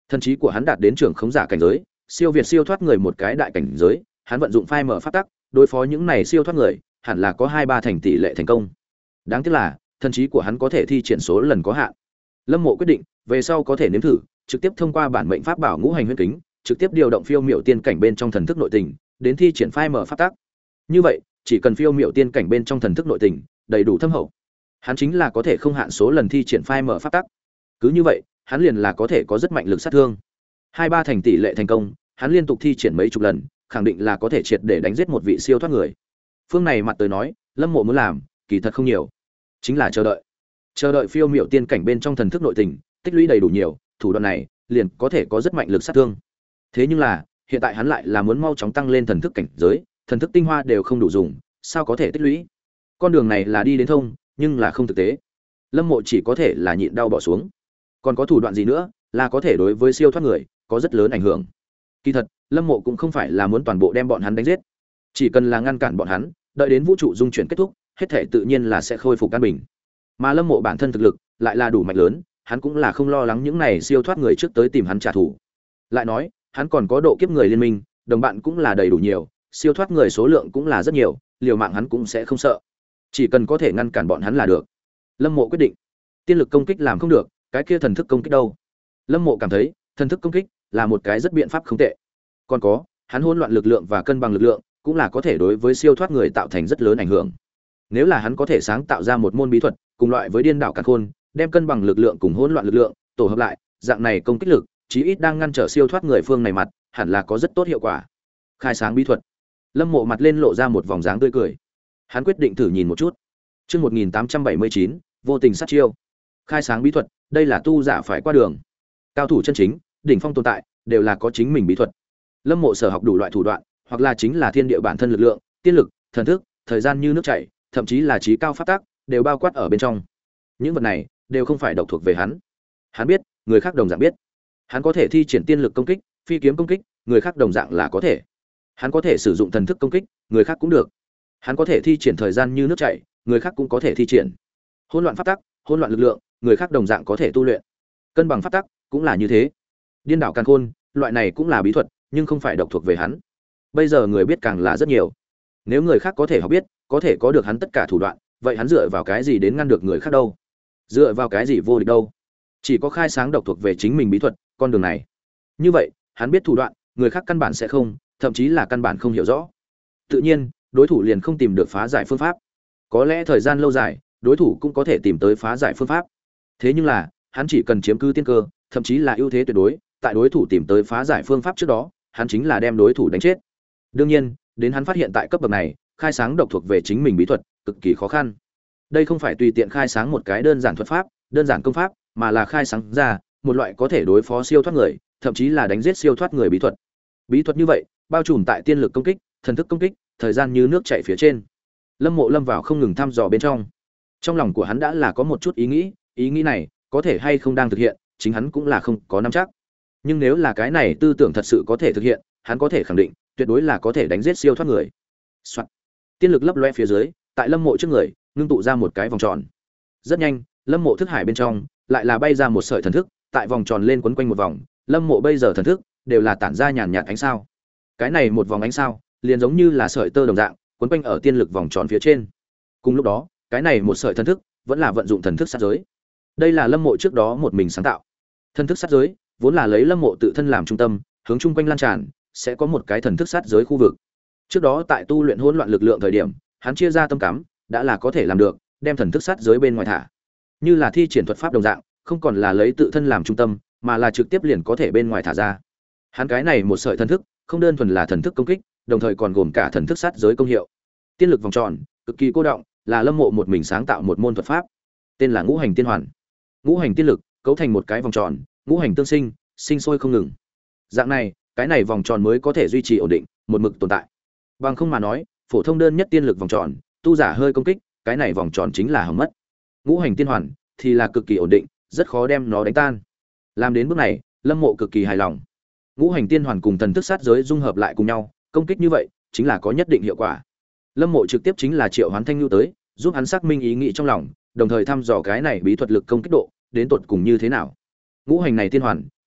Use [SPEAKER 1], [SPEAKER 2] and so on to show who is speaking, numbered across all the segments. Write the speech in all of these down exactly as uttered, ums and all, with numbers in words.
[SPEAKER 1] Thần trí của hắn đạt đến trưởng khống giả cảnh giới, siêu việt siêu thoát người một cái đại cảnh giới, hắn vận dụng phai mở pháp tắc, đối phó những này siêu thoát người, hẳn là có hai ba thành tỷ lệ thành công. Đáng tiếc là, thần trí của hắn có thể thi triển số lần có hạn. Lâm Mộ quyết định, về sau có thể nếm thử, trực tiếp thông qua bản mệnh pháp bảo ngũ hành huyễn kính, trực tiếp điều động phiêu miểu tiên cảnh bên trong thần thức nội tình, đến thi triển phai mở pháp tắc. Như vậy, chỉ cần phiêu miểu tiên cảnh bên trong thần thức nội tình đầy đủ thâm hậu, hắn chính là có thể không hạn số lần thi triển phai mở pháp tắc. Cứ như vậy, hắn liền là có thể có rất mạnh lực sát thương. Hai ba thành tỷ lệ thành công, hắn liên tục thi triển mấy chục lần, khẳng định là có thể triệt để đánh giết một vị siêu thoát người. Phương này mặt tới nói, Lâm Mộ muốn làm, kỳ thật không nhiều, chính là chờ đợi. Chờ đợi phiêu miểu tiên cảnh bên trong thần thức nội tình tích lũy đầy đủ nhiều, thủ đoạn này liền có thể có rất mạnh lực sát thương. Thế nhưng là, hiện tại hắn lại là muốn mau chóng tăng lên thần thức cảnh giới, thần thức tinh hoa đều không đủ dùng, sao có thể tích lũy? Con đường này là đi đến thông, nhưng là không thực tế. Lâm Mộ chỉ có thể là nhịn đau bỏ xuống. Còn có thủ đoạn gì nữa, là có thể đối với siêu thoát người có rất lớn ảnh hưởng. Kỳ thật, Lâm Mộ cũng không phải là muốn toàn bộ đem bọn hắn đánh giết, chỉ cần là ngăn cản bọn hắn, đợi đến vũ trụ dung chuyển kết thúc, hết thể tự nhiên là sẽ khôi phục căn bình. Mà Lâm Mộ bản thân thực lực lại là đủ mạnh lớn, hắn cũng là không lo lắng những này siêu thoát người trước tới tìm hắn trả thù. Lại nói, hắn còn có độ kiếp người liên minh, đồng bạn cũng là đầy đủ nhiều, siêu thoát người số lượng cũng là rất nhiều, liều mạng hắn cũng sẽ không sợ. Chỉ cần có thể ngăn cản bọn hắn là được. Lâm Mộ quyết định, tiên lực công kích làm không được, cái kia thần thức công kích đâu? Lâm Mộ cảm thấy, thần thức công kích là một cái rất biện pháp không tệ. Còn có, hắn hỗn loạn lực lượng và cân bằng lực lượng, cũng là có thể đối với siêu thoát người tạo thành rất lớn ảnh hưởng. Nếu là hắn có thể sáng tạo ra một môn bí thuật, cùng loại với điên đảo càn khôn, đem cân bằng lực lượng cùng hỗn loạn lực lượng tổ hợp lại, dạng này công kích lực, chí ít đang ngăn trở siêu thoát người phương này mặt, hẳn là có rất tốt hiệu quả. Khai sáng bí thuật. Lâm Mộ mặt lên lộ ra một vòng dáng tươi cười. Hắn quyết định thử nhìn một chút. Chương một nghìn tám trăm bảy mươi chín, vô tình sát chiêu. Khai sáng bí thuật, đây là tu giả phải qua đường. Cao thủ chân chính, đỉnh phong tồn tại, đều là có chính mình bí thuật. Lâm Mộ sở học đủ loại thủ đoạn, hoặc là chính là thiên địa bản thân lực lượng, tiên lực, thần thức, thời gian như nước chảy, thậm chí là trí cao pháp tắc, đều bao quát ở bên trong. Những vật này đều không phải độc thuộc về hắn. Hắn biết, người khác đồng dạng biết. Hắn có thể thi triển tiên lực công kích, phi kiếm công kích, người khác đồng dạng là có thể. Hắn có thể sử dụng thần thức công kích, người khác cũng được. Hắn có thể thi triển thời gian như nước chảy, người khác cũng có thể thi triển. Hỗn loạn pháp tắc, hỗn loạn lực lượng, người khác đồng dạng có thể tu luyện. Cân bằng pháp tắc cũng là như thế. Điên đảo càn khôn, loại này cũng là bí thuật, nhưng không phải độc thuộc về hắn. Bây giờ người biết càng là rất nhiều. Nếu người khác có thể học biết, có thể có được hắn tất cả thủ đoạn, vậy hắn dựa vào cái gì đến ngăn được người khác đâu? Dựa vào cái gì vô địch đâu? Chỉ có khai sáng độc thuộc về chính mình bí thuật, con đường này. Như vậy, hắn biết thủ đoạn, người khác căn bản sẽ không, thậm chí là căn bản không hiểu rõ. Tự nhiên, đối thủ liền không tìm được phá giải phương pháp. Có lẽ thời gian lâu dài, đối thủ cũng có thể tìm tới phá giải phương pháp. Thế nhưng là, hắn chỉ cần chiếm cứ tiên cơ, thậm chí là ưu thế tuyệt đối, tại đối thủ tìm tới phá giải phương pháp trước đó, hắn chính là đem đối thủ đánh chết. Đương nhiên, đến hắn phát hiện tại cấp bậc này, khai sáng độc thuộc về chính mình bí thuật, cực kỳ khó khăn. Đây không phải tùy tiện khai sáng một cái đơn giản thuật pháp, đơn giản công pháp, mà là khai sáng ra một loại có thể đối phó siêu thoát người, thậm chí là đánh giết siêu thoát người bí thuật. Bí thuật như vậy, bao trùm tại tiên lực công kích, thần thức công kích, thời gian như nước chảy phía trên. Lâm Mộ lâm vào không ngừng thăm dò bên trong. Trong lòng của hắn đã là có một chút ý nghĩ, ý nghĩ này có thể hay không đang thực hiện, chính hắn cũng là không có nắm chắc. Nhưng nếu là cái này tư tưởng thật sự có thể thực hiện, hắn có thể khẳng định, tuyệt đối là có thể đánh giết siêu thoát người. Soạn. Tiên lực lấp loe phía dưới, tại Lâm Mộ trước người, ngưng tụ ra một cái vòng tròn. Rất nhanh, Lâm Mộ thức hải bên trong lại là bay ra một sợi thần thức, tại vòng tròn lên quấn quanh một vòng, Lâm Mộ bây giờ thần thức đều là tản ra nhàn nhạt ánh sao. Cái này một vòng ánh sao, liền giống như là sợi tơ đồng dạng, quấn quanh ở tiên lực vòng tròn phía trên. Cùng lúc đó, cái này một sợi thần thức vẫn là vận dụng thần thức sát giới. Đây là Lâm Mộ trước đó một mình sáng tạo. Thần thức sát giới vốn là lấy Lâm Mộ tự thân làm trung tâm, hướng chung quanh lan tràn, sẽ có một cái thần thức sát giới khu vực. Trước đó tại tu luyện hỗn loạn lực lượng thời điểm, hắn chia ra tâm cắm, đã là có thể làm được, đem thần thức sát giới bên ngoài thả. Như là thi triển thuật pháp đồng dạng, không còn là lấy tự thân làm trung tâm, mà là trực tiếp liền có thể bên ngoài thả ra. Hắn cái này một sợi thần thức, không đơn thuần là thần thức công kích, đồng thời còn gồm cả thần thức sát giới công hiệu. Tiên lực vòng tròn, cực kỳ cô động, là Lâm Mộ một mình sáng tạo một môn thuật pháp, tên là Ngũ Hành Tiên Hoàn. Ngũ hành tiên lực cấu thành một cái vòng tròn, ngũ hành tương sinh, sinh sôi không ngừng. Dạng này, cái này vòng tròn mới có thể duy trì ổn định, một mực tồn tại. Bằng không mà nói, phổ thông đơn nhất tiên lực vòng tròn, tu giả hơi công kích, cái này vòng tròn chính là hỏng mất. Ngũ hành tiên hoàn thì là cực kỳ ổn định, rất khó đem nó đánh tan. Làm đến bước này, Lâm Mộ cực kỳ hài lòng. Ngũ hành tiên hoàn cùng thần thức sát giới dung hợp lại cùng nhau, công kích như vậy, chính là có nhất định hiệu quả. Lâm Mộ trực tiếp chính là triệu hoán Thanh Nhu tới, giúp hắn xác minh ý nghĩ trong lòng, đồng thời thăm dò cái này bí thuật lực công kích độ, đến tột cùng như thế nào. Ngũ hành này tiên hoàn,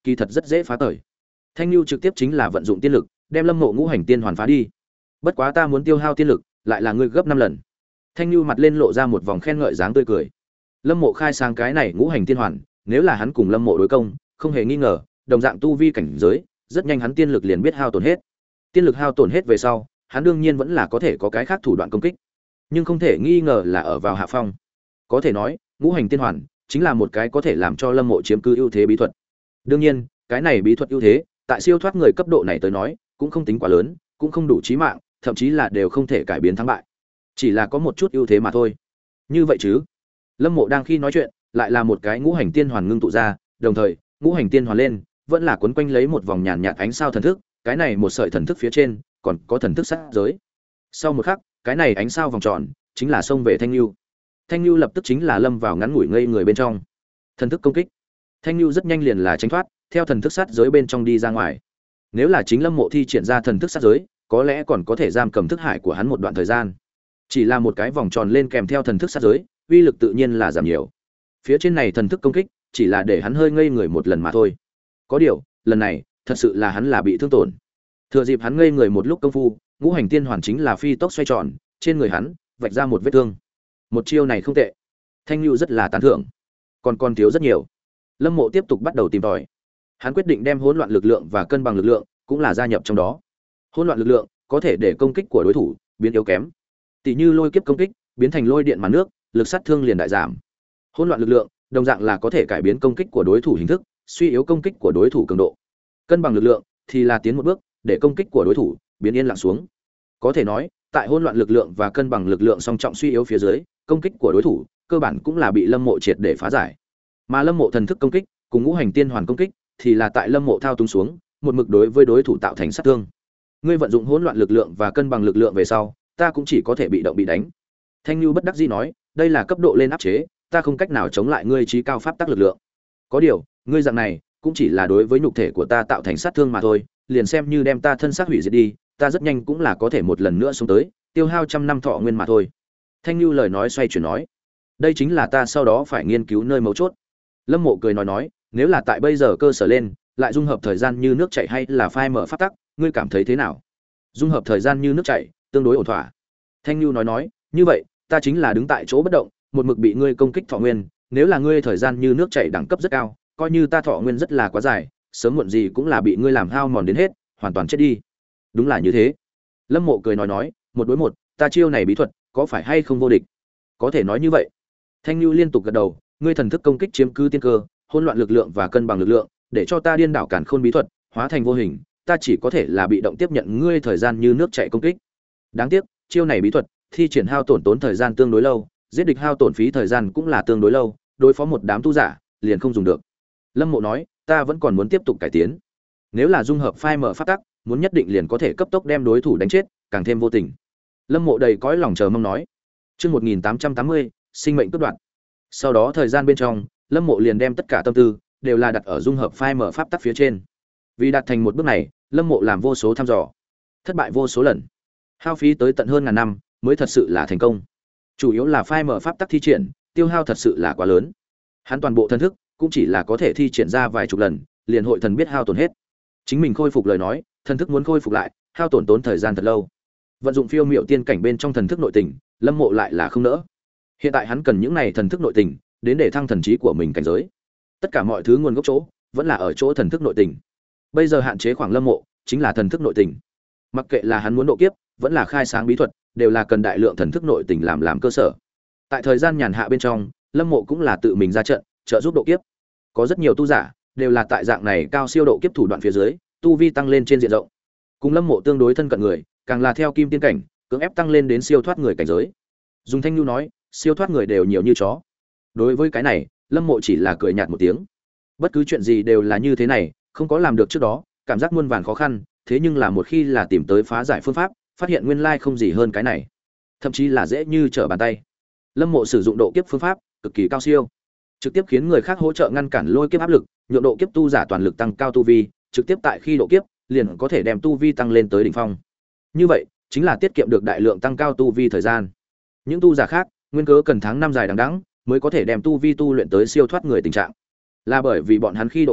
[SPEAKER 1] kỳ thật rất dễ phá tởi. Thanh Nhu trực tiếp chính là vận dụng tiên lực, đem Lâm Mộ ngũ hành tiên hoàn phá đi. Bất quá ta muốn tiêu hao tiên lực, lại là ngươi gấp năm lần. Thanh Nhu mặt lên lộ ra một vòng khen ngợi dáng tươi cười. Lâm Mộ khai sáng cái này ngũ hành tiên hoàn, nếu là hắn cùng Lâm Mộ đối công, không hề nghi ngờ, đồng dạng tu vi cảnh giới, rất nhanh hắn tiên lực liền biết hao tổn hết. Tiên lực hao tổn hết về sau, hắn đương nhiên vẫn là có thể có cái khác thủ đoạn công kích, nhưng không thể nghi ngờ là ở vào hạ phong. Có thể nói, ngũ hành tiên hoàn chính là một cái có thể làm cho Lâm Mộ chiếm cứ ưu thế bí thuật. Đương nhiên, cái này bí thuật ưu thế, tại siêu thoát người cấp độ này tới nói, cũng không tính quá lớn, cũng không đủ chí mạng, thậm chí là đều không thể cải biến thắng bại. Chỉ là có một chút ưu thế mà thôi. Như vậy chứ? Lâm Mộ đang khi nói chuyện, lại là một cái ngũ hành tiên hoàn ngưng tụ ra, đồng thời, ngũ hành tiên hoàn lên, vẫn là quấn quanh lấy một vòng nhàn nhạt ánh sao thần thức, cái này một sợi thần thức phía trên, còn có thần thức sát giới. Sau một khắc, cái này ánh sao vòng tròn, chính là xông về Thanh Nhu. Thanh Nhu lập tức chính là lâm vào ngắn ngủi ngây người bên trong. Thần thức công kích. Thanh Nhu rất nhanh liền là tránh thoát, theo thần thức sát giới bên trong đi ra ngoài. Nếu là chính Lâm Mộ thi triển ra thần thức sát giới, có lẽ còn có thể giam cầm thức hải của hắn một đoạn thời gian. Chỉ là một cái vòng tròn lên kèm theo thần thức sát giới, uy lực tự nhiên là giảm nhiều. Phía trên này thần thức công kích, chỉ là để hắn hơi ngây người một lần mà thôi. Có điều, lần này, thật sự là hắn là bị thương tổn. Thừa dịp hắn ngây người một lúc công phu, ngũ hành tiên hoàn chính là phi tốc xoay tròn, trên người hắn vạch ra một vết thương. Một chiêu này không tệ. Thanh Nhu rất là tán thưởng. Còn còn thiếu rất nhiều. Lâm Mộ tiếp tục bắt đầu tìm tòi. Hắn quyết định đem hỗn loạn lực lượng và cân bằng lực lượng cũng là gia nhập trong đó. Hỗn loạn lực lượng có thể để công kích của đối thủ biến yếu kém. Tỷ như lôi kiếp công kích, biến thành lôi điện màn nước, lực sát thương liền đại giảm. Hỗn loạn lực lượng đồng dạng là có thể cải biến công kích của đối thủ hình thức, suy yếu công kích của đối thủ cường độ. Cân bằng lực lượng thì là tiến một bước, để công kích của đối thủ biến yên lặng xuống. Có thể nói, tại hỗn loạn lực lượng và cân bằng lực lượng song trọng suy yếu phía dưới, công kích của đối thủ cơ bản cũng là bị Lâm Mộ triệt để phá giải. Mà Lâm Mộ thần thức công kích cùng ngũ hành tiên hoàn công kích thì là tại Lâm Mộ thao túng xuống, một mực đối với đối thủ tạo thành sát thương. Ngươi vận dụng hỗn loạn lực lượng và cân bằng lực lượng về sau, ta cũng chỉ có thể bị động bị đánh. Thanh Nhu bất đắc dĩ nói, đây là cấp độ lên áp chế, ta không cách nào chống lại ngươi trí cao pháp tắc lực lượng. Có điều, ngươi dạng này cũng chỉ là đối với nhục thể của ta tạo thành sát thương mà thôi, liền xem như đem ta thân xác hủy diệt đi, ta rất nhanh cũng là có thể một lần nữa xuống tới, tiêu hao trăm năm thọ nguyên mà thôi. Thanh Nhu lời nói xoay chuyển nói, đây chính là ta sau đó phải nghiên cứu nơi mấu chốt. Lâm Mộ cười nói nói, nếu là tại bây giờ cơ sở lên, lại dung hợp thời gian như nước chảy hay là phai mở pháp tắc, ngươi cảm thấy thế nào? Dung hợp thời gian như nước chảy, tương đối ổn thỏa. Thanh Nhu nói nói, như vậy, ta chính là đứng tại chỗ bất động, một mực bị ngươi công kích thọ nguyên, nếu là ngươi thời gian như nước chảy đẳng cấp rất cao, coi như ta thọ nguyên rất là quá dài, sớm muộn gì cũng là bị ngươi làm hao mòn đến hết, hoàn toàn chết đi. Đúng là như thế. Lâm Mộ cười nói nói, một đối một, ta chiêu này bí thuật, có phải hay không vô địch? Có thể nói như vậy. Thanh Nhu liên tục gật đầu, ngươi thần thức công kích chiếm cứ tiên cơ, hỗn loạn lực lượng và cân bằng lực lượng, để cho ta điên đảo càn khôn bí thuật, hóa thành vô hình, ta chỉ có thể là bị động tiếp nhận ngươi thời gian như nước chảy công kích. Đáng tiếc, chiêu này bí thuật, thi triển hao tổn tốn thời gian tương đối lâu, giết địch hao tổn phí thời gian cũng là tương đối lâu, đối phó một đám tu giả, liền không dùng được. Lâm Mộ nói, ta vẫn còn muốn tiếp tục cải tiến. Nếu là dung hợp phai mở pháp tắc, muốn nhất định liền có thể cấp tốc đem đối thủ đánh chết, càng thêm vô tình. Lâm Mộ đầy cõi lòng chờ mong nói. Chương một nghìn tám trăm tám mươi, sinh mệnh cướp đoạt. Sau đó thời gian bên trong, Lâm Mộ liền đem tất cả tâm tư đều là đặt ở dung hợp phai mở pháp tắc phía trên. Vì đạt thành một bước này, Lâm Mộ làm vô số thăm dò, thất bại vô số lần, hao phí tới tận hơn ngàn năm mới thật sự là thành công. Chủ yếu là phai mở pháp tắc thi triển, tiêu hao thật sự là quá lớn. Hắn toàn bộ thân thức cũng chỉ là có thể thi triển ra vài chục lần, liền hội thần biết hao tổn hết. Chính mình khôi phục lời nói, thần thức muốn khôi phục lại, hao tổn tốn thời gian thật lâu. Vận dụng phiêu miệu tiên cảnh bên trong thần thức nội tình, Lâm Mộ lại là không nỡ. Hiện tại hắn cần những này thần thức nội tình, đến để thăng thần trí của mình cảnh giới. Tất cả mọi thứ nguồn gốc chỗ, vẫn là ở chỗ thần thức nội tình. Bây giờ hạn chế khoảng Lâm Mộ, chính là thần thức nội tình. Mặc kệ là hắn muốn độ kiếp, vẫn là khai sáng bí thuật, đều là cần đại lượng thần thức nội tình làm làm cơ sở. Tại thời gian nhàn hạ bên trong, Lâm Mộ cũng là tự mình ra trận, trợ giúp độ kiếp. Có rất nhiều tu giả, đều là tại dạng này cao siêu độ kiếp thủ đoạn phía dưới, tu vi tăng lên trên diện rộng. Cùng Lâm Mộ tương đối thân cận người, càng là theo kim tiên cảnh, cưỡng ép tăng lên đến siêu thoát người cảnh giới. Dùng Thanh Nhu nói, siêu thoát người đều nhiều như chó. Đối với cái này, Lâm Mộ chỉ là cười nhạt một tiếng. Bất cứ chuyện gì đều là như thế này, không có làm được trước đó, cảm giác muôn vàn khó khăn, thế nhưng là một khi là tìm tới phá giải phương pháp, phát hiện nguyên lai không gì hơn cái này, thậm chí là dễ như trở bàn tay. Lâm Mộ sử dụng độ kiếp phương pháp cực kỳ cao siêu, trực tiếp khiến người khác hỗ trợ ngăn cản lôi kiếp áp lực, nhượng độ kiếp tu giả toàn lực tăng cao tu vi, trực tiếp tại khi độ kiếp, liền có thể đem tu vi tăng lên tới đỉnh phong. Như vậy, chính là tiết kiệm được đại lượng tăng cao tu vi thời gian. Những tu giả khác, nguyên cớ cần tháng năm dài đằng đẵng mới có thể đem tu vi tu luyện tới siêu thoát người tình trạng, là bởi vì bọn hắn khi độ kiếp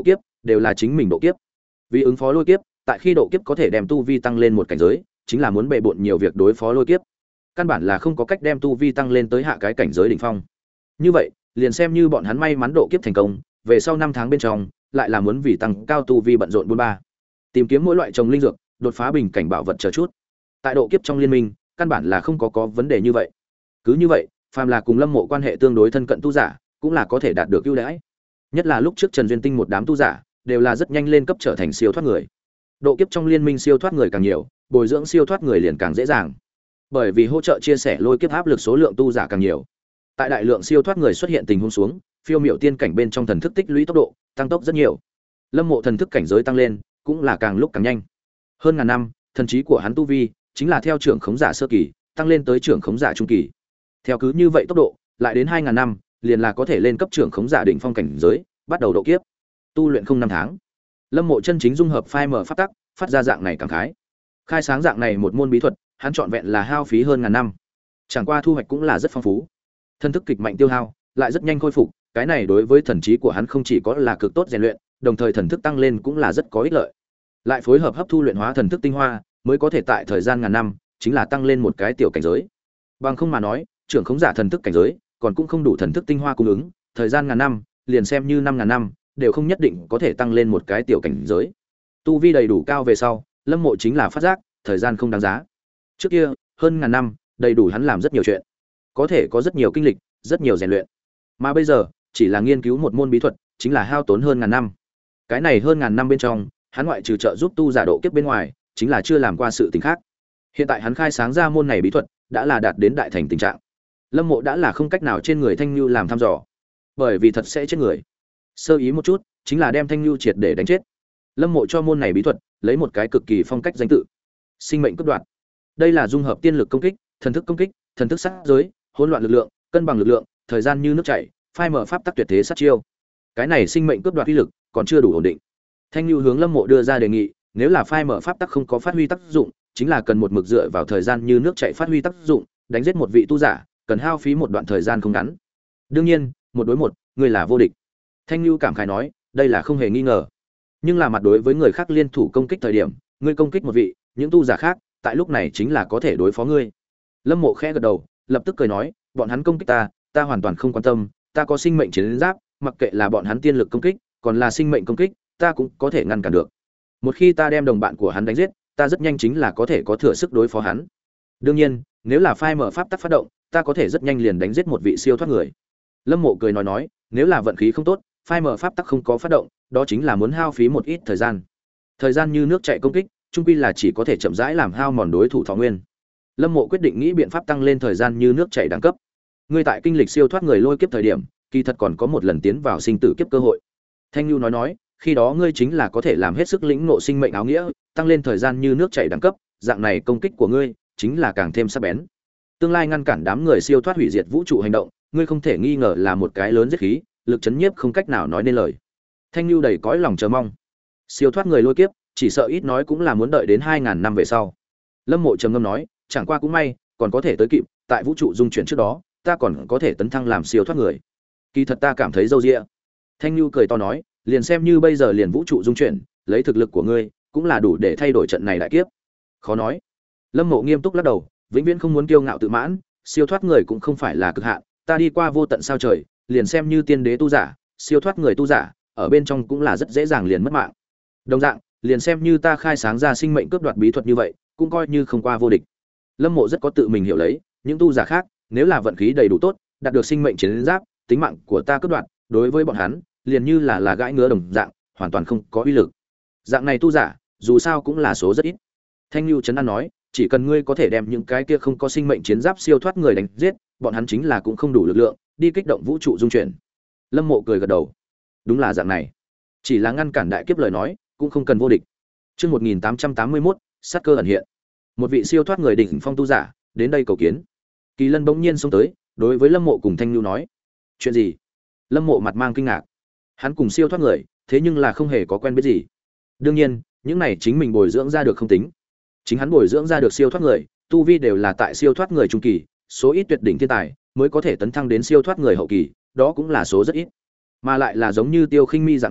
[SPEAKER 1] đều là chính mình độ kiếp. Vì ứng phó lôi kiếp, tại khi độ kiếp có thể đem tu vi tăng lên một cảnh giới, chính là muốn bệ bội nhiều việc đối phó lôi kiếp. Căn bản là không có cách đem tu vi tăng lên tới hạ cái cảnh giới đỉnh phong. Như vậy, liền xem như bọn hắn may mắn độ kiếp thành công, về sau năm tháng bên trong, lại là muốn vì tăng cao tu vi bận rộn bốn ba. Tìm kiếm mỗi loại trồng linh dược, đột phá bình cảnh bảo vật chờ chút. Tại độ kiếp trong liên minh, căn bản là không có có vấn đề như vậy. Cứ như vậy, phàm là cùng Lâm Mộ quan hệ tương đối thân cận tu giả, cũng là có thể đạt được ưu đãi. Nhất là lúc trước Trần Duyên Tinh một đám tu giả, đều là rất nhanh lên cấp trở thành siêu thoát người. Độ kiếp trong liên minh siêu thoát người càng nhiều, bồi dưỡng siêu thoát người liền càng dễ dàng. Bởi vì hỗ trợ chia sẻ lôi kiếp áp lực số lượng tu giả càng nhiều. Tại đại lượng siêu thoát người xuất hiện tình huống xuống, phiêu miểu tiên cảnh bên trong thần thức tích lũy tốc độ tăng tốc rất nhiều. Lâm Mộ thần thức cảnh giới tăng lên, cũng là càng lúc càng nhanh. Hơn ngàn năm, thần trí của hắn tu vi chính là theo trưởng khống giả sơ kỳ, tăng lên tới trưởng khống giả trung kỳ. Theo cứ như vậy tốc độ, lại đến hai ngàn năm, liền là có thể lên cấp trưởng khống giả đỉnh phong cảnh giới, bắt đầu độ kiếp. Tu luyện không năm tháng. Lâm Mộ chân chính dung hợp phai mở pháp tắc, phát ra dạng này cảm khái. Khai sáng dạng này một môn bí thuật, hắn trọn vẹn là hao phí hơn ngàn năm. Chẳng qua thu hoạch cũng là rất phong phú. Thân thức kịch mạnh tiêu hao, lại rất nhanh khôi phục, cái này đối với thần trí của hắn không chỉ có là cực tốt rèn luyện, đồng thời thần thức tăng lên cũng là rất có ích lợi. Lại phối hợp hấp thu luyện hóa thần thức tinh hoa, mới có thể tại thời gian ngàn năm, chính là tăng lên một cái tiểu cảnh giới. Bằng không mà nói, trưởng khống giả thần thức cảnh giới, còn cũng không đủ thần thức tinh hoa cung ứng, thời gian ngàn năm, liền xem như năm ngàn năm, đều không nhất định có thể tăng lên một cái tiểu cảnh giới. Tu vi đầy đủ cao về sau, Lâm Mộ chính là phát giác, thời gian không đáng giá. Trước kia, hơn ngàn năm, đầy đủ hắn làm rất nhiều chuyện, có thể có rất nhiều kinh lịch, rất nhiều rèn luyện. Mà bây giờ, chỉ là nghiên cứu một môn bí thuật, chính là hao tốn hơn ngàn năm. Cái này hơn ngàn năm bên trong, hắn ngoại trừ trợ giúp tu giả độ kiếp bên ngoài, chính là chưa làm qua sự tình khác. Hiện tại hắn khai sáng ra môn này bí thuật, đã là đạt đến đại thành tình trạng. Lâm Mộ đã là không cách nào trên người Thanh Nhu làm thăm dò, bởi vì thật sẽ chết người. Sơ ý một chút, chính là đem Thanh Nhu triệt để đánh chết. Lâm Mộ cho môn này bí thuật, lấy một cái cực kỳ phong cách danh tự: Sinh mệnh cướp đoạt. Đây là dung hợp tiên lực công kích, thần thức công kích, thần thức sát giới, hỗn loạn lực lượng, cân bằng lực lượng, thời gian như nước chảy, phai mở pháp tắc tuyệt thế sát chiêu. Cái này sinh mệnh cướp đoạt uy lực còn chưa đủ ổn định. Thanh Nhu hướng Lâm Mộ đưa ra đề nghị, nếu là phai mở pháp tắc không có phát huy tác dụng, chính là cần một mực dựa vào thời gian như nước chảy phát huy tác dụng, đánh giết một vị tu giả, cần hao phí một đoạn thời gian không ngắn. Đương nhiên, một đối một, ngươi là vô địch. Thanh Nhu cảm khái nói, đây là không hề nghi ngờ. Nhưng là mặt đối với người khác liên thủ công kích thời điểm, ngươi công kích một vị, những tu giả khác, tại lúc này chính là có thể đối phó ngươi. Lâm Mộ khẽ gật đầu, lập tức cười nói, bọn hắn công kích ta, ta hoàn toàn không quan tâm, ta có sinh mệnh chiến giáp, mặc kệ là bọn hắn tiên lực công kích, còn là sinh mệnh công kích, ta cũng có thể ngăn cản được. Một khi ta đem đồng bạn của hắn đánh giết, ta rất nhanh chính là có thể có thừa sức đối phó hắn. Đương nhiên, nếu là phai mở pháp tắc phát động, ta có thể rất nhanh liền đánh giết một vị siêu thoát người. Lâm Mộ cười nói nói, nếu là vận khí không tốt, phai mở pháp tắc không có phát động, đó chính là muốn hao phí một ít thời gian. Thời gian như nước chảy công kích, chung quy là chỉ có thể chậm rãi làm hao mòn đối thủ thọ nguyên. Lâm Mộ quyết định nghĩ biện pháp tăng lên thời gian như nước chảy đẳng cấp. Ngươi tại kinh lịch siêu thoát người lôi kiếp thời điểm, kỳ thật còn có một lần tiến vào sinh tử kiếp cơ hội. Thanh Nhu nói nói, khi đó ngươi chính là có thể làm hết sức lĩnh ngộ sinh mệnh áo nghĩa, tăng lên thời gian như nước chảy đẳng cấp, dạng này công kích của ngươi chính là càng thêm sắc bén. Tương lai ngăn cản đám người siêu thoát hủy diệt vũ trụ hành động, ngươi không thể nghi ngờ là một cái lớn giết khí, lực chấn nhiếp không cách nào nói nên lời. Thanh Nhu đầy cõi lòng chờ mong. Siêu thoát người lôi kiếp, chỉ sợ ít nói cũng là muốn đợi đến hai ngàn năm về sau. Lâm Mộ trầm ngâm nói, chẳng qua cũng may, còn có thể tới kịp, tại vũ trụ dung chuyển trước đó, ta còn có thể tấn thăng làm siêu thoát người. Kỳ thật ta cảm thấy râu ria. Thanh Nhu cười to nói, liền xem như bây giờ liền vũ trụ dung chuyển, lấy thực lực của ngươi, cũng là đủ để thay đổi trận này đại kiếp. Khó nói. Lâm Mộ nghiêm túc lắc đầu, vĩnh viễn không muốn kiêu ngạo tự mãn, siêu thoát người cũng không phải là cực hạn, ta đi qua vô tận sao trời, liền xem như tiên đế tu giả, siêu thoát người tu giả, ở bên trong cũng là rất dễ dàng liền mất mạng. Đồng dạng, liền xem như ta khai sáng ra sinh mệnh cướp đoạt bí thuật như vậy, cũng coi như không qua vô địch. Lâm Mộ rất có tự mình hiểu lấy, những tu giả khác, nếu là vận khí đầy đủ tốt, đạt được sinh mệnh chiến giáp, tính mạng của ta cướp đoạt, đối với bọn hắn, liền như là là gãi ngứa đồng dạng, hoàn toàn không có uy lực. Dạng này tu giả, dù sao cũng là số rất ít. Thanh Nhu trấn an nói, chỉ cần ngươi có thể đem những cái kia không có sinh mệnh chiến giáp siêu thoát người đánh giết, bọn hắn chính là cũng không đủ lực lượng đi kích động vũ trụ dung chuyển. Lâm Mộ cười gật đầu, đúng là dạng này. Chỉ là ngăn cản đại kiếp lời nói, cũng không cần vô địch. Chương một nghìn tám trăm tám mươi mốt, sát cơ ẩn hiện. Một vị siêu thoát người đỉnh phong tu giả đến đây cầu kiến. Kỳ Lân bỗng nhiên xông tới, đối với Lâm Mộ cùng Thanh Nhu nói, chuyện gì? Lâm Mộ mặt mang kinh ngạc. Hắn cùng siêu thoát người, thế nhưng là không hề có quen biết gì. Đương nhiên, những này chính mình bồi dưỡng ra được không tính. Chính hắn bồi dưỡng ra được siêu thoát người, tu vi đều là tại siêu thoát người trung kỳ, số ít tuyệt đỉnh thiên tài mới có thể tấn thăng đến siêu thoát người hậu kỳ, đó cũng là số rất ít. Mà lại là giống như Tiêu Khinh Mi dạng này,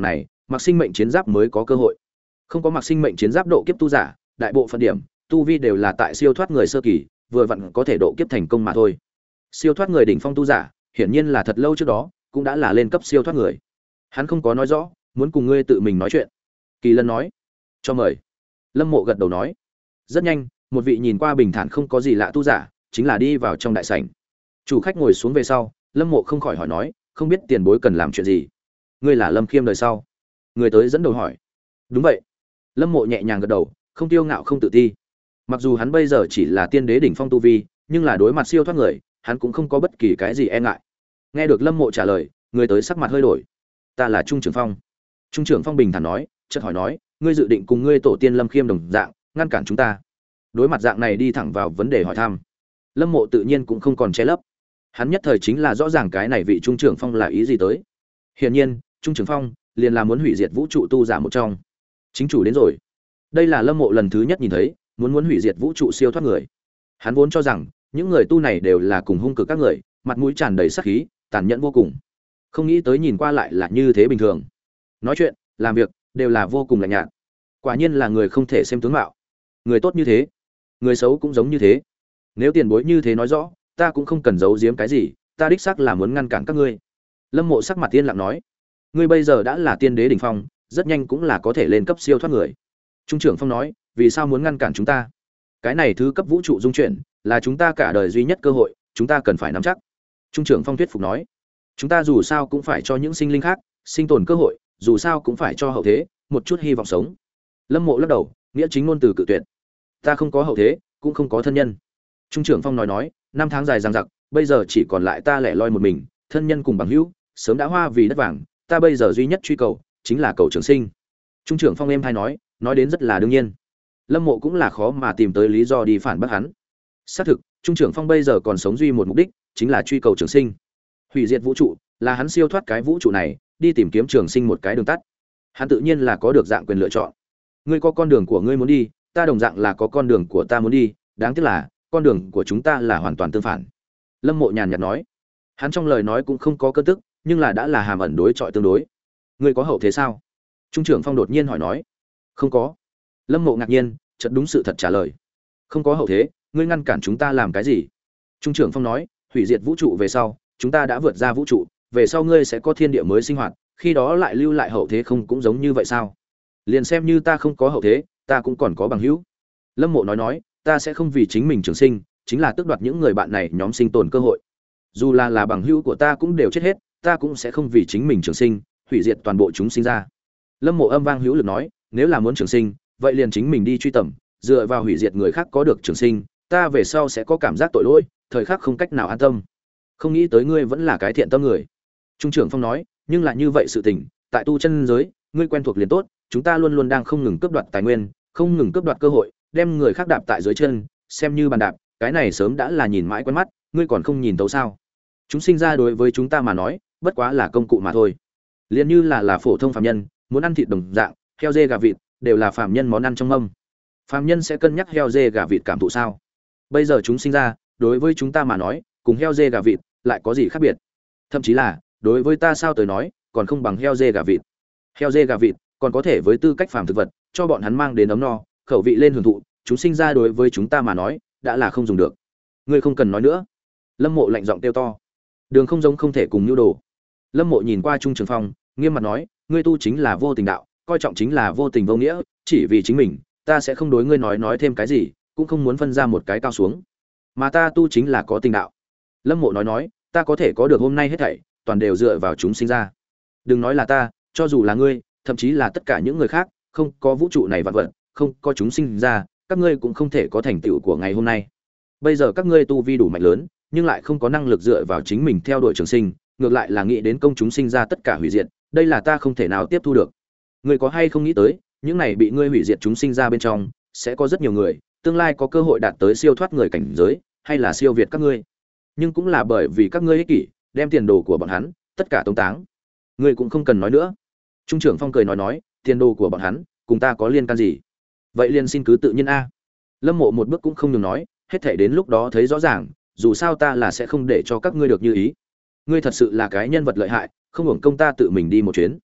[SPEAKER 1] mặc sinh mệnh chiến giáp mới có cơ hội. Không có mặc sinh mệnh chiến giáp độ kiếp tu giả, đại bộ phận điểm tu vi đều là tại siêu thoát người sơ kỳ, vừa vặn có thể độ kiếp thành công mà thôi. Siêu thoát người đỉnh phong tu giả, hiển nhiên là thật lâu trước đó cũng đã là lên cấp siêu thoát người. Hắn không có nói rõ, muốn cùng ngươi tự mình nói chuyện. Kỳ Lân nói, cho mời. Lâm Mộ gật đầu nói. Rất nhanh, một vị nhìn qua bình thản không có gì lạ tu giả, chính là đi vào trong đại sảnh. Chủ khách ngồi xuống về sau, Lâm Mộ không khỏi hỏi nói, không biết tiền bối cần làm chuyện gì. Ngươi là Lâm Khiêm đời sau? Người tới dẫn đầu hỏi. Đúng vậy. Lâm Mộ nhẹ nhàng gật đầu, không tiêu ngạo không tự ti. Mặc dù hắn bây giờ chỉ là tiên đế đỉnh phong tu vi, nhưng là đối mặt siêu thoát người, hắn cũng không có bất kỳ cái gì e ngại. Nghe được Lâm Mộ trả lời, người tới sắc mặt hơi đổi. Ta là Trung Trưởng Phong. Trung Trưởng Phong bình thản nói, chợt hỏi nói, ngươi dự định cùng ngươi tổ tiên Lâm Khiêm đồng dạng, ngăn cản chúng ta? Đối mặt dạng này đi thẳng vào vấn đề hỏi thăm, Lâm Mộ tự nhiên cũng không còn che lấp. Hắn nhất thời chính là rõ ràng cái này vị Trung Trưởng Phong là ý gì tới. Hiển nhiên, Trung Trưởng Phong liền là muốn hủy diệt vũ trụ tu giả một trong. Chính chủ đến rồi. Đây là Lâm Mộ lần thứ nhất nhìn thấy muốn muốn hủy diệt vũ trụ siêu thoát người. Hắn vốn cho rằng những người tu này đều là cùng hung cực các người, mặt mũi tràn đầy sát khí, tàn nhẫn vô cùng. Không nghĩ tới nhìn qua lại là như thế bình thường. Nói chuyện, làm việc đều là vô cùng lạnh nhạt. Quả nhiên là người không thể xem tướng mạo. Người tốt như thế, người xấu cũng giống như thế. Nếu tiền bối như thế nói rõ, ta cũng không cần giấu giếm cái gì, ta đích xác là muốn ngăn cản các ngươi. Lâm Mộ sắc mặt tiên lặng nói, ngươi bây giờ đã là tiên đế đỉnh phong, rất nhanh cũng là có thể lên cấp siêu thoát người. Trung Trưởng Phong nói, vì sao muốn ngăn cản chúng ta? Cái này thứ cấp vũ trụ dung chuyển, là chúng ta cả đời duy nhất cơ hội, chúng ta cần phải nắm chắc. Trung Trưởng Phong thuyết phục nói, chúng ta dù sao cũng phải cho những sinh linh khác sinh tồn cơ hội, dù sao cũng phải cho hậu thế một chút hy vọng sống. Lâm Mộ lắc đầu, nghĩa chính ngôn từ cự tuyệt. Ta không có hậu thế, cũng không có thân nhân. Trung Trưởng Phong nói nói, năm tháng dài dằng dặc, bây giờ chỉ còn lại ta lẻ loi một mình, thân nhân cùng bằng hữu sớm đã hoa vì đất vàng, ta bây giờ duy nhất truy cầu chính là cầu trường sinh. Trung Trưởng Phong êm hay nói, nói đến rất là đương nhiên. Lâm Mộ cũng là khó mà tìm tới lý do đi phản bác hắn. Xác thực, Trung Trưởng Phong bây giờ còn sống duy một mục đích, chính là truy cầu trường sinh. Hủy diệt vũ trụ, là hắn siêu thoát cái vũ trụ này, đi tìm kiếm trường sinh một cái đường tắt. Hắn tự nhiên là có được dạng quyền lựa chọn. Ngươi có con đường của ngươi muốn đi, ta đồng dạng là có con đường của ta muốn đi, đáng tiếc là con đường của chúng ta là hoàn toàn tương phản. Lâm Mộ nhàn nhạt nói. Hắn trong lời nói cũng không có cơn tức, nhưng là đã là hàm ẩn đối chọi tương đối. Ngươi có hậu thế sao? Trung Trưởng Phong đột nhiên hỏi nói. Không có. Lâm Mộ ngạc nhiên, chợt đúng sự thật trả lời. Không có hậu thế, ngươi ngăn cản chúng ta làm cái gì? Trung Trưởng Phong nói, hủy diệt vũ trụ về sau, chúng ta đã vượt ra vũ trụ, về sau ngươi sẽ có thiên địa mới sinh hoạt, khi đó lại lưu lại hậu thế không cũng giống như vậy sao? Liền xem như ta không có hậu thế, ta cũng còn có bằng hữu. Lâm Mộ nói nói, ta sẽ không vì chính mình trường sinh, chính là tước đoạt những người bạn này nhóm sinh tồn cơ hội. Dù là là bằng hữu của ta cũng đều chết hết, ta cũng sẽ không vì chính mình trường sinh, hủy diệt toàn bộ chúng sinh ra. Lâm Mộ âm vang hữu lực nói, nếu là muốn trường sinh, vậy liền chính mình đi truy tầm, dựa vào hủy diệt người khác có được trường sinh, ta về sau sẽ có cảm giác tội lỗi, thời khắc không cách nào an tâm. Không nghĩ tới ngươi vẫn là cái thiện tâm người. Trung Trưởng Phong nói, nhưng là như vậy sự tình, tại tu chân giới, ngươi quen thuộc liền tốt, chúng ta luôn luôn đang không ngừng cướp đoạt tài nguyên, không ngừng cướp đoạt cơ hội, đem người khác đạp tại dưới chân, xem như bàn đạp, cái này sớm đã là nhìn mãi quen mắt, ngươi còn không nhìn thấu sao? Chúng sinh ra đối với chúng ta mà nói, bất quá là công cụ mà thôi. Liên như là là phổ thông phàm nhân, muốn ăn thịt đồng dạng, heo dê gà vịt đều là phàm nhân món ăn trong mâm. Phàm nhân sẽ cân nhắc heo dê gà vịt cảm thụ sao? Bây giờ chúng sinh ra, đối với chúng ta mà nói, cùng heo dê gà vịt lại có gì khác biệt? Thậm chí là, đối với ta sao tới nói, còn không bằng heo dê gà vịt. Heo dê gà vịt còn có thể với tư cách phàm thực vật, cho bọn hắn mang đến ấm no, khẩu vị lên hưởng thụ, chúng sinh ra đối với chúng ta mà nói, đã là không dùng được. Ngươi không cần nói nữa. Lâm Mộ lạnh giọng kêu to. Đường không giống không thể cùng nhu đồ. Lâm Mộ nhìn qua Trung Trường Phong, nghiêm mặt nói, ngươi tu chính là vô tình đạo, coi trọng chính là vô tình vô nghĩa, chỉ vì chính mình, ta sẽ không đối ngươi nói nói thêm cái gì, cũng không muốn phân ra một cái cao xuống. Mà ta tu chính là có tình đạo. Lâm Mộ nói nói, ta có thể có được hôm nay hết thảy, toàn đều dựa vào chúng sinh ra. Đừng nói là ta, cho dù là ngươi, thậm chí là tất cả những người khác, không có vũ trụ này vạn vật, không có chúng sinh ra, các ngươi cũng không thể có thành tựu của ngày hôm nay. Bây giờ các ngươi tu vi đủ mạnh lớn, nhưng lại không có năng lực dựa vào chính mình theo đuổi trường sinh, ngược lại là nghĩ đến công chúng sinh ra tất cả hủy diệt, đây là ta không thể nào tiếp thu được. Ngươi có hay không nghĩ tới, những này bị ngươi hủy diệt chúng sinh ra bên trong, sẽ có rất nhiều người, tương lai có cơ hội đạt tới siêu thoát người cảnh giới, hay là siêu việt các ngươi. Nhưng cũng là bởi vì các ngươi ích kỷ, đem tiền đồ của bọn hắn tất cả tống táng. Ngươi cũng không cần nói nữa. Trung Trưởng Phong cười nói nói, tiền đồ của bọn hắn cùng ta có liên can gì? Vậy liền xin cứ tự nhiên a. Lâm Mộ một bước cũng không nhường nói, hết thảy đến lúc đó thấy rõ ràng, dù sao ta là sẽ không để cho các ngươi được như ý. Ngươi thật sự là cái nhân vật lợi hại, không hưởng công ta tự mình đi một chuyến.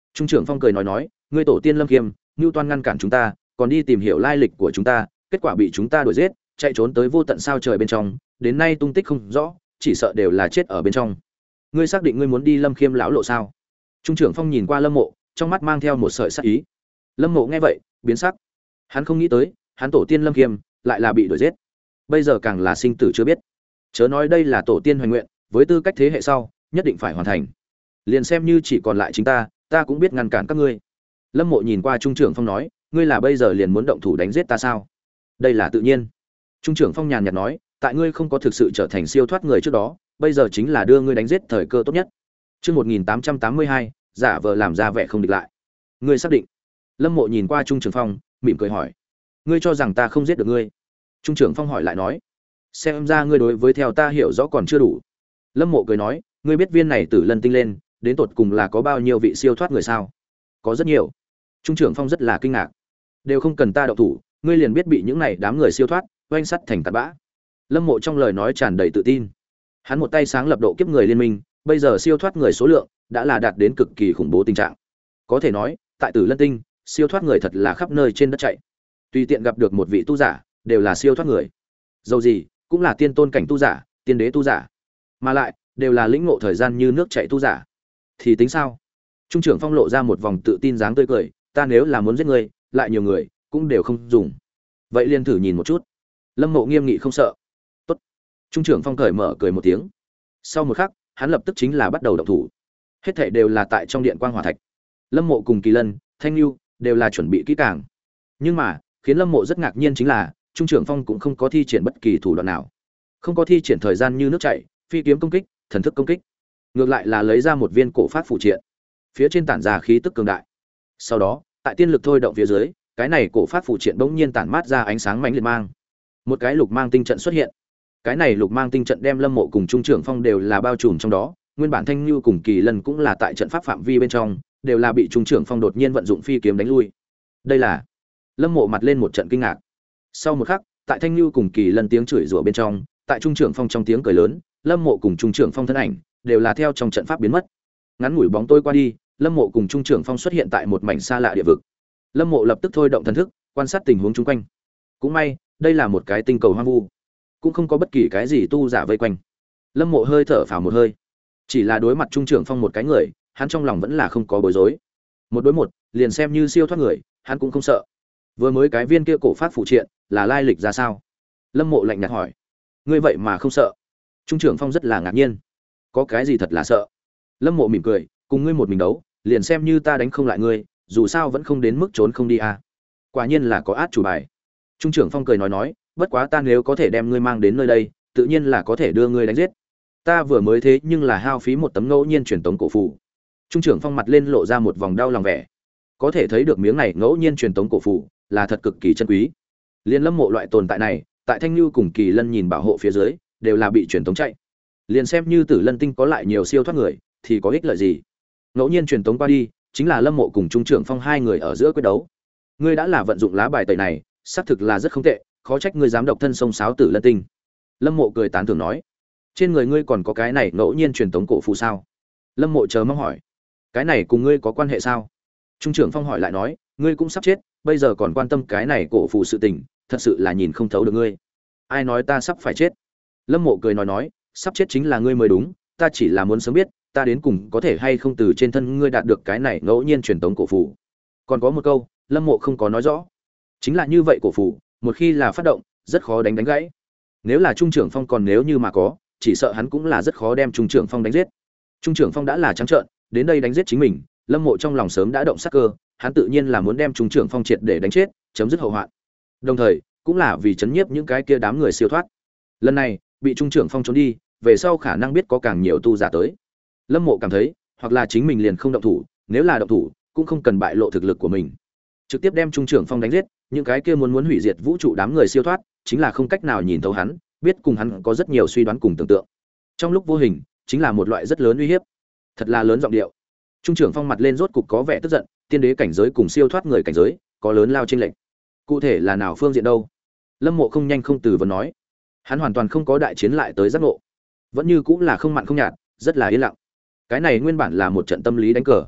[SPEAKER 1] Trung trưởng Phong cười nói nói, ngươi tổ tiên Lâm Khiêm, Nưu Toan ngăn cản chúng ta, còn đi tìm hiểu lai lịch của chúng ta, kết quả bị chúng ta đuổi giết, chạy trốn tới vô tận sao trời bên trong, đến nay tung tích không rõ, chỉ sợ đều là chết ở bên trong. Ngươi xác định ngươi muốn đi Lâm Khiêm lão lộ sao? Trung trưởng Phong nhìn qua Lâm Mộ, trong mắt mang theo một sợi sắc ý. Lâm Mộ nghe vậy, biến sắc. Hắn không nghĩ tới, hắn tổ tiên Lâm Khiêm lại là bị đuổi giết. Bây giờ càng là sinh tử chưa biết. Chớ nói đây là tổ tiên hoành nguyện, với tư cách thế hệ sau, nhất định phải hoàn thành. Liền xem như chỉ còn lại chính ta, ta cũng biết ngăn cản các ngươi. Lâm Mộ nhìn qua Trung trưởng Phong nói, ngươi là bây giờ liền muốn động thủ đánh giết ta sao? Đây là tự nhiên. Trung trưởng Phong nhàn nhạt nói, tại ngươi không có thực sự trở thành siêu thoát người trước đó, bây giờ chính là đưa ngươi đánh giết thời cơ tốt nhất. Chương một nghìn tám trăm tám mươi hai, giả vờ làm ra vẻ không địch lại. Ngươi xác định? Lâm Mộ nhìn qua Trung trưởng Phong, mỉm cười hỏi, ngươi cho rằng ta không giết được ngươi? Trung trưởng Phong hỏi lại nói, xem ra ngươi đối với theo ta hiểu rõ còn chưa đủ. Lâm Mộ cười nói, ngươi biết viên này Tử Lân tinh lên, đến tột cùng là có bao nhiêu vị siêu thoát người sao? Có rất nhiều. Trung trưởng Phong rất là kinh ngạc. Đều không cần ta động thủ, ngươi liền biết bị những này đám người siêu thoát oanh sắt thành tạt bã. Lâm Mộ trong lời nói tràn đầy tự tin. Hắn một tay sáng lập độ kiếp người liên minh, bây giờ siêu thoát người số lượng đã là đạt đến cực kỳ khủng bố tình trạng. Có thể nói, tại Tử Lân tinh, siêu thoát người thật là khắp nơi trên đất chạy. Tùy tiện gặp được một vị tu giả, đều là siêu thoát người. Dầu gì, cũng là tiên tôn cảnh tu giả, tiên đế tu giả, mà lại đều là lĩnh ngộ thời gian như nước chảy tu giả. Thì tính sao? Trung trưởng Phong lộ ra một vòng tự tin dáng tươi cười, ta nếu là muốn giết ngươi, lại nhiều người cũng đều không dùng. Vậy liền thử nhìn một chút. Lâm Mộ nghiêm nghị không sợ. Tốt. Trung trưởng Phong cởi mở cười một tiếng. Sau một khắc, hắn lập tức chính là bắt đầu động thủ. Hết thảy đều là tại trong điện quang hỏa thạch. Lâm Mộ cùng Kỳ Lân, Thanh Nưu đều là chuẩn bị kỹ càng. Nhưng mà, khiến Lâm Mộ rất ngạc nhiên chính là, Trung trưởng Phong cũng không có thi triển bất kỳ thủ đoạn nào. Không có thi triển thời gian như nước chảy, phi kiếm công kích, thần thức công kích. Ngược lại là lấy ra một viên cổ phát phụ triện. Phía trên tản ra khí tức cường đại. Sau đó, tại tiên lực thôi động phía dưới, cái này cổ phát phụ triện bỗng nhiên tản mát ra ánh sáng mãnh liệt mang. Một cái lục mang tinh trận xuất hiện. Cái này lục mang tinh trận đem Lâm Mộ cùng Trung trưởng Phong đều là bao trùm trong đó, nguyên bản Thanh Nưu cùng Kỳ Lân cũng là tại trận pháp phạm vi bên trong, đều là bị Trung trưởng Phong đột nhiên vận dụng phi kiếm đánh lui. Đây là Lâm Mộ mặt lên một trận kinh ngạc. Sau một khắc, tại Thanh Nưu cùng Kỳ Lân tiếng chửi rủa bên trong, tại Trung trưởng Phong trong tiếng cười lớn, Lâm Mộ cùng Trung trưởng Phong thân ảnh đều là theo trong trận pháp biến mất. Ngắn ngủi bóng tối qua đi, Lâm Mộ cùng Trung trưởng Phong xuất hiện tại một mảnh xa lạ địa vực. Lâm Mộ lập tức thôi động thần thức, quan sát tình huống chung quanh. Cũng may, đây là một cái tinh cầu hoang vu, cũng không có bất kỳ cái gì tu giả vây quanh. Lâm Mộ hơi thở phào một hơi. Chỉ là đối mặt Trung trưởng Phong một cái người, hắn trong lòng vẫn là không có bối rối. Một đối một, liền xem như siêu thoát người, hắn cũng không sợ. Vừa mới cái viên kia cổ phát phụ triện, là lai lịch ra sao? Lâm Mộ lạnh nhạt hỏi. Ngươi vậy mà không sợ? Trung trưởng Phong rất là ngạc nhiên. Có cái gì thật là sợ? Lâm Mộ mỉm cười, cùng ngươi một mình đấu, liền xem như ta đánh không lại ngươi, dù sao vẫn không đến mức trốn không đi à. Quả nhiên là có át chủ bài. Trung trưởng Phong cười nói nói, bất quá ta nếu có thể đem ngươi mang đến nơi đây, tự nhiên là có thể đưa ngươi đánh giết. Ta vừa mới thế nhưng là hao phí một tấm ngẫu nhiên truyền tống cổ phù. Trung trưởng Phong mặt lên lộ ra một vòng đau lòng vẻ. Có thể thấy được miếng này ngẫu nhiên truyền tống cổ phù là thật cực kỳ chân quý. Liên Lâm Mộ loại tồn tại này, tại Thanh Nưu cùng Kỳ Lân nhìn bảo hộ phía dưới, đều là bị truyền tống chạy. Liền xem như Tử Lân tinh có lại nhiều siêu thoát người, thì có ích lợi gì? Ngẫu nhiên truyền tống qua đi, chính là Lâm Mộ cùng Trung trưởng Phong hai người ở giữa quyết đấu. Ngươi đã là vận dụng lá bài tẩy này, xác thực là rất không tệ, khó trách ngươi dám độc thân sông sáo Tử Lân tinh. Lâm Mộ cười tán thưởng nói, trên người ngươi còn có cái này ngẫu nhiên truyền tống cổ phù sao? Lâm Mộ chờ mong hỏi, cái này cùng ngươi có quan hệ sao? Trung trưởng Phong hỏi lại nói, ngươi cũng sắp chết, bây giờ còn quan tâm cái này cổ phù sự tình, thật sự là nhìn không thấu được ngươi. Ai nói ta sắp phải chết? Lâm Mộ cười nói nói, sắp chết chính là ngươi mới đúng, ta chỉ là muốn sớm biết, ta đến cùng có thể hay không từ trên thân ngươi đạt được cái này ngẫu nhiên truyền tống cổ phù. Còn có một câu, Lâm Mộ không có nói rõ. Chính là như vậy cổ phù, một khi là phát động, rất khó đánh đánh gãy. Nếu là Trung trưởng Phong còn nếu như mà có, chỉ sợ hắn cũng là rất khó đem Trung trưởng Phong đánh giết. Trung trưởng Phong đã là trắng trợn, đến đây đánh giết chính mình, Lâm Mộ trong lòng sớm đã động sát cơ, hắn tự nhiên là muốn đem Trung trưởng Phong triệt để đánh chết, chấm dứt hậu hoạn. Đồng thời, cũng là vì chấn nhiếp những cái kia đám người siêu thoát. Lần này, bị Trung trưởng Phong trốn đi, về sau khả năng biết có càng nhiều tu giả tới. Lâm Mộ cảm thấy, hoặc là chính mình liền không động thủ, nếu là động thủ, cũng không cần bại lộ thực lực của mình. Trực tiếp đem Trung trưởng Phong đánh giết, những cái kia muốn muốn hủy diệt vũ trụ đám người siêu thoát, chính là không cách nào nhìn thấu hắn, biết cùng hắn có rất nhiều suy đoán cùng tưởng tượng. Trong lúc vô hình, chính là một loại rất lớn uy hiếp. Thật là lớn giọng điệu. Trung trưởng Phong mặt lên rốt cục có vẻ tức giận, tiên đế cảnh giới cùng siêu thoát người cảnh giới, có lớn lao chênh lệch. Cụ thể là nào phương diện đâu? Lâm Mộ không nhanh không từ vấn nói. Hắn hoàn toàn không có đại chiến lại tới giác ngộ, vẫn như cũng là không mặn không nhạt, rất là yên lặng. Cái này nguyên bản là một trận tâm lý đánh cờ.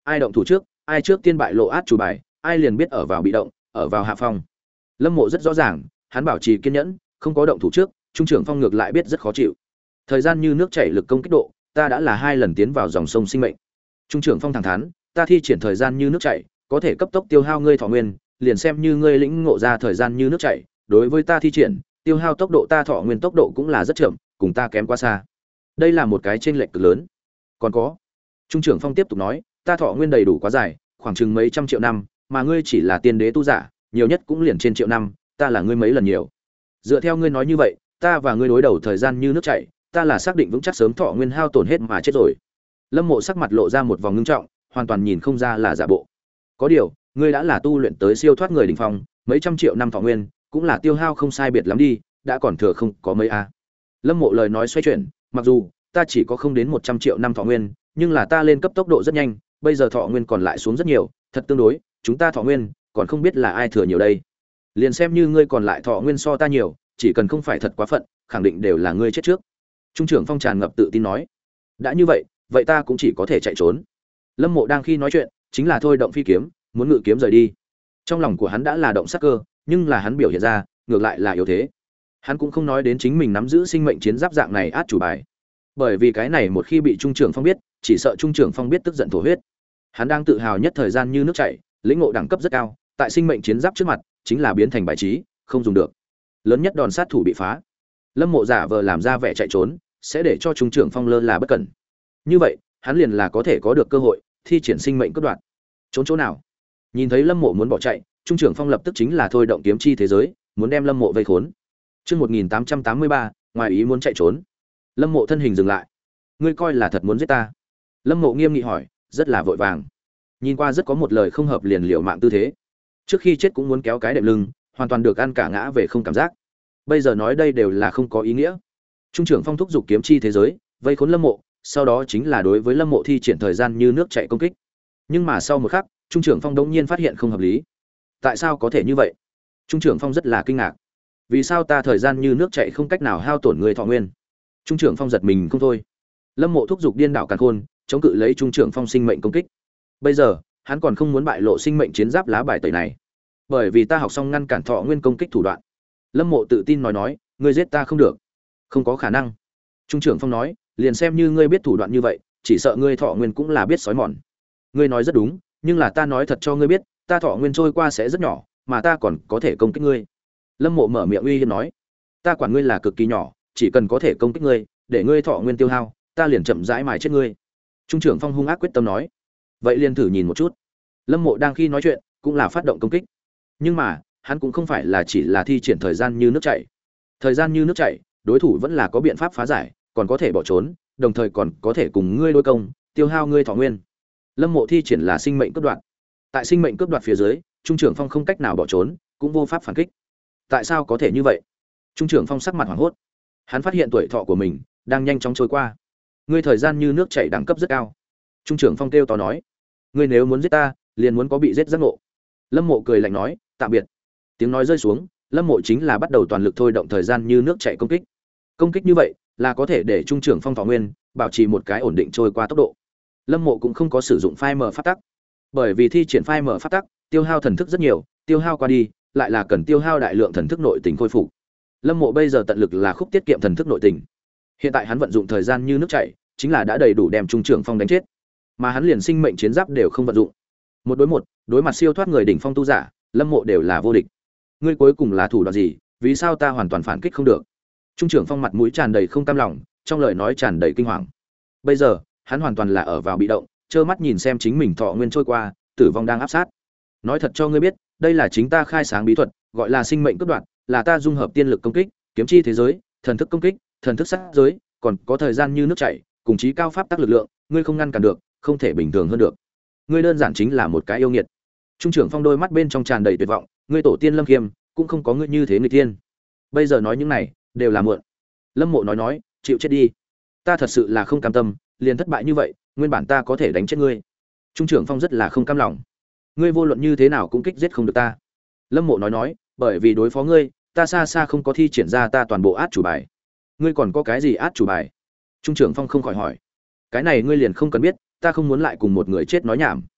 [SPEAKER 1] ai động thủ trước, ai trước tiên bại lộ át chủ bài, ai liền biết ở vào bị động, ở vào hạ phong. Lâm Mộ rất rõ ràng, hắn bảo trì kiên nhẫn, không có động thủ trước, trung trưởng phong ngược lại biết rất khó chịu. Thời gian như nước chảy, lực công kích độ, ta đã là hai lần tiến vào dòng sông sinh mệnh. Trung trưởng phong thẳng thắn, ta thi triển thời gian như nước chảy, có thể cấp tốc tiêu hao ngươi thọ nguyên, liền xem như ngươi lĩnh ngộ ra thời gian như nước chảy, đối với ta thi triển, tiêu hao tốc độ ta thọ nguyên tốc độ cũng là rất chậm, cùng ta kém quá xa. Đây là một cái chênh lệch cực lớn. Còn có, trung trưởng phong tiếp tục nói, ta thọ nguyên đầy đủ quá dài, khoảng chừng mấy trăm triệu năm, mà ngươi chỉ là tiên đế tu giả, nhiều nhất cũng liền trên triệu năm, ta là ngươi mấy lần nhiều. Dựa theo ngươi nói như vậy, ta và ngươi đối đầu thời gian như nước chảy, ta là xác định vững chắc sớm thọ nguyên hao tổn hết mà chết rồi. Lâm Mộ sắc mặt lộ ra một vòng ngưng trọng, hoàn toàn nhìn không ra là giả bộ. Có điều, ngươi đã là tu luyện tới siêu thoát người đỉnh phong, mấy trăm triệu năm thọ nguyên, cũng là tiêu hao không sai biệt lắm đi, đã còn thừa không có mấy a. Lâm Mộ lời nói xoay chuyển, mặc dù ta chỉ có không đến một trăm triệu năm thọ nguyên, nhưng là ta lên cấp tốc độ rất nhanh, bây giờ thọ nguyên còn lại xuống rất nhiều, thật tương đối, chúng ta thọ nguyên còn không biết là ai thừa nhiều đây. Liền xem như ngươi còn lại thọ nguyên so ta nhiều, chỉ cần không phải thật quá phận, khẳng định đều là ngươi chết trước. Trung trưởng phong tràn ngập tự tin nói. Đã như vậy, vậy ta cũng chỉ có thể chạy trốn. Lâm Mộ đang khi nói chuyện, chính là thôi động phi kiếm, muốn ngự kiếm rời đi. Trong lòng của hắn đã là động sát cơ, nhưng là hắn biểu hiện ra, ngược lại là yếu thế. Hắn cũng không nói đến chính mình nắm giữ sinh mệnh chiến giáp dạng này át chủ bài. Bởi vì cái này một khi bị trung trưởng phong biết, chỉ sợ trung trưởng phong biết tức giận thổ huyết. Hắn đang tự hào nhất thời gian như nước chảy, lĩnh ngộ đẳng cấp rất cao, tại sinh mệnh chiến giáp trước mặt, chính là biến thành bài trí, không dùng được. Lớn nhất đòn sát thủ bị phá. Lâm Mộ giả vờ làm ra vẻ chạy trốn, sẽ để cho trung trưởng phong lơ là bất cẩn. Như vậy, hắn liền là có thể có được cơ hội thi triển sinh mệnh cướp đoạt. Trốn chỗ nào? Nhìn thấy Lâm Mộ muốn bỏ chạy, trung trưởng phong lập tức chính là thôi động kiếm chi thế giới, muốn đem Lâm Mộ vây khốn. Chương một nghìn tám trăm tám mươi ba, ngoài ý muốn chạy trốn. Lâm Mộ thân hình dừng lại. Ngươi coi là thật muốn giết ta? Lâm Mộ nghiêm nghị hỏi, rất là vội vàng. Nhìn qua rất có một lời không hợp liền liều mạng tư thế. Trước khi chết cũng muốn kéo cái đệm lưng, hoàn toàn được ăn cả ngã về không cảm giác. Bây giờ nói đây đều là không có ý nghĩa. Trung trưởng phong thúc giục kiếm chi thế giới, vây khốn Lâm Mộ, sau đó chính là đối với Lâm Mộ thi triển thời gian như nước chảy công kích. Nhưng mà sau một khắc, Trung trưởng phong đống nhiên phát hiện không hợp lý. Tại sao có thể như vậy? Trung trưởng phong rất là kinh ngạc. Vì sao ta thời gian như nước chảy không cách nào hao tổn người thọ nguyên? Trung trưởng phong giật mình không thôi. Lâm Mộ thúc giục điên đảo càn khôn, chống cự lấy trung trưởng phong sinh mệnh công kích. Bây giờ, hắn còn không muốn bại lộ sinh mệnh chiến giáp lá bài tẩy này. Bởi vì ta học xong ngăn cản thọ nguyên công kích thủ đoạn. Lâm Mộ tự tin nói nói, ngươi giết ta không được. Không có khả năng. Trung trưởng phong nói, liền xem như ngươi biết thủ đoạn như vậy, chỉ sợ ngươi thọ nguyên cũng là biết sói mòn. Ngươi nói rất đúng, nhưng là ta nói thật cho ngươi biết, ta thọ nguyên trôi qua sẽ rất nhỏ, mà ta còn có thể công kích ngươi. Lâm Mộ mở miệng uy hiếp nói, ta quản ngươi là cực kỳ nhỏ, chỉ cần có thể công kích ngươi, để ngươi thọ nguyên tiêu hao, ta liền chậm rãi mài chết ngươi. Trung trưởng phong hung ác quyết tâm nói, vậy liền thử nhìn một chút. Lâm Mộ đang khi nói chuyện, cũng là phát động công kích, nhưng mà hắn cũng không phải là chỉ là thi triển thời gian như nước chảy. Thời gian như nước chảy, đối thủ vẫn là có biện pháp phá giải, còn có thể bỏ trốn, đồng thời còn có thể cùng ngươi đối công, tiêu hao ngươi thọ nguyên. Lâm Mộ thi triển là sinh mệnh cướp đoạt. Tại sinh mệnh cướp đoạt phía dưới, trung trưởng phong không cách nào bỏ trốn, cũng vô pháp phản kích. Tại sao có thể như vậy? Trung trưởng phong sắc mặt hoảng hốt. Hắn phát hiện tuổi thọ của mình đang nhanh chóng trôi qua. Ngươi thời gian như nước chảy đẳng cấp rất cao. Trung trưởng phong kêu to nói, ngươi nếu muốn giết ta, liền muốn có bị giết giác ngộ. Lâm Mộ cười lạnh nói, tạm biệt. Tiếng nói rơi xuống, Lâm Mộ chính là bắt đầu toàn lực thôi động thời gian như nước chảy công kích. Công kích như vậy là có thể để trung trưởng phong thọ nguyên bảo trì một cái ổn định trôi qua tốc độ. Lâm Mộ cũng không có sử dụng phai mở pháp tắc, bởi vì thi triển phai mở pháp tắc tiêu hao thần thức rất nhiều, tiêu hao qua đi lại là cần tiêu hao đại lượng thần thức nội tình khôi phục. Lâm Mộ bây giờ tận lực là khúc tiết kiệm thần thức nội tình. Hiện tại hắn vận dụng thời gian như nước chảy, chính là đã đầy đủ đem trung trưởng phong đánh chết, mà hắn liền sinh mệnh chiến giáp đều không vận dụng. Một đối một, đối mặt siêu thoát người đỉnh phong tu giả, Lâm Mộ đều là vô địch. Ngươi cuối cùng là thủ đoạn gì, vì sao ta hoàn toàn phản kích không được? Trung trưởng phong mặt mũi tràn đầy không cam lòng, trong lời nói tràn đầy kinh hoàng. Bây giờ, hắn hoàn toàn là ở vào bị động, trơ mắt nhìn xem chính mình thọ nguyên trôi qua, tử vong đang áp sát. Nói thật cho ngươi biết, đây là chính ta khai sáng bí thuật, gọi là sinh mệnh cướp đoạt, là ta dung hợp tiên lực công kích, kiếm chi thế giới, thần thức công kích, thần thức sát giới, còn có thời gian như nước chảy, cùng chí cao pháp tắc lực lượng, ngươi không ngăn cản được, không thể bình thường hơn được. Ngươi đơn giản chính là một cái yêu nghiệt. Trung trưởng phong đôi mắt bên trong tràn đầy tuyệt vọng, ngươi tổ tiên Lâm Kiêm cũng không có ngươi như thế người tiên. Bây giờ nói những này đều là muộn. Lâm Mộ nói nói, chịu chết đi. Ta thật sự là không cam tâm, liền thất bại như vậy, nguyên bản ta có thể đánh chết ngươi. Trung trưởng phong rất là không cam lòng. Ngươi vô luận như thế nào cũng kích giết không được ta. Lâm Mộ nói nói, bởi vì đối phó ngươi, ta xa xa không có thi triển ra ta toàn bộ át chủ bài. Ngươi còn có cái gì át chủ bài? Trung trưởng phong không khỏi hỏi. Cái này ngươi liền không cần biết, ta không muốn lại cùng một người chết nói nhảm.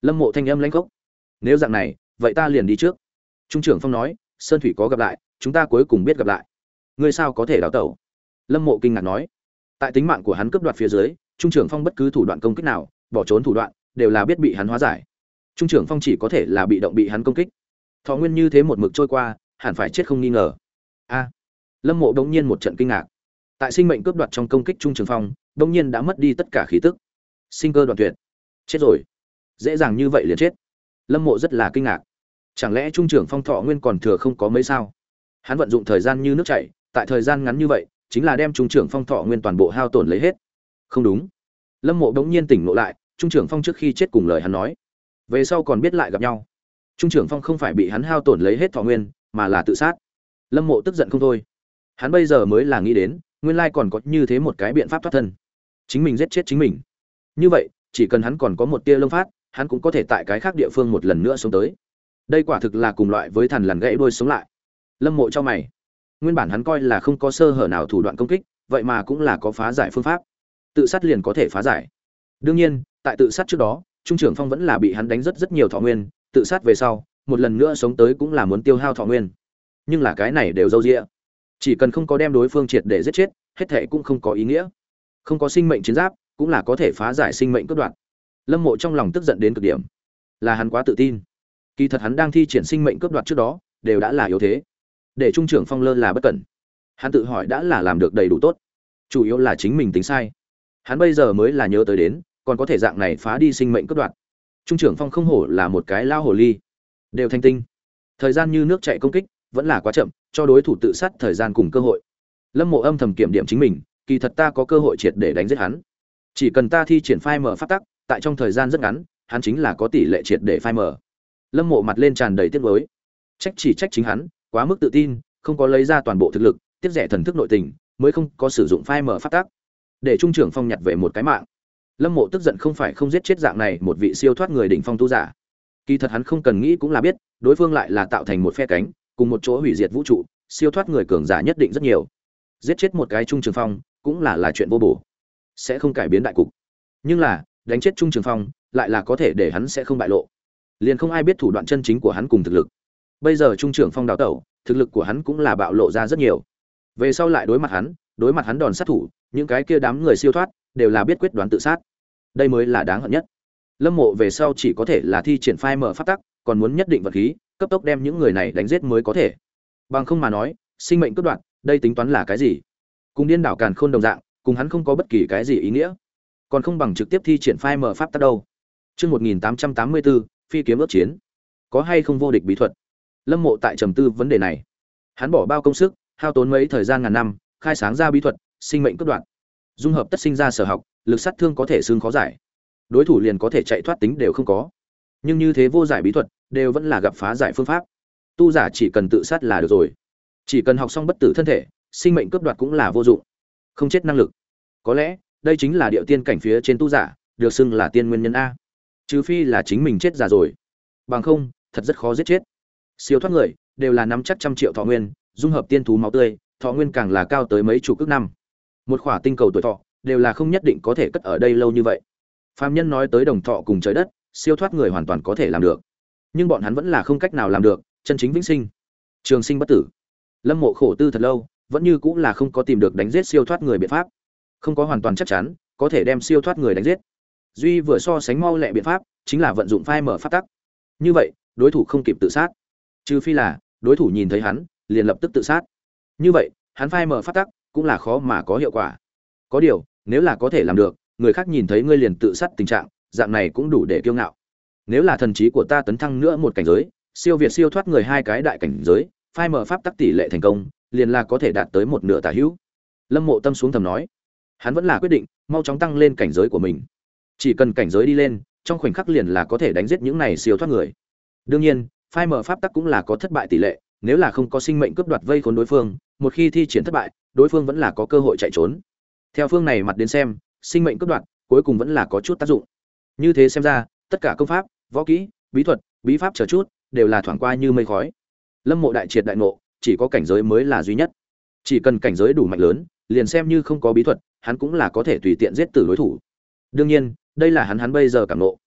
[SPEAKER 1] Lâm Mộ thanh âm lãnh khốc. Nếu dạng này, vậy ta liền đi trước. Trung trưởng Phong nói, Sơn Thủy có gặp lại, chúng ta cuối cùng biết gặp lại. Ngươi sao có thể đào tẩu? Lâm Mộ kinh ngạc nói. Tại tính mạng của hắn cướp đoạt phía dưới, Trung trưởng Phong bất cứ thủ đoạn công kích nào, bỏ trốn thủ đoạn, đều là biết bị hắn hóa giải. Trung trưởng Phong chỉ có thể là bị động bị hắn công kích. Thọ nguyên như thế một mực trôi qua, hẳn phải chết không nghi ngờ. A. Lâm Mộ đống nhiên một trận kinh ngạc. Tại sinh mệnh cướp đoạt trong công kích Trung trưởng Phong, đống nhiên đã mất đi tất cả khí tức. Sinh cơ đoạn tuyệt. Chết rồi. Dễ dàng như vậy liền chết. Lâm Mộ rất là kinh ngạc. Chẳng lẽ Trung trưởng Phong thọ nguyên còn thừa không có mấy sao? Hắn vận dụng thời gian như nước chảy, tại thời gian ngắn như vậy, chính là đem Trung trưởng Phong thọ nguyên toàn bộ hao tổn lấy hết. Không đúng. Lâm Mộ đống nhiên tỉnh ngộ lại, Trung trưởng Phong trước khi chết cùng lời hắn nói, về sau còn biết lại gặp nhau. Trung trưởng Phong không phải bị hắn hao tổn lấy hết thọ nguyên, mà là tự sát. Lâm Mộ tức giận không thôi. Hắn bây giờ mới là nghĩ đến, nguyên lai còn có như thế một cái biện pháp thoát thân. Chính mình giết chết chính mình. Như vậy, chỉ cần hắn còn có một tia lông phát, hắn cũng có thể tại cái khác địa phương một lần nữa sống tới. Đây quả thực là cùng loại với thần lằn gãy đuôi sống lại. Lâm Mộ cho mày. Nguyên bản hắn coi là không có sơ hở nào thủ đoạn công kích, vậy mà cũng là có phá giải phương pháp. Tự sát liền có thể phá giải. Đương nhiên, tại tự sát trước đó, Trung trưởng Phong vẫn là bị hắn đánh rất rất nhiều thọ nguyên, tự sát về sau, một lần nữa sống tới cũng là muốn tiêu hao thọ nguyên. Nhưng là cái này đều dâu dịa. Chỉ cần không có đem đối phương triệt để giết chết, hết thảy cũng không có ý nghĩa. Không có sinh mệnh chiến giáp, cũng là có thể phá giải sinh mệnh cướp đoạt. Lâm Mộ trong lòng tức giận đến cực điểm. Là hắn quá tự tin. Kỳ thật hắn đang thi triển sinh mệnh cướp đoạt trước đó, đều đã là yếu thế. Để Trung trưởng Phong lơ là bất cẩn. Hắn tự hỏi đã là làm được đầy đủ tốt. Chủ yếu là chính mình tính sai. Hắn bây giờ mới là nhớ tới đến, còn có thể dạng này phá đi sinh mệnh cướp đoạt. Trung trưởng Phong không hổ là một cái lao hồ ly, đều thanh tinh. Thời gian như nước chảy công kích, vẫn là quá chậm, cho đối thủ tự sát thời gian cùng cơ hội. Lâm Mộ âm thầm kiểm điểm chính mình, kỳ thật ta có cơ hội triệt để đánh giết hắn. Chỉ cần ta thi triển phai mở pháp tắc, tại trong thời gian rất ngắn, hắn chính là có tỷ lệ triệt để phai mở. Lâm Mộ mặt lên tràn đầy tiếc nuối. Trách chỉ trách chính hắn, quá mức tự tin, không có lấy ra toàn bộ thực lực, tiếc rẻ thần thức nội tình, mới không có sử dụng phai mở pháp tắc, để Trung trưởng Phong nhặt về một cái mạng. Lâm Mộ tức giận không phải không giết chết dạng này một vị siêu thoát người đỉnh phong tu giả. Kỳ thật hắn không cần nghĩ cũng là biết, đối phương lại là tạo thành một phe cánh, cùng một chỗ hủy diệt vũ trụ, siêu thoát người cường giả nhất định rất nhiều. Giết chết một cái Trung Trường Phong, cũng là là chuyện vô bổ, sẽ không cải biến đại cục. Nhưng là, đánh chết Trung Trường Phong, lại là có thể để hắn sẽ không bại lộ. Liền không ai biết thủ đoạn chân chính của hắn cùng thực lực. Bây giờ Trung Trường Phong đào tẩu, thực lực của hắn cũng là bạo lộ ra rất nhiều. Về sau lại đối mặt hắn, đối mặt hắn đòn sát thủ, những cái kia đám người siêu thoát đều là biết quyết đoán tự sát. Đây mới là đáng hận nhất. Lâm Mộ về sau chỉ có thể là thi triển phai mở pháp tắc, còn muốn nhất định vật khí, cấp tốc đem những người này đánh giết mới có thể. Bằng không mà nói, sinh mệnh cướp đoạt, đây tính toán là cái gì? Cùng điên đảo càn khôn đồng dạng, cùng hắn không có bất kỳ cái gì ý nghĩa. Còn không bằng trực tiếp thi triển phai mở pháp tắc đâu. Chương một nghìn tám trăm tám mươi tư, phi kiếm ước chiến. Có hay không vô địch bí thuật? Lâm Mộ tại trầm tư vấn đề này. Hắn bỏ bao công sức, hao tốn mấy thời gian ngàn năm, khai sáng ra bí thuật, sinh mệnh cướp đoạt. Dung hợp tất sinh ra sở học, lực sát thương có thể xương khó giải. Đối thủ liền có thể chạy thoát tính đều không có. Nhưng như thế vô giải bí thuật, đều vẫn là gặp phá giải phương pháp. Tu giả chỉ cần tự sát là được rồi. Chỉ cần học xong bất tử thân thể, sinh mệnh cướp đoạt cũng là vô dụng. Không chết năng lực. Có lẽ, đây chính là điệu tiên cảnh phía trên tu giả, được xưng là tiên nguyên nhân a. Trừ phi là chính mình chết già rồi. Bằng không, thật rất khó giết chết. Siêu thoát người đều là nắm chắc trăm triệu thọ nguyên, dung hợp tiên thú máu tươi, thọ nguyên càng là cao tới mấy chục ức năm. Một khỏa tinh cầu tuổi thọ đều là không nhất định có thể cất ở đây lâu như vậy. Phàm nhân nói tới đồng thọ cùng trời đất, siêu thoát người hoàn toàn có thể làm được. Nhưng bọn hắn vẫn là không cách nào làm được chân chính vĩnh sinh, trường sinh bất tử. Lâm Mộ khổ tư thật lâu, vẫn như cũng là không có tìm được đánh giết siêu thoát người biện pháp. Không có hoàn toàn chắc chắn có thể đem siêu thoát người đánh giết. Duy vừa so sánh mau lẹ biện pháp chính là vận dụng phai mở pháp tắc. Như vậy, đối thủ không kịp tự sát. Trừ phi là đối thủ nhìn thấy hắn, liền lập tức tự sát. Như vậy, hắn phai mở pháp tắc cũng là khó mà có hiệu quả. Có điều, nếu là có thể làm được, người khác nhìn thấy ngươi liền tự sát tình trạng, dạng này cũng đủ để kiêu ngạo. Nếu là thần trí của ta tấn thăng nữa một cảnh giới, siêu việt siêu thoát người hai cái đại cảnh giới, phai mở pháp tắc tỷ lệ thành công, liền là có thể đạt tới một nửa tả hữu. Lâm Mộ tâm xuống thầm nói, hắn vẫn là quyết định mau chóng tăng lên cảnh giới của mình. Chỉ cần cảnh giới đi lên, trong khoảnh khắc liền là có thể đánh giết những này siêu thoát người. Đương nhiên, phai mở pháp tắc cũng là có thất bại tỷ lệ, nếu là không có sinh mệnh cướp đoạt vây khốn đối phương, một khi thi triển thất bại, đối phương vẫn là có cơ hội chạy trốn. Theo phương này mặt đến xem, sinh mệnh cướp đoạt cuối cùng vẫn là có chút tác dụng. Như thế xem ra, tất cả công pháp, võ kỹ, bí thuật, bí pháp chờ chút, đều là thoảng qua như mây khói. Lâm Mộ đại triệt đại ngộ, chỉ có cảnh giới mới là duy nhất. Chỉ cần cảnh giới đủ mạnh lớn, liền xem như không có bí thuật, hắn cũng là có thể tùy tiện giết tử đối thủ. Đương nhiên, đây là hắn hắn bây giờ cảm ngộ.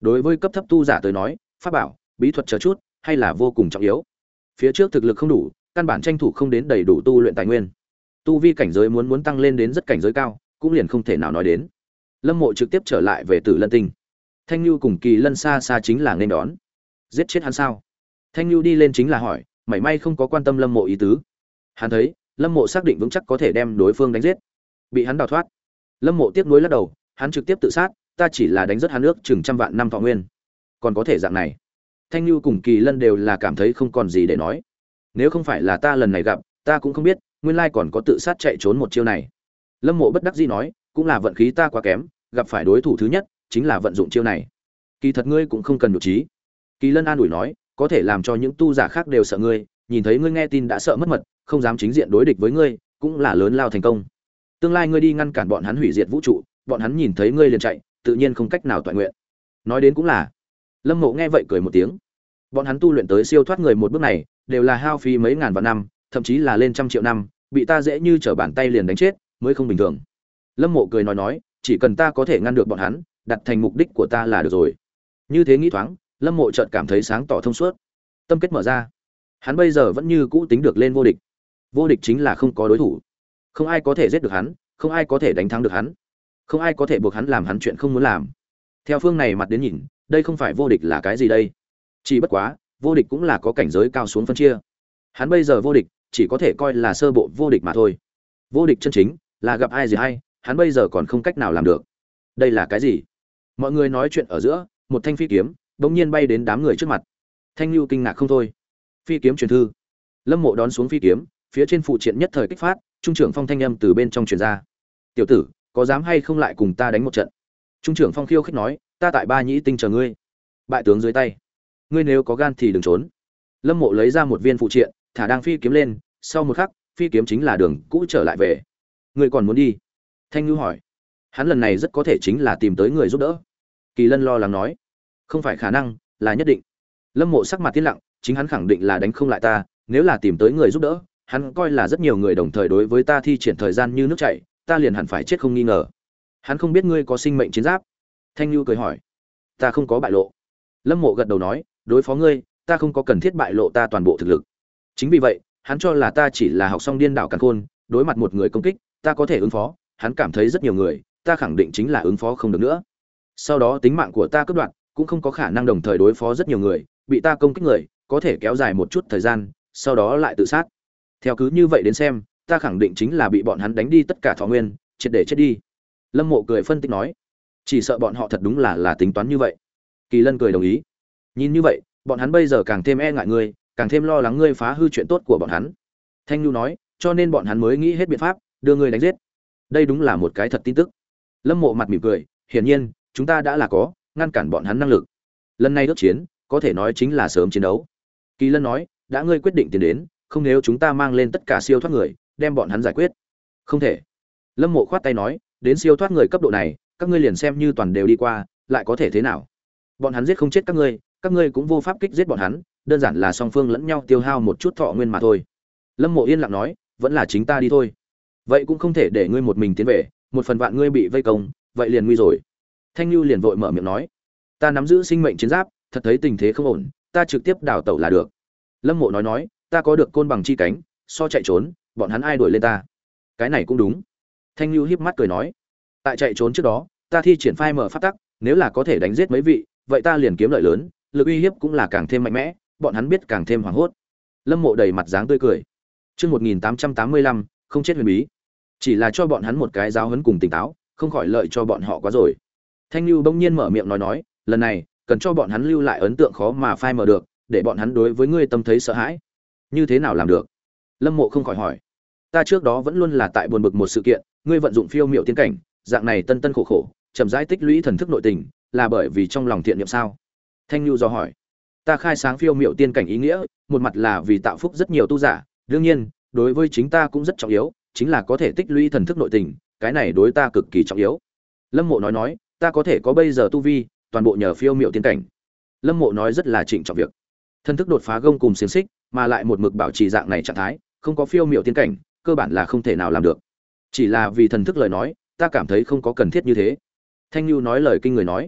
[SPEAKER 1] đối với cấp thấp tu giả tới nói pháp bảo bí thuật chờ chút hay là vô cùng trọng yếu. Phía trước thực lực không đủ, căn bản tranh thủ không đến đầy đủ tu luyện tài nguyên. Tu vi cảnh giới muốn muốn tăng lên đến rất cảnh giới cao, cũng liền không thể nào nói đến. Lâm Mộ trực tiếp trở lại về Tử Lân Tinh. Thanh Nhu cùng Kỳ Lân xa xa chính là nên đón. Giết chết hắn sao? Thanh Nhu đi lên chính là hỏi, mảy may không có quan tâm Lâm Mộ ý tứ. Hắn thấy, Lâm Mộ xác định vững chắc có thể đem đối phương đánh giết. Bị hắn đào thoát. Lâm Mộ tiếc nuối lắc đầu, hắn trực tiếp tự sát, ta chỉ là đánh rất hắn nước chừng trăm vạn năm thọ nguyên. Còn có thể dạng này. Thanh Nhu cùng Kỳ Lân đều là cảm thấy không còn gì để nói. Nếu không phải là ta lần này gặp, ta cũng không biết, nguyên lai còn có tự sát chạy trốn một chiêu này. Lâm Mộ bất đắc dĩ nói, cũng là vận khí ta quá kém, gặp phải đối thủ thứ nhất, chính là vận dụng chiêu này. Kỳ thật ngươi cũng không cần nhục trí. Kỳ Lân an ủi nói, có thể làm cho những tu giả khác đều sợ ngươi, nhìn thấy ngươi nghe tin đã sợ mất mật, không dám chính diện đối địch với ngươi, cũng là lớn lao thành công. Tương lai ngươi đi ngăn cản bọn hắn hủy diệt vũ trụ, bọn hắn nhìn thấy ngươi liền chạy, tự nhiên không cách nào toàn nguyện. Nói đến cũng là. Lâm Mộ nghe vậy cười một tiếng. Bọn hắn tu luyện tới siêu thoát người một bước này, đều là hao phí mấy ngàn vạn năm, thậm chí là lên trăm triệu năm, bị ta dễ như trở bàn tay liền đánh chết, mới không bình thường. Lâm Mộ cười nói nói, chỉ cần ta có thể ngăn được bọn hắn, đặt thành mục đích của ta là được rồi. Như thế nghĩ thoáng, Lâm Mộ chợt cảm thấy sáng tỏ thông suốt. Tâm kết mở ra. Hắn bây giờ vẫn như cũ tính được lên vô địch. Vô địch chính là không có đối thủ. Không ai có thể giết được hắn, không ai có thể đánh thắng được hắn. Không ai có thể buộc hắn làm hắn chuyện không muốn làm. Theo phương này mặt đến nhìn, đây không phải vô địch là cái gì đây? Chỉ bất quá, vô địch cũng là có cảnh giới cao xuống phân chia. Hắn bây giờ vô địch, chỉ có thể coi là sơ bộ vô địch mà thôi. Vô địch chân chính là gặp ai gì hay, hắn bây giờ còn không cách nào làm được. Đây là cái gì? Mọi người nói chuyện ở giữa, một thanh phi kiếm bỗng nhiên bay đến đám người trước mặt. Thanh Nhu kinh ngạc không thôi. Phi kiếm truyền thư. Lâm Mộ đón xuống phi kiếm, phía trên phụ triện nhất thời kích phát, trung trưởng Phong thanh âm từ bên trong truyền ra. "Tiểu tử, có dám hay không lại cùng ta đánh một trận?" Trung trưởng Phong khiêu khích nói, "Ta tại Ba Nhĩ Tinh chờ ngươi." Bại tướng dưới tay. "Ngươi nếu có gan thì đừng trốn." Lâm Mộ lấy ra một viên phụ triện, thả đang phi kiếm lên, sau một khắc, phi kiếm chính là đường cũ trở lại về. "Ngươi còn muốn đi?" Thanh Nhu hỏi. Hắn lần này rất có thể chính là tìm tới người giúp đỡ. Kỳ Lân lo lắng nói, "Không phải khả năng, là nhất định." Lâm Mộ sắc mặt tiến lặng, chính hắn khẳng định là đánh không lại ta, nếu là tìm tới người giúp đỡ, hắn coi là rất nhiều người đồng thời đối với ta thi triển thời gian như nước chảy, ta liền hẳn phải chết không nghi ngờ. Hắn không biết ngươi có sinh mệnh chiến giáp. Thanh Nhu cười hỏi. "Ta không có bại lộ." Lâm Mộ gật đầu nói, "Đối phó ngươi, ta không có cần thiết bại lộ ta toàn bộ thực lực. Chính vì vậy, hắn cho là ta chỉ là học xong điên đảo càn khôn, đối mặt một người công kích, ta có thể ứng phó, hắn cảm thấy rất nhiều người, ta khẳng định chính là ứng phó không được nữa. Sau đó tính mạng của ta cướp đoạt, cũng không có khả năng đồng thời đối phó rất nhiều người, bị ta công kích người, có thể kéo dài một chút thời gian, sau đó lại tự sát. Theo cứ như vậy đến xem, ta khẳng định chính là bị bọn hắn đánh đi tất cả thọ nguyên, triệt để chết đi." Lâm Mộ cười phân tích nói, "Chỉ sợ bọn họ thật đúng là là tính toán như vậy." Kỳ Lân cười đồng ý. "Nhìn như vậy, bọn hắn bây giờ càng thêm e ngại ngươi, càng thêm lo lắng ngươi phá hư chuyện tốt của bọn hắn." Thanh Nhu nói, "Cho nên bọn hắn mới nghĩ hết biện pháp đưa ngươi đánh giết." Đây đúng là một cái thật tin tức. Lâm Mộ mặt mỉm cười, hiển nhiên, chúng ta đã là có ngăn cản bọn hắn năng lực. Lần này ước chiến, có thể nói chính là sớm chiến đấu. Kỳ Lân nói, "Đã ngươi quyết định tiến đến, không nếu chúng ta mang lên tất cả siêu thoát người, đem bọn hắn giải quyết." "Không thể." Lâm Mộ khoát tay nói, "Đến siêu thoát người cấp độ này, các ngươi liền xem như toàn đều đi qua, lại có thể thế nào? Bọn hắn giết không chết các ngươi, các ngươi cũng vô pháp kích giết bọn hắn, đơn giản là song phương lẫn nhau tiêu hao một chút thọ nguyên mà thôi." Lâm Mộ yên lặng nói, "Vẫn là chính ta đi thôi." "Vậy cũng không thể để ngươi một mình tiến về, một phần vạn ngươi bị vây công, vậy liền nguy rồi." Thanh Nhu liền vội mở miệng nói, "Ta nắm giữ sinh mệnh chiến giáp, thật thấy tình thế không ổn, ta trực tiếp đào tẩu là được." Lâm Mộ nói nói, "Ta có được côn bằng chi cánh, so chạy trốn, bọn hắn ai đuổi lên ta?" "Cái này cũng đúng." Thanh Nhu híp mắt cười nói, "Tại chạy trốn trước đó, ta thi triển phai mở pháp tắc, nếu là có thể đánh giết mấy vị, vậy ta liền kiếm lợi lớn, lực uy hiếp cũng là càng thêm mạnh mẽ, bọn hắn biết càng thêm hoảng hốt." Lâm Mộ đầy mặt dáng tươi cười. Chương một nghìn tám trăm tám mươi lăm, không chết huyền bí. Chỉ là cho bọn hắn một cái giáo huấn cùng tỉnh táo, không khỏi lợi cho bọn họ quá rồi. Thanh Nhu bỗng nhiên mở miệng nói nói, "Lần này, cần cho bọn hắn lưu lại ấn tượng khó mà phai mở được, để bọn hắn đối với ngươi tâm thấy sợ hãi." "Như thế nào làm được?" Lâm Mộ không khỏi hỏi. "Ta trước đó vẫn luôn là tại buồn bực một sự kiện, ngươi vận dụng phiêu miệu tiên cảnh, dạng này tân tân khổ khổ, chậm rãi tích lũy thần thức nội tình, là bởi vì trong lòng thiện niệm sao?" Thanh Nhu do hỏi. "Ta khai sáng phiêu miệu tiên cảnh ý nghĩa, một mặt là vì tạo phúc rất nhiều tu giả, đương nhiên, đối với chính ta cũng rất trọng yếu, chính là có thể tích lũy thần thức nội tình, cái này đối ta cực kỳ trọng yếu." Lâm Mộ nói nói, "Ta có thể có bây giờ tu vi, toàn bộ nhờ phiêu miệu tiên cảnh." Lâm Mộ nói rất là trịnh trọng việc. Thần thức đột phá gông cùng xiềng xích, mà lại một mực bảo trì dạng này trạng thái, không có phiêu miệu tiên cảnh, cơ bản là không thể nào làm được. Chỉ là vì thần thức lời nói, ta cảm thấy không có cần thiết như thế." Thanh Nhu nói lời kinh người nói.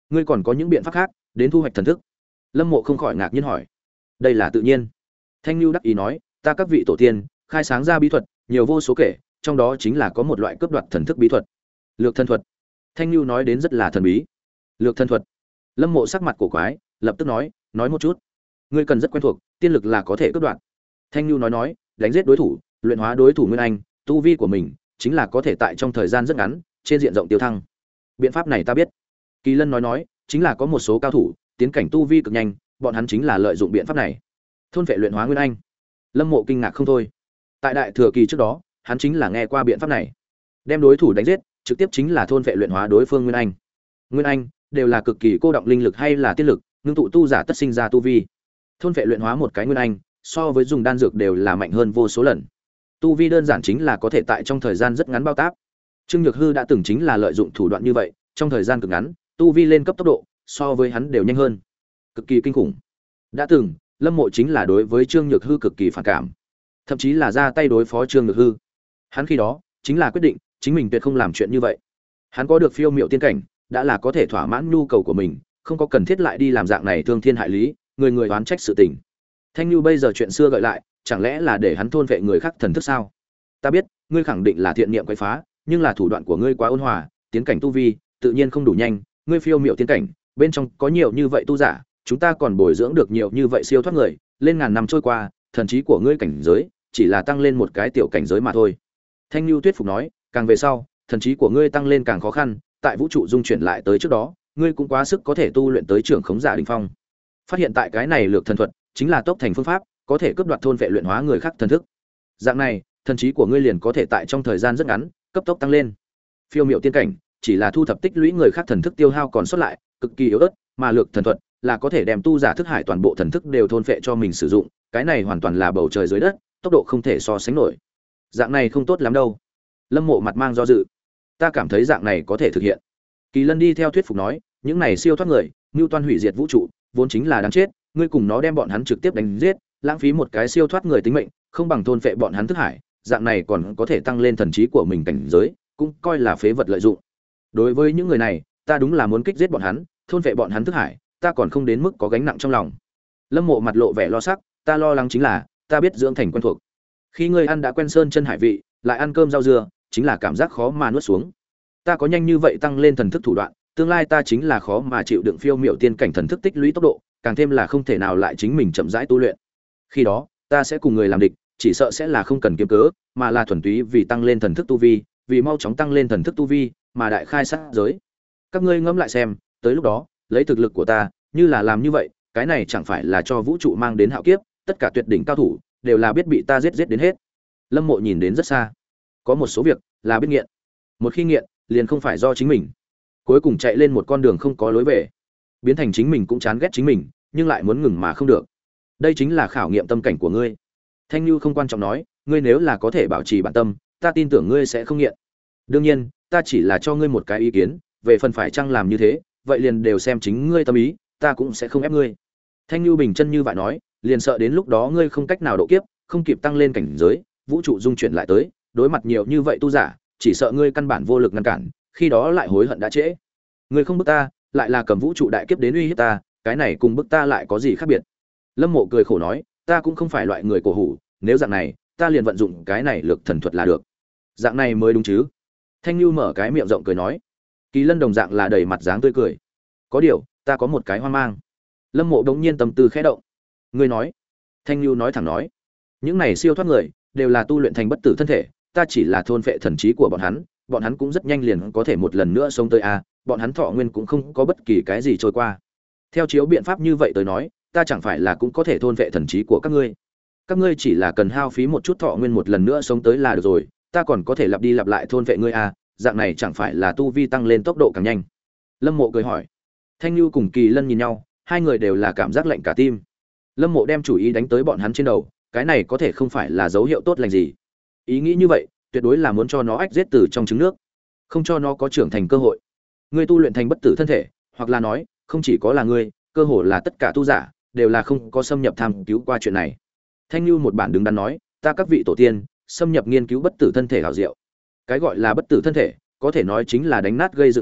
[SPEAKER 1] ngươi còn có những biện pháp khác đến thu hoạch thần thức? Lâm Mộ không khỏi ngạc nhiên hỏi. Đây là tự nhiên. Thanh Nưu đắc ý nói, ta các vị tổ tiên khai sáng ra bí thuật nhiều vô số kể, trong đó chính là có một loại cướp đoạt thần thức bí thuật, lược thần thuật. Thanh Nưu nói đến rất là thần bí. Lược thần thuật. Lâm Mộ sắc mặt cổ quái, lập tức nói, nói một chút. Ngươi cần rất quen thuộc, tiên lực là có thể cướp đoạt. Thanh Nưu nói nói, đánh giết đối thủ, luyện hóa đối thủ nguyên anh, tu vi của mình chính là có thể tại trong thời gian rất ngắn, trên diện rộng tiêu thăng. Biện pháp này ta biết. Kỳ Lân nói nói, chính là có một số cao thủ tiến cảnh tu vi cực nhanh, bọn hắn chính là lợi dụng biện pháp này thôn vệ luyện hóa nguyên anh. Lâm Mộ kinh ngạc không thôi. Tại đại thừa kỳ trước đó, hắn chính là nghe qua biện pháp này, đem đối thủ đánh giết, trực tiếp chính là thôn vệ luyện hóa đối phương nguyên anh. Nguyên anh đều là cực kỳ cô động linh lực hay là tiên lực, ngưng tụ tu giả tất sinh ra tu vi. Thôn vệ luyện hóa một cái nguyên anh, so với dùng đan dược đều là mạnh hơn vô số lần. Tu vi đơn giản chính là có thể tại trong thời gian rất ngắn bao táp. Trương Nhược Hư đã từng chính là lợi dụng thủ đoạn như vậy, trong thời gian cực ngắn, tu vi lên cấp tốc độ so với hắn đều nhanh hơn, cực kỳ kinh khủng. Đã từng, Lâm Mộ chính là đối với Trương Nhược Hư cực kỳ phản cảm, thậm chí là ra tay đối phó Trương Nhược Hư. Hắn khi đó chính là quyết định chính mình tuyệt không làm chuyện như vậy. Hắn có được phiêu miệu tiên cảnh, đã là có thể thỏa mãn nhu cầu của mình, không có cần thiết lại đi làm dạng này thương thiên hại lý, người người oán trách sự tình. Thanh Nhu bây giờ chuyện xưa gợi lại, chẳng lẽ là để hắn thôn vệ người khác thần thức sao? Ta biết, ngươi khẳng định là thiện niệm quấy phá, nhưng là thủ đoạn của ngươi quá ôn hòa, tiến cảnh tu vi tự nhiên không đủ nhanh, ngươi phiêu miệu tiến cảnh, bên trong có nhiều như vậy tu giả, chúng ta còn bồi dưỡng được nhiều như vậy siêu thoát người, lên ngàn năm trôi qua, thần trí của ngươi cảnh giới chỉ là tăng lên một cái tiểu cảnh giới mà thôi. Thanh Nhu Tuyết phục nói, càng về sau, thần trí của ngươi tăng lên càng khó khăn, tại vũ trụ dung chuyển lại tới trước đó, ngươi cũng quá sức có thể tu luyện tới trưởng khống giả đỉnh phong. Phát hiện tại cái này lược thần thuật, chính là tốc thành phương pháp, có thể cướp đoạt thôn vệ luyện hóa người khác thần thức. Dạng này, thần trí của ngươi liền có thể tại trong thời gian rất ngắn, cấp tốc tăng lên. Phiêu miệu tiên cảnh, chỉ là thu thập tích lũy người khác thần thức tiêu hao còn sót lại, cực kỳ yếu ớt, mà lược thần thuật là có thể đem tu giả thức hải toàn bộ thần thức đều thôn phệ cho mình sử dụng, cái này hoàn toàn là bầu trời dưới đất, tốc độ không thể so sánh nổi. Dạng này không tốt lắm đâu. Lâm Mộ mặt mang do dự. Ta cảm thấy dạng này có thể thực hiện. Kỳ Lân đi theo thuyết phục nói, những này siêu thoát người, Nưu Toan hủy diệt vũ trụ, vốn chính là đáng chết, ngươi cùng nó đem bọn hắn trực tiếp đánh giết, lãng phí một cái siêu thoát người tính mệnh, không bằng thôn phệ bọn hắn thức hải, dạng này còn có thể tăng lên thần trí của mình cảnh giới, cũng coi là phế vật lợi dụng. Đối với những người này, ta đúng là muốn kích giết bọn hắn, thôn vệ bọn hắn thức hải, ta còn không đến mức có gánh nặng trong lòng. Lâm Mộ mặt lộ vẻ lo sắc, ta lo lắng chính là, ta biết dưỡng thành quen thuộc. Khi ngươi ăn đã quen sơn chân hải vị, lại ăn cơm rau dưa, chính là cảm giác khó mà nuốt xuống. Ta có nhanh như vậy tăng lên thần thức thủ đoạn, tương lai ta chính là khó mà chịu đựng phiêu miệu tiên cảnh thần thức tích lũy tốc độ, càng thêm là không thể nào lại chính mình chậm rãi tu luyện. Khi đó, ta sẽ cùng người làm địch, chỉ sợ sẽ là không cần kiếm cớ, mà là thuần túy vì tăng lên thần thức tu vi, vì mau chóng tăng lên thần thức tu vi, mà đại khai sát giới. Các ngươi ngẫm lại xem, tới lúc đó, lấy thực lực của ta, như là làm như vậy, cái này chẳng phải là cho vũ trụ mang đến hạo kiếp, tất cả tuyệt đỉnh cao thủ đều là biết bị ta giết giết đến hết. Lâm Mộ nhìn đến rất xa. Có một số việc là biết nghiện. Một khi nghiện, liền không phải do chính mình. Cuối cùng chạy lên một con đường không có lối về, biến thành chính mình cũng chán ghét chính mình, nhưng lại muốn ngừng mà không được. Đây chính là khảo nghiệm tâm cảnh của ngươi. Thanh Nhu không quan trọng nói, ngươi nếu là có thể bảo trì bản tâm, ta tin tưởng ngươi sẽ không nghiện. Đương nhiên, ta chỉ là cho ngươi một cái ý kiến, về phần phải chăng làm như thế, vậy liền đều xem chính ngươi tâm ý, ta cũng sẽ không ép ngươi. Thanh Nhu bình chân như vậy nói, liền sợ đến lúc đó ngươi không cách nào độ kiếp, không kịp tăng lên cảnh giới, vũ trụ dung chuyển lại tới, đối mặt nhiều như vậy tu giả, chỉ sợ ngươi căn bản vô lực ngăn cản, khi đó lại hối hận đã trễ. Ngươi không bức ta, lại là cầm vũ trụ đại kiếp đến uy hiếp ta, cái này cùng bức ta lại có gì khác biệt? Lâm Mộ cười khổ nói, ta cũng không phải loại người cổ hủ, nếu dạng này, ta liền vận dụng cái này lực thần thuật là được. Dạng này mới đúng chứ? Thanh Nhu mở cái miệng rộng cười nói. Kỳ Lân đồng dạng là đầy mặt dáng tươi cười. Có điều, ta có một cái hoang mang. Lâm Mộ đống nhiên tâm tư khẽ động. Ngươi nói? Thanh Nhu nói thẳng nói, những này siêu thoát người đều là tu luyện thành bất tử thân thể, ta chỉ là thôn phệ thần trí của bọn hắn, bọn hắn cũng rất nhanh liền có thể một lần nữa sống tới a, bọn hắn thọ nguyên cũng không có bất kỳ cái gì trôi qua. Theo chiếu biện pháp như vậy tới nói, ta chẳng phải là cũng có thể thôn phệ thần trí của các ngươi. Các ngươi chỉ là cần hao phí một chút thọ nguyên một lần nữa sống tới là được rồi, ta còn có thể lặp đi lặp lại thôn phệ ngươi a, dạng này chẳng phải là tu vi tăng lên tốc độ càng nhanh. Lâm Mộ cười hỏi. Thanh Nhu cùng Kỳ Lân nhìn nhau, hai người đều là cảm giác lạnh cả tim. Lâm Mộ đem chủ ý đánh tới bọn hắn trên đầu, cái này có thể không phải là dấu hiệu tốt lành gì. Ý nghĩ như vậy, tuyệt đối là muốn cho nó ách giết từ trong trứng nước, không cho nó có trưởng thành cơ hội. Ngươi tu luyện thành bất tử thân thể, hoặc là nói, không chỉ có là ngươi, cơ hội là tất cả tu giả đều là không có xâm nhập tham cứu qua chuyện này. Thanh Nhu một bản đứng đắn nói, ta các vị tổ tiên xâm nhập nghiên cứu bất tử thân thể hảo diệu. Cái gọi là bất tử thân thể, có thể nói chính là đánh nát gây dựng lại,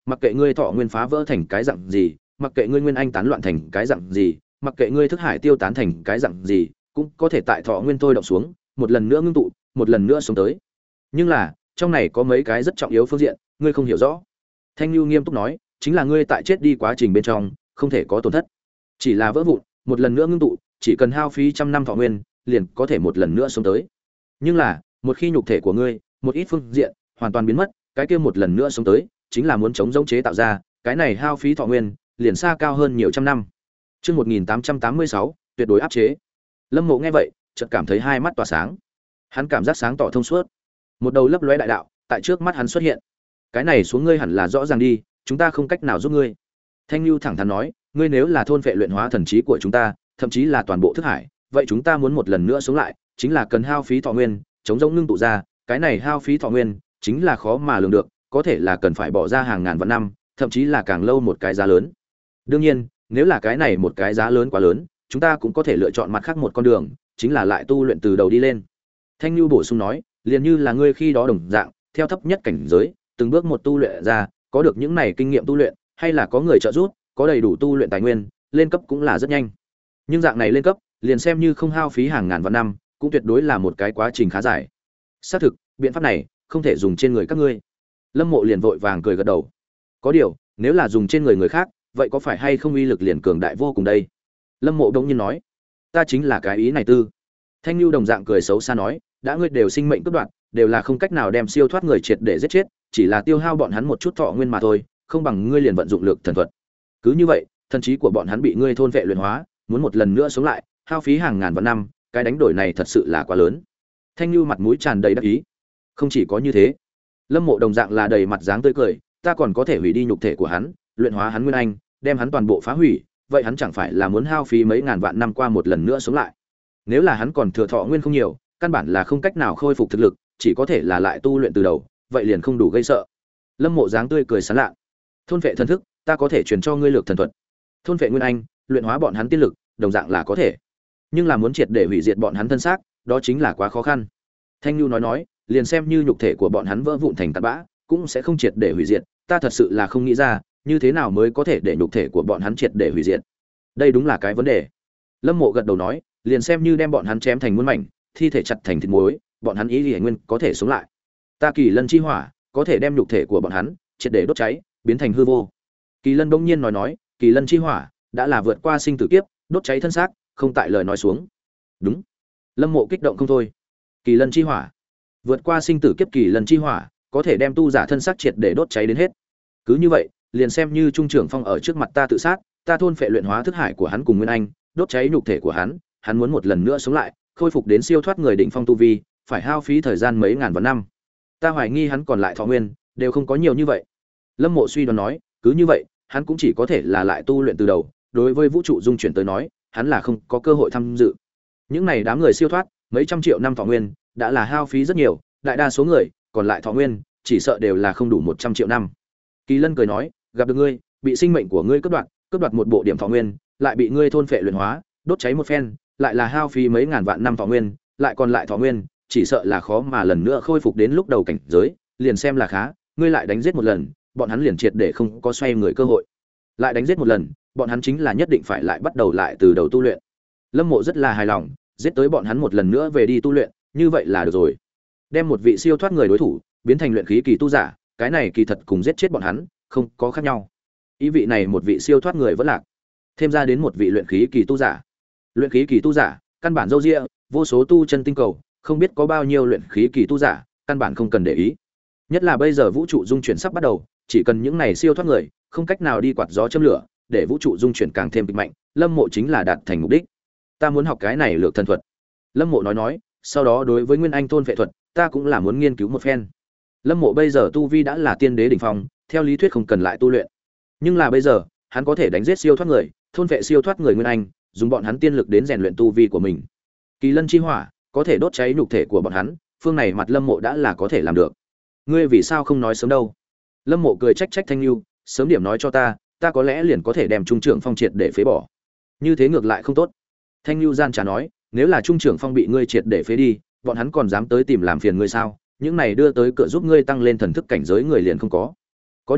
[SPEAKER 1] mặc kệ ngươi thọ nguyên phá vỡ thành cái dạng gì, mặc kệ ngươi nguyên anh tán loạn thành cái dạng gì, mặc kệ ngươi thức hải tiêu tán thành cái dạng gì, cũng có thể tại thọ nguyên tôi động xuống, một lần nữa ngưng tụ, một lần nữa sống tới. Nhưng là, trong này có mấy cái rất trọng yếu phương diện, ngươi không hiểu rõ. Thanh Nhu nghiêm túc nói, chính là ngươi tại chết đi quá trình bên trong, không thể có tổn thất. Chỉ là vỡ vụn, một lần nữa ngưng tụ, chỉ cần hao phí trăm năm thọ nguyên, liền có thể một lần nữa sống tới. Nhưng là, một khi nhục thể của ngươi, một ít phương diện hoàn toàn biến mất, cái kia một lần nữa sống tới, chính là muốn chống giống chế tạo ra, cái này hao phí thọ nguyên, liền xa cao hơn nhiều trăm năm. Chương một nghìn tám trăm tám mươi sáu, tuyệt đối áp chế. Lâm Mộ nghe vậy, chợt cảm thấy hai mắt tỏa sáng. Hắn cảm giác sáng tỏ thông suốt. Một đầu lấp lóe đại đạo, tại trước mắt hắn xuất hiện. Cái này xuống ngươi hẳn là rõ ràng đi, chúng ta không cách nào giúp ngươi. Thanh Nhu thẳng thắn nói, ngươi nếu là thôn phệ luyện hóa thần trí của chúng ta, thậm chí là toàn bộ thức hải, vậy chúng ta muốn một lần nữa sống lại, chính là cần hao phí thọ nguyên, chống giống ngưng tụ ra, cái này hao phí thọ nguyên, chính là khó mà lường được, có thể là cần phải bỏ ra hàng ngàn vạn năm, thậm chí là càng lâu một cái giá lớn. Đương nhiên, nếu là cái này một cái giá lớn quá lớn, chúng ta cũng có thể lựa chọn mặt khác một con đường, chính là lại tu luyện từ đầu đi lên. Thanh Nhu bổ sung nói, liền như là ngươi khi đó đồng dạng, theo thấp nhất cảnh giới, từng bước một tu luyện ra, có được những này kinh nghiệm tu luyện, hay là có người trợ giúp, có đầy đủ tu luyện tài nguyên, lên cấp cũng là rất nhanh. Nhưng dạng này lên cấp, liền xem như không hao phí hàng ngàn vạn năm, cũng tuyệt đối là một cái quá trình khá dài. Xác thực, biện pháp này không thể dùng trên người các ngươi. Lâm Mộ liền vội vàng cười gật đầu. Có điều, nếu là dùng trên người người khác, vậy có phải hay không uy lực liền cường đại vô cùng đây? Lâm Mộ đống nhiên nói, ta chính là cái ý này tư. Thanh Nhu đồng dạng cười xấu xa nói, đã ngươi đều sinh mệnh cướp đoạt, đều là không cách nào đem siêu thoát người triệt để giết chết, chỉ là tiêu hao bọn hắn một chút thọ nguyên mà thôi, không bằng ngươi liền vận dụng lực thần thuật. Cứ như vậy, thần trí của bọn hắn bị ngươi thôn vệ luyện hóa, muốn một lần nữa sống lại, hao phí hàng ngàn vạn năm, cái đánh đổi này thật sự là quá lớn. Thanh Nhu mặt mũi tràn đầy đắc ý. Không chỉ có như thế, Lâm Mộ đồng dạng là đầy mặt dáng tươi cười, ta còn có thể hủy đi nhục thể của hắn, luyện hóa hắn nguyên anh, đem hắn toàn bộ phá hủy, vậy hắn chẳng phải là muốn hao phí mấy ngàn vạn năm qua một lần nữa sống lại. Nếu là hắn còn thừa thọ nguyên không nhiều, căn bản là không cách nào khôi phục thực lực, chỉ có thể là lại tu luyện từ đầu, vậy liền không đủ gây sợ. Lâm Mộ dáng tươi cười sán lạ. Thôn vệ thần thức, ta có thể truyền cho ngươi lược thần thuật. Thôn vệ nguyên anh, luyện hóa bọn hắn tiên lực, đồng dạng là có thể. Nhưng là muốn triệt để hủy diệt bọn hắn thân xác, đó chính là quá khó khăn. Thanh Nhu nói nói, liền xem như nhục thể của bọn hắn vỡ vụn thành tạt bã, cũng sẽ không triệt để hủy diệt, ta thật sự là không nghĩ ra, như thế nào mới có thể để nhục thể của bọn hắn triệt để hủy diệt. Đây đúng là cái vấn đề. Lâm Mộ gật đầu nói, liền xem như đem bọn hắn chém thành muôn mảnh, thi thể chặt thành thịt muối, bọn hắn ý liễu nguyên có thể sống lại. Ta Kỳ Lân chi hỏa có thể đem nhục thể của bọn hắn triệt để đốt cháy, biến thành hư vô. Kỳ Lân bỗng nhiên nói nói, Kỳ Lân chi hỏa đã là vượt qua sinh tử kiếp, đốt cháy thân xác, không tại lời nói xuống. Đúng. Lâm Mộ kích động không thôi. Kỳ Lân chi hỏa, vượt qua sinh tử kiếp Kỳ Lân chi hỏa, có thể đem tu giả thân xác triệt để đốt cháy đến hết. Cứ như vậy, liền xem như trung trưởng phong ở trước mặt ta tự sát, ta thôn phệ luyện hóa thức hải của hắn cùng nguyên anh, đốt cháy nhục thể của hắn, hắn muốn một lần nữa sống lại, khôi phục đến siêu thoát người đỉnh phong tu vi, phải hao phí thời gian mấy ngàn vạn năm. Ta hoài nghi hắn còn lại thọ nguyên đều không có nhiều như vậy. Lâm Mộ suy đoán nói, cứ như vậy, hắn cũng chỉ có thể là lại tu luyện từ đầu, đối với vũ trụ dung chuyển tới nói, hắn là không có cơ hội tham dự. Những này đám người siêu thoát, mấy trăm triệu năm thọ nguyên, đã là hao phí rất nhiều, đại đa số người, còn lại thọ nguyên, chỉ sợ đều là không đủ một trăm triệu năm. Kỳ Lân cười nói, gặp được ngươi, bị sinh mệnh của ngươi cướp đoạt, cướp đoạt một bộ điểm thọ nguyên, lại bị ngươi thôn phệ luyện hóa, đốt cháy một phen, lại là hao phí mấy ngàn vạn năm thọ nguyên, lại còn lại thọ nguyên, chỉ sợ là khó mà lần nữa khôi phục đến lúc đầu cảnh giới, liền xem là khá, ngươi lại đánh giết một lần, bọn hắn liền triệt để không có xoay người cơ hội. Lại đánh giết một lần, bọn hắn chính là nhất định phải lại bắt đầu lại từ đầu tu luyện. Lâm Mộ rất là hài lòng, giết tới bọn hắn một lần nữa về đi tu luyện, như vậy là được rồi. Đem một vị siêu thoát người đối thủ biến thành luyện khí kỳ tu giả, cái này kỳ thật cùng giết chết bọn hắn không có khác nhau. Ý vị này một vị siêu thoát người vẫn lạc, thêm ra đến một vị luyện khí kỳ tu giả. Luyện khí kỳ tu giả, căn bản dâu dịa, vô số tu chân tinh cầu, không biết có bao nhiêu luyện khí kỳ tu giả, căn bản không cần để ý. Nhất là bây giờ vũ trụ dung chuyển sắp bắt đầu, chỉ cần những này siêu thoát người, không cách nào đi quạt gió châm lửa, để vũ trụ dung chuyển càng thêm kịch mạnh, Lâm Mộ chính là đạt thành mục đích. Ta muốn học cái này lược thần thuật. Lâm Mộ nói nói, sau đó đối với Nguyên Anh thôn vệ thuật, ta cũng là muốn nghiên cứu một phen. Lâm Mộ bây giờ tu vi đã là tiên đế đỉnh phong, theo lý thuyết không cần lại tu luyện. Nhưng là bây giờ, hắn có thể đánh giết siêu thoát người, thôn vệ siêu thoát người Nguyên Anh, dùng bọn hắn tiên lực đến rèn luyện tu vi của mình. Kỳ Lân chi hỏa có thể đốt cháy nhục thể của bọn hắn, phương này mặt Lâm Mộ đã là có thể làm được. Ngươi vì sao không nói sớm đâu? Lâm Mộ cười trách trách Thanh Nhu, sớm điểm nói cho ta, ta có lẽ liền có thể đem trung trưởng phong triệt để phế bỏ. Như thế ngược lại không tốt. Thanh Nhu gian trà nói, nếu là trung trưởng phong bị ngươi triệt để phế đi, bọn hắn còn dám tới tìm làm phiền ngươi sao? Những này đưa tới cửa giúp ngươi tăng lên thần thức cảnh giới người liền không có. Có điều,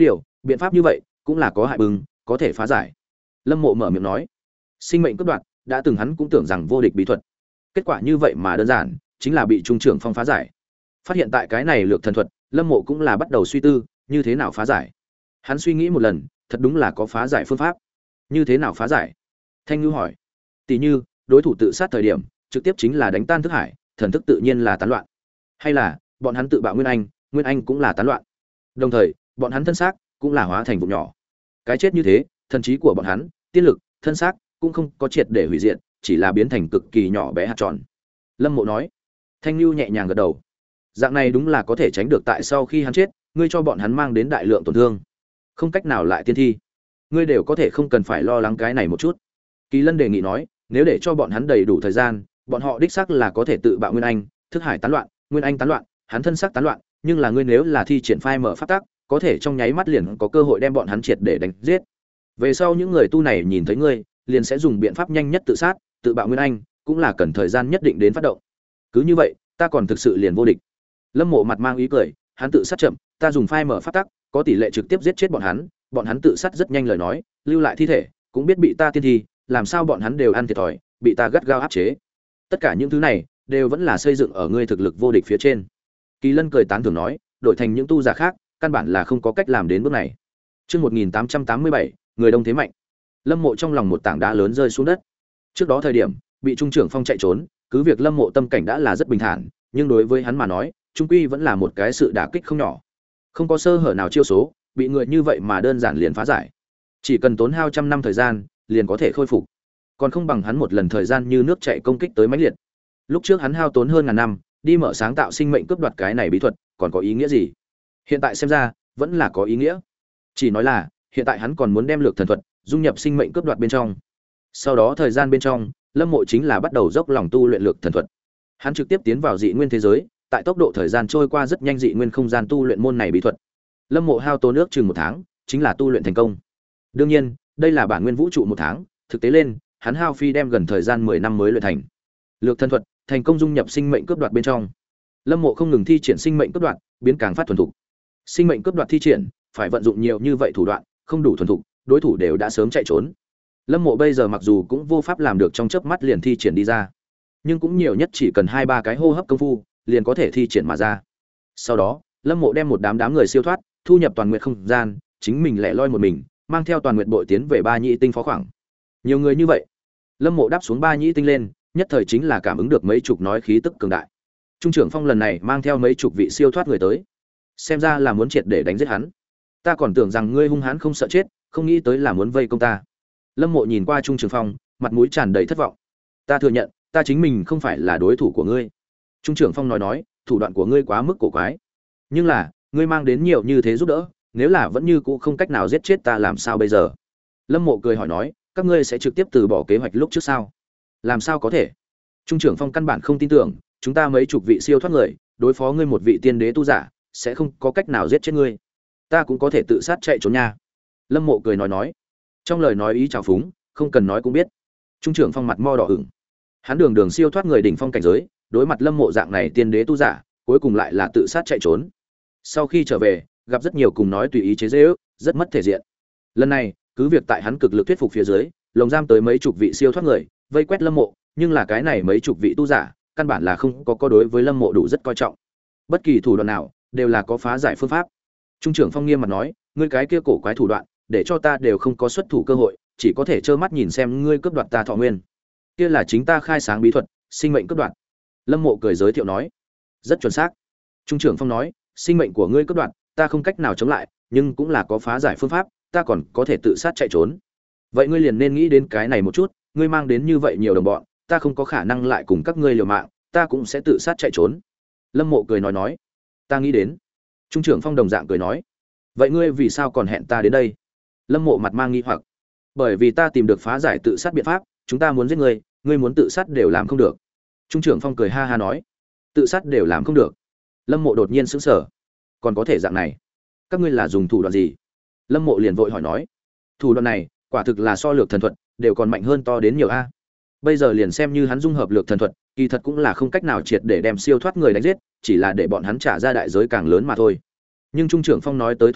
[SPEAKER 1] biện pháp như vậy cũng là có hại bừng, có thể phá giải. Lâm Mộ mở miệng nói, sinh mệnh cướp đoạt, đã từng hắn cũng tưởng rằng vô địch bí thuật. Kết quả như vậy mà đơn giản, chính là bị Trung trưởng Phong phá giải. Phát hiện tại cái này lược thần thuật, Lâm Mộ cũng là bắt đầu suy tư, như thế nào phá giải. Hắn suy nghĩ một lần, thật đúng là có phá giải phương pháp. Như thế nào phá giải? Thanh Nhu hỏi. Tỷ như, đối thủ tự sát thời điểm, trực tiếp chính là đánh tan thức hải, thần thức tự nhiên là tán loạn. Hay là, bọn hắn tự bạo nguyên anh, nguyên anh cũng là tán loạn. Đồng thời, bọn hắn thân xác cũng là hóa thành vụn nhỏ. Cái chết như thế, thần trí của bọn hắn, tiên lực, thân xác cũng không có triệt để hủy diệt, chỉ là biến thành cực kỳ nhỏ bé hạt tròn. Lâm Mộ nói. Thanh Nhu nhẹ nhàng gật đầu. Dạng này đúng là có thể tránh được, tại sau khi hắn chết, ngươi cho bọn hắn mang đến đại lượng tổn thương, không cách nào lại tiên thi. Ngươi đều có thể không cần phải lo lắng cái này một chút. Kỳ Lân đề nghị nói, nếu để cho bọn hắn đầy đủ thời gian, bọn họ đích xác là có thể tự bạo nguyên anh, thức hải tán loạn, nguyên anh tán loạn, hắn thân xác tán loạn, nhưng là ngươi nếu là thi triển phai mở pháp tắc, có thể trong nháy mắt liền có cơ hội đem bọn hắn triệt để đánh giết. Về sau những người tu này nhìn thấy ngươi, liền sẽ dùng biện pháp nhanh nhất tự sát, tự bạo nguyên anh, cũng là cần thời gian nhất định đến phát động. Cứ như vậy, ta còn thực sự liền vô địch. Lâm Mộ mặt mang ý cười, hắn tự sát chậm, ta dùng phai mở pháp tắc, có tỷ lệ trực tiếp giết chết bọn hắn, bọn hắn tự sát rất nhanh lời nói, lưu lại thi thể, cũng biết bị ta tiên thi, làm sao bọn hắn đều ăn thiệt thòi, bị ta gắt gao áp chế. Tất cả những thứ này đều vẫn là xây dựng ở ngươi thực lực vô địch phía trên. Kỳ Lân cười tán thưởng nói, đổi thành những tu giả khác, căn bản là không có cách làm đến bước này. Chương một nghìn tám trăm tám mươi bảy, người đông thế mạnh. Lâm Mộ trong lòng một tảng đá lớn rơi xuống đất. Trước đó thời điểm, bị Trung trưởng Phong chạy trốn, cứ việc Lâm Mộ tâm cảnh đã là rất bình thản, nhưng đối với hắn mà nói, trung quy vẫn là một cái sự đả kích không nhỏ. Không có sơ hở nào chiêu số, bị người như vậy mà đơn giản liền phá giải. Chỉ cần tốn hao trăm năm thời gian, liền có thể khôi phục. Còn không bằng hắn một lần thời gian như nước chảy công kích tới mãnh liệt. Lúc trước hắn hao tốn hơn ngàn năm, đi mở sáng tạo sinh mệnh cướp đoạt cái này bí thuật, còn có ý nghĩa gì? Hiện tại xem ra, vẫn là có ý nghĩa. Chỉ nói là, hiện tại hắn còn muốn đem lược thần thuật dung nhập sinh mệnh cướp đoạt bên trong. Sau đó thời gian bên trong, Lâm Mộ chính là bắt đầu dốc lòng tu luyện lược thần thuật. Hắn trực tiếp tiến vào dị nguyên thế giới, tại tốc độ thời gian trôi qua rất nhanh dị nguyên không gian tu luyện môn này bí thuật. Lâm Mộ hao tốn nước chừng một tháng, chính là tu luyện thành công. Đương nhiên, đây là bản nguyên vũ trụ một tháng, thực tế lên, hắn hao phi đem gần thời gian mười năm mới luyện thành. Lược thần thuật thành công dung nhập sinh mệnh cướp đoạt bên trong. Lâm Mộ không ngừng thi triển sinh mệnh cướp đoạt, biến càng phát thuần thục. Sinh mệnh cướp đoạt thi triển, phải vận dụng nhiều như vậy thủ đoạn, không đủ thuần thục, đối thủ đều đã sớm chạy trốn. Lâm Mộ bây giờ mặc dù cũng vô pháp làm được trong chớp mắt liền thi triển đi ra, nhưng cũng nhiều nhất chỉ cần hai ba cái hô hấp công phu, liền có thể thi triển mà ra. Sau đó, Lâm Mộ đem một đám đám người siêu thoát, thu nhập toàn nguyệt không gian, chính mình lẻ loi một mình, mang theo toàn nguyệt bội tiến về Ba Nhĩ Tinh phó khoảng. Nhiều người như vậy, Lâm Mộ đáp xuống Ba Nhĩ Tinh lên, nhất thời chính là cảm ứng được mấy chục nói khí tức cường đại. Trung trưởng Phong lần này mang theo mấy chục vị siêu thoát người tới, xem ra là muốn triệt để đánh giết hắn. Ta còn tưởng rằng ngươi hung hãn không sợ chết, không nghĩ tới là muốn vây công ta. Lâm Mộ nhìn qua Trung trưởng Phong, mặt mũi tràn đầy thất vọng. Ta thừa nhận, ta chính mình không phải là đối thủ của ngươi. Trung trưởng Phong nói nói, thủ đoạn của ngươi quá mức cổ quái. Nhưng là, ngươi mang đến nhiều như thế giúp đỡ, nếu là vẫn như cũ không cách nào giết chết ta làm sao bây giờ? Lâm Mộ cười hỏi nói, các ngươi sẽ trực tiếp từ bỏ kế hoạch lúc trước sao? Làm sao có thể? Trung trưởng Phong căn bản không tin tưởng, chúng ta mấy chục vị siêu thoát người, đối phó ngươi một vị tiên đế tu giả, sẽ không có cách nào giết chết ngươi. Ta cũng có thể tự sát chạy trốn nha. Lâm Mộ cười nói nói, trong lời nói ý trào phúng, không cần nói cũng biết. Trung trưởng Phong mặt mo đỏ ửng. Hắn đường đường siêu thoát người đỉnh phong cảnh giới, đối mặt Lâm Mộ dạng này tiên đế tu giả, cuối cùng lại là tự sát chạy trốn. Sau khi trở về, gặp rất nhiều cùng nói tùy ý chế giễu, rất mất thể diện. Lần này, cứ việc tại hắn cực lực thuyết phục phía dưới, lồng giam tới mấy chục vị siêu thoát người, vây quét Lâm Mộ, nhưng là cái này mấy chục vị tu giả, căn bản là không có có đối với Lâm Mộ đủ rất coi trọng. Bất kỳ thủ đoạn nào, đều là có phá giải phương pháp. Trung trưởng Phong nghiêm mặt nói, ngươi cái kia cổ quái thủ đoạn, để cho ta đều không có xuất thủ cơ hội, chỉ có thể trơ mắt nhìn xem ngươi cướp đoạt ta thọ nguyên. Kia là chính ta khai sáng bí thuật, sinh mệnh cướp đoạt. Lâm Mộ cười giới thiệu nói, rất chuẩn xác. Trung trưởng Phong nói, sinh mệnh của ngươi cướp đoạt, ta không cách nào chống lại, nhưng cũng là có phá giải phương pháp, ta còn có thể tự sát chạy trốn. Vậy ngươi liền nên nghĩ đến cái này một chút, ngươi mang đến như vậy nhiều đồng bọn, ta không có khả năng lại cùng các ngươi liều mạng, ta cũng sẽ tự sát chạy trốn. Lâm Mộ cười nói nói, ta nghĩ đến. Trung trưởng Phong đồng dạng cười nói, vậy ngươi vì sao còn hẹn ta đến đây? Lâm Mộ mặt mang nghi hoặc, bởi vì ta tìm được phá giải tự sát biện pháp, chúng ta muốn giết ngươi, ngươi muốn tự sát đều làm không được. Trung trưởng Phong cười ha ha nói, tự sát đều làm không được. Lâm Mộ đột nhiên sững sờ, còn có thể dạng này? Các ngươi là dùng thủ đoạn gì? Lâm Mộ liền vội hỏi nói, thủ đoạn này quả thực là so lược thần thuật đều còn mạnh hơn to đến nhiều a. Bây giờ liền xem như hắn dung hợp lược thần thuật, kỳ thật cũng là không cách nào triệt để đem siêu thoát người đánh giết, chỉ là để bọn hắn trả ra đại giới càng lớn mà thôi. Nhưng Trung trưởng Phong nói tới thủ đoạn,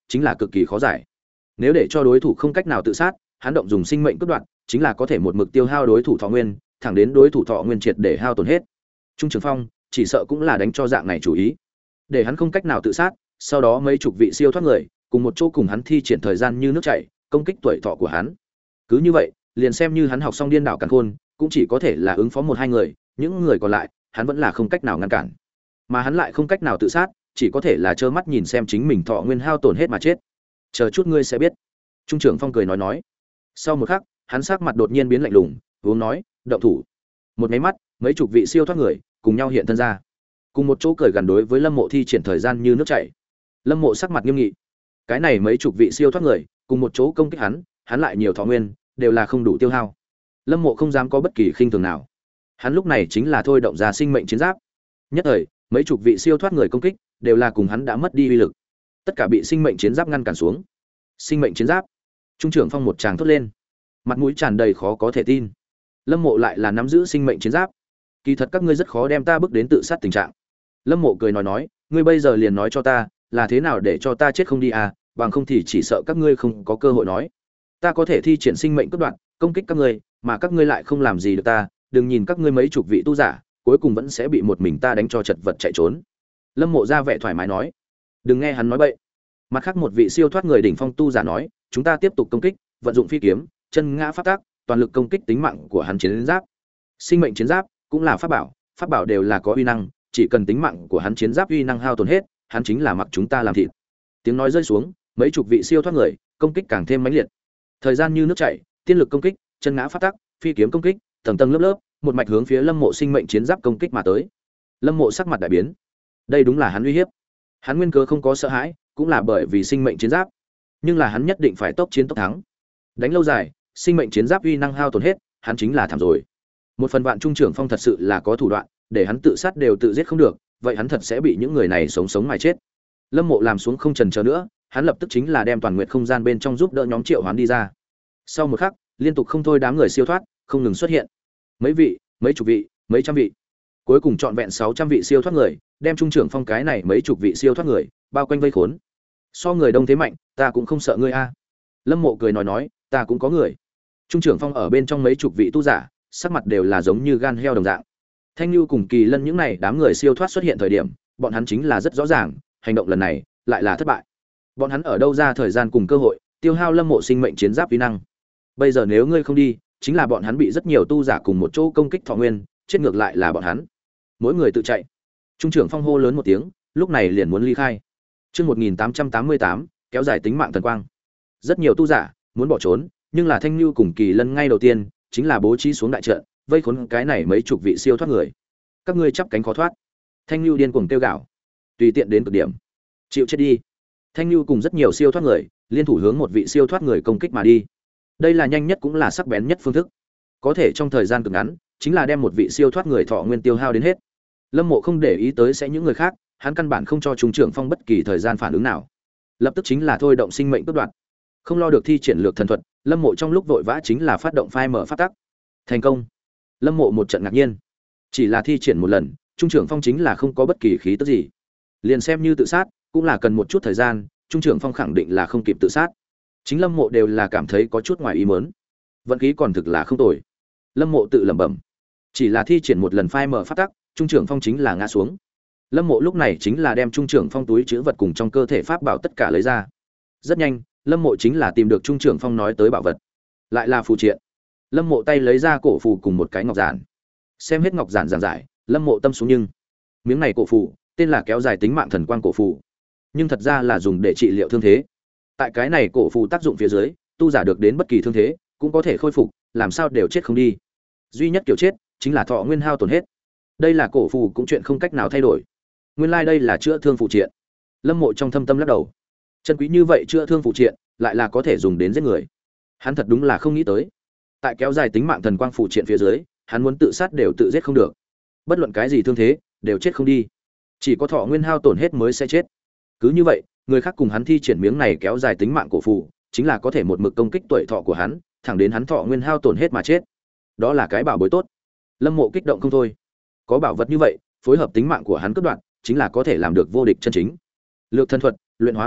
[SPEAKER 1] chính là cực kỳ khó giải. Nếu để cho đối thủ không cách nào tự sát, hắn động dùng sinh mệnh cướp đoạt, chính là có thể một mực tiêu hao đối thủ thọ nguyên, thẳng đến đối thủ thọ nguyên triệt để hao tổn hết. Trung Trường Phong chỉ sợ cũng là đánh cho dạng này chủ ý, để hắn không cách nào tự sát, sau đó mấy chục vị siêu thoát người cùng một chỗ cùng hắn thi triển thời gian như nước chảy, công kích tuổi thọ của hắn. Cứ như vậy, liền xem như hắn học xong điên đảo càn khôn, cũng chỉ có thể là ứng phó một hai người, những người còn lại, hắn vẫn là không cách nào ngăn cản. Mà hắn lại không cách nào tự sát, chỉ có thể là trơ mắt nhìn xem chính mình thọ nguyên hao tổn hết mà chết. Chờ chút ngươi sẽ biết. Trung trưởng Phong cười nói nói. Sau một khắc, hắn sắc mặt đột nhiên biến lạnh lùng, uống nói, động thủ. Một cái mắt, mấy chục vị siêu thoát người cùng nhau hiện thân ra, cùng một chỗ cười gần đối với Lâm Mộ thi triển thời gian như nước chảy. Lâm Mộ sắc mặt nghiêm nghị. Cái này mấy chục vị siêu thoát người cùng một chỗ công kích hắn, hắn lại nhiều thọ nguyên, đều là không đủ tiêu hao. Lâm Mộ không dám có bất kỳ khinh thường nào. Hắn lúc này chính là thôi động ra sinh mệnh chiến giáp. Nhất thời, mấy chục vị siêu thoát người công kích đều là cùng hắn đã mất đi uy lực, tất cả bị sinh mệnh chiến giáp ngăn cản xuống. Sinh mệnh chiến giáp. Trung trưởng Phong một tràng thốt lên, mặt mũi tràn đầy khó có thể tin. Lâm Mộ lại là nắm giữ sinh mệnh chiến giáp. Kỳ thật các ngươi rất khó đem ta bước đến tự sát tình trạng. Lâm Mộ cười nói nói, ngươi bây giờ liền nói cho ta, là thế nào để cho ta chết không đi à, bằng không thì chỉ sợ các ngươi không có cơ hội nói. Ta có thể thi triển sinh mệnh cướp đoạt, công kích các ngươi, mà các ngươi lại không làm gì được ta, đừng nhìn các ngươi mấy chục vị tu giả, cuối cùng vẫn sẽ bị một mình ta đánh cho chật vật chạy trốn. Lâm Mộ ra vẻ thoải mái nói, đừng nghe hắn nói bậy. Mặt khác một vị siêu thoát người đỉnh phong tu giả nói, chúng ta tiếp tục công kích, vận dụng phi kiếm, chân ngã pháp tác, toàn lực công kích tính mạng của hắn chiến giáp. Sinh mệnh chiến giáp cũng là pháp bảo, pháp bảo đều là có uy năng, chỉ cần tính mạng của hắn chiến giáp uy năng hao tổn hết, hắn chính là mặc chúng ta làm thịt. Tiếng nói rơi xuống, mấy chục vị siêu thoát người, công kích càng thêm mãnh liệt. Thời gian như nước chảy, tiên lực công kích, chân ngã pháp tắc, phi kiếm công kích, tầng tầng lớp lớp, một mạch hướng phía Lâm Mộ sinh mệnh chiến giáp công kích mà tới. Lâm Mộ sắc mặt đại biến. Đây đúng là hắn uy hiếp. Hắn nguyên cớ không có sợ hãi, cũng là bởi vì sinh mệnh chiến giáp. Nhưng là hắn nhất định phải tốc chiến tốc thắng. Đánh lâu dài, sinh mệnh chiến giáp uy năng hao tổn hết, hắn chính là thảm rồi. Một phần vạn Trung trưởng Phong thật sự là có thủ đoạn, để hắn tự sát đều tự giết không được, vậy hắn thật sẽ bị những người này sống sống mà chết. Lâm Mộ làm xuống không chần chờ nữa, hắn lập tức chính là đem toàn nguyệt không gian bên trong giúp đỡ nhóm Triệu Hoán đi ra. Sau một khắc, liên tục không thôi đám người siêu thoát, không ngừng xuất hiện. Mấy vị, mấy chục vị, mấy trăm vị. Cuối cùng trọn vẹn sáu trăm vị siêu thoát người, đem Trung trưởng Phong cái này mấy chục vị siêu thoát người bao quanh vây khốn. So người đông thế mạnh, ta cũng không sợ ngươi a. Lâm Mộ cười nói nói, ta cũng có người. Trung trưởng Phong ở bên trong mấy chục vị tu giả, sắc mặt đều là giống như gan heo đồng dạng. Thanh Nhu cùng Kỳ Lân những này đám người siêu thoát xuất hiện thời điểm, bọn hắn chính là rất rõ ràng, hành động lần này lại là thất bại. Bọn hắn ở đâu ra thời gian cùng cơ hội tiêu hao Lâm Mộ sinh mệnh chiến giáp uy năng. Bây giờ nếu ngươi không đi, chính là bọn hắn bị rất nhiều tu giả cùng một chỗ công kích thọ nguyên, chết ngược lại là bọn hắn. Mỗi người tự chạy. Trung trưởng Phong hô lớn một tiếng, lúc này liền muốn ly khai. Chương một nghìn tám trăm tám mươi tám, kéo dài tính mạng thần quang. Rất nhiều tu giả muốn bỏ trốn, nhưng là Thanh Nhu cùng Kỳ Lân ngay đầu tiên chính là bố trí xuống đại trận, vây khốn cái này mấy chục vị siêu thoát người. Các ngươi chắp cánh khó thoát. Thanh Nhu điên cuồng kêu gào, tùy tiện đến cực điểm, chịu chết đi. Thanh Nhu cùng rất nhiều siêu thoát người liên thủ hướng một vị siêu thoát người công kích mà đi. Đây là nhanh nhất cũng là sắc bén nhất phương thức, có thể trong thời gian cực ngắn chính là đem một vị siêu thoát người thọ nguyên tiêu hao đến hết. Lâm Mộ không để ý tới sẽ những người khác, hắn căn bản không cho Trung trưởng Phong bất kỳ thời gian phản ứng nào, lập tức chính là thôi động sinh mệnh cướp đoạt. Không lo được thi triển lược thần thuật, Lâm Mộ trong lúc vội vã chính là phát động phai mở pháp tắc. Thành công. Lâm Mộ một trận ngạc nhiên, chỉ là thi triển một lần, Trung trưởng Phong chính là không có bất kỳ khí tức gì, liền xem như tự sát cũng là cần một chút thời gian, Trung trưởng Phong khẳng định là không kịp tự sát. Chính Lâm Mộ đều là cảm thấy có chút ngoài ý muốn, vận khí còn thực là không tồi. Lâm Mộ tự lẩm bẩm, chỉ là thi triển một lần phai mở pháp tắc, Trung trưởng Phong chính là ngã xuống. Lâm Mộ lúc này chính là đem Trung trưởng Phong túi trữ vật cùng trong cơ thể pháp bảo tất cả lấy ra. Rất nhanh, Lâm Mộ chính là tìm được Trung trưởng Phong nói tới bảo vật, lại là phù triện. Lâm Mộ tay lấy ra cổ phù cùng một cái ngọc giản, xem hết ngọc giản giảng giải, Lâm Mộ tâm xuống, nhưng miếng này cổ phù tên là kéo dài tính mạng thần quang cổ phù, nhưng thật ra là dùng để trị liệu thương thế. Tại cái này cổ phù tác dụng phía dưới, tu giả được đến bất kỳ thương thế cũng có thể khôi phục, làm sao đều chết không đi. Duy nhất kiểu chết chính là thọ nguyên hao tổn hết. Đây là cổ phù cũng chuyện không cách nào thay đổi. Nguyên lai like đây là chữa thương phụ triện. Lâm Mộ trong thâm tâm lắc đầu, chân quý như vậy chữa thương phụ triện lại là có thể dùng đến giết người. Hắn thật đúng là không nghĩ tới, tại kéo dài tính mạng thần quang phụ triện phía dưới, hắn muốn tự sát đều tự giết không được. Bất luận cái gì thương thế đều chết không đi, chỉ có thọ nguyên hao tổn hết mới sẽ chết. Cứ như vậy, người khác cùng hắn thi triển miếng này kéo dài tính mạng cổ phù, chính là có thể một mực công kích tuổi thọ của hắn, thẳng đến hắn thọ nguyên hao tổn hết mà chết. Đó là cái bảo bối tốt. Lâm Mộ kích động không thôi. Có bảo vật như vậy, phối hợp tính mạng của hắn cướp đoạt, chính là có thể làm được vô địch chân chính. Lược thần thuật, luyện hóa thần thức,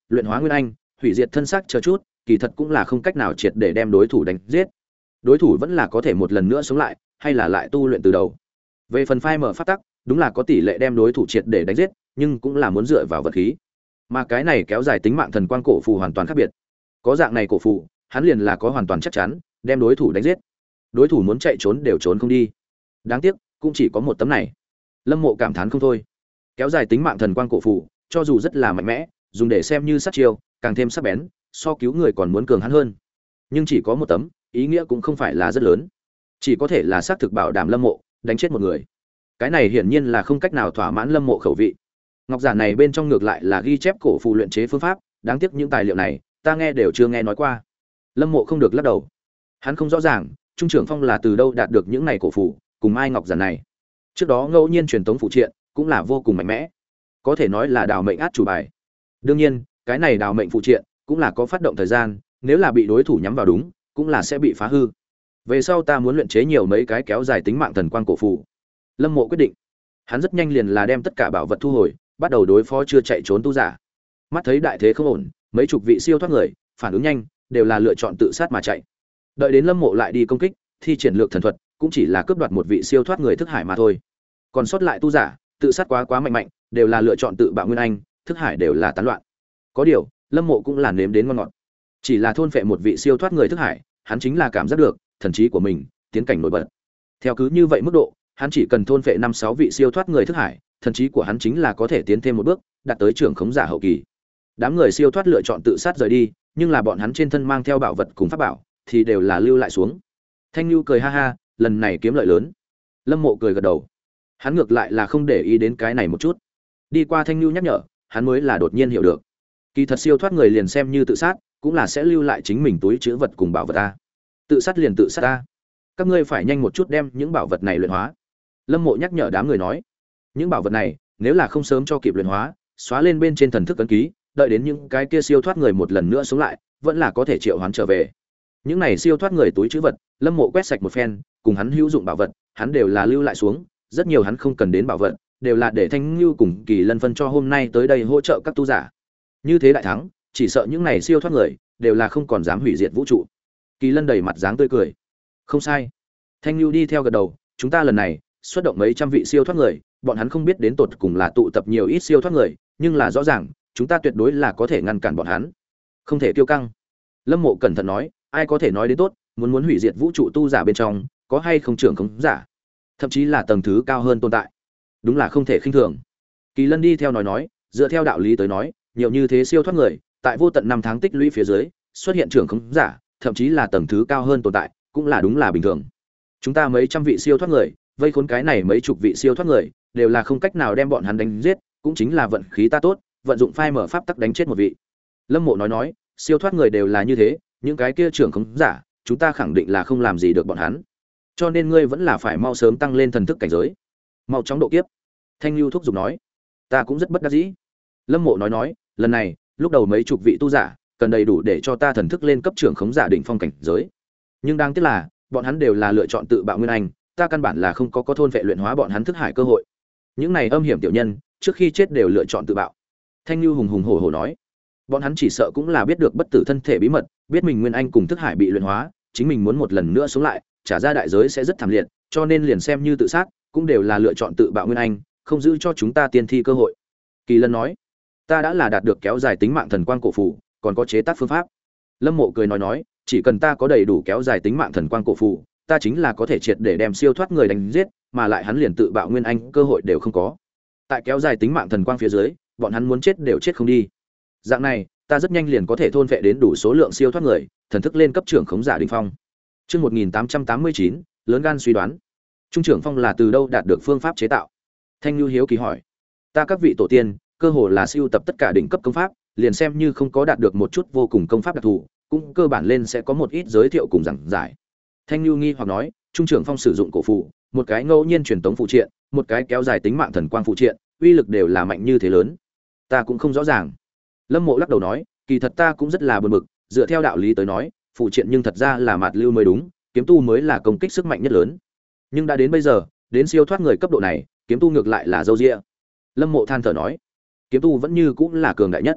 [SPEAKER 1] luyện hóa nguyên anh, hủy diệt thân xác chờ chút, kỳ thật cũng là không cách nào triệt để đem đối thủ đánh giết. Đối thủ vẫn là có thể một lần nữa sống lại, hay là lại tu luyện từ đầu. Về phần phai mở pháp tắc, đúng là có tỷ lệ đem đối thủ triệt để đánh giết, nhưng cũng là muốn dựa vào vật khí. Mà cái này kéo dài tính mạng thần quang cổ phù hoàn toàn khác biệt. Có dạng này cổ phù, hắn liền là có hoàn toàn chắc chắn đem đối thủ đánh giết. Đối thủ muốn chạy trốn đều trốn không đi. Đáng tiếc, cũng chỉ có một tấm này. Lâm Mộ cảm thán không thôi. Kéo dài tính mạng thần quang cổ phù, cho dù rất là mạnh mẽ, dùng để xem như sát chiêu, càng thêm sắc bén, so cứu người còn muốn cường hắn hơn. Nhưng chỉ có một tấm, ý nghĩa cũng không phải là rất lớn. Chỉ có thể là xác thực bảo đảm Lâm Mộ đánh chết một người. Cái này hiển nhiên là không cách nào thỏa mãn Lâm Mộ khẩu vị. Ngọc giản này bên trong ngược lại là ghi chép cổ phù luyện chế phương pháp, đáng tiếc những tài liệu này, ta nghe đều chưa nghe nói qua. Lâm Mộ không được lắc đầu. Hắn không rõ ràng, Trung trưởng Phong là từ đâu đạt được những này cổ phù, cùng Mai Ngọc giản này. Trước đó ngẫu nhiên truyền tống phụ triện, cũng là vô cùng mạnh mẽ. Có thể nói là đào mệnh át chủ bài. Đương nhiên, cái này đào mệnh phụ triện cũng là có phát động thời gian, nếu là bị đối thủ nhắm vào đúng, cũng là sẽ bị phá hư. Về sau ta muốn luyện chế nhiều mấy cái kéo dài tính mạng thần quang cổ phù. Lâm Mộ quyết định. Hắn rất nhanh liền là đem tất cả bảo vật thu hồi, bắt đầu đối phó chưa chạy trốn tu giả. Mắt thấy đại thế không ổn, mấy chục vị siêu thoát người, phản ứng nhanh, đều là lựa chọn tự sát mà chạy. Đợi đến Lâm Mộ lại đi công kích, thi triển lược thần thuật, cũng chỉ là cướp đoạt một vị siêu thoát người thức hải mà thôi. Còn sót lại tu giả, tự sát quá quá mạnh mạnh, đều là lựa chọn tự bạo nguyên anh, thức hải đều là tán loạn. Có điều, Lâm Mộ cũng là nếm đến ngon ngọt. Chỉ là thôn phệ một vị siêu thoát người thức hải, hắn chính là cảm giác được thần trí của mình tiến cảnh nổi bật. Theo cứ như vậy mức độ, hắn chỉ cần thôn phệ năm sáu vị siêu thoát người thức hải, thần trí của hắn chính là có thể tiến thêm một bước, đạt tới trưởng khống giả hậu kỳ. Đám người siêu thoát lựa chọn tự sát rời đi, nhưng là bọn hắn trên thân mang theo bảo vật cùng pháp bảo, thì đều là lưu lại xuống. Thanh Nhu cười ha ha, lần này kiếm lợi lớn. Lâm Mộ cười gật đầu. Hắn ngược lại là không để ý đến cái này một chút. Đi qua Thanh Nhu nhắc nhở, hắn mới là đột nhiên hiểu được. Kỳ thật siêu thoát người liền xem như tự sát, cũng là sẽ lưu lại chính mình túi trữ vật cùng bảo vật ta. Tự sát liền tự sát ta. Các ngươi phải nhanh một chút đem những bảo vật này luyện hóa. Lâm Mộ nhắc nhở đám người nói, những bảo vật này, nếu là không sớm cho kịp luyện hóa, xóa lên bên trên thần thức ấn ký, đợi đến những cái kia siêu thoát người một lần nữa sống lại, vẫn là có thể triệu hoán trở về. Những này siêu thoát người túi trữ vật, Lâm Mộ quét sạch một phen, cùng hắn hữu dụng bảo vật, hắn đều là lưu lại xuống, rất nhiều hắn không cần đến bảo vật, đều là để Thanh Nhu cùng Kỳ Lân phân cho hôm nay tới đây hỗ trợ các tu giả. Như thế đại thắng, chỉ sợ những này siêu thoát người đều là không còn dám hủy diệt vũ trụ. Kỳ Lân đầy mặt dáng tươi cười. Không sai. Thanh Nhu đi theo gật đầu, chúng ta lần này xuất động mấy trăm vị siêu thoát người, bọn hắn không biết đến tột cùng là tụ tập nhiều ít siêu thoát người, nhưng là rõ ràng, chúng ta tuyệt đối là có thể ngăn cản bọn hắn. Không thể kiêu căng. Lâm Mộ cẩn thận nói, ai có thể nói đến tốt, muốn muốn hủy diệt vũ trụ tu giả bên trong, có hay không trưởng khống giả, thậm chí là tầng thứ cao hơn tồn tại. Đúng là không thể khinh thường. Kỳ Lân đi theo nói nói, dựa theo đạo lý tới nói, nhiều như thế siêu thoát người, tại vô tận năm tháng tích lũy phía dưới, xuất hiện trưởng khống giả, thậm chí là tầng thứ cao hơn tồn tại, cũng là đúng là bình thường. Chúng ta mấy trăm vị siêu thoát người, vây khốn cái này mấy chục vị siêu thoát người, đều là không cách nào đem bọn hắn đánh giết, cũng chính là vận khí ta tốt, vận dụng phai mở pháp tắc đánh chết một vị. Lâm Mộ nói nói, siêu thoát người đều là như thế, những cái kia trưởng khống giả, chúng ta khẳng định là không làm gì được bọn hắn. Cho nên ngươi vẫn là phải mau sớm tăng lên thần thức cảnh giới, mau chóng độ kiếp. Thanh Nhu thúc giục nói, ta cũng rất bất đắc dĩ. Lâm Mộ nói nói, lần này, lúc đầu mấy chục vị tu giả, cần đầy đủ để cho ta thần thức lên cấp trưởng khống giả đỉnh phong cảnh giới. Nhưng đáng tiếc là, bọn hắn đều là lựa chọn tự bạo nguyên anh, ta căn bản là không có có thôn vệ luyện hóa bọn hắn thức hải cơ hội. Những này âm hiểm tiểu nhân, trước khi chết đều lựa chọn tự bạo. Thanh Nhu hùng hùng hổ hổ nói, bọn hắn chỉ sợ cũng là biết được bất tử thân thể bí mật, biết mình nguyên anh cùng thức hải bị luyện hóa, chính mình muốn một lần nữa sống lại, trả ra đại giới sẽ rất thảm liệt, cho nên liền xem như tự sát, cũng đều là lựa chọn tự bạo nguyên anh, không giữ cho chúng ta tiên thi cơ hội. Kỳ Lân nói, ta đã là đạt được kéo dài tính mạng thần quang cổ phù, còn có chế tác phương pháp. Lâm Mộ cười nói nói, chỉ cần ta có đầy đủ kéo dài tính mạng thần quang cổ phù, ta chính là có thể triệt để đem siêu thoát người đánh giết, mà lại hắn liền tự bạo nguyên anh cơ hội đều không có. Tại kéo dài tính mạng thần quang phía dưới, bọn hắn muốn chết đều chết không đi. Dạng này, ta rất nhanh liền có thể thôn vệ đến đủ số lượng siêu thoát người, thần thức lên cấp trưởng khống giả đỉnh phong. Chương một nghìn tám trăm tám mươi chín, lớn gan suy đoán. Trung trưởng phong là từ đâu đạt được phương pháp chế tạo? Thanh Nhu hiếu kỳ hỏi. Ta các vị tổ tiên, cơ hồ là siêu tập tất cả đỉnh cấp công pháp, liền xem như không có đạt được một chút vô cùng công pháp đặc thù, cũng cơ bản lên sẽ có một ít giới thiệu cùng giảng giải. Thanh Nhu nghi hoặc nói, Trung trưởng phong sử dụng cổ phù, một cái ngẫu nhiên truyền tống phụ triện, một cái kéo dài tính mạng thần quang phụ triện, uy lực đều là mạnh như thế lớn. Ta cũng không rõ ràng. Lâm Mộ lắc đầu nói, kỳ thật ta cũng rất là buồn bực, dựa theo đạo lý tới nói, phụ triện nhưng thật ra là mạt lưu mới đúng, kiếm tu mới là công kích sức mạnh nhất lớn. Nhưng đã đến bây giờ, đến siêu thoát người cấp độ này, kiếm tu ngược lại là dâu dịa. Lâm Mộ than thở nói, kiếm tu vẫn như cũng là cường đại nhất.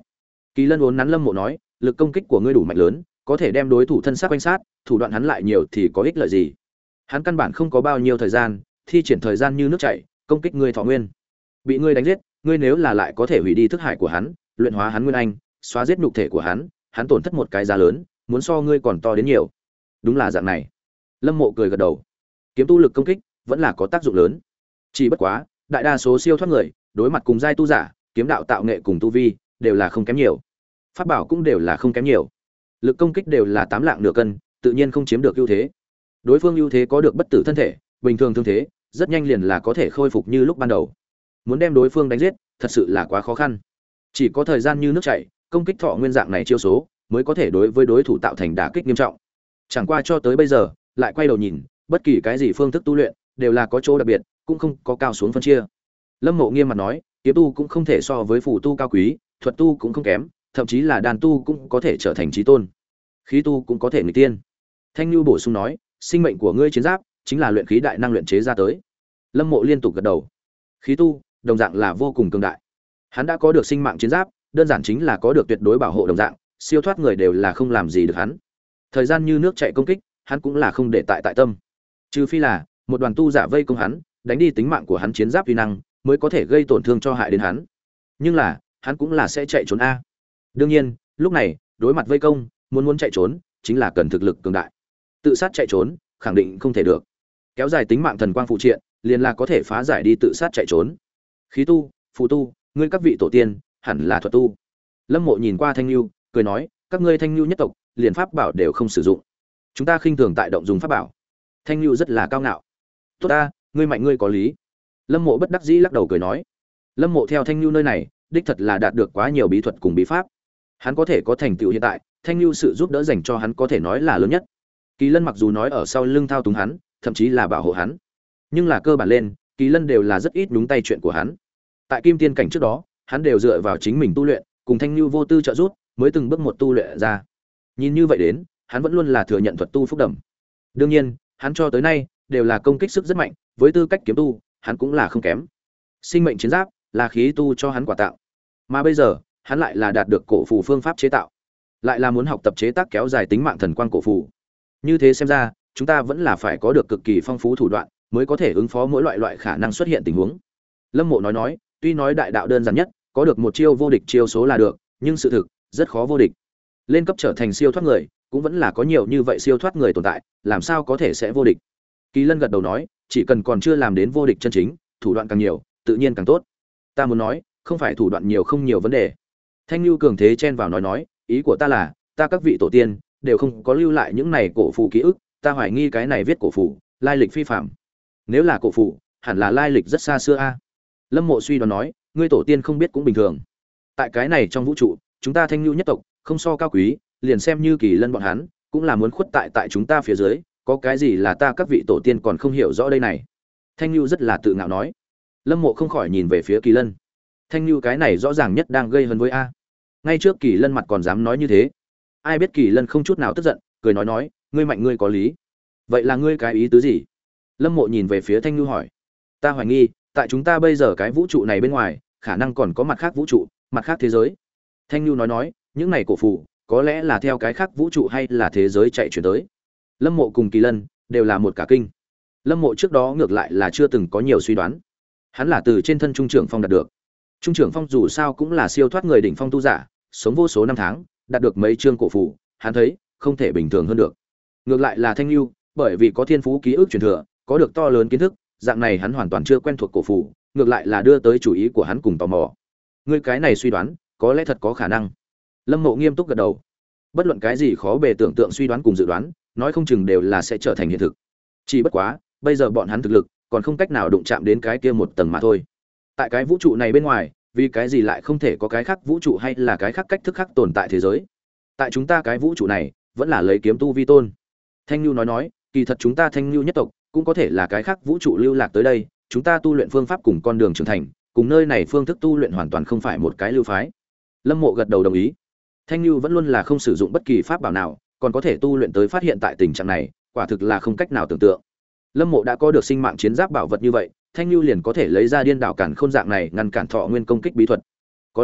[SPEAKER 1] Kỳ Lân uốn nắn Lâm Mộ nói, lực công kích của ngươi đủ mạnh lớn, có thể đem đối thủ thân xác quanh sát, thủ đoạn hắn lại nhiều thì có ích lợi gì? Hắn căn bản không có bao nhiêu thời gian, thi triển thời gian như nước chảy, công kích ngươi thọ nguyên. Bị ngươi đánh giết, ngươi nếu là lại có thể hủy đi thức hải của hắn, luyện hóa hắn nguyên anh, xóa giết nhục thể của hắn, hắn tổn thất một cái giá lớn, muốn so ngươi còn to đến nhiều. Đúng là dạng này. Lâm Mộ cười gật đầu. Kiếm tu lực công kích vẫn là có tác dụng lớn. Chỉ bất quá, đại đa số siêu thoát người, đối mặt cùng giai tu giả, kiếm đạo tạo nghệ cùng tu vi, đều là không kém nhiều. Pháp bảo cũng đều là không kém nhiều. Lực công kích đều là tám lạng nửa cân, tự nhiên không chiếm được ưu thế. Đối phương ưu thế có được bất tử thân thể, bình thường thương thế, rất nhanh liền là có thể khôi phục như lúc ban đầu. Muốn đem đối phương đánh giết, thật sự là quá khó khăn. Chỉ có thời gian như nước chảy, công kích thọ nguyên dạng này chiêu số, mới có thể đối với đối thủ tạo thành đả kích nghiêm trọng. Chẳng qua cho tới bây giờ, lại quay đầu nhìn, bất kỳ cái gì phương thức tu luyện, đều là có chỗ đặc biệt, cũng không có cao xuống phân chia. Lâm Mộ nghiêm mặt nói, kiếm tu cũng không thể so với phù tu cao quý, thuật tu cũng không kém, thậm chí là đàn tu cũng có thể trở thành chí tôn. Khí tu cũng có thể nghịch tiên. Thanh Nhu bổ sung nói, sinh mệnh của ngươi chiến giáp chính là luyện khí đại năng luyện chế ra tới. Lâm Mộ liên tục gật đầu. Khí tu, đồng dạng là vô cùng cường đại. Hắn đã có được sinh mạng chiến giáp, đơn giản chính là có được tuyệt đối bảo hộ đồng dạng, siêu thoát người đều là không làm gì được hắn. Thời gian như nước chảy công kích, hắn cũng là không để tại tại tâm. Trừ phi là một đoàn tu giả vây công hắn, đánh đi tính mạng của hắn chiến giáp uy năng, mới có thể gây tổn thương cho hại đến hắn. Nhưng là, hắn cũng là sẽ chạy trốn a. Đương nhiên, lúc này, đối mặt vây công, muốn muốn chạy trốn, chính là cần thực lực cường đại. Tự sát chạy trốn, khẳng định không thể được. Kéo dài tính mạng thần quang phụ triện, liền là có thể phá giải đi tự sát chạy trốn. Khí tu, phù tu, ngươi các vị tổ tiên, hẳn là thuật tu. Lâm Mộ nhìn qua Thanh Nhu, cười nói, các ngươi Thanh Nhu nhất tộc, liền pháp bảo đều không sử dụng. Chúng ta khinh thường tại động dùng pháp bảo. Thanh Nhu rất là cao ngạo. Tốt ta, ngươi mạnh ngươi có lý. Lâm Mộ bất đắc dĩ lắc đầu cười nói, Lâm Mộ theo Thanh Nhu nơi này, đích thật là đạt được quá nhiều bí thuật cùng bí pháp. Hắn có thể có thành tựu hiện tại, Thanh Nhu sự giúp đỡ dành cho hắn có thể nói là lớn nhất. Kỳ Lân mặc dù nói ở sau lưng thao túng hắn, thậm chí là bảo hộ hắn, nhưng là cơ bản lên, Kỳ Lân đều là rất ít nhúng tay chuyện của hắn. Tại Kim Tiên cảnh trước đó, hắn đều dựa vào chính mình tu luyện, cùng Thanh Nhu vô tư trợ giúp, mới từng bước một tu luyện ra. Nhìn như vậy đến, hắn vẫn luôn là thừa nhận thuật tu phúc đầm. Đương nhiên, hắn cho tới nay đều là công kích sức rất mạnh, với tư cách kiếm tu, hắn cũng là không kém. Sinh mệnh chiến giáp là khí tu cho hắn quả tạo, mà bây giờ, hắn lại là đạt được cổ phù phương pháp chế tạo, lại là muốn học tập chế tác kéo dài tính mạng thần quang cổ phù. Như thế xem ra, chúng ta vẫn là phải có được cực kỳ phong phú thủ đoạn, mới có thể ứng phó mỗi loại loại khả năng xuất hiện tình huống. Lâm Mộ nói nói, tuy nói đại đạo đơn giản nhất, có được một chiêu vô địch chiêu số là được, nhưng sự thực rất khó vô địch. Lên cấp trở thành siêu thoát người, cũng vẫn là có nhiều như vậy siêu thoát người tồn tại, làm sao có thể sẽ vô địch. Kỳ Lân gật đầu nói, chỉ cần còn chưa làm đến vô địch chân chính, thủ đoạn càng nhiều, tự nhiên càng tốt. Ta muốn nói, không phải thủ đoạn nhiều không nhiều vấn đề. Thanh Nhu cường thế chen vào nói nói, ý của ta là, ta các vị tổ tiên đều không có lưu lại những này cổ phù ký ức, ta hoài nghi cái này viết cổ phù, lai lịch phi phàm. Nếu là cổ phù, hẳn là lai lịch rất xa xưa a. Lâm Mộ suy đoán nói, ngươi tổ tiên không biết cũng bình thường. Tại cái này trong vũ trụ, chúng ta Thanh Nhu nhất tộc, không so cao quý, liền xem như Kỳ Lân bọn hắn, cũng là muốn khuất tại tại chúng ta phía dưới, có cái gì là ta các vị tổ tiên còn không hiểu rõ đây này. Thanh Nhu rất là tự ngạo nói. Lâm Mộ không khỏi nhìn về phía Kỳ Lân. Thanh Nhu cái này rõ ràng nhất đang gây hấn với a. Ngay trước Kỳ Lân mặt còn dám nói như thế. Ai biết Kỳ Lân không chút nào tức giận, cười nói nói, ngươi mạnh ngươi có lý. Vậy là ngươi cái ý tứ gì? Lâm Mộ nhìn về phía Thanh Nhu hỏi. Ta hoài nghi, tại chúng ta bây giờ cái vũ trụ này bên ngoài, khả năng còn có mặt khác vũ trụ, mặt khác thế giới. Thanh Nhu nói nói, những này cổ phù, có lẽ là theo cái khác vũ trụ hay là thế giới chạy chuyển tới. Lâm Mộ cùng Kỳ Lân đều là một cả kinh. Lâm Mộ trước đó ngược lại là chưa từng có nhiều suy đoán. Hắn là từ trên thân Trung Trưởng Phong đạt được. Trung Trưởng Phong dù sao cũng là siêu thoát người đỉnh phong tu giả, sống vô số năm tháng, đạt được mấy chương cổ phù, hắn thấy không thể bình thường hơn được. Ngược lại là Thanh Nhu, bởi vì có thiên phú ký ức truyền thừa, có được to lớn kiến thức, dạng này hắn hoàn toàn chưa quen thuộc cổ phù, ngược lại là đưa tới chủ ý của hắn cùng tò mò. Ngươi cái này suy đoán, có lẽ thật có khả năng. Lâm Mộ nghiêm túc gật đầu. Bất luận cái gì khó bề tưởng tượng suy đoán cùng dự đoán, nói không chừng đều là sẽ trở thành hiện thực. Chỉ bất quá, bây giờ bọn hắn thực lực còn không cách nào đụng chạm đến cái kia một tầng mà thôi. Tại cái vũ trụ này bên ngoài, vì cái gì lại không thể có cái khác vũ trụ hay là cái khác cách thức khác tồn tại thế giới? Tại chúng ta cái vũ trụ này, vẫn là lấy kiếm tu vi tôn. Thanh Nhu nói nói, kỳ thật chúng ta Thanh Nhu nhất tộc cũng có thể là cái khác vũ trụ lưu lạc tới đây, chúng ta tu luyện phương pháp cùng con đường trưởng thành, cùng nơi này phương thức tu luyện hoàn toàn không phải một cái lưu phái. Lâm Mộ gật đầu đồng ý. Thanh Nhu vẫn luôn là không sử dụng bất kỳ pháp bảo nào, còn có thể tu luyện tới phát hiện tại tình trạng này, quả thực là không cách nào tưởng tượng. Lâm Mộ đã có được sinh mạng chiến giáp bảo vật như vậy, Thanh Nhu liền có thể lấy ra điên đảo cản khôn dạng này ngăn cản thọ nguyên công kích bí thuật. Có lẽ,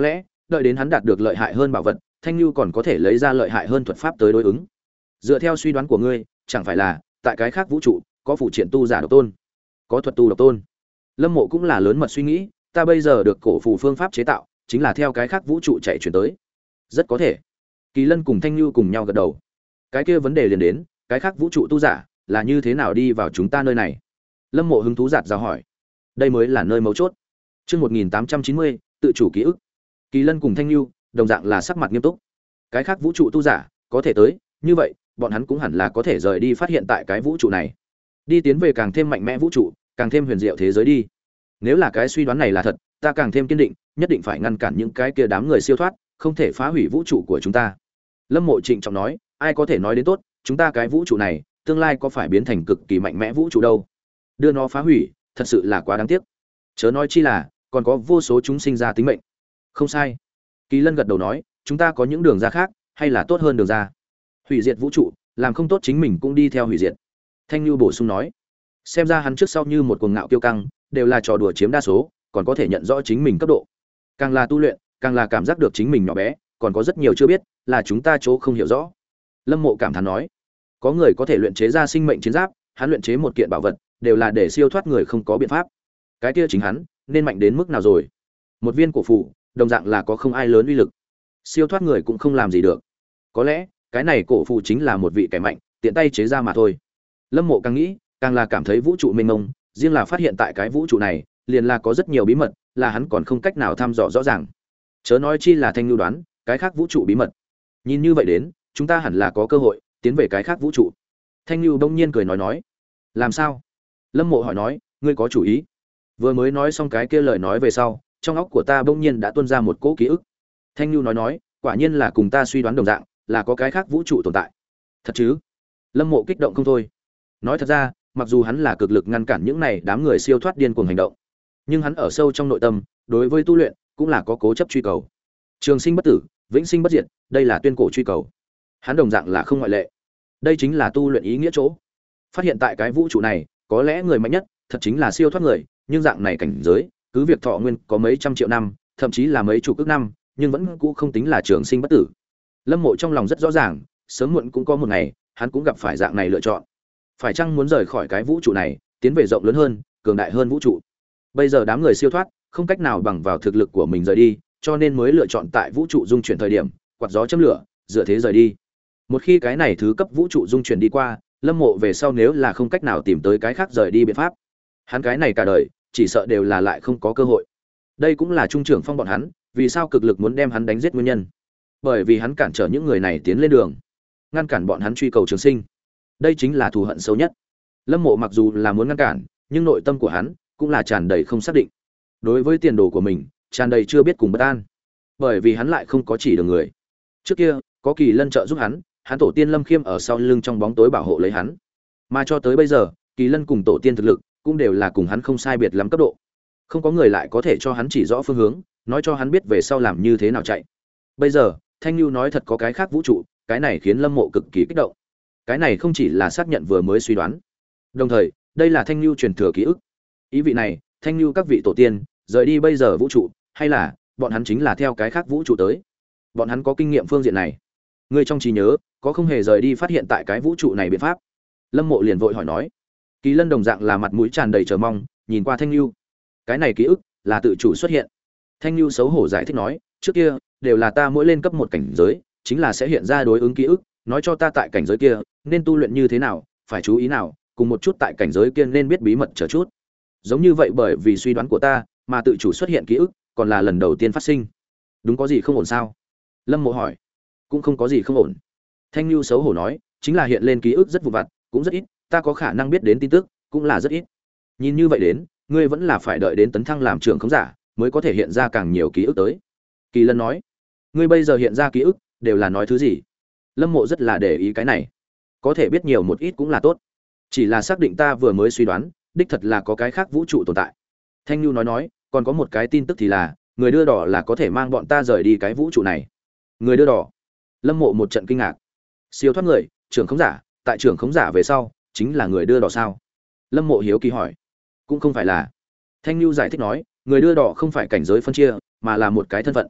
[SPEAKER 1] đợi đến hắn đạt được lợi hại hơn bảo vật, Thanh Nhu còn có thể lấy ra lợi hại hơn thuật pháp tới đối ứng. Dựa theo suy đoán của ngươi, chẳng phải là tại cái khác vũ trụ có phụ triện tu giả độc tôn, có thuật tu độc tôn. Lâm Mộ cũng là lớn mật suy nghĩ, ta bây giờ được cổ phù phương pháp chế tạo, chính là theo cái khác vũ trụ chạy chuyển tới. Rất có thể. Kỳ Lân cùng Thanh Nhu cùng nhau gật đầu. Cái kia vấn đề liền đến, cái khác vũ trụ tu giả là như thế nào đi vào chúng ta nơi này? Lâm Mộ hứng thú giạt rào hỏi. Đây mới là nơi mấu chốt. Chương một nghìn tám trăm chín mươi, tự chủ ký ức. Kỳ Lân cùng Thanh Nhu đồng dạng là sắc mặt nghiêm túc. Cái khác vũ trụ tu giả có thể tới, như vậy, bọn hắn cũng hẳn là có thể rời đi phát hiện tại cái vũ trụ này. Đi tiến về càng thêm mạnh mẽ vũ trụ, càng thêm huyền diệu thế giới đi. Nếu là cái suy đoán này là thật, ta càng thêm kiên định, nhất định phải ngăn cản những cái kia đám người siêu thoát, không thể phá hủy vũ trụ của chúng ta. Lâm Mộ trịnh trọng nói, ai có thể nói đến tốt, chúng ta cái vũ trụ này, tương lai có phải biến thành cực kỳ mạnh mẽ vũ trụ đâu? Đưa nó phá hủy, thật sự là quá đáng tiếc. Chớ nói chi là, còn có vô số chúng sinh ra tính mệnh. Không sai. Kỳ Lân gật đầu nói, chúng ta có những đường ra khác, hay là tốt hơn đường ra. Hủy diệt vũ trụ, làm không tốt chính mình cũng đi theo hủy diệt. Thanh Nhu bổ sung nói, xem ra hắn trước sau như một cuồng ngạo kiêu căng, đều là trò đùa chiếm đa số, còn có thể nhận rõ chính mình cấp độ. Càng là tu luyện, càng là cảm giác được chính mình nhỏ bé, còn có rất nhiều chưa biết, là chúng ta chỗ không hiểu rõ. Lâm Mộ cảm thán nói, có người có thể luyện chế ra sinh mệnh chiến giáp, hắn luyện chế một kiện bảo vật, đều là để siêu thoát người không có biện pháp. Cái kia chính hắn, nên mạnh đến mức nào rồi? Một viên cổ phù, đồng dạng là có không ai lớn uy lực. Siêu thoát người cũng không làm gì được. Có lẽ, cái này cổ phù chính là một vị kẻ mạnh, tiện tay chế ra mà thôi. Lâm Mộ càng nghĩ, càng là cảm thấy vũ trụ mênh mông, riêng là phát hiện tại cái vũ trụ này, liền là có rất nhiều bí mật, là hắn còn không cách nào thăm dò rõ ràng. Chớ nói chi là Thanh Nhu đoán, cái khác vũ trụ bí mật. Nhìn như vậy đến, chúng ta hẳn là có cơ hội tiến về cái khác vũ trụ. Thanh Nhu bỗng nhiên cười nói nói, làm sao? Lâm Mộ hỏi nói, ngươi có chủ ý? Vừa mới nói xong cái kia lời nói về sau, trong óc của ta bỗng nhiên đã tuôn ra một cỗ ký ức. Thanh Nhu nói nói, quả nhiên là cùng ta suy đoán đồng dạng, là có cái khác vũ trụ tồn tại. Thật chứ? Lâm Mộ kích động không thôi. Nói thật ra, mặc dù hắn là cực lực ngăn cản những này đám người siêu thoát điên cuồng hành động, nhưng hắn ở sâu trong nội tâm, đối với tu luyện cũng là có cố chấp truy cầu. Trường sinh bất tử, vĩnh sinh bất diệt, đây là tuyên cổ truy cầu. Hắn đồng dạng là không ngoại lệ. Đây chính là tu luyện ý nghĩa chỗ. Phát hiện tại cái vũ trụ này, có lẽ người mạnh nhất, thật chính là siêu thoát người, nhưng dạng này cảnh giới, cứ việc thọ nguyên có mấy trăm triệu năm, thậm chí là mấy chục ức năm, nhưng vẫn cũ không tính là trường sinh bất tử. Lâm Mộ trong lòng rất rõ ràng, sớm muộn cũng có một ngày, hắn cũng gặp phải dạng này lựa chọn. Phải chăng muốn rời khỏi cái vũ trụ này, tiến về rộng lớn hơn, cường đại hơn vũ trụ? Bây giờ đám người siêu thoát, không cách nào bằng vào thực lực của mình rời đi, cho nên mới lựa chọn tại vũ trụ dung chuyển thời điểm, quạt gió châm lửa, dựa thế rời đi. Một khi cái này thứ cấp vũ trụ dung chuyển đi qua, Lâm Mộ về sau nếu là không cách nào tìm tới cái khác rời đi biện pháp, hắn cái này cả đời, chỉ sợ đều là lại không có cơ hội. Đây cũng là trung trưởng phong bọn hắn, vì sao cực lực muốn đem hắn đánh giết nguyên nhân. Bởi vì hắn cản trở những người này tiến lên đường, ngăn cản bọn hắn truy cầu trường sinh. Đây chính là thù hận sâu nhất. Lâm Mộ mặc dù là muốn ngăn cản, nhưng nội tâm của hắn cũng là tràn đầy không xác định. Đối với tiền đồ của mình, tràn đầy chưa biết cùng bất an. Bởi vì hắn lại không có chỉ đường người. Trước kia, có Kỳ Lân trợ giúp hắn, hắn tổ tiên Lâm Khiêm ở sau lưng trong bóng tối bảo hộ lấy hắn. Mà cho tới bây giờ, Kỳ Lân cùng tổ tiên thực lực cũng đều là cùng hắn không sai biệt lắm cấp độ. Không có người lại có thể cho hắn chỉ rõ phương hướng, nói cho hắn biết về sau làm như thế nào chạy. Bây giờ, Thanh Nhu nói thật có cái khác vũ trụ, cái này khiến Lâm Mộ cực kỳ kích động. Cái này không chỉ là xác nhận vừa mới suy đoán, đồng thời, đây là Thanh Nhu truyền thừa ký ức. Ý vị này, Thanh Nhu các vị tổ tiên rời đi bây giờ vũ trụ, hay là bọn hắn chính là theo cái khác vũ trụ tới. Bọn hắn có kinh nghiệm phương diện này. Người trong trí nhớ, có không hề rời đi phát hiện tại cái vũ trụ này biện pháp? Lâm Mộ liền vội hỏi nói. Kỳ Lân đồng dạng là mặt mũi tràn đầy chờ mong, nhìn qua Thanh Nhu. Cái này ký ức là tự chủ xuất hiện. Thanh Nhu xấu hổ giải thích nói, trước kia đều là ta mỗi lên cấp một cảnh giới, chính là sẽ hiện ra đối ứng ký ức, nói cho ta tại cảnh giới kia nên tu luyện như thế nào, phải chú ý nào, cùng một chút tại cảnh giới kia nên biết bí mật chờ chút. Giống như vậy, bởi vì suy đoán của ta mà tự chủ xuất hiện ký ức, còn là lần đầu tiên phát sinh. Đúng, có gì không ổn sao? Lâm Mộ hỏi. Cũng không có gì không ổn. Thanh Nhu xấu hổ nói, chính là hiện lên ký ức rất vụn vặt, cũng rất ít, ta có khả năng biết đến tin tức cũng là rất ít. Nhìn như vậy đến, ngươi vẫn là phải đợi đến tấn thăng làm trưởng khống giả mới có thể hiện ra càng nhiều ký ức tới. Kỳ Lân nói, ngươi bây giờ hiện ra ký ức đều là nói thứ gì? Lâm Mộ rất là để ý cái này. Có thể biết nhiều một ít cũng là tốt. Chỉ là xác định ta vừa mới suy đoán, đích thật là có cái khác vũ trụ tồn tại. Thanh Nhu nói nói, còn có một cái tin tức thì là, người đưa đỏ là có thể mang bọn ta rời đi cái vũ trụ này. Người đưa đỏ? Lâm Mộ một trận kinh ngạc. Siêu thoát người, trưởng khống giả, tại trưởng khống giả về sau, chính là người đưa đỏ sao? Lâm Mộ hiếu kỳ hỏi. Cũng không phải là. Thanh Nhu giải thích nói, người đưa đỏ không phải cảnh giới phân chia, mà là một cái thân phận.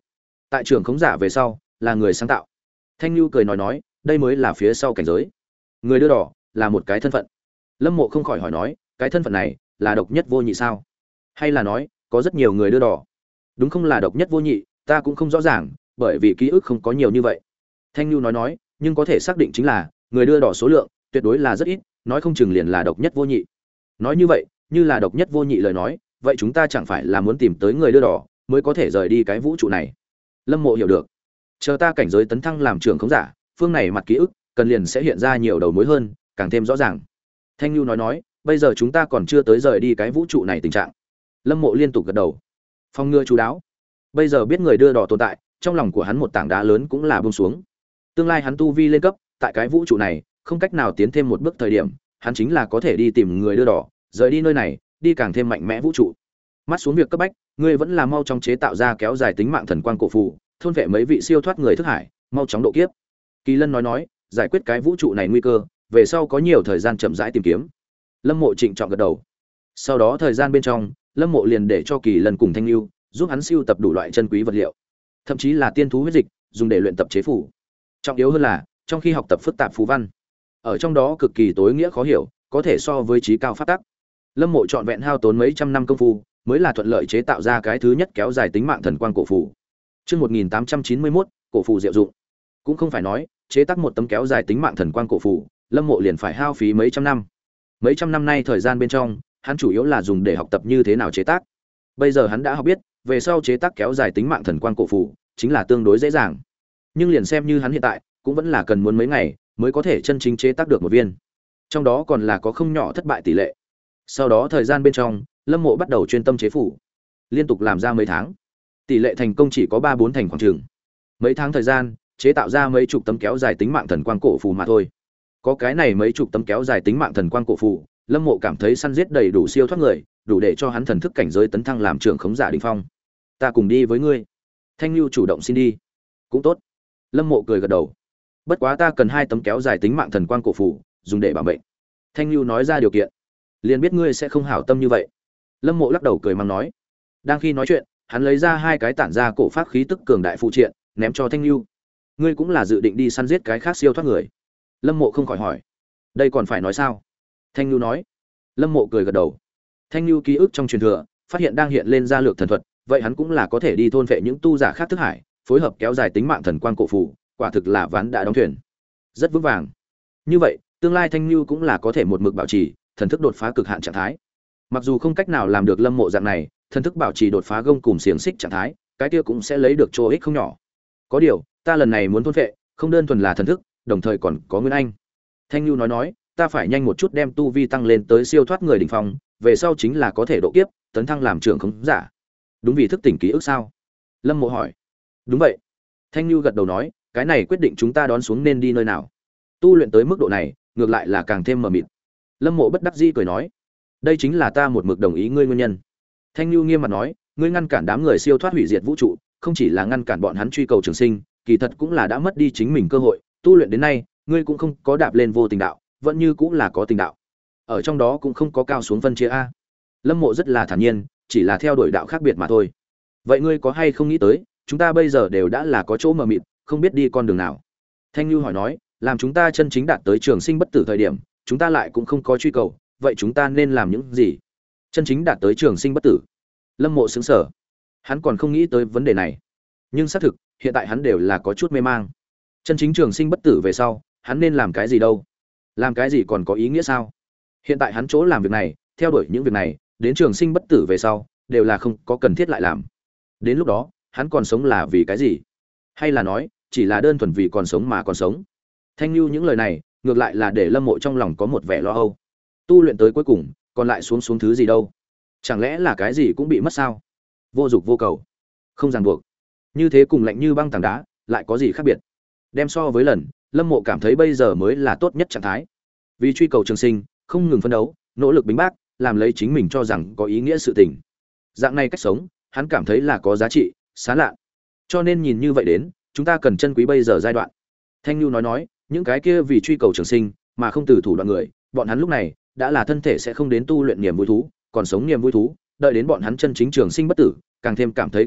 [SPEAKER 1] Tại trưởng khống giả về sau, là người sáng tạo. Thanh Nhu cười nói nói, đây mới là phía sau cảnh giới. Người đưa đỏ là một cái thân phận. Lâm Mộ không khỏi hỏi nói, cái thân phận này là độc nhất vô nhị sao? Hay là nói, có rất nhiều người đưa đỏ? Đúng không là độc nhất vô nhị, ta cũng không rõ ràng, bởi vì ký ức không có nhiều như vậy. Thanh Nhu nói nói, nhưng có thể xác định chính là, người đưa đỏ số lượng tuyệt đối là rất ít, nói không chừng liền là độc nhất vô nhị. Nói như vậy, như là độc nhất vô nhị lời nói, vậy chúng ta chẳng phải là muốn tìm tới người đưa đỏ mới có thể rời đi cái vũ trụ này. Lâm Mộ hiểu được. Chờ ta cảnh giới tấn thăng làm trưởng khống giả, phương này mặt ký ức cần liền sẽ hiện ra nhiều đầu mối hơn, càng thêm rõ ràng. Thanh Nhu nói nói, bây giờ chúng ta còn chưa tới rời đi cái vũ trụ này tình trạng. Lâm Mộ liên tục gật đầu. Phong ngừa chú đáo. Bây giờ biết người đưa đỏ tồn tại, trong lòng của hắn một tảng đá lớn cũng là buông xuống. Tương lai hắn tu vi lên cấp, tại cái vũ trụ này, không cách nào tiến thêm một bước thời điểm, hắn chính là có thể đi tìm người đưa đỏ, rời đi nơi này, đi càng thêm mạnh mẽ vũ trụ. Mắt xuống việc cấp bách, ngươi vẫn là mau chóng chế tạo ra kéo dài tính mạng thần quang cổ phù, thôn vệ mấy vị siêu thoát người thức hải, mau chóng độ kiếp. Kỳ Lân nói nói, giải quyết cái vũ trụ này nguy cơ, về sau có nhiều thời gian chậm rãi tìm kiếm. Lâm Mộ trịnh trọng gật đầu. Sau đó thời gian bên trong, Lâm Mộ liền để cho Kỳ Lân cùng Thanh Nhu giúp hắn siêu tập đủ loại chân quý vật liệu, thậm chí là tiên thú huyết dịch, dùng để luyện tập chế phù. Trọng yếu hơn là, trong khi học tập phức tạp phù văn, ở trong đó cực kỳ tối nghĩa khó hiểu, có thể so với trí cao pháp tắc. Lâm Mộ trọn vẹn hao tốn mấy trăm năm công phu, mới là thuận lợi chế tạo ra cái thứ nhất kéo dài tính mạng thần quang cổ phù. Chương một nghìn tám trăm chín mươi mốt, cổ phù diệu dụng. Cũng không phải nói, chế tác một tấm kéo dài tính mạng thần quang cổ phù, Lâm Mộ liền phải hao phí mấy trăm năm. Mấy trăm năm nay thời gian bên trong, hắn chủ yếu là dùng để học tập như thế nào chế tác. Bây giờ hắn đã học biết, về sau chế tác kéo dài tính mạng thần quang cổ phù, chính là tương đối dễ dàng. Nhưng liền xem như hắn hiện tại, cũng vẫn là cần muốn mấy ngày mới có thể chân chính chế tác được một viên. Trong đó còn là có không nhỏ thất bại tỷ lệ. Sau đó thời gian bên trong, Lâm Mộ bắt đầu chuyên tâm chế phủ, liên tục làm ra mấy tháng, tỷ lệ thành công chỉ có ba bốn thành khoảng chừng. Mấy tháng thời gian, chế tạo ra mấy chục tấm kéo dài tính mạng thần quang cổ phù mà thôi. Có cái này mấy chục tấm kéo dài tính mạng thần quang cổ phù, Lâm Mộ cảm thấy săn giết đầy đủ siêu thoát người, đủ để cho hắn thần thức cảnh giới tấn thăng làm trưởng khống giả đỉnh phong. Ta cùng đi với ngươi. Thanh Nhu chủ động xin đi. Cũng tốt. Lâm Mộ cười gật đầu. Bất quá ta cần hai tấm kéo dài tính mạng thần quang cổ phù, dùng để bảo mệnh. Thanh Nhu nói ra điều kiện. Liền biết ngươi sẽ không hảo tâm như vậy. Lâm Mộ lắc đầu cười mắng nói. Đang khi nói chuyện, hắn lấy ra hai cái tản ra cổ pháp khí tức cường đại phụ triện, ném cho Thanh Nhu. Ngươi cũng là dự định đi săn giết cái khác siêu thoát người? Lâm Mộ không khỏi hỏi. Đây còn phải nói sao? Thanh Nhu nói. Lâm Mộ cười gật đầu. Thanh Nhu ký ức trong truyền thừa, phát hiện đang hiện lên ra lược thần thuật, vậy hắn cũng là có thể đi thôn vệ những tu giả khác thức hải, phối hợp kéo dài tính mạng thần quang cổ phù, quả thực là ván đã đóng thuyền, rất vững vàng. Như vậy, tương lai Thanh Nhu cũng là có thể một mực bảo trì thần thức đột phá cực hạn trạng thái. Mặc dù không cách nào làm được Lâm Mộ dạng này, thần thức bảo trì đột phá gông cùng xiềng xích trạng thái, cái kia cũng sẽ lấy được chỗ ích không nhỏ. Có điều, ta lần này muốn thôn vệ, không đơn thuần là thần thức, đồng thời còn có nguyên anh. Thanh Nhu nói nói, ta phải nhanh một chút đem tu vi tăng lên tới siêu thoát người đỉnh phong, về sau chính là có thể độ kiếp, tấn thăng làm trưởng khống giả. Đúng vì thức tỉnh ký ức sao? Lâm Mộ hỏi. Đúng vậy. Thanh Nhu gật đầu nói, cái này quyết định chúng ta đón xuống nên đi nơi nào. Tu luyện tới mức độ này, ngược lại là càng thêm mờ mịt. Lâm Mộ bất đắc dĩ cười nói, đây chính là ta một mực đồng ý ngươi nguyên nhân. Thanh Nhu nghiêm mặt nói, ngươi ngăn cản đám người siêu thoát hủy diệt vũ trụ, không chỉ là ngăn cản bọn hắn truy cầu trường sinh, kỳ thật cũng là đã mất đi chính mình cơ hội. Tu luyện đến nay, ngươi cũng không có đạp lên vô tình đạo, vẫn như cũng là có tình đạo. Ở trong đó cũng không có cao xuống phân chia a. Lâm Mộ rất là thản nhiên, chỉ là theo đuổi đạo khác biệt mà thôi. Vậy ngươi có hay không nghĩ tới, chúng ta bây giờ đều đã là có chỗ mờ mịt, không biết đi con đường nào? Thanh Nhu hỏi nói, làm chúng ta chân chính đạt tới trường sinh bất tử thời điểm, chúng ta lại cũng không có truy cầu, vậy chúng ta nên làm những gì? Chân chính đạt tới trường sinh bất tử? Lâm Mộ sững sờ. Hắn còn không nghĩ tới vấn đề này. Nhưng xác thực, hiện tại hắn đều là có chút mê mang. Chân chính trường sinh bất tử về sau, hắn nên làm cái gì đâu? Làm cái gì còn có ý nghĩa sao? Hiện tại hắn chỗ làm việc này, theo đuổi những việc này, đến trường sinh bất tử về sau, đều là không có cần thiết lại làm. Đến lúc đó, hắn còn sống là vì cái gì? Hay là nói, chỉ là đơn thuần vì còn sống mà còn sống? Thanh Nhu những lời này, ngược lại là để Lâm Mộ trong lòng có một vẻ lo âu. Tu luyện tới cuối cùng, còn lại xuống xuống thứ gì đâu? Chẳng lẽ là cái gì cũng bị mất sao? Vô dục vô cầu, không ràng buộc. Như thế cùng lạnh như băng tảng đá, lại có gì khác biệt? Đem so với lần, Lâm Mộ cảm thấy bây giờ mới là tốt nhất trạng thái. Vì truy cầu trường sinh, không ngừng phấn đấu, nỗ lực bính bác, làm lấy chính mình cho rằng có ý nghĩa sự tình. Dạng này cách sống, hắn cảm thấy là có giá trị, xá lạ. Cho nên nhìn như vậy đến, chúng ta cần trân quý bây giờ giai đoạn. Thanh Nhu nói nói, những cái kia vì truy cầu trường sinh mà không từ thủ đoạn người, bọn hắn lúc này đã là thân thể sẽ không đến tu luyện niềm vui thú, còn sống niềm vui thú, đợi đến bọn hắn chân chính trường sinh bất tử, càng thêm cảm thấy cô độc,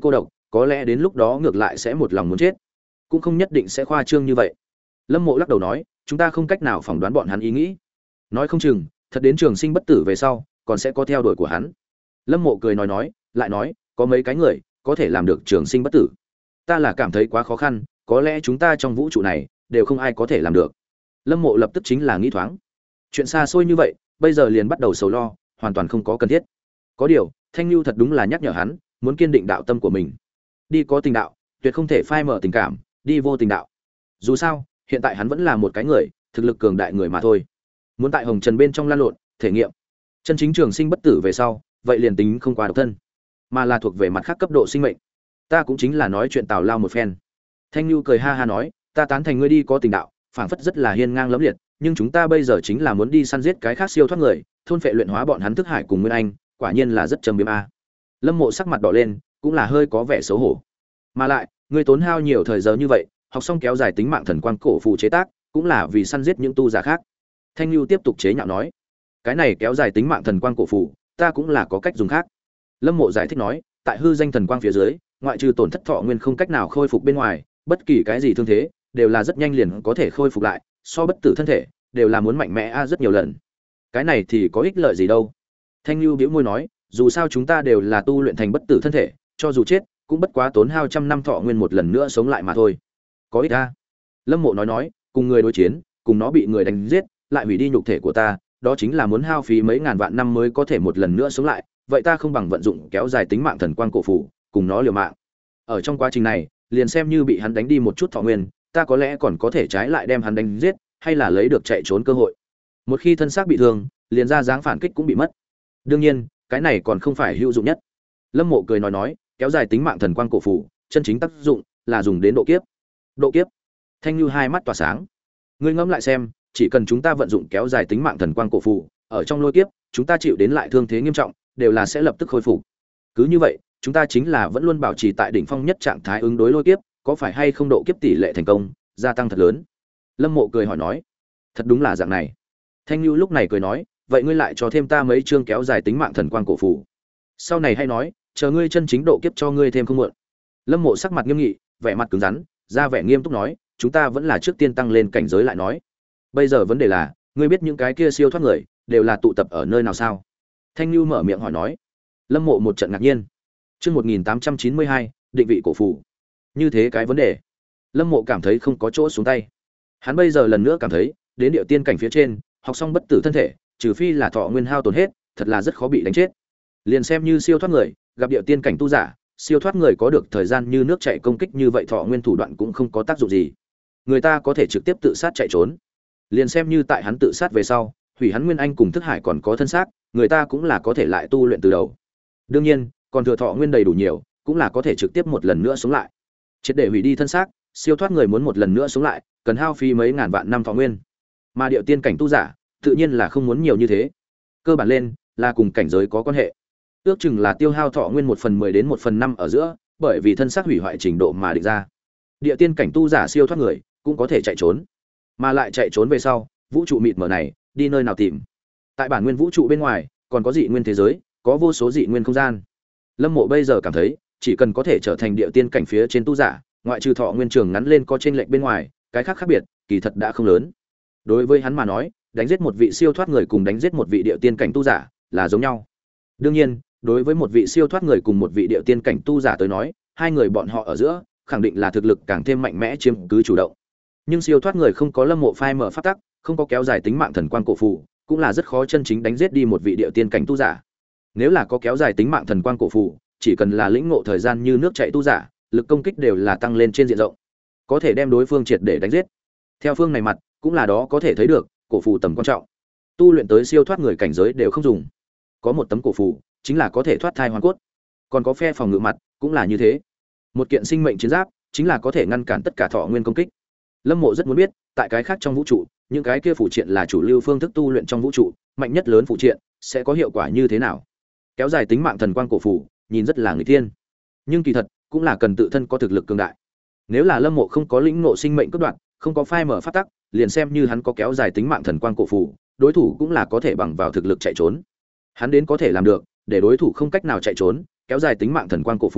[SPEAKER 1] có lẽ đến lúc đó ngược lại sẽ một lòng muốn chết, cũng không nhất định sẽ khoa trương như vậy. Lâm Mộ lắc đầu nói, chúng ta không cách nào phỏng đoán bọn hắn ý nghĩ, nói không chừng thật đến trường sinh bất tử về sau còn sẽ có theo đuổi của hắn. Lâm Mộ cười nói nói, lại nói, có mấy cái người có thể làm được trường sinh bất tử, ta là cảm thấy quá khó khăn, có lẽ chúng ta trong vũ trụ này đều không ai có thể làm được. Lâm Mộ lập tức chính là nghĩ thoáng, chuyện xa xôi như vậy bây giờ liền bắt đầu sầu lo hoàn toàn không có cần thiết. Có điều Thanh Nhu thật đúng là nhắc nhở hắn muốn kiên định đạo tâm của mình, đi có tình đạo tuyệt không thể phai mở tình cảm, đi vô tình đạo. Dù sao hiện tại hắn vẫn là một cái người thực lực cường đại người mà thôi, muốn tại hồng trần bên trong lan lộn thể nghiệm chân chính trường sinh bất tử về sau, vậy liền tính không qua độc thân, mà là thuộc về mặt khác cấp độ sinh mệnh. Ta cũng chính là nói chuyện tào lao một phen. Thanh Nhu cười ha ha nói, ta tán thành ngươi đi có tình đạo, phảng phất rất là hiên ngang lẫm liệt, nhưng chúng ta bây giờ chính là muốn đi săn giết cái khác siêu thoát người, thôn phệ luyện hóa bọn hắn thức hải cùng Nguyên Anh, quả nhiên là rất trầm biếm a. Lâm Mộ sắc mặt đỏ lên, cũng là hơi có vẻ xấu hổ. Mà lại, ngươi tốn hao nhiều thời giờ như vậy, học xong kéo dài tính mạng thần quang cổ phù chế tác, cũng là vì săn giết những tu giả khác. Thanh Nhu tiếp tục chế nhạo nói, cái này kéo dài tính mạng thần quang cổ phù, ta cũng là có cách dùng khác. Lâm Mộ giải thích nói, tại hư danh thần quang phía dưới, ngoại trừ tổn thất thọ nguyên không cách nào khôi phục bên ngoài, bất kỳ cái gì thương thế đều là rất nhanh liền có thể khôi phục lại, so bất tử thân thể đều là muốn mạnh mẽ a rất nhiều lần. Cái này thì có ích lợi gì đâu? Thanh Nhu bĩu môi nói, dù sao chúng ta đều là tu luyện thành bất tử thân thể, cho dù chết cũng bất quá tốn hao trăm năm thọ nguyên một lần nữa sống lại mà thôi. Có ích a. Lâm Mộ nói nói, cùng người đối chiến, cùng nó bị người đánh giết, lại hủy đi nhục thể của ta, đó chính là muốn hao phí mấy ngàn vạn năm mới có thể một lần nữa sống lại, vậy ta không bằng vận dụng kéo dài tính mạng thần quang cổ phù, cùng nó liều mạng. Ở trong quá trình này, liền xem như bị hắn đánh đi một chút thọ nguyên, ta có lẽ còn có thể trái lại đem hắn đánh giết, hay là lấy được chạy trốn cơ hội. Một khi thân xác bị thương, liền ra dáng phản kích cũng bị mất. Đương nhiên, cái này còn không phải hữu dụng nhất. Lâm Mộ cười nói nói, kéo dài tính mạng thần quang cổ phù, chân chính tác dụng là dùng đến độ kiếp. Độ kiếp? Thanh Nhu hai mắt tỏa sáng. Ngươi ngẫm lại xem, chỉ cần chúng ta vận dụng kéo dài tính mạng thần quang cổ phù, ở trong lôi kiếp, chúng ta chịu đến lại thương thế nghiêm trọng, đều là sẽ lập tức khôi phục. Cứ như vậy, chúng ta chính là vẫn luôn bảo trì tại đỉnh phong nhất trạng thái ứng đối lôi kiếp, có phải hay không độ kiếp tỷ lệ thành công gia tăng thật lớn? Lâm Mộ cười hỏi nói. Thật đúng là dạng này. Thanh Nhu lúc này cười nói, vậy ngươi lại cho thêm ta mấy chương kéo dài tính mạng thần quang cổ phù. Sau này hay nói, chờ ngươi chân chính độ kiếp cho ngươi thêm không muộn. Lâm Mộ sắc mặt nghiêm nghị, vẻ mặt cứng rắn, ra vẻ nghiêm túc nói, chúng ta vẫn là trước tiên tăng lên cảnh giới lại nói. Bây giờ vấn đề là, ngươi biết những cái kia siêu thoát người đều là tụ tập ở nơi nào sao? Thanh Nhu mở miệng hỏi nói. Lâm Mộ một trận ngạc nhiên. Chương một nghìn tám trăm chín mươi hai, định vị cổ phù. Như thế cái vấn đề, Lâm Mộ cảm thấy không có chỗ xuống tay. Hắn bây giờ lần nữa cảm thấy, đến điệu tiên cảnh phía trên, học xong bất tử thân thể, trừ phi là thọ nguyên hao tổn hết, thật là rất khó bị đánh chết. Liền xem như siêu thoát người, gặp điệu tiên cảnh tu giả, siêu thoát người có được thời gian như nước chảy công kích như vậy, thọ nguyên thủ đoạn cũng không có tác dụng gì. Người ta có thể trực tiếp tự sát chạy trốn. Liền xem như tại hắn tự sát về sau, hủy hắn nguyên anh cùng thức hải còn có thân xác, người ta cũng là có thể lại tu luyện từ đầu. Đương nhiên, còn thừa thọ nguyên đầy đủ nhiều, cũng là có thể trực tiếp một lần nữa sống lại. Triệt để hủy đi thân xác, siêu thoát người muốn một lần nữa sống lại, cần hao phí mấy ngàn vạn năm thọ nguyên. Mà điệu tiên cảnh tu giả, tự nhiên là không muốn nhiều như thế. Cơ bản lên là cùng cảnh giới có quan hệ. Ước chừng là tiêu hao thọ nguyên một phần mười đến một phần năm ở giữa, bởi vì thân xác hủy hoại trình độ mà định ra. Địa tiên cảnh tu giả siêu thoát người, cũng có thể chạy trốn. Mà lại chạy trốn về sau, vũ trụ mịt mờ này, đi nơi nào tìm? Tại bản nguyên vũ trụ bên ngoài, còn có dị nguyên thế giới, có vô số dị nguyên không gian. Lâm Mộ bây giờ cảm thấy, chỉ cần có thể trở thành địa tiên cảnh phía trên tu giả, ngoại trừ thọ nguyên trường ngắn lên có chênh lệch bên ngoài, cái khác khác biệt, kỳ thật đã không lớn. Đối với hắn mà nói, đánh giết một vị siêu thoát người cùng đánh giết một vị địa tiên cảnh tu giả là giống nhau. Đương nhiên, đối với một vị siêu thoát người cùng một vị địa tiên cảnh tu giả tới nói, hai người bọn họ ở giữa, khẳng định là thực lực càng thêm mạnh mẽ chiếm cứ chủ động. Nhưng siêu thoát người không có Lâm Mộ phai mở pháp tắc, không có kéo dài tính mạng thần quang cổ phù, cũng là rất khó chân chính đánh giết đi một vị địa tiên cảnh tu giả. Nếu là có kéo dài tính mạng thần quang cổ phù, chỉ cần là lĩnh ngộ thời gian như nước chảy tu giả, lực công kích đều là tăng lên trên diện rộng, có thể đem đối phương triệt để đánh giết. Theo phương này mặt, cũng là đó có thể thấy được cổ phù tầm quan trọng. Tu luyện tới siêu thoát người cảnh giới đều không dùng, có một tấm cổ phù chính là có thể thoát thai hoàn cốt. Còn có phe phòng ngự mặt cũng là như thế, một kiện sinh mệnh chiến giáp chính là có thể ngăn cản tất cả thọ nguyên công kích. Lâm Mộ rất muốn biết, tại cái khác trong vũ trụ, những cái kia phụ triện là chủ lưu phương thức tu luyện trong vũ trụ, mạnh nhất lớn phụ triện sẽ có hiệu quả như thế nào. Kéo dài tính mạng thần quang cổ phù, nhìn rất là người thiên, nhưng kỳ thật cũng là cần tự thân có thực lực cường đại. Nếu là Lâm Mộ không có lĩnh ngộ sinh mệnh cốt đoạn, không có phai mở pháp tắc, liền xem như hắn có kéo dài tính mạng thần quang cổ phù, đối thủ cũng là có thể bằng vào thực lực chạy trốn. Hắn đến có thể làm được, để đối thủ không cách nào chạy trốn, kéo dài tính mạng thần quang cổ phù,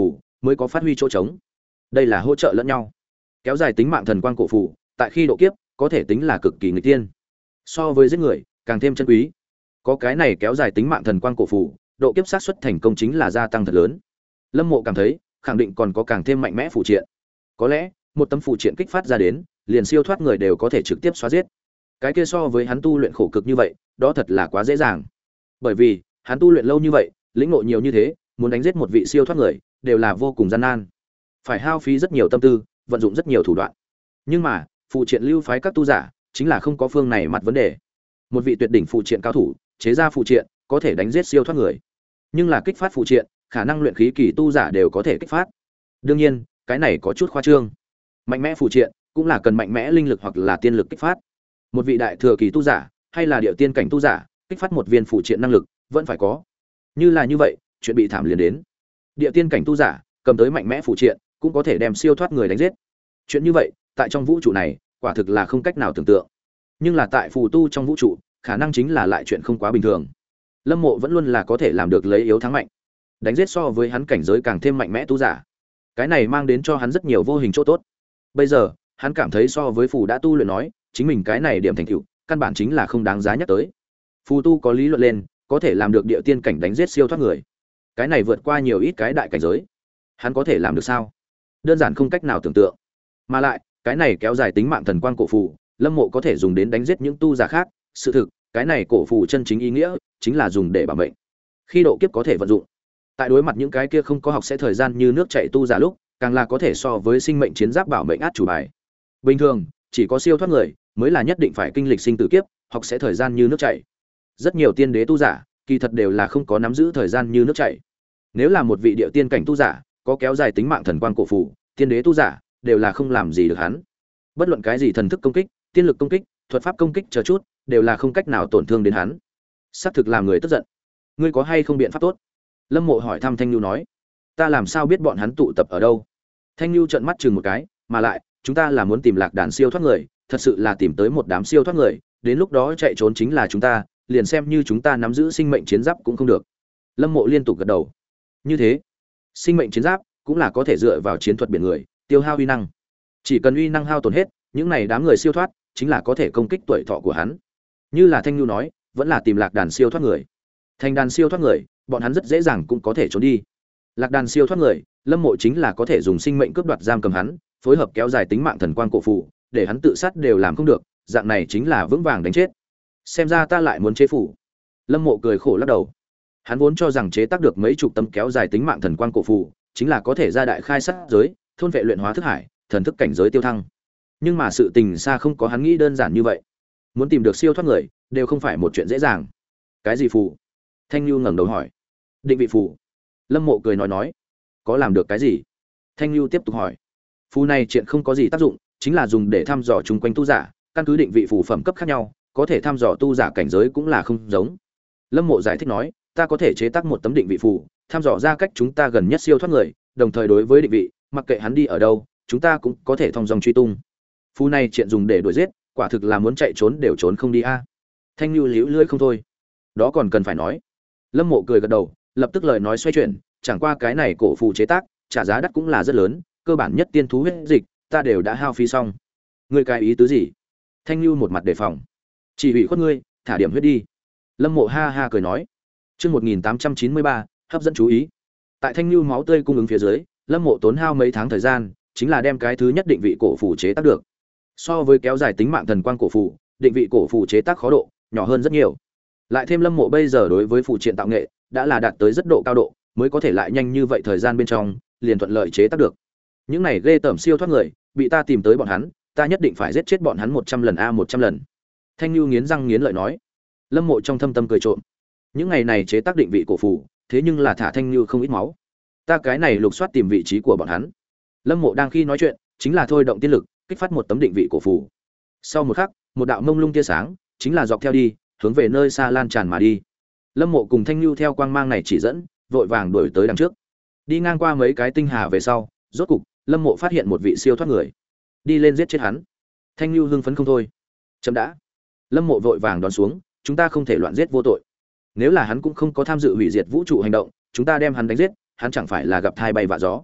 [SPEAKER 1] mới có phát huy chỗ trống. Đây là hỗ trợ lẫn nhau. Kéo dài tính mạng thần quang cổ phù, tại khi độ kiếp, có thể tính là cực kỳ nghịch tiên. So với giết người, càng thêm chân quý. Có cái này kéo dài tính mạng thần quang cổ phù, độ kiếp xác suất thành công chính là gia tăng thật lớn. Lâm Mộ cảm thấy, khẳng định còn có càng thêm mạnh mẽ phụ triện. Có lẽ, một tấm phụ triện kích phát ra đến, liền siêu thoát người đều có thể trực tiếp xóa giết. Cái kia so với hắn tu luyện khổ cực như vậy, đó thật là quá dễ dàng. Bởi vì, hắn tu luyện lâu như vậy, lĩnh ngộ nhiều như thế, muốn đánh giết một vị siêu thoát người, đều là vô cùng gian nan. Phải hao phí rất nhiều tâm tư, vận dụng rất nhiều thủ đoạn. Nhưng mà, phụ triện lưu phái các tu giả, chính là không có phương này mặt vấn đề. Một vị tuyệt đỉnh phụ triện cao thủ, chế ra phụ triện, có thể đánh giết siêu thoát người. Nhưng là kích phát phụ triện, khả năng luyện khí kỳ tu giả đều có thể kích phát. Đương nhiên, cái này có chút khoa trương. Mạnh mẽ phụ triện, cũng là cần mạnh mẽ linh lực hoặc là tiên lực kích phát. Một vị đại thừa kỳ tu giả, hay là điệu tiên cảnh tu giả, kích phát một viên phụ triện năng lực, vẫn phải có. Như là như vậy, chuyện bị thảm liền đến. Địa tiên cảnh tu giả, cầm tới mạnh mẽ phụ triện, cũng có thể đem siêu thoát người đánh giết. Chuyện như vậy, tại trong vũ trụ này, quả thực là không cách nào tưởng tượng. Nhưng là tại phù tu trong vũ trụ, khả năng chính là lại chuyện không quá bình thường. Lâm Mộ vẫn luôn là có thể làm được lấy yếu thắng mạnh, đánh giết so với hắn cảnh giới càng thêm mạnh mẽ tu giả. Cái này mang đến cho hắn rất nhiều vô hình chỗ tốt. Bây giờ, hắn cảm thấy so với phù đã tu luyện nói, chính mình cái này điểm thành tựu, căn bản chính là không đáng giá nhắc tới. Phù tu có lý luận lên, có thể làm được địa tiên cảnh đánh giết siêu thoát người. Cái này vượt qua nhiều ít cái đại cảnh giới. Hắn có thể làm được sao? Đơn giản không cách nào tưởng tượng. Mà lại, cái này kéo dài tính mạng thần quang cổ phù, Lâm Mộ có thể dùng đến đánh giết những tu giả khác, sự thực, cái này cổ phù chân chính ý nghĩa chính là dùng để bảo mệnh. Khi độ kiếp có thể vận dụng. Tại đối mặt những cái kia không có học sẽ thời gian như nước chảy tu giả lúc, càng là có thể so với sinh mệnh chiến giáp bảo mệnh át chủ bài. Bình thường, chỉ có siêu thoát người mới là nhất định phải kinh lịch sinh tử kiếp, học sẽ thời gian như nước chảy. Rất nhiều tiên đế tu giả, kỳ thật đều là không có nắm giữ thời gian như nước chảy. Nếu là một vị địa tiên cảnh tu giả, có kéo dài tính mạng thần quang cổ phù, tiên đế tu giả đều là không làm gì được hắn. Bất luận cái gì thần thức công kích, tiên lực công kích, thuật pháp công kích chờ chút, đều là không cách nào tổn thương đến hắn. Sắp thực làm người tức giận. Ngươi có hay không biện pháp tốt? Lâm Mộ hỏi thăm Thanh Nhu nói. Ta làm sao biết bọn hắn tụ tập ở đâu? Thanh Nhu trợn mắt chừng một cái, mà lại, chúng ta là muốn tìm lạc đàn siêu thoát người, thật sự là tìm tới một đám siêu thoát người, đến lúc đó chạy trốn chính là chúng ta, liền xem như chúng ta nắm giữ sinh mệnh chiến giáp cũng không được. Lâm Mộ liên tục gật đầu. Như thế, sinh mệnh chiến giáp cũng là có thể dựa vào chiến thuật biển người, tiêu hao uy năng. Chỉ cần uy năng hao tổn hết, những này đám người siêu thoát chính là có thể công kích tuổi thọ của hắn. Như là Thanh Nhu nói, vẫn là tìm lạc đàn siêu thoát người. Thành đàn siêu thoát người, bọn hắn rất dễ dàng cũng có thể trốn đi. Lạc đàn siêu thoát người, Lâm Mộ chính là có thể dùng sinh mệnh cướp đoạt giam cầm hắn, phối hợp kéo dài tính mạng thần quang cổ phù, để hắn tự sát đều làm không được, dạng này chính là vững vàng đánh chết. Xem ra ta lại muốn chế phủ. Lâm Mộ cười khổ lắc đầu. Hắn vốn cho rằng chế tác được mấy chục tấm kéo dài tính mạng thần quang cổ phù, chính là có thể ra đại khai sát giới, thôn vệ luyện hóa thức hải, thần thức cảnh giới tiêu thăng. Nhưng mà sự tình xa không có hắn nghĩ đơn giản như vậy. Muốn tìm được siêu thoát người, đều không phải một chuyện dễ dàng. Cái gì phù? Thanh Nhu ngẩng đầu hỏi. Định vị phù. Lâm Mộ cười nói nói. Có làm được cái gì? Thanh Nhu tiếp tục hỏi. Phù này chuyện không có gì tác dụng, chính là dùng để thăm dò chung quanh tu giả, căn cứ định vị phù phẩm cấp khác nhau, có thể thăm dò tu giả cảnh giới cũng là không giống. Lâm Mộ giải thích nói, ta có thể chế tác một tấm định vị phù, thăm dò ra cách chúng ta gần nhất siêu thoát người, đồng thời đối với định vị, mặc kệ hắn đi ở đâu, chúng ta cũng có thể thông dòng truy tung. Phù này chuyện dùng để đuổi giết, quả thực là muốn chạy trốn đều trốn không đi a. Thanh Nhu liễu lưỡi không thôi. Đó còn cần phải nói. Lâm Mộ cười gật đầu, lập tức lời nói xoay chuyển, chẳng qua cái này cổ phù chế tác, trả giá đắt cũng là rất lớn, cơ bản nhất tiên thú huyết dịch, ta đều đã hao phí xong. Ngươi cái ý tứ gì? Thanh Nhu một mặt đề phòng. Chỉ ủy khuất ngươi, thả điểm huyết đi. Lâm Mộ ha ha cười nói. Chương một nghìn tám trăm chín mươi ba, hấp dẫn chú ý. Tại Thanh Nhu máu tươi cung ứng phía dưới, Lâm Mộ tốn hao mấy tháng thời gian, chính là đem cái thứ nhất định vị cổ phù chế tác được. So với kéo dài tính mạng thần quang cổ phù, định vị cổ phù chế tác khó độ nhỏ hơn rất nhiều. Lại thêm Lâm Mộ bây giờ đối với phụ triện tạo nghệ đã là đạt tới rất độ cao độ, mới có thể lại nhanh như vậy thời gian bên trong liền thuận lợi chế tác được. Những này ghê tởm siêu thoát người, bị ta tìm tới bọn hắn, ta nhất định phải giết chết bọn hắn một trăm lần a một trăm lần. Thanh Nhu nghiến răng nghiến lợi nói. Lâm Mộ trong thâm tâm cười trộm. Những ngày này chế tác định vị cổ phù, thế nhưng là thả Thanh Nhu không ít máu. Ta cái này lục soát tìm vị trí của bọn hắn. Lâm Mộ đang khi nói chuyện, chính là thôi động tiên lực, kích phát một tấm định vị cổ phù. Sau một khắc, một đạo mông lung tia sáng, chính là dọc theo đi, hướng về nơi xa lan tràn mà đi. Lâm Mộ cùng Thanh Nhu theo quang mang này chỉ dẫn, vội vàng đuổi tới đằng trước. Đi ngang qua mấy cái tinh hà về sau, rốt cục, Lâm Mộ phát hiện một vị siêu thoát người. Đi lên giết chết hắn. Thanh Nhu hưng phấn không thôi. Chấm đã. Lâm Mộ vội vàng đón xuống, chúng ta không thể loạn giết vô tội. Nếu là hắn cũng không có tham dự hủy diệt vũ trụ hành động, chúng ta đem hắn đánh giết, hắn chẳng phải là gặp thai bay vạ gió.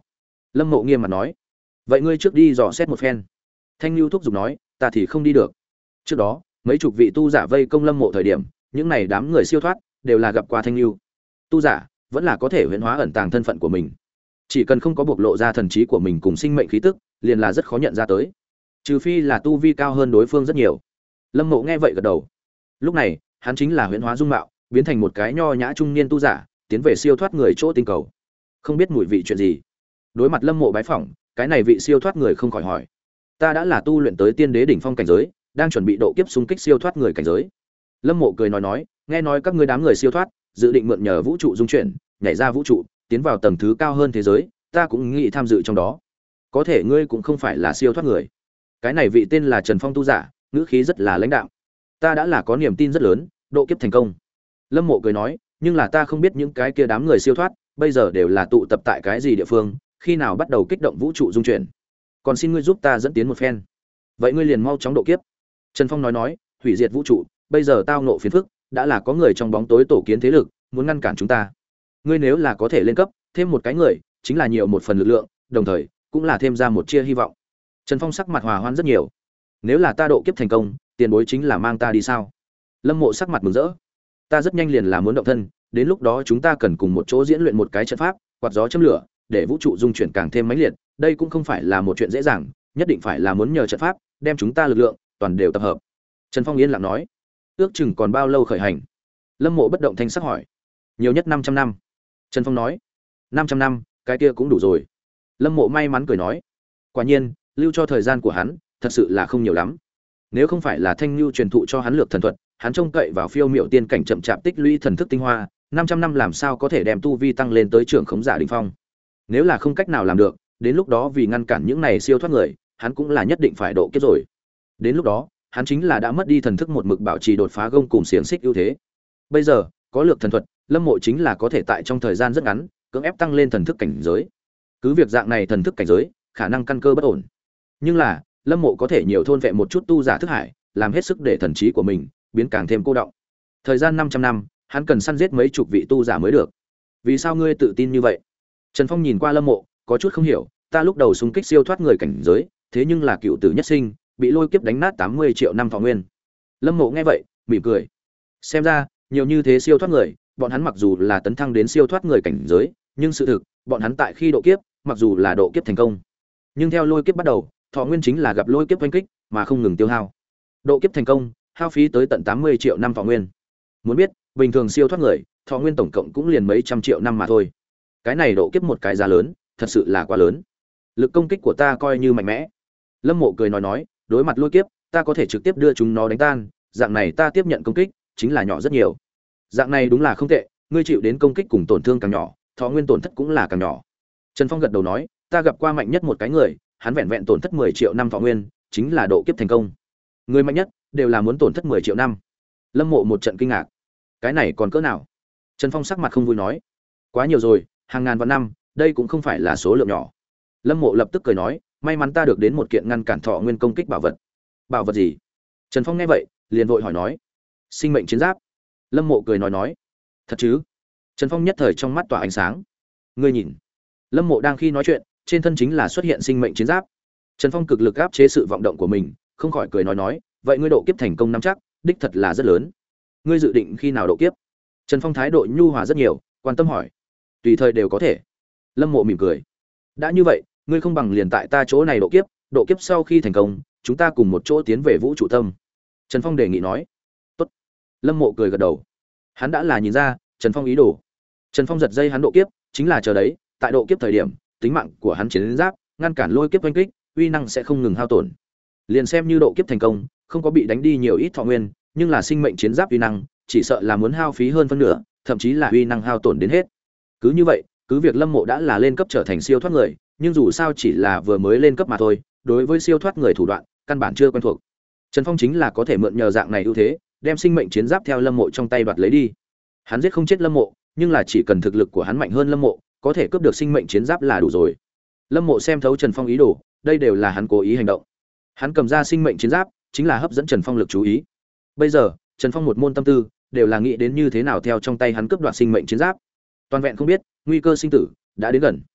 [SPEAKER 1] Lâm Mộ nghiêm mặt nói. Vậy ngươi trước đi dò xét một phen. Thanh Nưu thúc giục nói, ta thì không đi được. Trước đó, mấy chục vị tu giả vây công Lâm Mộ thời điểm, những này đám người siêu thoát đều là gặp qua Thanh Nưu. Tu giả vẫn là có thể huyễn hóa ẩn tàng thân phận của mình. Chỉ cần không có bộc lộ ra thần trí của mình cùng sinh mệnh khí tức, liền là rất khó nhận ra tới. Trừ phi là tu vi cao hơn đối phương rất nhiều. Lâm Mộ nghe vậy gật đầu. Lúc này, hắn chính là huyễn hóa dung mạo, biến thành một cái nho nhã trung niên tu giả, tiến về siêu thoát người chỗ tinh cầu. Không biết mùi vị chuyện gì. Đối mặt Lâm Mộ bái phỏng, cái này vị siêu thoát người không khỏi hỏi: "Ta đã là tu luyện tới tiên đế đỉnh phong cảnh giới, đang chuẩn bị độ kiếp xung kích siêu thoát người cảnh giới." Lâm Mộ cười nói nói: "Nghe nói các ngươi đám người siêu thoát, dự định mượn nhờ vũ trụ dung chuyển, nhảy ra vũ trụ, tiến vào tầng thứ cao hơn thế giới, ta cũng nghĩ tham dự trong đó. Có thể ngươi cũng không phải là siêu thoát người." Cái này vị tên là Trần Phong tu giả, ngữ khí rất là lãnh đạm. "Ta đã là có niềm tin rất lớn, độ kiếp thành công." Lâm Mộ cười nói: "Nhưng là ta không biết những cái kia đám người siêu thoát, bây giờ đều là tụ tập tại cái gì địa phương, khi nào bắt đầu kích động vũ trụ dung chuyển. Còn xin ngươi giúp ta dẫn tiến một phen." "Vậy ngươi liền mau chóng độ kiếp." Trần Phong nói nói: "Hủy diệt vũ trụ, bây giờ tao ngộ phiền phức, đã là có người trong bóng tối tổ kiến thế lực, muốn ngăn cản chúng ta. Ngươi nếu là có thể lên cấp, thêm một cái người, chính là nhiều một phần lực lượng, đồng thời cũng là thêm ra một chia hy vọng." Trần Phong sắc mặt hòa hoãn rất nhiều. "Nếu là ta độ kiếp thành công, tiền bối chính là mang ta đi sao?" Lâm Mộ sắc mặt mừng rỡ. "Ta rất nhanh liền là muốn động thân, đến lúc đó chúng ta cần cùng một chỗ diễn luyện một cái trận pháp, quạt gió châm lửa, để vũ trụ dung chuyển càng thêm mãnh liệt, đây cũng không phải là một chuyện dễ dàng, nhất định phải là muốn nhờ trận pháp đem chúng ta lực lượng toàn đều tập hợp." Trần Phong yên lặng nói: "Ước chừng còn bao lâu khởi hành?" Lâm Mộ bất động thanh sắc hỏi. "Nhiều nhất 500 năm." Trần Phong nói. "500 năm, cái kia cũng đủ rồi." Lâm Mộ may mắn cười nói. Quả nhiên, lưu cho thời gian của hắn thật sự là không nhiều lắm. Nếu không phải là Thanh Nưu truyền thụ cho hắn lược thần thuật, hắn trông cậy vào phiêu miểu tiên cảnh chậm chạp tích lũy thần thức tinh hoa, 500 năm làm sao có thể đem tu vi tăng lên tới trưởng khống giả đỉnh phong. Nếu là không cách nào làm được, đến lúc đó vì ngăn cản những này siêu thoát người, hắn cũng là nhất định phải độ kiếp rồi. Đến lúc đó, hắn chính là đã mất đi thần thức một mực bảo trì đột phá gông cùng xiềng xích ưu thế. Bây giờ, có lược thần thuật, Lâm Mộ chính là có thể tại trong thời gian rất ngắn, cưỡng ép tăng lên thần thức cảnh giới. Cứ việc dạng này thần thức cảnh giới, khả năng căn cơ bất ổn. Nhưng là, Lâm Mộ có thể nhiều thôn vẹn một chút tu giả thức hải, làm hết sức để thần trí của mình biến càng thêm cô đọng. Thời gian 500 năm, hắn cần săn giết mấy chục vị tu giả mới được. Vì sao ngươi tự tin như vậy? Trần Phong nhìn qua Lâm Mộ, có chút không hiểu, ta lúc đầu xung kích siêu thoát người cảnh giới, thế nhưng là cựu tử nhất sinh, bị lôi kiếp đánh nát 80 triệu năm thọ nguyên. Lâm Mộ nghe vậy, mỉm cười. Xem ra, nhiều như thế siêu thoát người, bọn hắn mặc dù là tấn thăng đến siêu thoát người cảnh giới, nhưng sự thực, bọn hắn tại khi độ kiếp, mặc dù là độ kiếp thành công, nhưng theo lôi kiếp bắt đầu, thọ nguyên chính là gặp lôi kiếp oanh kích, mà không ngừng tiêu hao. Độ kiếp thành công, hao phí tới tận 80 triệu năm thọ nguyên. Muốn biết, bình thường siêu thoát người, thọ nguyên tổng cộng cũng liền mấy trăm triệu năm mà thôi. Cái này độ kiếp một cái giá lớn, thật sự là quá lớn. Lực công kích của ta coi như mạnh mẽ. Lâm Mộ cười nói nói, đối mặt lôi kiếp, ta có thể trực tiếp đưa chúng nó đánh tan, dạng này ta tiếp nhận công kích chính là nhỏ rất nhiều. Dạng này đúng là không tệ, ngươi chịu đến công kích cùng tổn thương càng nhỏ, thọ nguyên tổn thất cũng là càng nhỏ. Trần Phong gật đầu nói, ta gặp qua mạnh nhất một cái người, hắn vẹn vẹn tổn thất 10 triệu năm thọ nguyên, chính là độ kiếp thành công. Người mạnh nhất đều là muốn tổn thất 10 triệu năm. Lâm Mộ một trận kinh ngạc. Cái này còn cỡ nào? Trần Phong sắc mặt không vui nói, quá nhiều rồi, hàng ngàn vạn năm, đây cũng không phải là số lượng nhỏ. Lâm Mộ lập tức cười nói, may mắn ta được đến một kiện ngăn cản thọ nguyên công kích bảo vật. Bảo vật gì? Trần Phong nghe vậy, liền vội hỏi nói, sinh mệnh chiến giáp. Lâm Mộ cười nói nói, thật chứ? Trần Phong nhất thời trong mắt tỏa ánh sáng. Ngươi nhìn. Lâm Mộ đang khi nói chuyện, trên thân chính là xuất hiện sinh mệnh chiến giáp. Trần Phong cực lực áp chế sự vọng động của mình, không khỏi cười nói nói, vậy ngươi độ kiếp thành công năm chắc, đích thật là rất lớn. Ngươi dự định khi nào độ kiếp? Trần Phong thái độ nhu hòa rất nhiều, quan tâm hỏi. Tùy thời đều có thể. Lâm Mộ mỉm cười. Đã như vậy, ngươi không bằng liền tại ta chỗ này độ kiếp, độ kiếp sau khi thành công, chúng ta cùng một chỗ tiến về vũ trụ tâm. Trần Phong đề nghị nói. Tốt. Lâm Mộ cười gật đầu. Hắn đã là nhìn ra Trần Phong ý đồ. Trần Phong giật dây hắn độ kiếp, chính là chờ đấy, tại độ kiếp thời điểm, tính mạng của hắn chiến giáp, ngăn cản lôi kiếp oanh kích, uy năng sẽ không ngừng hao tổn. Liền xem như độ kiếp thành công, không có bị đánh đi nhiều ít thọ nguyên, nhưng là sinh mệnh chiến giáp uy năng, chỉ sợ là muốn hao phí hơn phân nửa, thậm chí là uy năng hao tổn đến hết. Cứ như vậy, cứ việc Lâm Mộ đã là lên cấp trở thành siêu thoát người, nhưng dù sao chỉ là vừa mới lên cấp mà thôi, đối với siêu thoát người thủ đoạn, căn bản chưa quen thuộc. Trần Phong chính là có thể mượn nhờ dạng này ưu thế, đem sinh mệnh chiến giáp theo Lâm Mộ trong tay đoạt lấy đi. Hắn giết không chết Lâm Mộ, nhưng là chỉ cần thực lực của hắn mạnh hơn Lâm Mộ, có thể cướp được sinh mệnh chiến giáp là đủ rồi. Lâm Mộ xem thấu Trần Phong ý đồ, đây đều là hắn cố ý hành động. Hắn cầm ra sinh mệnh chiến giáp, chính là hấp dẫn Trần Phong lực chú ý. Bây giờ, Trần Phong một môn tâm tư, đều là nghĩ đến như thế nào theo trong tay hắn cướp đoạt sinh mệnh chiến giáp. Toàn vẹn không biết, nguy cơ sinh tử đã đến gần.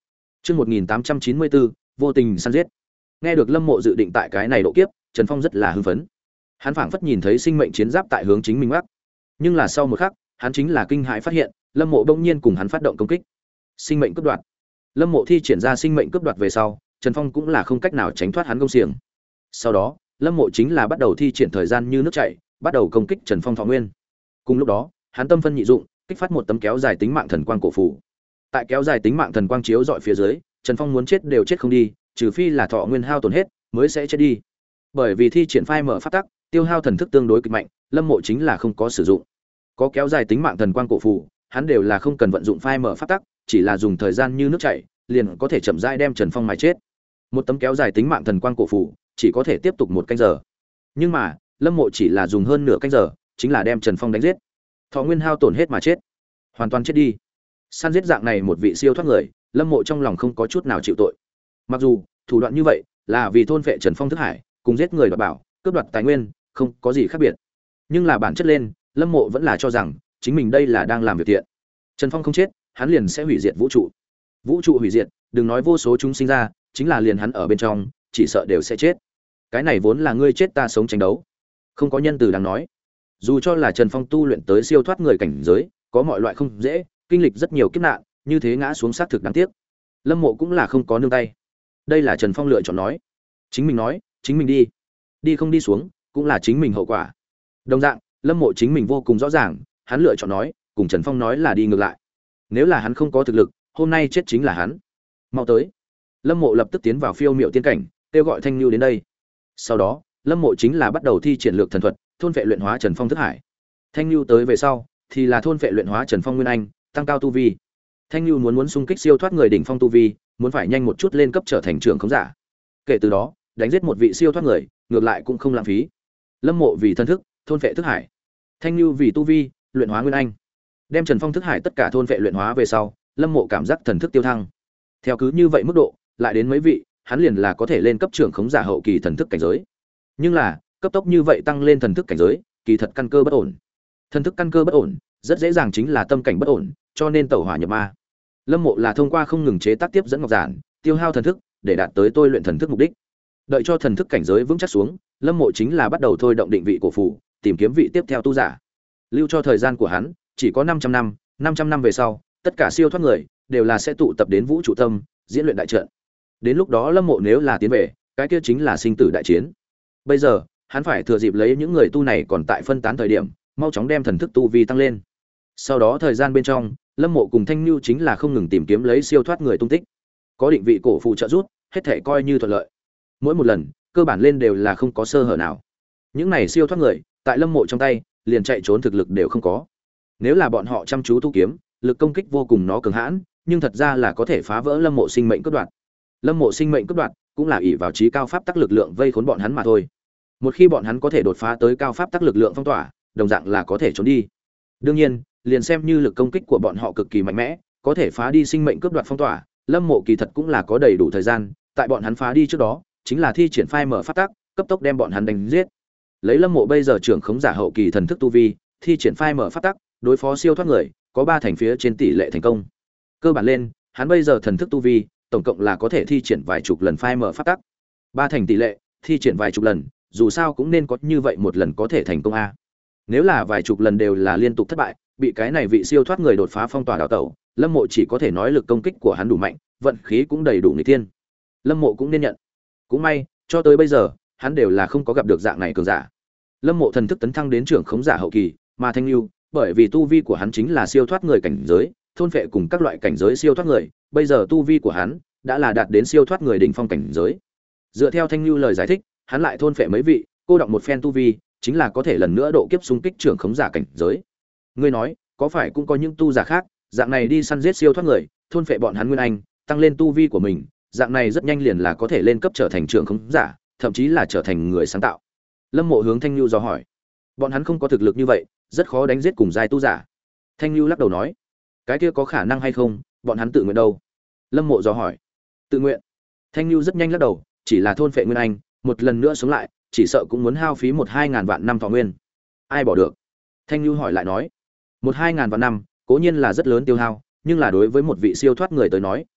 [SPEAKER 1] Chương một nghìn tám trăm chín mươi bốn, vô tình săn giết. Nghe được Lâm Mộ dự định tại cái này độ kiếp, Trần Phong rất là hưng phấn. Hắn phảng phất nhìn thấy sinh mệnh chiến giáp tại hướng chính mình mắc. Nhưng là sau một khắc, hắn chính là kinh hãi phát hiện, Lâm Mộ bỗng nhiên cùng hắn phát động công kích. Sinh mệnh cướp đoạt. Lâm Mộ thi triển ra sinh mệnh cướp đoạt về sau, Trần Phong cũng là không cách nào tránh thoát hắn công xiềng. Sau đó, Lâm Mộ chính là bắt đầu thi triển thời gian như nước chảy, bắt đầu công kích Trần Phong thọ nguyên. Cùng lúc đó, hắn tâm phân nhị dụng, kích phát một tấm kéo dài tính mạng thần quang cổ phù. Tại kéo dài tính mạng thần quang chiếu dọi phía dưới, Trần Phong muốn chết đều chết không đi, trừ phi là thọ nguyên hao tổn hết, mới sẽ chết đi. Bởi vì thi triển phai mở pháp tắc, tiêu hao thần thức tương đối kịch mạnh, Lâm Mộ chính là không có sử dụng. Có kéo dài tính mạng thần quang cổ phù, hắn đều là không cần vận dụng phai mở pháp tắc, chỉ là dùng thời gian như nước chảy, liền có thể chậm rãi đem Trần Phong mài chết. Một tấm kéo dài tính mạng thần quang cổ phù, chỉ có thể tiếp tục một canh giờ. Nhưng mà, Lâm Mộ chỉ là dùng hơn nửa canh giờ, chính là đem Trần Phong đánh giết. Thọ nguyên hao tổn hết mà chết, hoàn toàn chết đi. Săn giết dạng này một vị siêu thoát người, Lâm Mộ trong lòng không có chút nào chịu tội. Mặc dù thủ đoạn như vậy là vì thôn vệ Trần Phong thức hải, cùng giết người đoạt bảo, cướp đoạt tài nguyên, không có gì khác biệt. Nhưng là bản chất lên, Lâm Mộ vẫn là cho rằng chính mình đây là đang làm việc thiện. Trần Phong không chết, hắn liền sẽ hủy diệt vũ trụ. Vũ trụ hủy diệt, đừng nói vô số chúng sinh ra, chính là liền hắn ở bên trong, chỉ sợ đều sẽ chết. Cái này vốn là ngươi chết ta sống tranh đấu, không có nhân từ đáng nói. Dù cho là Trần Phong tu luyện tới siêu thoát người cảnh giới, có mọi loại không dễ, kinh lịch rất nhiều kiếp nạn, như thế ngã xuống sát thực đáng tiếc. Lâm Mộ cũng là không có nương tay. Đây là Trần Phong lựa chọn nói. Chính mình nói, chính mình đi. Đi không đi xuống, cũng là chính mình hậu quả. Đồng dạng, Lâm Mộ chính mình vô cùng rõ ràng, hắn lựa chọn nói, cùng Trần Phong nói là đi ngược lại. Nếu là hắn không có thực lực, hôm nay chết chính là hắn. Mau tới. Lâm Mộ lập tức tiến vào phiêu miệu tiên cảnh, kêu gọi Thanh Nưu đến đây. Sau đó, Lâm Mộ chính là bắt đầu thi triển lược thần thuật, thôn vệ luyện hóa Trần Phong thức hải. Thanh Nưu tới về sau, thì là thôn vệ luyện hóa Trần Phong nguyên anh, tăng cao tu vi. Thanh Nưu muốn muốn xung kích siêu thoát người đỉnh phong tu vi, muốn phải nhanh một chút lên cấp trở thành trưởng khống giả. Kể từ đó, đánh giết một vị siêu thoát người, ngược lại cũng không lãng phí. Lâm Mộ vì thân thức, thôn vệ thức hải. Thanh Nưu vì tu vi, luyện hóa nguyên anh. Đem Trần Phong thức hải tất cả thôn vệ luyện hóa về sau, Lâm Mộ cảm giác thần thức tiêu thăng. Theo cứ như vậy mức độ, lại đến mấy vị, hắn liền là có thể lên cấp trưởng khống giả hậu kỳ thần thức cảnh giới. Nhưng là, cấp tốc như vậy tăng lên thần thức cảnh giới, kỳ thật căn cơ bất ổn. Thần thức căn cơ bất ổn, rất dễ dàng chính là tâm cảnh bất ổn, cho nên tẩu hỏa nhập ma. Lâm Mộ là thông qua không ngừng chế tác tiếp dẫn ngọc giản, tiêu hao thần thức, để đạt tới tôi luyện thần thức mục đích. Đợi cho thần thức cảnh giới vững chắc xuống, Lâm Mộ chính là bắt đầu thôi động định vị cổ phù, tìm kiếm vị tiếp theo tu giả. Lưu cho thời gian của hắn chỉ có 500 năm, 500 năm về sau, tất cả siêu thoát người đều là sẽ tụ tập đến vũ trụ tâm, diễn luyện đại trận. Đến lúc đó Lâm Mộ nếu là tiến về, cái kia chính là sinh tử đại chiến. Bây giờ, hắn phải thừa dịp lấy những người tu này còn tại phân tán thời điểm, mau chóng đem thần thức tu vi tăng lên. Sau đó thời gian bên trong, Lâm Mộ cùng Thanh Nưu chính là không ngừng tìm kiếm lấy siêu thoát người tung tích. Có định vị cổ phù trợ giúp, hết thảy coi như thuận lợi. Mỗi một lần, cơ bản lên đều là không có sơ hở nào. Những này siêu thoát người, tại Lâm Mộ trong tay, liền chạy trốn thực lực đều không có. Nếu là bọn họ chăm chú tu kiếm, lực công kích vô cùng nó cường hãn, nhưng thật ra là có thể phá vỡ Lâm Mộ sinh mệnh cướp đoạt. Lâm Mộ sinh mệnh cướp đoạt, cũng là ỷ vào trí cao pháp tắc lực lượng vây khốn bọn hắn mà thôi. Một khi bọn hắn có thể đột phá tới cao pháp tắc lực lượng phong tỏa, đồng dạng là có thể trốn đi. Đương nhiên, liền xem như lực công kích của bọn họ cực kỳ mạnh mẽ, có thể phá đi sinh mệnh cướp đoạt phong tỏa, Lâm Mộ kỳ thật cũng là có đầy đủ thời gian, tại bọn hắn phá đi trước đó, chính là thi triển phai mở pháp tắc, cấp tốc đem bọn hắn đánh giết. Lấy Lâm Mộ bây giờ trưởng khống giả hậu kỳ thần thức tu vi, thi triển phai mở pháp tắc, đối phó siêu thoát người, có ba thành phía trên tỷ lệ thành công. Cơ bản lên, hắn bây giờ thần thức tu vi, tổng cộng là có thể thi triển vài chục lần phai mở pháp tắc. Ba thành tỷ lệ, thi triển vài chục lần, dù sao cũng nên có như vậy một lần có thể thành công a. Nếu là vài chục lần đều là liên tục thất bại, bị cái này vị siêu thoát người đột phá phong tỏa đào tẩu, Lâm Mộ chỉ có thể nói lực công kích của hắn đủ mạnh, vận khí cũng đầy đủ nghịch thiên. Lâm Mộ cũng nên nhận. Cũng may, cho tới bây giờ, hắn đều là không có gặp được dạng này cường giả. Lâm Mộ thần thức tấn thăng đến trưởng khống giả hậu kỳ, mà Thanh Nưu, bởi vì tu vi của hắn chính là siêu thoát người cảnh giới, thôn phệ cùng các loại cảnh giới siêu thoát người, bây giờ tu vi của hắn đã là đạt đến siêu thoát người đỉnh phong cảnh giới. Dựa theo Thanh Nưu lời giải thích, hắn lại thôn phệ mấy vị, cô động một phen tu vi, chính là có thể lần nữa độ kiếp xung kích trưởng khống giả cảnh giới. Ngươi nói, có phải cũng có những tu giả khác, dạng này đi săn giết siêu thoát người, thôn phệ bọn hắn nguyên anh, tăng lên tu vi của mình, dạng này rất nhanh liền là có thể lên cấp trở thành trưởng khống giả, thậm chí là trở thành người sáng tạo. Lâm Mộ hướng Thanh Nưu dò hỏi. Bọn hắn không có thực lực như vậy, rất khó đánh giết cùng giai tu giả. Thanh Nưu lắc đầu nói, cái kia có khả năng hay không, bọn hắn tự nguyện đâu? Lâm Mộ dò hỏi. Tự nguyện? Thanh Nưu rất nhanh lắc đầu, chỉ là thôn phệ nguyên anh, một lần nữa sống lại, chỉ sợ cũng muốn hao phí một hai ngàn vạn năm thọ nguyên. Ai bỏ được? Thanh Nưu hỏi lại nói. Một hai ngàn vạn năm, cố nhiên là rất lớn tiêu hao, nhưng là đối với một vị siêu thoát người tới nói,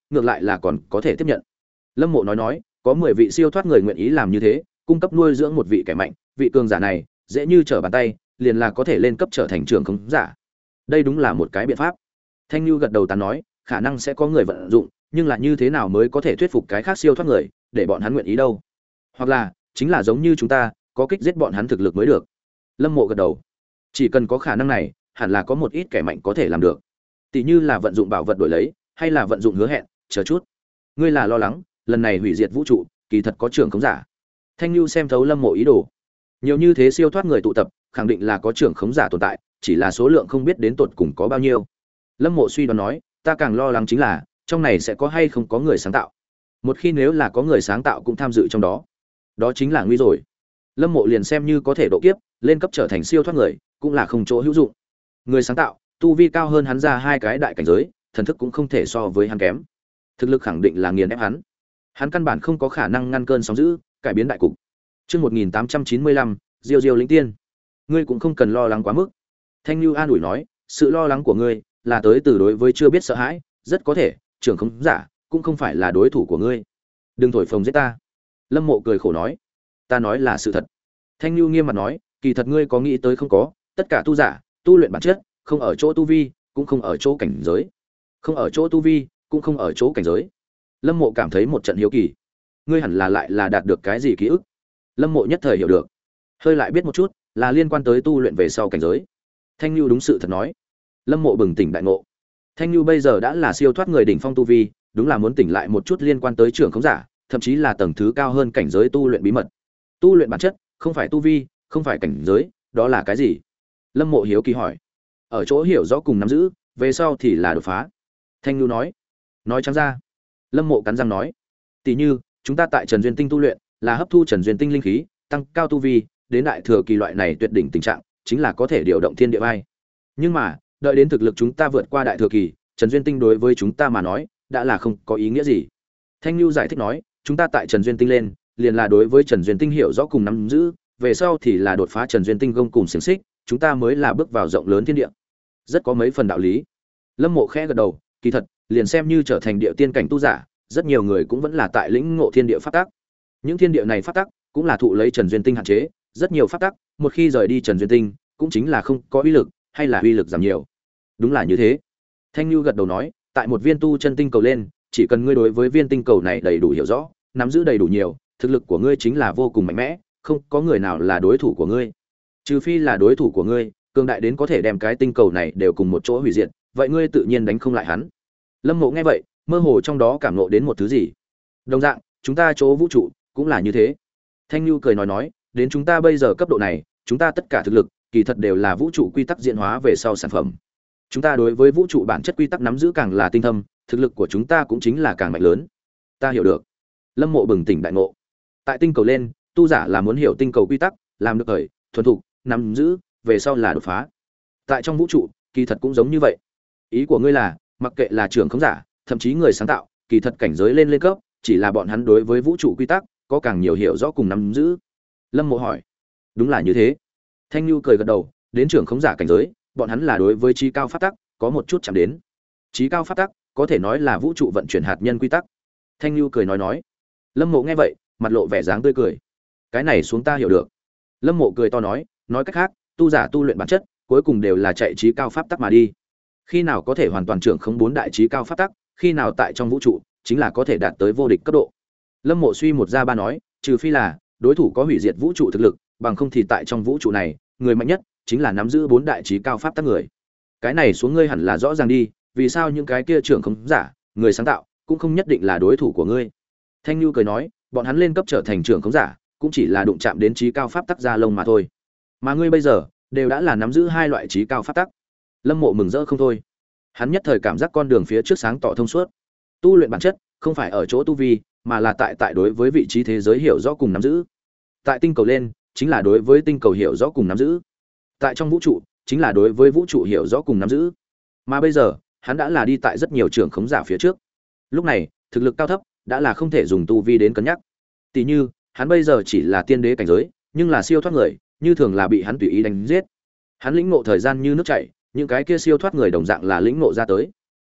[SPEAKER 1] ngược lại là còn có thể tiếp nhận. Lâm Mộ nói nói, có mười vị siêu thoát người nguyện ý làm như thế, cung cấp nuôi dưỡng một vị kẻ mạnh, vị cường giả này, dễ như trở bàn tay, liền là có thể lên cấp trở thành trưởng khống giả. Đây đúng là một cái biện pháp. Thanh Nhu gật đầu tán nói, khả năng sẽ có người vận dụng, nhưng là như thế nào mới có thể thuyết phục cái khác siêu thoát người, để bọn hắn nguyện ý đâu? Hoặc là, chính là giống như chúng ta, có kích giết bọn hắn thực lực mới được. Lâm Mộ gật đầu. Chỉ cần có khả năng này, hẳn là có một ít kẻ mạnh có thể làm được. Tỷ như là vận dụng bảo vật đổi lấy, hay là vận dụng hứa hẹn, chờ chút. Ngươi là lo lắng, lần này hủy diệt vũ trụ, kỳ thật có trưởng khống giả. Thanh Nhu xem thấu Lâm Mộ ý đồ. Nhiều như thế siêu thoát người tụ tập, khẳng định là có trưởng khống giả tồn tại, chỉ là số lượng không biết đến tột cùng có bao nhiêu. Lâm Mộ suy đoán nói, ta càng lo lắng chính là, trong này sẽ có hay không có người sáng tạo. Một khi nếu là có người sáng tạo cũng tham dự trong đó, đó chính là nguy rồi. Lâm Mộ liền xem như có thể độ kiếp, lên cấp trở thành siêu thoát người, cũng là không chỗ hữu dụng. Người sáng tạo, tu vi cao hơn hắn ra hai cái đại cảnh giới, thần thức cũng không thể so với hắn kém. Thực lực khẳng định là nghiền ép hắn. Hắn căn bản không có khả năng ngăn cơn sóng dữ, cải biến đại cục. Chương một nghìn tám trăm chín mươi lăm, Diêu Diêu lĩnh tiên. Ngươi cũng không cần lo lắng quá mức. Thanh Nhu an ủi nói, sự lo lắng của ngươi là tới từ đối với chưa biết sợ hãi, rất có thể, trưởng khống giả cũng không phải là đối thủ của ngươi. Đừng thổi phồng giết ta. Lâm Mộ cười khổ nói, ta nói là sự thật. Thanh Nhu nghiêm mặt nói, kỳ thật ngươi có nghĩ tới không có, tất cả tu giả, tu luyện bản chất, không ở chỗ tu vi, cũng không ở chỗ cảnh giới. Không ở chỗ tu vi, cũng không ở chỗ cảnh giới. Lâm Mộ cảm thấy một trận hiếu kỳ. Ngươi hẳn là lại là đạt được cái gì ký ức? Lâm Mộ nhất thời hiểu được. Hơi lại biết một chút, là liên quan tới tu luyện về sau cảnh giới. Thanh Nhu đúng sự thật nói. Lâm Mộ bừng tỉnh đại ngộ. Thanh Nhu bây giờ đã là siêu thoát người đỉnh phong tu vi, đúng là muốn tỉnh lại một chút liên quan tới trưởng khống giả, thậm chí là tầng thứ cao hơn cảnh giới tu luyện bí mật. Tu luyện bản chất, không phải tu vi, không phải cảnh giới, đó là cái gì? Lâm Mộ hiếu kỳ hỏi. Ở chỗ hiểu rõ cùng nắm giữ, về sau thì là đột phá. Thanh Nhu nói. Nói trắng ra. Lâm Mộ cắn răng nói. Tỷ như, chúng ta tại Trần Duyên Tinh tu luyện, là hấp thu Trần Duyên Tinh linh khí, tăng cao tu vi, đến đại thừa kỳ loại này tuyệt đỉnh tình trạng, chính là có thể điều động thiên địa vai. Nhưng mà, đợi đến thực lực chúng ta vượt qua đại thừa kỳ, Trần Duyên Tinh đối với chúng ta mà nói, đã là không có ý nghĩa gì. Thanh Nhu giải thích nói, chúng ta tại Trần Duyên Tinh lên, liền là đối với Trần Duyên Tinh hiểu rõ cùng nắm giữ, về sau thì là đột phá Trần Duyên Tinh gông cùng xiềng xích, chúng ta mới là bước vào rộng lớn thiên địa. Rất có mấy phần đạo lý. Lâm Mộ khẽ gật đầu, kỳ thật, liền xem như trở thành địa tiên cảnh tu giả, rất nhiều người cũng vẫn là tại lĩnh ngộ thiên địa pháp tắc. Những thiên địa này pháp tắc cũng là thụ lấy Trần Duyên Tinh hạn chế, rất nhiều pháp tắc, một khi rời đi Trần Duyên Tinh, cũng chính là không có uy lực, hay là uy lực giảm nhiều. Đúng là như thế. Thanh Nhu gật đầu nói, tại một viên tu chân tinh cầu lên, chỉ cần ngươi đối với viên tinh cầu này đầy đủ hiểu rõ, nắm giữ đầy đủ nhiều, thực lực của ngươi chính là vô cùng mạnh mẽ, không có người nào là đối thủ của ngươi. Trừ phi là đối thủ của ngươi, cường đại đến có thể đem cái tinh cầu này đều cùng một chỗ hủy diệt, vậy ngươi tự nhiên đánh không lại hắn. Lâm Mộ nghe vậy, mơ hồ trong đó cảm ngộ đến một thứ gì. Đồng dạng, chúng ta chỗ vũ trụ cũng là như thế. Thanh Nhu cười nói nói, đến chúng ta bây giờ cấp độ này, chúng ta tất cả thực lực, kỳ thật đều là vũ trụ quy tắc diễn hóa về sau sản phẩm. Chúng ta đối với vũ trụ bản chất quy tắc nắm giữ càng là tinh thâm, thực lực của chúng ta cũng chính là càng mạnh lớn. Ta hiểu được. Lâm Mộ bừng tỉnh đại ngộ. Tại tinh cầu lên, tu giả là muốn hiểu tinh cầu quy tắc, làm được thời, thuần thục, nắm giữ, về sau là đột phá. Tại trong vũ trụ, kỳ thật cũng giống như vậy. Ý của ngươi là, mặc kệ là trưởng khống giả, thậm chí người sáng tạo, kỳ thật cảnh giới lên lên cấp, chỉ là bọn hắn đối với vũ trụ quy tắc có càng nhiều hiểu rõ cùng nắm giữ. Lâm Mộ hỏi. Đúng là như thế. Thanh Nhu cười gật đầu, đến trưởng khống giả cảnh giới, bọn hắn là đối với trí cao pháp tắc có một chút chạm đến. Trí cao pháp tắc có thể nói là vũ trụ vận chuyển hạt nhân quy tắc. Thanh Nhu cười nói nói. Lâm Mộ nghe vậy, mặt lộ vẻ dáng tươi cười. Cái này xuống ta hiểu được. Lâm Mộ cười to nói, nói cách khác, tu giả tu luyện bản chất, cuối cùng đều là chạy trí cao pháp tắc mà đi. Khi nào có thể hoàn toàn trưởng khống bốn đại trí cao pháp tắc, khi nào tại trong vũ trụ chính là có thể đạt tới vô địch cấp độ. Lâm Mộ suy một ra ba nói, trừ phi là đối thủ có hủy diệt vũ trụ thực lực, bằng không thì tại trong vũ trụ này, người mạnh nhất chính là nắm giữ bốn đại trí cao pháp tắc người. Cái này xuống ngươi hẳn là rõ ràng đi, vì sao những cái kia trưởng khống giả, người sáng tạo cũng không nhất định là đối thủ của ngươi. Thanh Nhu cười nói, bọn hắn lên cấp trở thành trưởng khống giả, cũng chỉ là đụng chạm đến trí cao pháp tắc ra lông mà thôi. Mà ngươi bây giờ đều đã là nắm giữ hai loại trí cao pháp tắc. Lâm Mộ mừng rỡ không thôi. Hắn nhất thời cảm giác con đường phía trước sáng tỏ thông suốt. Tu luyện bản chất không phải ở chỗ tu vi, mà là tại tại đối với vị trí thế giới hiểu rõ cùng nắm giữ. Tại tinh cầu lên, chính là đối với tinh cầu hiểu rõ cùng nắm giữ. Tại trong vũ trụ, chính là đối với vũ trụ hiểu rõ cùng nắm giữ. Mà bây giờ, hắn đã là đi tại rất nhiều trưởng khống giả phía trước. Lúc này, thực lực cao thấp đã là không thể dùng tu vi đến cân nhắc. Tỷ như, hắn bây giờ chỉ là tiên đế cảnh giới, nhưng là siêu thoát người, như thường là bị hắn tùy ý đánh giết. Hắn lĩnh ngộ thời gian như nước chảy, những cái kia siêu thoát người đồng dạng là lĩnh ngộ ra tới.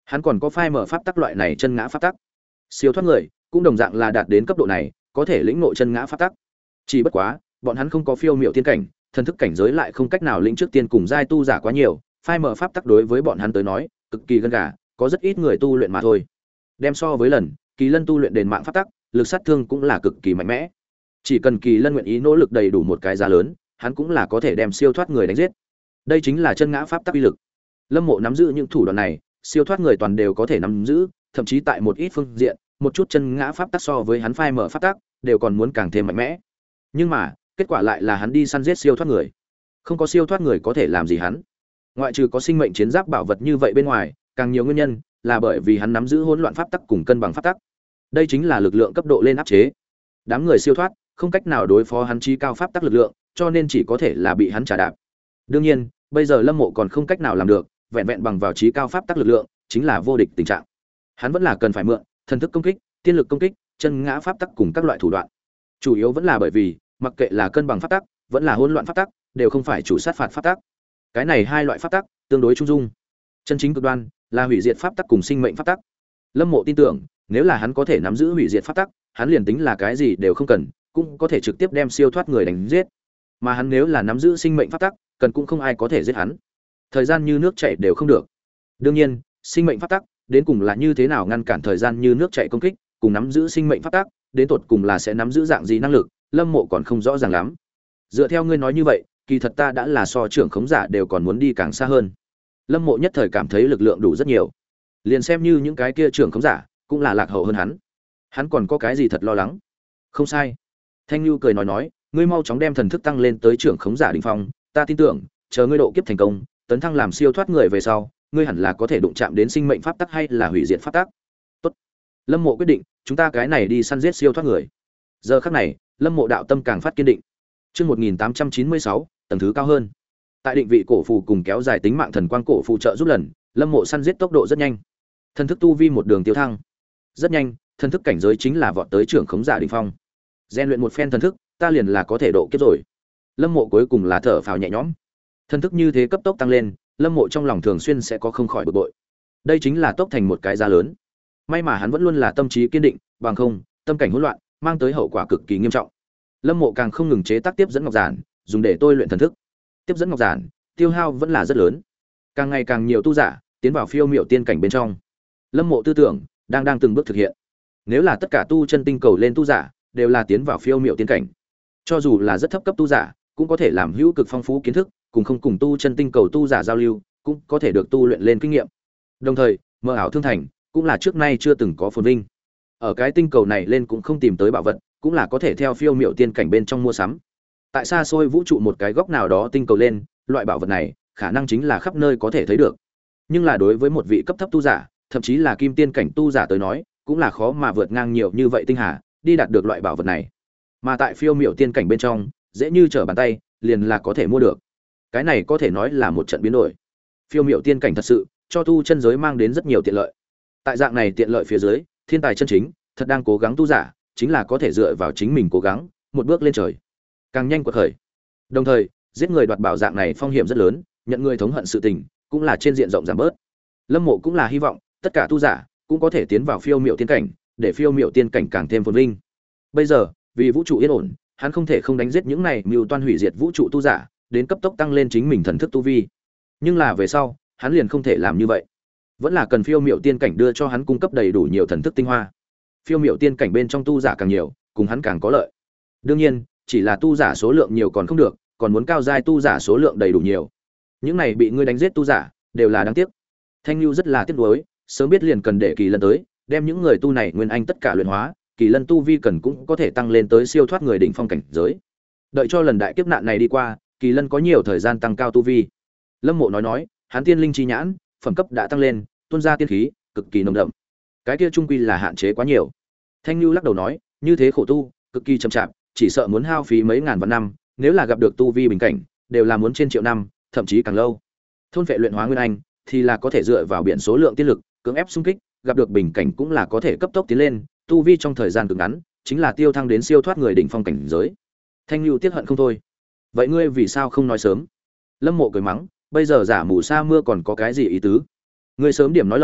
[SPEAKER 1] Hắn còn có phai mở pháp tắc loại này chân ngã pháp tắc. Siêu thoát người cũng đồng dạng là đạt đến cấp độ này, có thể lĩnh ngộ chân ngã pháp tắc. Chỉ bất quá, bọn hắn không có phiêu miệu tiên cảnh, thần thức cảnh giới lại không cách nào lĩnh trước tiên cùng giai tu giả quá nhiều, phai mở pháp tắc đối với bọn hắn tới nói, cực kỳ gần gà, có rất ít người tu luyện mà thôi. Đem so với lần, Kỳ Lân tu luyện đền mạng pháp tắc, lực sát thương cũng là cực kỳ mạnh mẽ. Chỉ cần Kỳ Lân nguyện ý nỗ lực đầy đủ một cái giá lớn, hắn cũng là có thể đem siêu thoát người đánh giết. Đây chính là chân ngã pháp tắc uy lực. Lâm Mộ nắm giữ những thủ đoạn này, siêu thoát người toàn đều có thể nắm giữ, thậm chí tại một ít phương diện, một chút chân ngã pháp tắc so với hắn phai mở pháp tắc, đều còn muốn càng thêm mạnh mẽ. Nhưng mà, kết quả lại là hắn đi săn giết siêu thoát người. Không có siêu thoát người có thể làm gì hắn. Ngoại trừ có sinh mệnh chiến giáp bảo vật như vậy bên ngoài, càng nhiều nguyên nhân là bởi vì hắn nắm giữ hỗn loạn pháp tắc cùng cân bằng pháp tắc. Đây chính là lực lượng cấp độ lên áp chế. Đám người siêu thoát không cách nào đối phó hắn trí cao pháp tắc lực lượng, cho nên chỉ có thể là bị hắn trả đạp. Đương nhiên, bây giờ Lâm Mộ còn không cách nào làm được, vẹn vẹn bằng vào trí cao pháp tắc lực lượng, chính là vô địch tình trạng. Hắn vẫn là cần phải mượn thần thức công kích, tiên lực công kích, chân ngã pháp tắc cùng các loại thủ đoạn. Chủ yếu vẫn là bởi vì, mặc kệ là cân bằng pháp tắc, vẫn là hỗn loạn pháp tắc, đều không phải chủ sát phạt pháp tắc. Cái này hai loại pháp tắc tương đối trung dung. Chân chính cực đoan là hủy diệt pháp tắc cùng sinh mệnh pháp tắc. Lâm Mộ tin tưởng, nếu là hắn có thể nắm giữ hủy diệt pháp tắc, hắn liền tính là cái gì đều không cần, cũng có thể trực tiếp đem siêu thoát người đánh giết. Mà hắn nếu là nắm giữ sinh mệnh pháp tắc, cần cũng không ai có thể giết hắn. Thời gian như nước chảy đều không được. Đương nhiên, sinh mệnh pháp tắc đến cùng là như thế nào ngăn cản thời gian như nước chảy công kích, cùng nắm giữ sinh mệnh pháp tắc, đến tột cùng là sẽ nắm giữ dạng gì năng lực, Lâm Mộ còn không rõ ràng lắm. Dựa theo ngươi nói như vậy, kỳ thật ta đã là so trưởng khống giả đều còn muốn đi càng xa hơn. Lâm Mộ nhất thời cảm thấy lực lượng đủ rất nhiều. Liền xem như những cái kia trưởng khống giả, cũng là lạc hậu hơn hắn. Hắn còn có cái gì thật lo lắng? Không sai. Thanh Nhu cười nói nói, ngươi mau chóng đem thần thức tăng lên tới trưởng khống giả đỉnh phong, ta tin tưởng, chờ ngươi độ kiếp thành công, tấn thăng làm siêu thoát người về sau, ngươi hẳn là có thể đụng chạm đến sinh mệnh pháp tắc hay là hủy diệt pháp tắc. Tốt. Lâm Mộ quyết định, chúng ta cái này đi săn giết siêu thoát người. Giờ khắc này, Lâm Mộ đạo tâm càng phát kiên định. Chương một nghìn tám trăm chín mươi sáu, tầng thứ cao hơn. Tại định vị cổ phù cùng kéo dài tính mạng thần quang cổ phù trợ giúp lần, Lâm Mộ săn giết tốc độ rất nhanh. Thần thức tu vi một đường tiêu thăng. Rất nhanh, thần thức cảnh giới chính là vọt tới trưởng khống giả đỉnh phong. Gen luyện một phen thần thức, ta liền là có thể độ kiếp rồi. Lâm Mộ cuối cùng là thở phào nhẹ nhõm. Thần thức như thế cấp tốc tăng lên, Lâm Mộ trong lòng thường xuyên sẽ có không khỏi bực bội. Đây chính là tốc thành một cái giá lớn. May mà hắn vẫn luôn là tâm trí kiên định, bằng không, tâm cảnh hỗn loạn, mang tới hậu quả cực kỳ nghiêm trọng. Lâm Mộ càng không ngừng chế tác tiếp dẫn ngọc giản, dùng để tôi luyện thần thức. Tiếp dẫn ngọc giản, tiêu hao vẫn là rất lớn. Càng ngày càng nhiều tu giả tiến vào phiêu miểu tiên cảnh bên trong. Lâm Mộ tư tưởng đang đang từng bước thực hiện. Nếu là tất cả tu chân tinh cầu lên tu giả đều là tiến vào phiêu miểu tiên cảnh, cho dù là rất thấp cấp tu giả, cũng có thể làm hữu cực phong phú kiến thức, cùng không cùng tu chân tinh cầu tu giả giao lưu, cũng có thể được tu luyện lên kinh nghiệm. Đồng thời, mơ ảo thương thành cũng là trước nay chưa từng có phồn vinh. Ở cái tinh cầu này lên cũng không tìm tới bảo vật, cũng là có thể theo phiêu miểu tiên cảnh bên trong mua sắm. Tại xa xôi vũ trụ một cái góc nào đó tinh cầu lên, loại bảo vật này khả năng chính là khắp nơi có thể thấy được. Nhưng là đối với một vị cấp thấp tu giả, thậm chí là kim tiên cảnh tu giả tới nói, cũng là khó mà vượt ngang nhiều như vậy tinh hà, đi đạt được loại bảo vật này. Mà tại phiêu miểu tiên cảnh bên trong, dễ như trở bàn tay, liền là có thể mua được. Cái này có thể nói là một trận biến đổi. Phiêu miểu tiên cảnh thật sự cho tu chân giới mang đến rất nhiều tiện lợi. Tại dạng này tiện lợi phía dưới, thiên tài chân chính thật đang cố gắng tu giả, chính là có thể dựa vào chính mình cố gắng, một bước lên trời, càng nhanh quật khởi. Đồng thời, giết người đoạt bảo dạng này phong hiểm rất lớn, nhận người thống hận sự tình, cũng là trên diện rộng giảm bớt. Lâm Mộ cũng là hy vọng tất cả tu giả cũng có thể tiến vào phiêu miểu tiên cảnh, để phiêu miểu tiên cảnh càng thêm phồn vinh. Bây giờ, vì vũ trụ yên ổn, hắn không thể không đánh giết những này mưu toan hủy diệt vũ trụ tu giả, đến cấp tốc tăng lên chính mình thần thức tu vi. Nhưng là về sau, hắn liền không thể làm như vậy. Vẫn là cần phiêu miểu tiên cảnh đưa cho hắn cung cấp đầy đủ nhiều thần thức tinh hoa. Phiêu miểu tiên cảnh bên trong tu giả càng nhiều, cùng hắn càng có lợi. Đương nhiên, chỉ là tu giả số lượng nhiều còn không được, còn muốn cao giai tu giả số lượng đầy đủ nhiều. Những này bị ngươi đánh giết tu giả, đều là đáng tiếc. Thanh Nhu rất là tiếc nuối, sớm biết liền cần để Kỳ Lân tới, đem những người tu này nguyên anh tất cả luyện hóa, Kỳ Lân tu vi cần cũng có thể tăng lên tới siêu thoát người đỉnh phong cảnh giới. Đợi cho lần đại kiếp nạn này đi qua, Kỳ Lân có nhiều thời gian tăng cao tu vi. Lâm Mộ nói nói, hắn tiên linh chi nhãn, phẩm cấp đã tăng lên, tuôn ra tiên khí, cực kỳ nồng đậm. Cái kia trung quy là hạn chế quá nhiều. Thanh Nhu lắc đầu nói, như thế khổ tu, cực kỳ chậm chạp, chỉ sợ muốn hao phí mấy ngàn vạn năm, nếu là gặp được tu vi bình cảnh, đều là muốn trên triệu năm, thậm chí càng lâu. Thôn phệ luyện hóa nguyên anh, thì là có thể dựa vào biển số lượng tiên lực, cưỡng ép xung kích, gặp được bình cảnh cũng là có thể cấp tốc tiến lên, tu vi trong thời gian cực ngắn, chính là tiêu thăng đến siêu thoát người đỉnh phong cảnh giới. Thanh Nhu tiếc hận không thôi. Vậy ngươi vì sao không nói sớm? Lâm Mộ cười mắng, bây giờ giả mù sa mưa còn có cái gì ý tứ? Ngươi sớm điểm nói lời,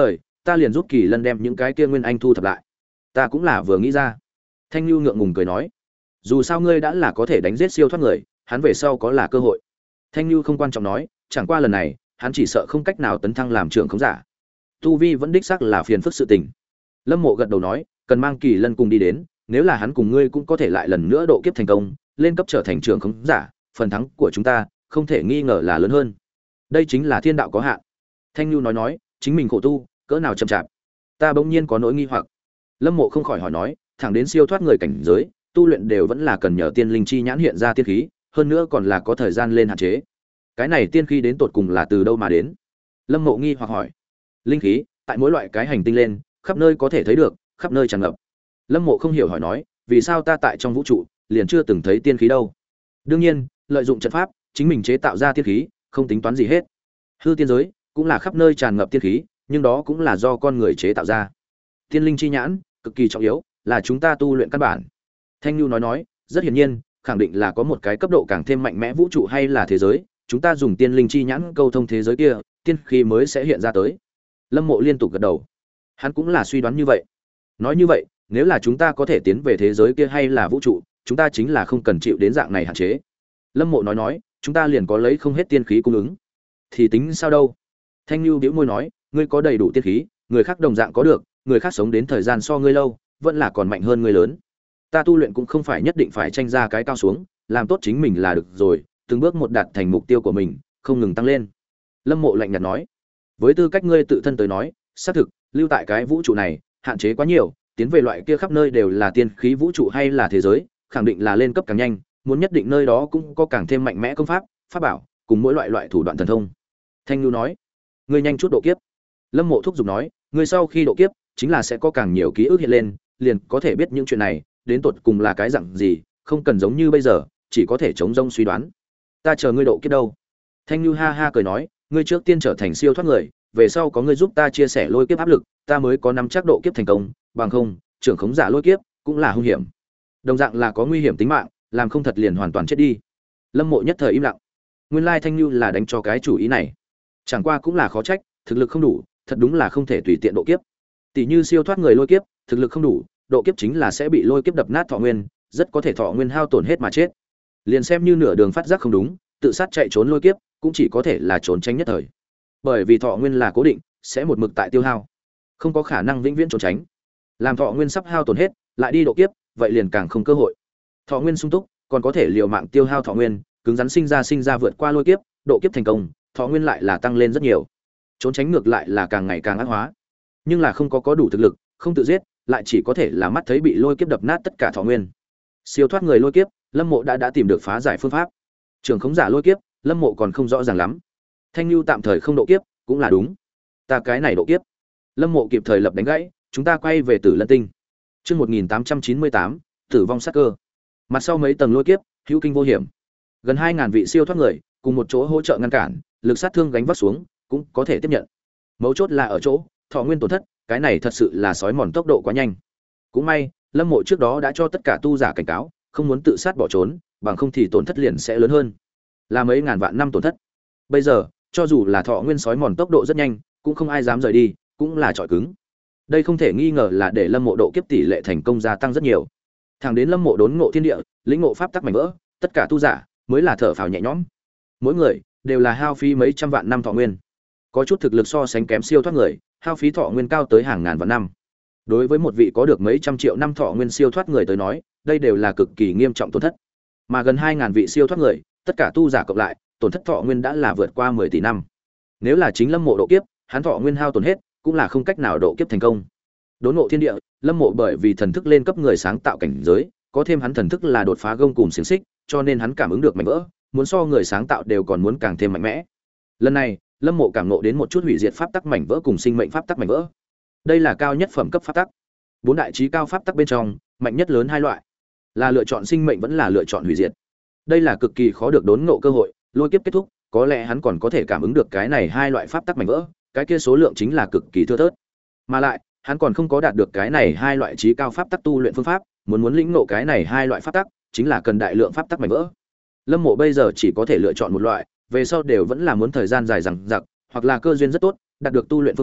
[SPEAKER 1] ta liền giúp Kỳ Lân đem những cái kia nguyên anh thu thập lại. Ta cũng là vừa nghĩ ra. Thanh Nhu ngượng ngùng cười nói, dù sao ngươi đã là có thể đánh giết siêu thoát người, hắn về sau có là cơ hội. Thanh Nhu không quan trọng nói, chẳng qua lần này, hắn chỉ sợ không cách nào tấn thăng làm trưởng khống giả. Tu vi vẫn đích xác là phiền phức sự tình. Lâm Mộ gật đầu nói, cần mang Kỳ Lân cùng đi đến, nếu là hắn cùng ngươi cũng có thể lại lần nữa độ kiếp thành công, lên cấp trở thành trưởng khống giả, phần thắng của chúng ta không thể nghi ngờ là lớn hơn. Đây chính là thiên đạo có hạn. Thanh Nhu nói nói, chính mình khổ tu, cỡ nào chậm chạp. Ta bỗng nhiên có nỗi nghi hoặc. Lâm Mộ không khỏi hỏi nói, thẳng đến siêu thoát người cảnh giới, tu luyện đều vẫn là cần nhờ tiên linh chi nhãn hiện ra tiên khí, hơn nữa còn là có thời gian lên hạn chế. Cái này tiên khí đến tột cùng là từ đâu mà đến? Lâm Mộ nghi hoặc hỏi. Linh khí, tại mỗi loại cái hành tinh lên, khắp nơi có thể thấy được, khắp nơi tràn ngập. Lâm Mộ không hiểu hỏi nói, vì sao ta tại trong vũ trụ liền chưa từng thấy tiên khí đâu? Đương nhiên, lợi dụng trận pháp, chính mình chế tạo ra tiên khí, không tính toán gì hết. Hư tiên giới cũng là khắp nơi tràn ngập tiên khí, nhưng đó cũng là do con người chế tạo ra. Tiên linh chi nhãn cực kỳ trọng yếu, là chúng ta tu luyện căn bản. Thanh Nhu nói nói, rất hiển nhiên, khẳng định là có một cái cấp độ càng thêm mạnh mẽ vũ trụ hay là thế giới, chúng ta dùng tiên linh chi nhãn câu thông thế giới kia, tiên khí mới sẽ hiện ra tới. Lâm Mộ liên tục gật đầu. Hắn cũng là suy đoán như vậy. Nói như vậy, nếu là chúng ta có thể tiến về thế giới kia hay là vũ trụ, chúng ta chính là không cần chịu đến dạng này hạn chế. Lâm Mộ nói nói, chúng ta liền có lấy không hết tiên khí cung ứng. Thì tính sao đâu? Thanh Nhu bĩu môi nói, ngươi có đầy đủ tiên khí, người khác đồng dạng có được, người khác sống đến thời gian so ngươi lâu, vẫn là còn mạnh hơn ngươi lớn. Ta tu luyện cũng không phải nhất định phải tranh ra cái cao xuống, làm tốt chính mình là được rồi, từng bước một đạt thành mục tiêu của mình, không ngừng tăng lên. Lâm Mộ lạnh nhạt nói, với tư cách ngươi tự thân tới nói, xác thực, lưu tại cái vũ trụ này, hạn chế quá nhiều, tiến về loại kia khắp nơi đều là tiên khí vũ trụ hay là thế giới, khẳng định là lên cấp càng nhanh, muốn nhất định nơi đó cũng có càng thêm mạnh mẽ công pháp, pháp bảo, cùng mỗi loại loại thủ đoạn thần thông. Thanh Nhu nói, ngươi nhanh chút độ kiếp. Lâm Mộ thúc giục nói, ngươi sau khi độ kiếp, chính là sẽ có càng nhiều ký ức hiện lên, liền có thể biết những chuyện này đến tột cùng là cái dạng gì, không cần giống như bây giờ, chỉ có thể chống rông suy đoán. Ta chờ ngươi độ kiếp đâu? Thanh Nhu ha ha cười nói, ngươi trước tiên trở thành siêu thoát người, về sau có ngươi giúp ta chia sẻ lôi kiếp áp lực, ta mới có nắm chắc độ kiếp thành công, bằng không, trưởng khống giả lôi kiếp cũng là hung hiểm. Đồng dạng là có nguy hiểm tính mạng, làm không thật liền hoàn toàn chết đi. Lâm Mộ nhất thời im lặng. Nguyên lai Thanh Nhu là đánh cho cái chủ ý này. Chẳng qua cũng là khó trách, thực lực không đủ, thật đúng là không thể tùy tiện độ kiếp. Tỷ như siêu thoát người lôi kiếp, thực lực không đủ, độ kiếp chính là sẽ bị lôi kiếp đập nát thọ nguyên, rất có thể thọ nguyên hao tổn hết mà chết. Liền xem như nửa đường phát giác không đúng, tự sát chạy trốn lôi kiếp, cũng chỉ có thể là trốn tránh nhất thời. Bởi vì thọ nguyên là cố định, sẽ một mực tại tiêu hao, không có khả năng vĩnh viễn trốn tránh. Làm thọ nguyên sắp hao tổn hết, lại đi độ kiếp, vậy liền càng không cơ hội. Thọ nguyên sung túc, còn có thể liều mạng tiêu hao thọ nguyên, cứng rắn sinh ra sinh ra vượt qua lôi kiếp, độ kiếp thành công, thọ nguyên lại là tăng lên rất nhiều. Trốn tránh ngược lại là càng ngày càng ác hóa. Nhưng là không có có đủ thực lực, không tự giết, lại chỉ có thể là mắt thấy bị lôi kiếp đập nát tất cả thọ nguyên. Siêu thoát người lôi kiếp, Lâm Mộ đã đã tìm được phá giải phương pháp. Trường khống giả lôi kiếp, Lâm Mộ còn không rõ ràng lắm. Thanh Nhu tạm thời không độ kiếp, cũng là đúng. Ta cái này độ kiếp. Lâm Mộ kịp thời lập đánh gãy, chúng ta quay về Tử Lân Tinh. Chương một nghìn tám trăm chín mươi tám, tử vong sát cơ. Mặt sau mấy tầng lôi kiếp, hữu kinh vô hiểm. Gần hai ngàn vị siêu thoát người, cùng một chỗ hỗ trợ ngăn cản, lực sát thương gánh vác xuống, cũng có thể tiếp nhận. Mấu chốt là ở chỗ, thọ nguyên tổn thất, cái này thật sự là sói mòn tốc độ quá nhanh. Cũng may, Lâm Mộ trước đó đã cho tất cả tu giả cảnh cáo, không muốn tự sát bỏ trốn, bằng không thì tổn thất liền sẽ lớn hơn. Là mấy ngàn vạn năm tổn thất. Bây giờ, cho dù là thọ nguyên sói mòn tốc độ rất nhanh, cũng không ai dám rời đi, cũng là trọi cứng. Đây không thể nghi ngờ là để Lâm Mộ độ kiếp tỷ lệ thành công gia tăng rất nhiều. Thẳng đến Lâm Mộ đốn ngộ thiên địa, lĩnh ngộ pháp tắc mảnh vỡ, tất cả tu giả mới là thở phào nhẹ nhõm. Mỗi người đều là hao phí mấy trăm vạn năm thọ nguyên. Có chút thực lực so sánh kém siêu thoát người, hao phí thọ nguyên cao tới hàng ngàn vạn năm. Đối với một vị có được mấy trăm triệu năm thọ nguyên siêu thoát người tới nói, đây đều là cực kỳ nghiêm trọng tổn thất. Mà gần hai ngàn vị siêu thoát người, tất cả tu giả cộng lại, tổn thất thọ nguyên đã là vượt qua mười tỷ năm. Nếu là chính Lâm Mộ độ kiếp, hắn thọ nguyên hao tổn hết, cũng là không cách nào độ kiếp thành công. Đốn ngộ thiên địa, Lâm Mộ bởi vì thần thức lên cấp người sáng tạo cảnh giới, có thêm hắn thần thức là đột phá gông cùm xiềng xích, cho nên hắn cảm ứng được mảnh vỡ, muốn so người sáng tạo đều còn muốn càng thêm mạnh mẽ. Lần này, Lâm Mộ cảm ngộ đến một chút hủy diệt pháp tắc mảnh vỡ cùng sinh mệnh pháp tắc mảnh vỡ. Đây là cao nhất phẩm cấp pháp tắc. Bốn đại chí cao pháp tắc bên trong, mạnh nhất lớn hai loại, là lựa chọn sinh mệnh vẫn là lựa chọn hủy diệt. Đây là cực kỳ khó được đốn ngộ cơ hội, lôi kiếp kết thúc, có lẽ hắn còn có thể cảm ứng được cái này hai loại pháp tắc mảnh vỡ, cái kia số lượng chính là cực kỳ thưa thớt. Mà lại, hắn còn không có đạt được cái này hai loại chí cao pháp tắc tu luyện phương pháp, muốn muốn lĩnh ngộ cái này hai loại pháp tắc, chính là cần đại lượng pháp tắc mảnh vỡ. Lâm Mộ bây giờ chỉ có thể lựa chọn một loại, về sau đều vẫn là muốn thời gian dài dằng dặc, hoặc là cơ duyên rất tốt, đạt được tu luyện phương pháp,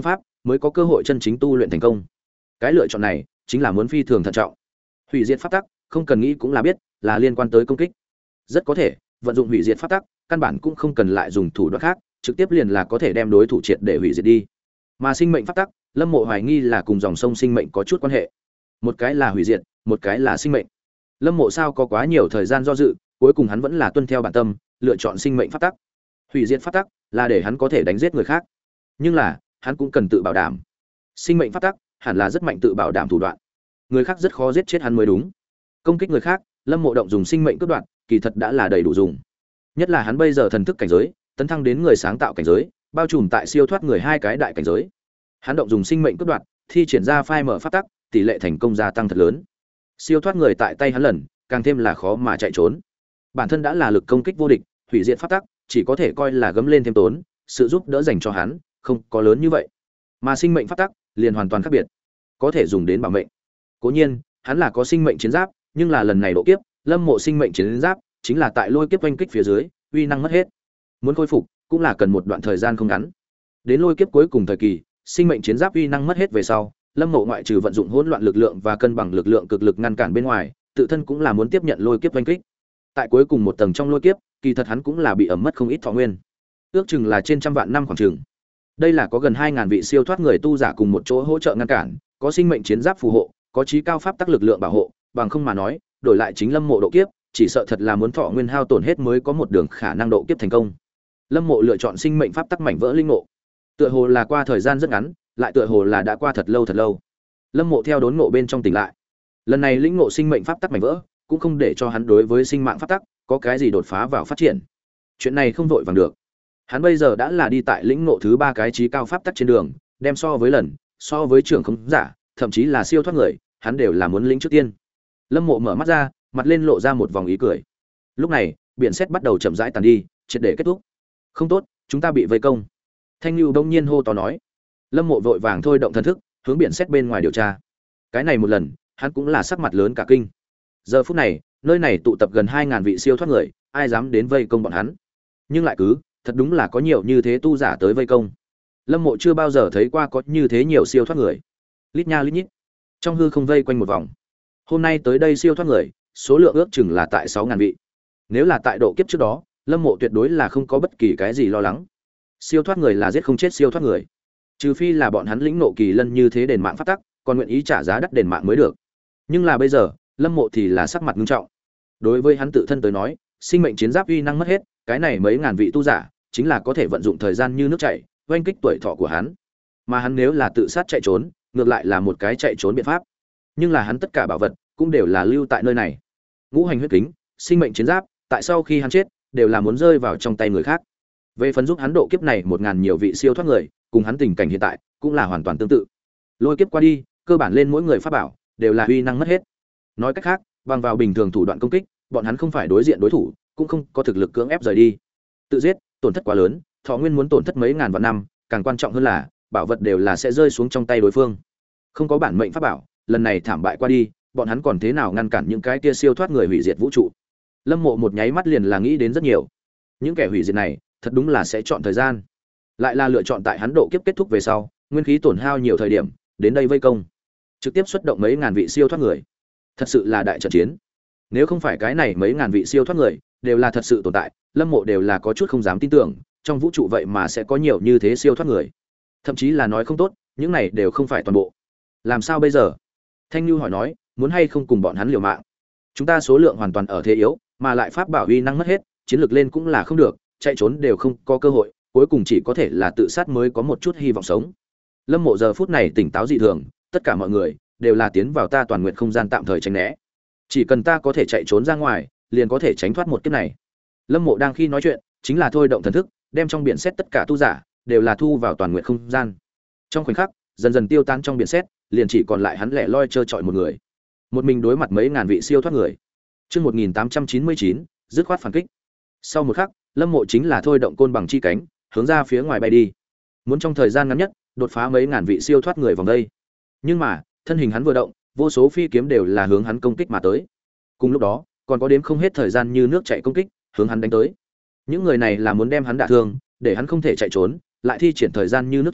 [SPEAKER 1] mới có cơ hội chân chính tu luyện thành công. Cái lựa chọn này chính là muốn phi thường thận trọng. Hủy diệt pháp tắc, không cần nghĩ cũng là biết, là liên quan tới công kích. Rất có thể, vận dụng hủy diệt pháp tắc, căn bản cũng không cần lại dùng thủ đoạn khác, trực tiếp liền là có thể đem đối thủ triệt để hủy diệt đi. Mà sinh mệnh pháp tắc, Lâm Mộ hoài nghi là cùng dòng sông sinh mệnh có chút quan hệ. Một cái là hủy diệt, một cái là sinh mệnh. Lâm Mộ sao có quá nhiều thời gian do dự, cuối cùng hắn vẫn là tuân theo bản tâm, lựa chọn sinh mệnh pháp tắc. Hủy diệt pháp tắc là để hắn có thể đánh giết người khác, nhưng là hắn cũng cần tự bảo đảm. Sinh mệnh pháp tắc hẳn là rất mạnh tự bảo đảm thủ đoạn, người khác rất khó giết chết hắn mới đúng. Công kích người khác, Lâm Mộ động dùng sinh mệnh cướp đoạt, kỳ thật đã là đầy đủ dùng. Nhất là hắn bây giờ thần thức cảnh giới, tấn thăng đến người sáng tạo cảnh giới, bao trùm tại siêu thoát người hai cái đại cảnh giới. Hắn động dùng sinh mệnh cướp đoạt, thi triển ra phai mở pháp tắc, tỷ lệ thành công gia tăng thật lớn. Siêu thoát người tại tay hắn lần, càng thêm là khó mà chạy trốn. Bản thân đã là lực công kích vô địch, hủy diệt pháp tắc, chỉ có thể coi là gấm lên thêm tốn, sự giúp đỡ dành cho hắn, không có lớn như vậy. Mà sinh mệnh pháp tắc liền hoàn toàn khác biệt, có thể dùng đến bảo mệnh. Cố nhiên, hắn là có sinh mệnh chiến giáp, nhưng là lần này độ kiếp, Lâm Mộ sinh mệnh chiến giáp chính là tại lôi kiếp oanh kích phía dưới, uy năng mất hết. Muốn khôi phục cũng là cần một đoạn thời gian không ngắn. Đến lôi kiếp cuối cùng thời kỳ, sinh mệnh chiến giáp uy năng mất hết về sau, Lâm Mộ ngoại trừ vận dụng hỗn loạn lực lượng và cân bằng lực lượng cực lực ngăn cản bên ngoài, tự thân cũng là muốn tiếp nhận lôi kiếp oanh kích. Tại cuối cùng một tầng trong lôi kiếp, kỳ thật hắn cũng là bị ẩm mất không ít thọ nguyên, ước chừng là trên trăm vạn năm khoảng chừng. Đây là có gần hai ngàn vị siêu thoát người tu giả cùng một chỗ hỗ trợ ngăn cản, có sinh mệnh chiến giáp phù hộ, có chí cao pháp tắc lực lượng bảo hộ, bằng không mà nói, đổi lại chính Lâm Mộ độ kiếp, chỉ sợ thật là muốn thọ nguyên hao tổn hết mới có một đường khả năng độ kiếp thành công. Lâm Mộ lựa chọn sinh mệnh pháp tắc mảnh vỡ linh ngộ. Tựa hồ là qua thời gian rất ngắn, lại tựa hồ là đã qua thật lâu thật lâu. Lâm Mộ theo đốn ngộ bên trong tỉnh lại. Lần này lĩnh ngộ sinh mệnh pháp tắc mảnh vỡ, cũng không để cho hắn đối với sinh mạng pháp tắc có cái gì đột phá vào phát triển. Chuyện này không vội vàng được. Hắn bây giờ đã là đi tại lĩnh ngộ thứ ba cái chí cao pháp tắc trên đường, đem so với lần, so với trưởng không giả, thậm chí là siêu thoát người, hắn đều là muốn lĩnh trước tiên. Lâm Mộ mở mắt ra, mặt lên lộ ra một vòng ý cười. Lúc này, biển sét bắt đầu chậm rãi tàn đi, triệt để kết thúc. Không tốt, chúng ta bị vây công. Thanh Nưu đông nhiên hô to nói. Lâm Mộ vội vàng thôi động thần thức, hướng biển sét bên ngoài điều tra. Cái này một lần, hắn cũng là sắc mặt lớn cả kinh. Giờ phút này, nơi này tụ tập gần hai ngàn vị siêu thoát người, ai dám đến vây công bọn hắn? Nhưng lại cứ, thật đúng là có nhiều như thế tu giả tới vây công. Lâm Mộ chưa bao giờ thấy qua có như thế nhiều siêu thoát người. Lít nha lít nhít, trong hư không vây quanh một vòng. Hôm nay tới đây siêu thoát người, số lượng ước chừng là tại sáu ngàn vị. Nếu là tại độ kiếp trước đó, Lâm Mộ tuyệt đối là không có bất kỳ cái gì lo lắng. Siêu thoát người là giết không chết siêu thoát người, trừ phi là bọn hắn lĩnh nộ kỳ lân như thế đền mạng phát tắc, còn nguyện ý trả giá đắt đền mạng mới được. Nhưng là bây giờ, Lâm Mộ thì là sắc mặt nghiêm trọng. Đối với hắn tự thân tới nói, sinh mệnh chiến giáp uy năng mất hết, cái này mấy ngàn vị tu giả, chính là có thể vận dụng thời gian như nước chảy, oanh kích tuổi thọ của hắn. Mà hắn nếu là tự sát chạy trốn, ngược lại là một cái chạy trốn biện pháp. Nhưng là hắn tất cả bảo vật cũng đều là lưu tại nơi này. Ngũ hành huyết kính, sinh mệnh chiến giáp, tại sau khi hắn chết, đều là muốn rơi vào trong tay người khác. Về phần giúp hắn độ kiếp này một ngàn nhiều vị siêu thoát người, cùng hắn tình cảnh hiện tại cũng là hoàn toàn tương tự. Lôi kiếp qua đi, cơ bản lên mỗi người pháp bảo đều là uy năng mất hết. Nói cách khác, bằng vào bình thường thủ đoạn công kích, bọn hắn không phải đối diện đối thủ, cũng không có thực lực cưỡng ép rời đi. Tự giết, tổn thất quá lớn, thọ nguyên muốn tổn thất mấy ngàn vạn năm, càng quan trọng hơn là bảo vật đều là sẽ rơi xuống trong tay đối phương. Không có bản mệnh pháp bảo, lần này thảm bại qua đi, bọn hắn còn thế nào ngăn cản những cái kia siêu thoát người hủy diệt vũ trụ? Lâm Mộ một nháy mắt liền là nghĩ đến rất nhiều. Những kẻ hủy diệt này, thật đúng là sẽ chọn thời gian. Lại là lựa chọn tại hắn độ kiếp kết thúc về sau, nguyên khí tổn hao nhiều thời điểm, đến đây vây công. Trực tiếp xuất động mấy ngàn vị siêu thoát người. Thật sự là đại trận chiến. Nếu không phải cái này mấy ngàn vị siêu thoát người đều là thật sự tồn tại, Lâm Mộ đều là có chút không dám tin tưởng, trong vũ trụ vậy mà sẽ có nhiều như thế siêu thoát người. Thậm chí là nói không tốt, những này đều không phải toàn bộ. Làm sao bây giờ? Thanh Nhu hỏi nói, muốn hay không cùng bọn hắn liều mạng? Chúng ta số lượng hoàn toàn ở thế yếu, mà lại pháp bảo uy năng mất hết, chiến lược lên cũng là không được, chạy trốn đều không có cơ hội, cuối cùng chỉ có thể là tự sát mới có một chút hy vọng sống. Lâm Mộ giờ phút này tỉnh táo dị thường, tất cả mọi người đều là tiến vào ta toàn nguyện không gian tạm thời tránh né. Chỉ cần ta có thể chạy trốn ra ngoài, liền có thể tránh thoát một kiếp này. Lâm Mộ đang khi nói chuyện, chính là thôi động thần thức, đem trong biển xét tất cả tu giả đều là thu vào toàn nguyện không gian. Trong khoảnh khắc, dần dần tiêu tan trong biển xét, liền chỉ còn lại hắn lẻ loi trơ trọi một người. Một mình đối mặt mấy ngàn vị siêu thoát người. Chương một nghìn tám trăm chín mươi chín, dứt khoát phản kích. Sau một khắc, Lâm Mộ chính là thôi động côn bằng chi cánh, hướng ra phía ngoài bay đi. Muốn trong thời gian ngắn nhất, đột phá mấy ngàn vị siêu thoát người vòng đây. Nhưng mà, thân hình hắn vừa động, vô số phi kiếm đều là hướng hắn công kích mà tới. Cùng lúc đó, còn có đếm không hết thời gian như nước chảy công kích, hướng hắn đánh tới. Những người này là muốn đem hắn đả thương, để hắn không thể chạy trốn, lại thi triển thời gian như nước chảy,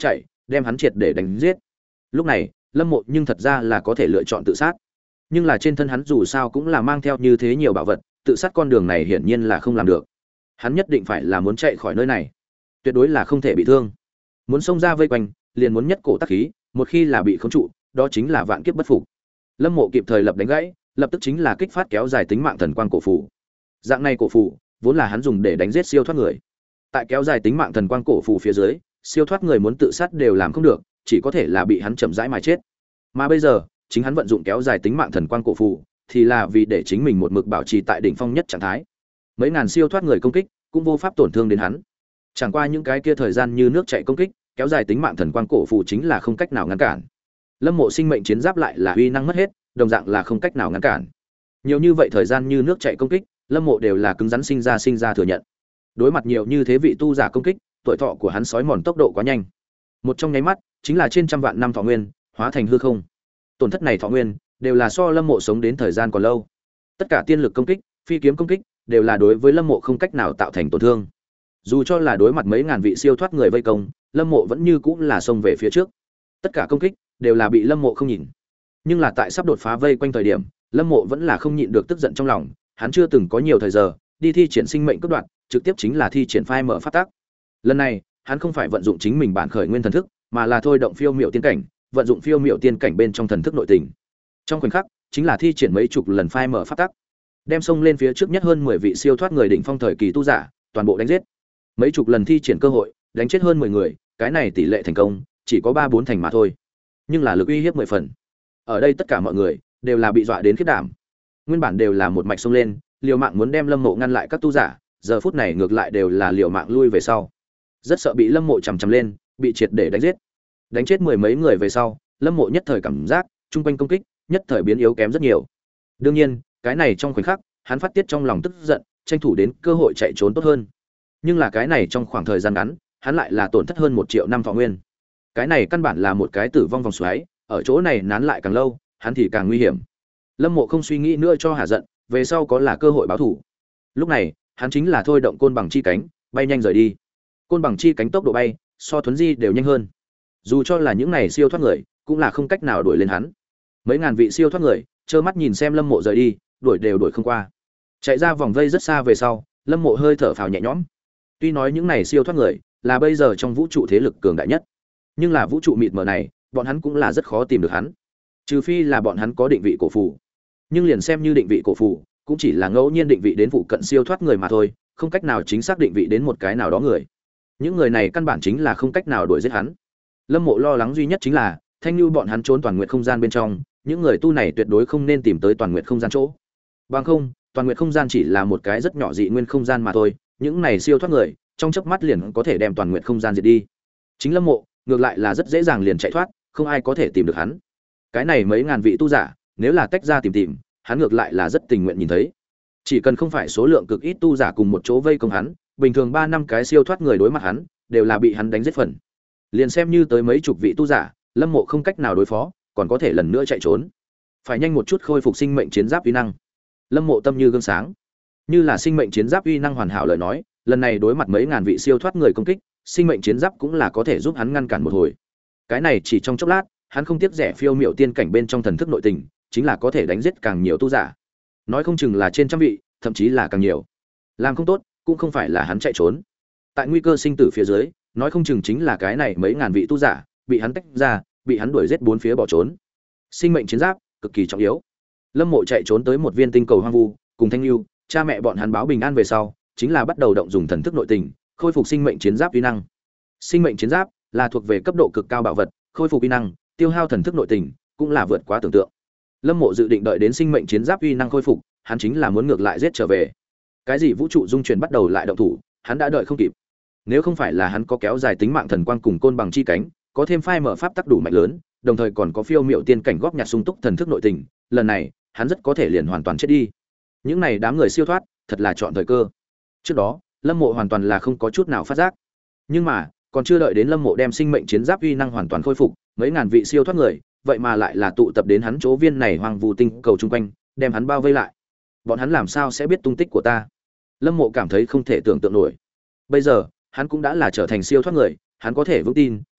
[SPEAKER 1] đem hắn triệt để đánh giết. Lúc này, Lâm Mộ nhưng thật ra là có thể lựa chọn tự sát. Nhưng là trên thân hắn dù sao cũng là mang theo như thế nhiều bảo vật, tự sát con đường này hiển nhiên là không làm được. Hắn nhất định phải là muốn chạy khỏi nơi này, tuyệt đối là không thể bị thương. Muốn xông ra vây quanh, liền muốn nhất cổ tắc khí, một khi là bị khống trụ, đó chính là vạn kiếp bất phục. Lâm Mộ kịp thời lập đánh gãy, lập tức chính là kích phát kéo dài tính mạng thần quang cổ phù. Dạng này cổ phù vốn là hắn dùng để đánh giết siêu thoát người. Tại kéo dài tính mạng thần quang cổ phù phía dưới, siêu thoát người muốn tự sát đều làm không được, chỉ có thể là bị hắn chậm rãi mà chết. Mà bây giờ, chính hắn vận dụng kéo dài tính mạng thần quang cổ phù, thì là vì để chính mình một mực bảo trì tại đỉnh phong nhất trạng thái. Mấy ngàn siêu thoát người công kích, cũng vô pháp tổn thương đến hắn. Chẳng qua những cái kia thời gian như nước chảy công kích, kéo dài tính mạng thần quang cổ phù chính là không cách nào ngăn cản. Lâm Mộ sinh mệnh chiến giáp lại là uy năng mất hết, đồng dạng là không cách nào ngăn cản. Nhiều như vậy thời gian như nước chảy công kích, Lâm Mộ đều là cứng rắn sinh ra sinh ra thừa nhận. Đối mặt nhiều như thế vị tu giả công kích, tuổi thọ của hắn sói mòn tốc độ quá nhanh. Một trong nháy mắt, chính là trên trăm vạn năm thọ nguyên, hóa thành hư không. Tổn thất này thọ nguyên, đều là so Lâm Mộ sống đến thời gian còn lâu. Tất cả tiên lực công kích, phi kiếm công kích, đều là đối với Lâm Mộ không cách nào tạo thành tổn thương. Dù cho là đối mặt mấy ngàn vị siêu thoát người vây công, Lâm Mộ vẫn như cũng là xông về phía trước. Tất cả công kích đều là bị Lâm Mộ không nhìn. Nhưng là tại sắp đột phá vây quanh thời điểm, Lâm Mộ vẫn là không nhịn được tức giận trong lòng, hắn chưa từng có nhiều thời giờ đi thi triển sinh mệnh cấp đoạn, trực tiếp chính là thi triển phai mở pháp tắc. Lần này, hắn không phải vận dụng chính mình bản khởi nguyên thần thức, mà là thôi động phiêu miệu tiên cảnh, vận dụng phiêu miệu tiên cảnh bên trong thần thức nội tình. Trong khoảnh khắc, chính là thi triển mấy chục lần phai mở pháp tắc, đem xông lên phía trước nhất hơn mười vị siêu thoát người đỉnh phong thời kỳ tu giả, toàn bộ đánh giết. Mấy chục lần thi triển cơ hội, đánh chết hơn mười người, cái này tỷ lệ thành công chỉ có ba bốn thành mà thôi. Nhưng là lực uy hiếp mười phần. Ở đây tất cả mọi người đều là bị dọa đến khiếp đảm. Nguyên bản đều là một mạch xông lên, liều mạng muốn đem Lâm Mộ ngăn lại các tu giả, giờ phút này ngược lại đều là liều mạng lui về sau. Rất sợ bị Lâm Mộ chằm chằm lên, bị triệt để đánh giết. Đánh chết mười mấy người về sau, Lâm Mộ nhất thời cảm giác, trung quanh công kích, nhất thời biến yếu kém rất nhiều. Đương nhiên, cái này trong khoảnh khắc, hắn phát tiết trong lòng tức giận, tranh thủ đến cơ hội chạy trốn tốt hơn. Nhưng là cái này trong khoảng thời gian ngắn, hắn lại là tổn thất hơn một triệu năm thọ nguyên. Cái này căn bản là một cái tử vong vòng xoáy, ở chỗ này nán lại càng lâu, hắn thì càng nguy hiểm. Lâm Mộ không suy nghĩ nữa cho hả giận, về sau có là cơ hội báo thù. Lúc này, hắn chính là thôi động côn bằng chi cánh, bay nhanh rời đi. Côn bằng chi cánh tốc độ bay, so thuấn di đều nhanh hơn. Dù cho là những này siêu thoát người, cũng là không cách nào đuổi lên hắn. Mấy ngàn vị siêu thoát người, trơ mắt nhìn xem Lâm Mộ rời đi, đuổi đều đuổi không qua. Chạy ra vòng vây rất xa về sau, Lâm Mộ hơi thở phào nhẹ nhõm. Tuy nói những này siêu thoát người là bây giờ trong vũ trụ thế lực cường đại nhất, nhưng là vũ trụ mịt mờ này, bọn hắn cũng là rất khó tìm được hắn. Trừ phi là bọn hắn có định vị cổ phù. Nhưng liền xem như định vị cổ phù, cũng chỉ là ngẫu nhiên định vị đến phụ cận siêu thoát người mà thôi, không cách nào chính xác định vị đến một cái nào đó người. Những người này căn bản chính là không cách nào đuổi giết hắn. Lâm Mộ lo lắng duy nhất chính là, Thanh Nhu bọn hắn trốn toàn nguyện không gian bên trong, những người tu này tuyệt đối không nên tìm tới toàn nguyện không gian chỗ. Bằng không, toàn nguyện không gian chỉ là một cái rất nhỏ dị nguyên không gian mà thôi, những này siêu thoát người, trong chớp mắt liền có thể đem toàn nguyện không gian diệt đi. Chính Lâm Mộ, ngược lại là rất dễ dàng liền chạy thoát, không ai có thể tìm được hắn. Cái này mấy ngàn vị tu giả, nếu là tách ra tìm tìm, hắn ngược lại là rất tình nguyện nhìn thấy. Chỉ cần không phải số lượng cực ít tu giả cùng một chỗ vây công hắn, bình thường ba năm cái siêu thoát người đối mặt hắn, đều là bị hắn đánh giết phần. Liền xem như tới mấy chục vị tu giả, Lâm Mộ không cách nào đối phó, còn có thể lần nữa chạy trốn. Phải nhanh một chút khôi phục sinh mệnh chiến giáp uy năng. Lâm Mộ tâm như gương sáng. Như là sinh mệnh chiến giáp uy năng hoàn hảo lời nói, lần này đối mặt mấy ngàn vị siêu thoát người công kích, sinh mệnh chiến giáp cũng là có thể giúp hắn ngăn cản một hồi. Cái này chỉ trong chốc lát, hắn không tiếc rẻ phiêu miểu tiên cảnh bên trong thần thức nội tình, chính là có thể đánh giết càng nhiều tu giả. Nói không chừng là trên trăm vị, thậm chí là càng nhiều. Làm không tốt, cũng không phải là hắn chạy trốn. Tại nguy cơ sinh tử phía dưới, nói không chừng chính là cái này mấy ngàn vị tu giả bị hắn tách ra, bị hắn đuổi giết bốn phía bỏ trốn. Sinh mệnh chiến giáp cực kỳ trọng yếu. Lâm Mộ chạy trốn tới một viên tinh cầu hoang vu, cùng Thanh Nhu, cha mẹ bọn hắn báo bình an về sau, chính là bắt đầu động dùng thần thức nội tình, khôi phục sinh mệnh chiến giáp uy năng. Sinh mệnh chiến giáp là thuộc về cấp độ cực cao bảo vật, khôi phục uy năng, tiêu hao thần thức nội tình, cũng là vượt quá tưởng tượng. Lâm Mộ dự định đợi đến sinh mệnh chiến giáp uy năng khôi phục, hắn chính là muốn ngược lại giết trở về. Cái gì vũ trụ dung chuyển bắt đầu lại động thủ, hắn đã đợi không kịp. Nếu không phải là hắn có kéo dài tính mạng thần quang cùng côn bằng chi cánh, có thêm phai mở pháp tắc đủ mạnh lớn, đồng thời còn có phiêu miệu tiên cảnh góp nhặt sung túc thần thức nội tình, lần này, hắn rất có thể liền hoàn toàn chết đi. Những này đám người siêu thoát, thật là chọn thời cơ. Trước đó, Lâm Mộ hoàn toàn là không có chút nào phát giác. Nhưng mà, còn chưa đợi đến Lâm Mộ đem sinh mệnh chiến giáp uy năng hoàn toàn khôi phục, mấy ngàn vị siêu thoát người, vậy mà lại là tụ tập đến hắn chỗ viên này hoang vu tinh cầu chung quanh, đem hắn bao vây lại. Bọn hắn làm sao sẽ biết tung tích của ta? Lâm Mộ cảm thấy không thể tưởng tượng nổi. Bây giờ, hắn cũng đã là trở thành siêu thoát người, hắn có thể vững tin,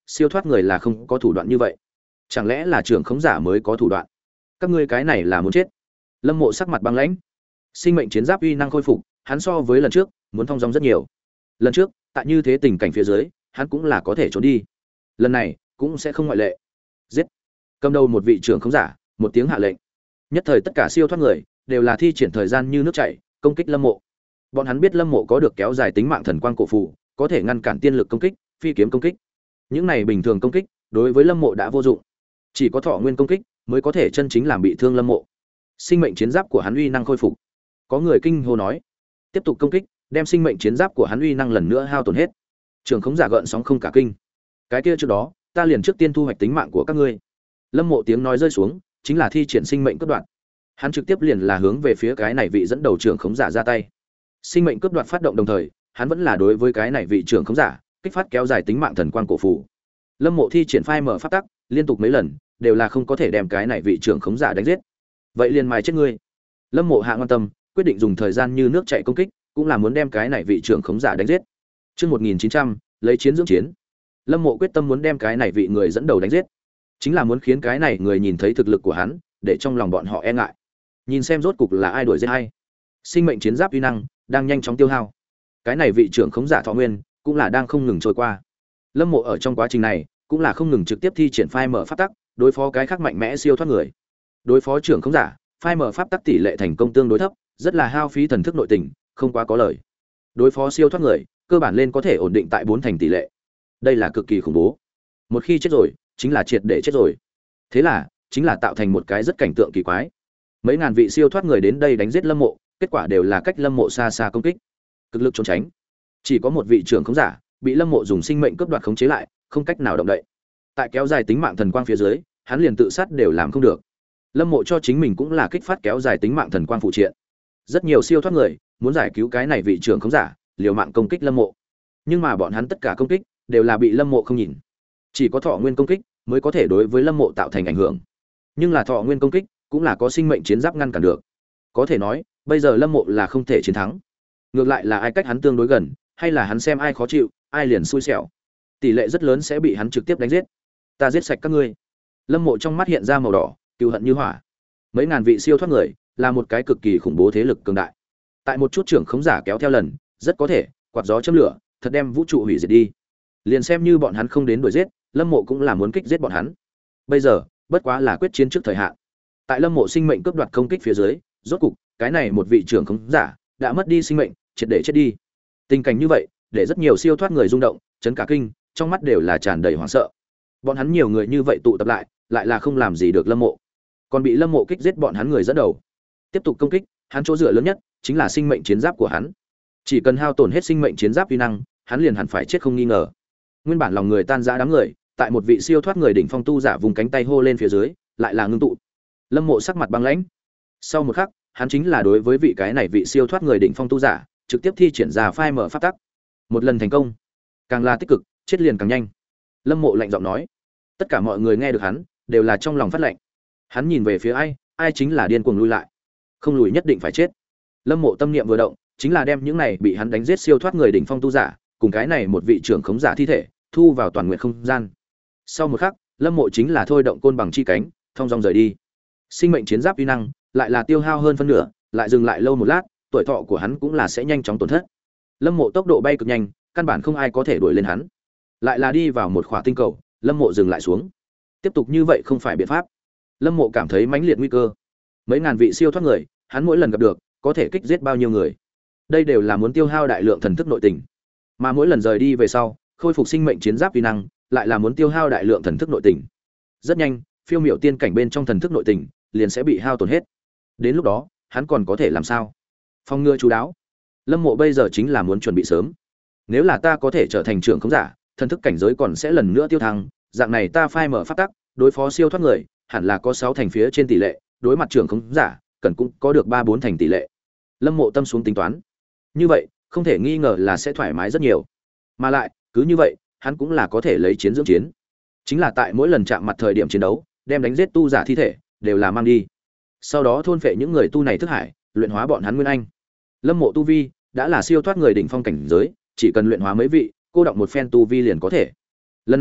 [SPEAKER 1] siêu thoát người là không có thủ đoạn như vậy. Chẳng lẽ là trưởng khống giả mới có thủ đoạn? Các ngươi cái này là muốn chết. Lâm Mộ sắc mặt băng lãnh. Sinh mệnh chiến giáp uy năng khôi phục, hắn so với lần trước muốn thong dong rất nhiều. Lần trước, tại như thế tình cảnh phía dưới, hắn cũng là có thể trốn đi. Lần này cũng sẽ không ngoại lệ. Giết. Cầm đầu một vị trưởng khống giả, một tiếng hạ lệnh. Nhất thời tất cả siêu thoát người đều là thi triển thời gian như nước chảy, công kích Lâm Mộ. Bọn hắn biết Lâm Mộ có được kéo dài tính mạng thần quang cổ phù, có thể ngăn cản tiên lực công kích, phi kiếm công kích. Những này bình thường công kích, đối với Lâm Mộ đã vô dụng. Chỉ có thọ nguyên công kích mới có thể chân chính làm bị thương Lâm Mộ. Sinh mệnh chiến giáp của hắn uy năng khôi phục. Có người kinh hô nói, tiếp tục công kích, đem sinh mệnh chiến giáp của hắn uy năng lần nữa hao tổn hết. Trường khống giả gợn sóng không cả kinh. Cái kia trước đó, ta liền trước tiên thu hoạch tính mạng của các ngươi. Lâm Mộ tiếng nói rơi xuống, chính là thi triển sinh mệnh cướp đoạt. Hắn trực tiếp liền là hướng về phía cái này vị dẫn đầu trưởng khống giả ra tay. Sinh mệnh cướp đoạt phát động đồng thời, hắn vẫn là đối với cái này vị trưởng khống giả, kích phát kéo dài tính mạng thần quang cổ phù. Lâm Mộ thi triển phai mở pháp tắc, liên tục mấy lần, đều là không có thể đem cái này vị trưởng khống giả đánh giết. Vậy liền mài chết ngươi. Lâm Mộ hạ quan tâm, quyết định dùng thời gian như nước chảy công kích, cũng là muốn đem cái này vị trưởng khống giả đánh giết. Chương một nghìn chín trăm, lấy chiến dưỡng chiến. Lâm Mộ quyết tâm muốn đem cái này vị người dẫn đầu đánh giết, chính là muốn khiến cái này người nhìn thấy thực lực của hắn, để trong lòng bọn họ e ngại. Nhìn xem rốt cục là ai đuổi giết hay. Sinh mệnh chiến giáp uy năng đang nhanh chóng tiêu hao. Cái này vị trưởng khống giả thọ nguyên cũng là đang không ngừng trôi qua. Lâm Mộ ở trong quá trình này cũng là không ngừng trực tiếp thi triển phai mở pháp tắc, đối phó cái khác mạnh mẽ siêu thoát người. Đối phó trưởng khống giả, phai mở pháp tắc tỷ lệ thành công tương đối thấp, rất là hao phí thần thức nội tình, không quá có lợi. Đối phó siêu thoát người, cơ bản lên có thể ổn định tại bốn thành tỷ lệ. Đây là cực kỳ khủng bố. Một khi chết rồi, chính là triệt để chết rồi. Thế là, chính là tạo thành một cái rất cảnh tượng kỳ quái. Mấy ngàn vị siêu thoát người đến đây đánh giết Lâm Mộ, kết quả đều là cách Lâm Mộ xa xa công kích, cực lực trốn tránh. Chỉ có một vị trưởng khống giả bị Lâm Mộ dùng sinh mệnh cướp đoạt khống chế lại, không cách nào động đậy. Tại kéo dài tính mạng thần quang phía dưới, hắn liền tự sát đều làm không được. Lâm Mộ cho chính mình cũng là kích phát kéo dài tính mạng thần quang phụ triện. Rất nhiều siêu thoát người muốn giải cứu cái này vị trưởng khống giả, liều mạng công kích Lâm Mộ. Nhưng mà bọn hắn tất cả công kích đều là bị Lâm Mộ không nhìn. Chỉ có thọ nguyên công kích mới có thể đối với Lâm Mộ tạo thành ảnh hưởng. Nhưng là thọ nguyên công kích cũng là có sinh mệnh chiến giáp ngăn cản được. Có thể nói, bây giờ Lâm Mộ là không thể chiến thắng. Ngược lại là ai cách hắn tương đối gần, hay là hắn xem ai khó chịu, ai liền xui xẻo. Tỷ lệ rất lớn sẽ bị hắn trực tiếp đánh giết. Ta giết sạch các ngươi. Lâm Mộ trong mắt hiện ra màu đỏ, cừu hận như hỏa. Mấy ngàn vị siêu thoát người là một cái cực kỳ khủng bố thế lực cường đại. Tại một chút trưởng khống giả kéo theo lần, rất có thể quạt gió châm lửa, thật đem vũ trụ hủy diệt đi. Liền xem như bọn hắn không đến đuổi giết, Lâm Mộ cũng là muốn kích giết bọn hắn. Bây giờ, bất quá là quyết chiến trước thời hạn. Tại Lâm Mộ sinh mệnh cướp đoạt công kích phía dưới, rốt cục, cái này một vị trưởng khống giả đã mất đi sinh mệnh, triệt để chết đi. Tình cảnh như vậy, để rất nhiều siêu thoát người rung động, chấn cả kinh, trong mắt đều là tràn đầy hoảng sợ. Bọn hắn nhiều người như vậy tụ tập lại, lại là không làm gì được Lâm Mộ, còn bị Lâm Mộ kích giết bọn hắn người dẫn đầu. Tiếp tục công kích, hắn chỗ dựa lớn nhất chính là sinh mệnh chiến giáp của hắn. Chỉ cần hao tổn hết sinh mệnh chiến giáp uy năng, hắn liền hẳn phải chết không nghi ngờ. Nguyên bản lòng người tan rã đám người, tại một vị siêu thoát người đỉnh phong tu giả vùng cánh tay hô lên phía dưới, lại là ngưng tụ. Lâm Mộ sắc mặt băng lãnh. Sau một khắc, hắn chính là đối với vị cái này vị siêu thoát người đỉnh phong tu giả, trực tiếp thi triển ra phai mở pháp tắc. Một lần thành công, càng là tích cực, chết liền càng nhanh. Lâm Mộ lạnh giọng nói. Tất cả mọi người nghe được hắn, đều là trong lòng phát lạnh. Hắn nhìn về phía ai, ai chính là điên cuồng lui lại. Không lùi nhất định phải chết. Lâm Mộ tâm niệm vừa động, chính là đem những này bị hắn đánh giết siêu thoát người đỉnh phong tu giả, cùng cái này một vị trưởng khống giả thi thể, thu vào toàn nguyện không gian. Sau một khắc, Lâm Mộ chính là thôi động côn bằng chi cánh, thông dong rời đi. Sinh mệnh chiến giáp uy năng lại là tiêu hao hơn phân nửa, lại dừng lại lâu một lát, tuổi thọ của hắn cũng là sẽ nhanh chóng tổn thất. Lâm Mộ tốc độ bay cực nhanh, căn bản không ai có thể đuổi lên hắn. Lại là đi vào một khỏa tinh cầu, Lâm Mộ dừng lại xuống. Tiếp tục như vậy không phải biện pháp. Lâm Mộ cảm thấy mãnh liệt nguy cơ. Mấy ngàn vị siêu thoát người, hắn mỗi lần gặp được, có thể kích giết bao nhiêu người. Đây đều là muốn tiêu hao đại lượng thần thức nội tình. Mà mỗi lần rời đi về sau, khôi phục sinh mệnh chiến giáp uy năng, lại là muốn tiêu hao đại lượng thần thức nội tình. Rất nhanh, phiêu miểu tiên cảnh bên trong thần thức nội tình liền sẽ bị hao tổn hết. Đến lúc đó, hắn còn có thể làm sao? Phong ngừa chú đáo. Lâm Mộ bây giờ chính là muốn chuẩn bị sớm. Nếu là ta có thể trở thành trưởng khống giả, thần thức cảnh giới còn sẽ lần nữa tiêu thăng, dạng này ta phai mở pháp tắc, đối phó siêu thoát người, hẳn là có sáu thành phía trên tỷ lệ, đối mặt trưởng khống giả, cần cũng có được ba bốn thành tỷ lệ. Lâm Mộ tâm xuống tính toán. Như vậy, không thể nghi ngờ là sẽ thoải mái rất nhiều. Mà lại, cứ như vậy, hắn cũng là có thể lấy chiến dưỡng chiến. Chính là tại mỗi lần chạm mặt thời điểm chiến đấu, đem đánh giết tu giả thi thể, đều là mang đi. Sau đó thôn phệ những người tu này thức hải, luyện hóa bọn hắn nguyên anh. Lâm Mộ tu vi đã là siêu thoát người đỉnh phong cảnh giới, chỉ cần luyện hóa mấy vị, cô động một phen tu vi liền có thể. Lần này,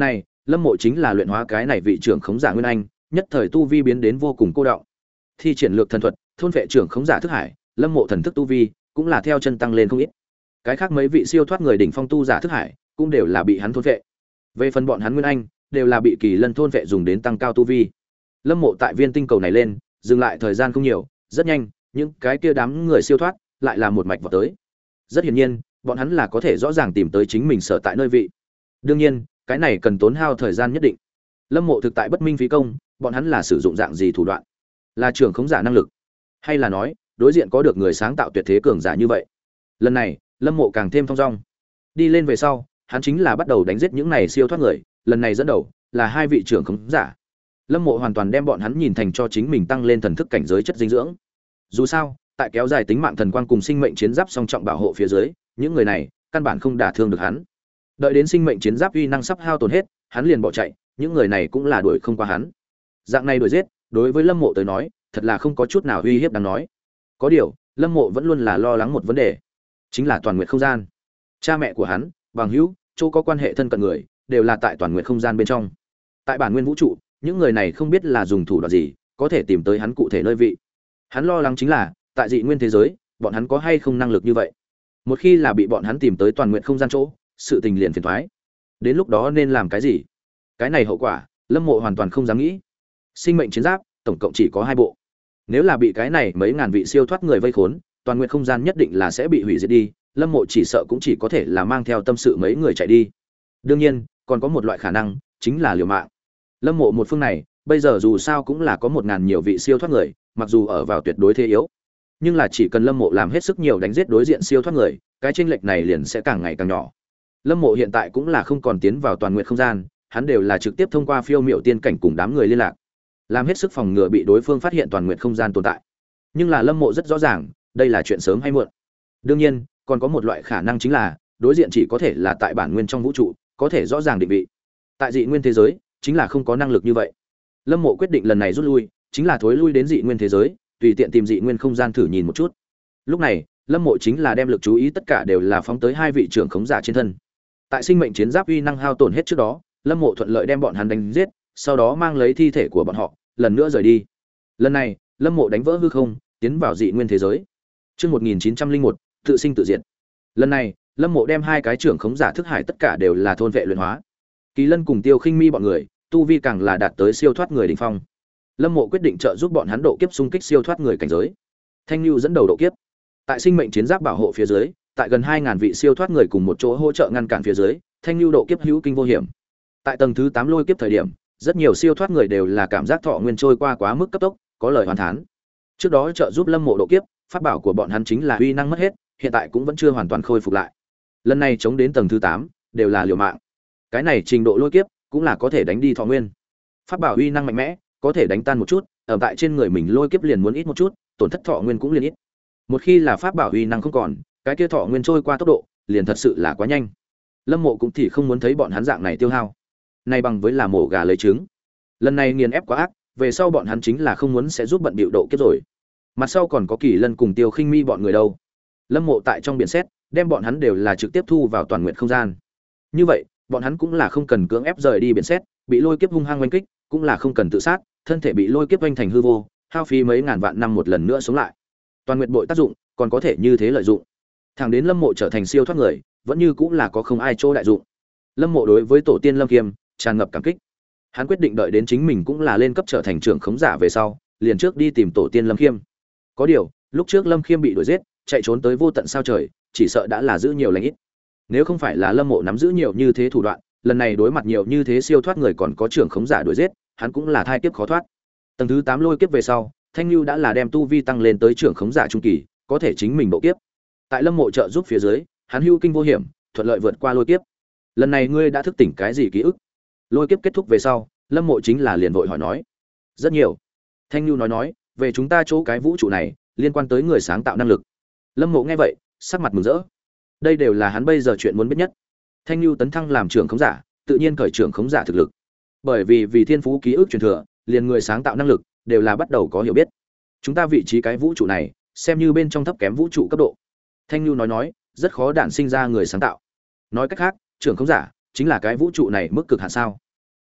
[SPEAKER 1] Lâm Mộ chính là luyện hóa cái này vị trưởng khống giả nguyên anh, nhất thời tu vi biến đến vô cùng cô đọng. Thi triển lược thần thuật, thôn vệ trưởng khống giả thức hải, Lâm Mộ thần thức tu vi cũng là theo chân tăng lên không ít. Cái khác mấy vị siêu thoát người đỉnh phong tu giả thức hải cũng đều là bị hắn thôn vệ. Về phần bọn hắn nguyên anh, đều là bị Kỳ Lân thôn vệ dùng đến tăng cao tu vi. Lâm Mộ tại viên tinh cầu này lên, dừng lại thời gian không nhiều, rất nhanh, những cái kia đám người siêu thoát lại là một mạch vào tới. Rất hiển nhiên, bọn hắn là có thể rõ ràng tìm tới chính mình sở tại nơi vị. Đương nhiên, cái này cần tốn hao thời gian nhất định. Lâm Mộ thực tại bất minh phí công, bọn hắn là sử dụng dạng gì thủ đoạn? Là trưởng khống giả năng lực, hay là nói, đối diện có được người sáng tạo tuyệt thế cường giả như vậy? Lần này, Lâm Mộ càng thêm thong dong. Đi lên về sau, hắn chính là bắt đầu đánh giết những này siêu thoát người, lần này dẫn đầu là hai vị trưởng khống giả. Lâm Mộ hoàn toàn đem bọn hắn nhìn thành cho chính mình tăng lên thần thức cảnh giới chất dinh dưỡng. Dù sao, tại kéo dài tính mạng thần quang cùng sinh mệnh chiến giáp song trọng bảo hộ phía dưới, những người này căn bản không đả thương được hắn. Đợi đến sinh mệnh chiến giáp uy năng sắp hao tổn hết, hắn liền bỏ chạy, những người này cũng là đuổi không qua hắn. Dạng này đuổi giết, đối với Lâm Mộ tới nói, thật là không có chút nào uy hiếp đáng nói. Có điều, Lâm Mộ vẫn luôn là lo lắng một vấn đề, chính là toàn nguyện không gian. Cha mẹ của hắn, bằng hữu, chỗ có quan hệ thân cận người, đều là tại toàn nguyện không gian bên trong. Tại bản nguyên vũ trụ, những người này không biết là dùng thủ đoạn gì, có thể tìm tới hắn cụ thể nơi vị. Hắn lo lắng chính là, tại dị nguyên thế giới, bọn hắn có hay không năng lực như vậy. Một khi là bị bọn hắn tìm tới toàn nguyện không gian chỗ, sự tình liền phiền toái. Đến lúc đó nên làm cái gì? Cái này hậu quả, Lâm Mộ hoàn toàn không dám nghĩ. Sinh mệnh chiến giáp, tổng cộng chỉ có hai bộ. Nếu là bị cái này mấy ngàn vị siêu thoát người vây khốn, toàn nguyện không gian nhất định là sẽ bị hủy diệt đi, Lâm Mộ chỉ sợ cũng chỉ có thể là mang theo tâm sự mấy người chạy đi. Đương nhiên, còn có một loại khả năng, chính là liều mạng. Lâm Mộ một phương này, bây giờ dù sao cũng là có một ngàn nhiều vị siêu thoát người, mặc dù ở vào tuyệt đối thế yếu, nhưng là chỉ cần Lâm Mộ làm hết sức nhiều đánh giết đối diện siêu thoát người, cái chênh lệch này liền sẽ càng ngày càng nhỏ. Lâm Mộ hiện tại cũng là không còn tiến vào toàn nguyện không gian, hắn đều là trực tiếp thông qua phiêu miểu tiên cảnh cùng đám người liên lạc, làm hết sức phòng ngừa bị đối phương phát hiện toàn nguyện không gian tồn tại. Nhưng là Lâm Mộ rất rõ ràng, đây là chuyện sớm hay muộn. Đương nhiên, còn có một loại khả năng chính là, đối diện chỉ có thể là tại bản nguyên trong vũ trụ, có thể rõ ràng định vị. Tại dị nguyên thế giới, chính là không có năng lực như vậy. Lâm Mộ quyết định lần này rút lui, chính là thối lui đến dị nguyên thế giới, tùy tiện tìm dị nguyên không gian thử nhìn một chút. Lúc này, Lâm Mộ chính là đem lực chú ý tất cả đều là phóng tới hai vị trưởng khống giả trên thân. Tại sinh mệnh chiến giáp uy năng hao tổn hết trước đó, Lâm Mộ thuận lợi đem bọn hắn đánh giết, sau đó mang lấy thi thể của bọn họ, lần nữa rời đi. Lần này, Lâm Mộ đánh vỡ hư không, tiến vào dị nguyên thế giới. Chương một nghìn chín trăm linh một, tự sinh tự diệt. Lần này, Lâm Mộ đem hai cái trưởng khống giả thức hải tất cả đều là thôn vệ luyện hóa. Kỳ Lân cùng Tiêu Khinh Mi bọn người, tu vi càng là đạt tới siêu thoát người đỉnh phong. Lâm Mộ quyết định trợ giúp bọn hắn độ kiếp xung kích siêu thoát người cảnh giới. Thanh Nưu dẫn đầu độ kiếp. Tại sinh mệnh chiến giáp bảo hộ phía dưới, tại gần hai ngàn vị siêu thoát người cùng một chỗ hỗ trợ ngăn cản phía dưới, Thanh Nưu độ kiếp hữu kinh vô hiểm. Tại tầng thứ tám lôi kiếp thời điểm, rất nhiều siêu thoát người đều là cảm giác thọ nguyên trôi qua quá mức cấp tốc, có lời oán thán. Trước đó trợ giúp Lâm Mộ độ kiếp, pháp bảo của bọn hắn chính là uy năng mất hết, hiện tại cũng vẫn chưa hoàn toàn khôi phục lại. Lần này chống đến tầng thứ tám, đều là liều mạng. Cái này trình độ lôi kiếp cũng là có thể đánh đi thọ nguyên. Pháp bảo uy năng mạnh mẽ, có thể đánh tan một chút, ở tại trên người mình lôi kiếp liền muốn ít một chút, tổn thất thọ nguyên cũng liền ít. Một khi là pháp bảo uy năng không còn, cái kia thọ nguyên trôi qua tốc độ, liền thật sự là quá nhanh. Lâm Mộ cũng thì không muốn thấy bọn hắn dạng này tiêu hao. Này bằng với là mổ gà lấy trứng. Lần này nghiền ép quá ác, về sau bọn hắn chính là không muốn sẽ giúp bận bịu độ kiếp rồi. Mặt sau còn có Kỳ Lân cùng Tiêu Khinh Mi bọn người đâu. Lâm Mộ tại trong biển xét, đem bọn hắn đều là trực tiếp thu vào toàn nguyện không gian. Như vậy, bọn hắn cũng là không cần cưỡng ép rời đi biển xét, bị lôi kiếp hung hăng oanh kích, cũng là không cần tự sát, thân thể bị lôi kiếp oanh thành hư vô, hao phí mấy ngàn vạn năm một lần nữa sống lại. Toàn nguyện bội tác dụng, còn có thể như thế lợi dụng. Thẳng đến Lâm Mộ trở thành siêu thoát người, vẫn như cũng là có không ai chỗ đại dụng. Lâm Mộ đối với tổ tiên Lâm Kiêm tràn ngập cảm kích. Hắn quyết định đợi đến chính mình cũng là lên cấp trở thành trưởng khống giả về sau, liền trước đi tìm tổ tiên Lâm Kiêm. Có điều, lúc trước Lâm Kiêm bị đuổi giết, chạy trốn tới vô tận sao trời, chỉ sợ đã là giữ nhiều lành ít. Nếu không phải là Lâm Mộ nắm giữ nhiều như thế thủ đoạn, lần này đối mặt nhiều như thế siêu thoát người còn có trưởng khống giả đuổi giết, hắn cũng là thai kiếp khó thoát. Tầng thứ tám lôi kiếp về sau, Thanh Nưu đã là đem tu vi tăng lên tới trưởng khống giả trung kỳ, có thể chính mình độ kiếp. Tại Lâm Mộ trợ giúp phía dưới, hắn hữu kinh vô hiểm, thuận lợi vượt qua lôi kiếp. Lần này ngươi đã thức tỉnh cái gì ký ức? Lôi kiếp kết thúc về sau, Lâm Mộ chính là liền vội hỏi nói. Rất nhiều. Thanh Nưu nói nói, về chúng ta chỗ cái vũ trụ này, liên quan tới người sáng tạo năng lực. Lâm Mộ nghe vậy, sắc mặt mừng rỡ. Đây đều là hắn bây giờ chuyện muốn biết nhất. Thanh Nưu tấn thăng làm trưởng khống giả, tự nhiên cởi trưởng khống giả thực lực. Bởi vì vì thiên phú ký ức truyền thừa, liền người sáng tạo năng lực đều là bắt đầu có hiểu biết. Chúng ta vị trí cái vũ trụ này, xem như bên trong thấp kém vũ trụ cấp độ. Thanh Nưu nói nói, rất khó đản sinh ra người sáng tạo. Nói cách khác, trưởng khống giả chính là cái vũ trụ này mức cực hạn sao?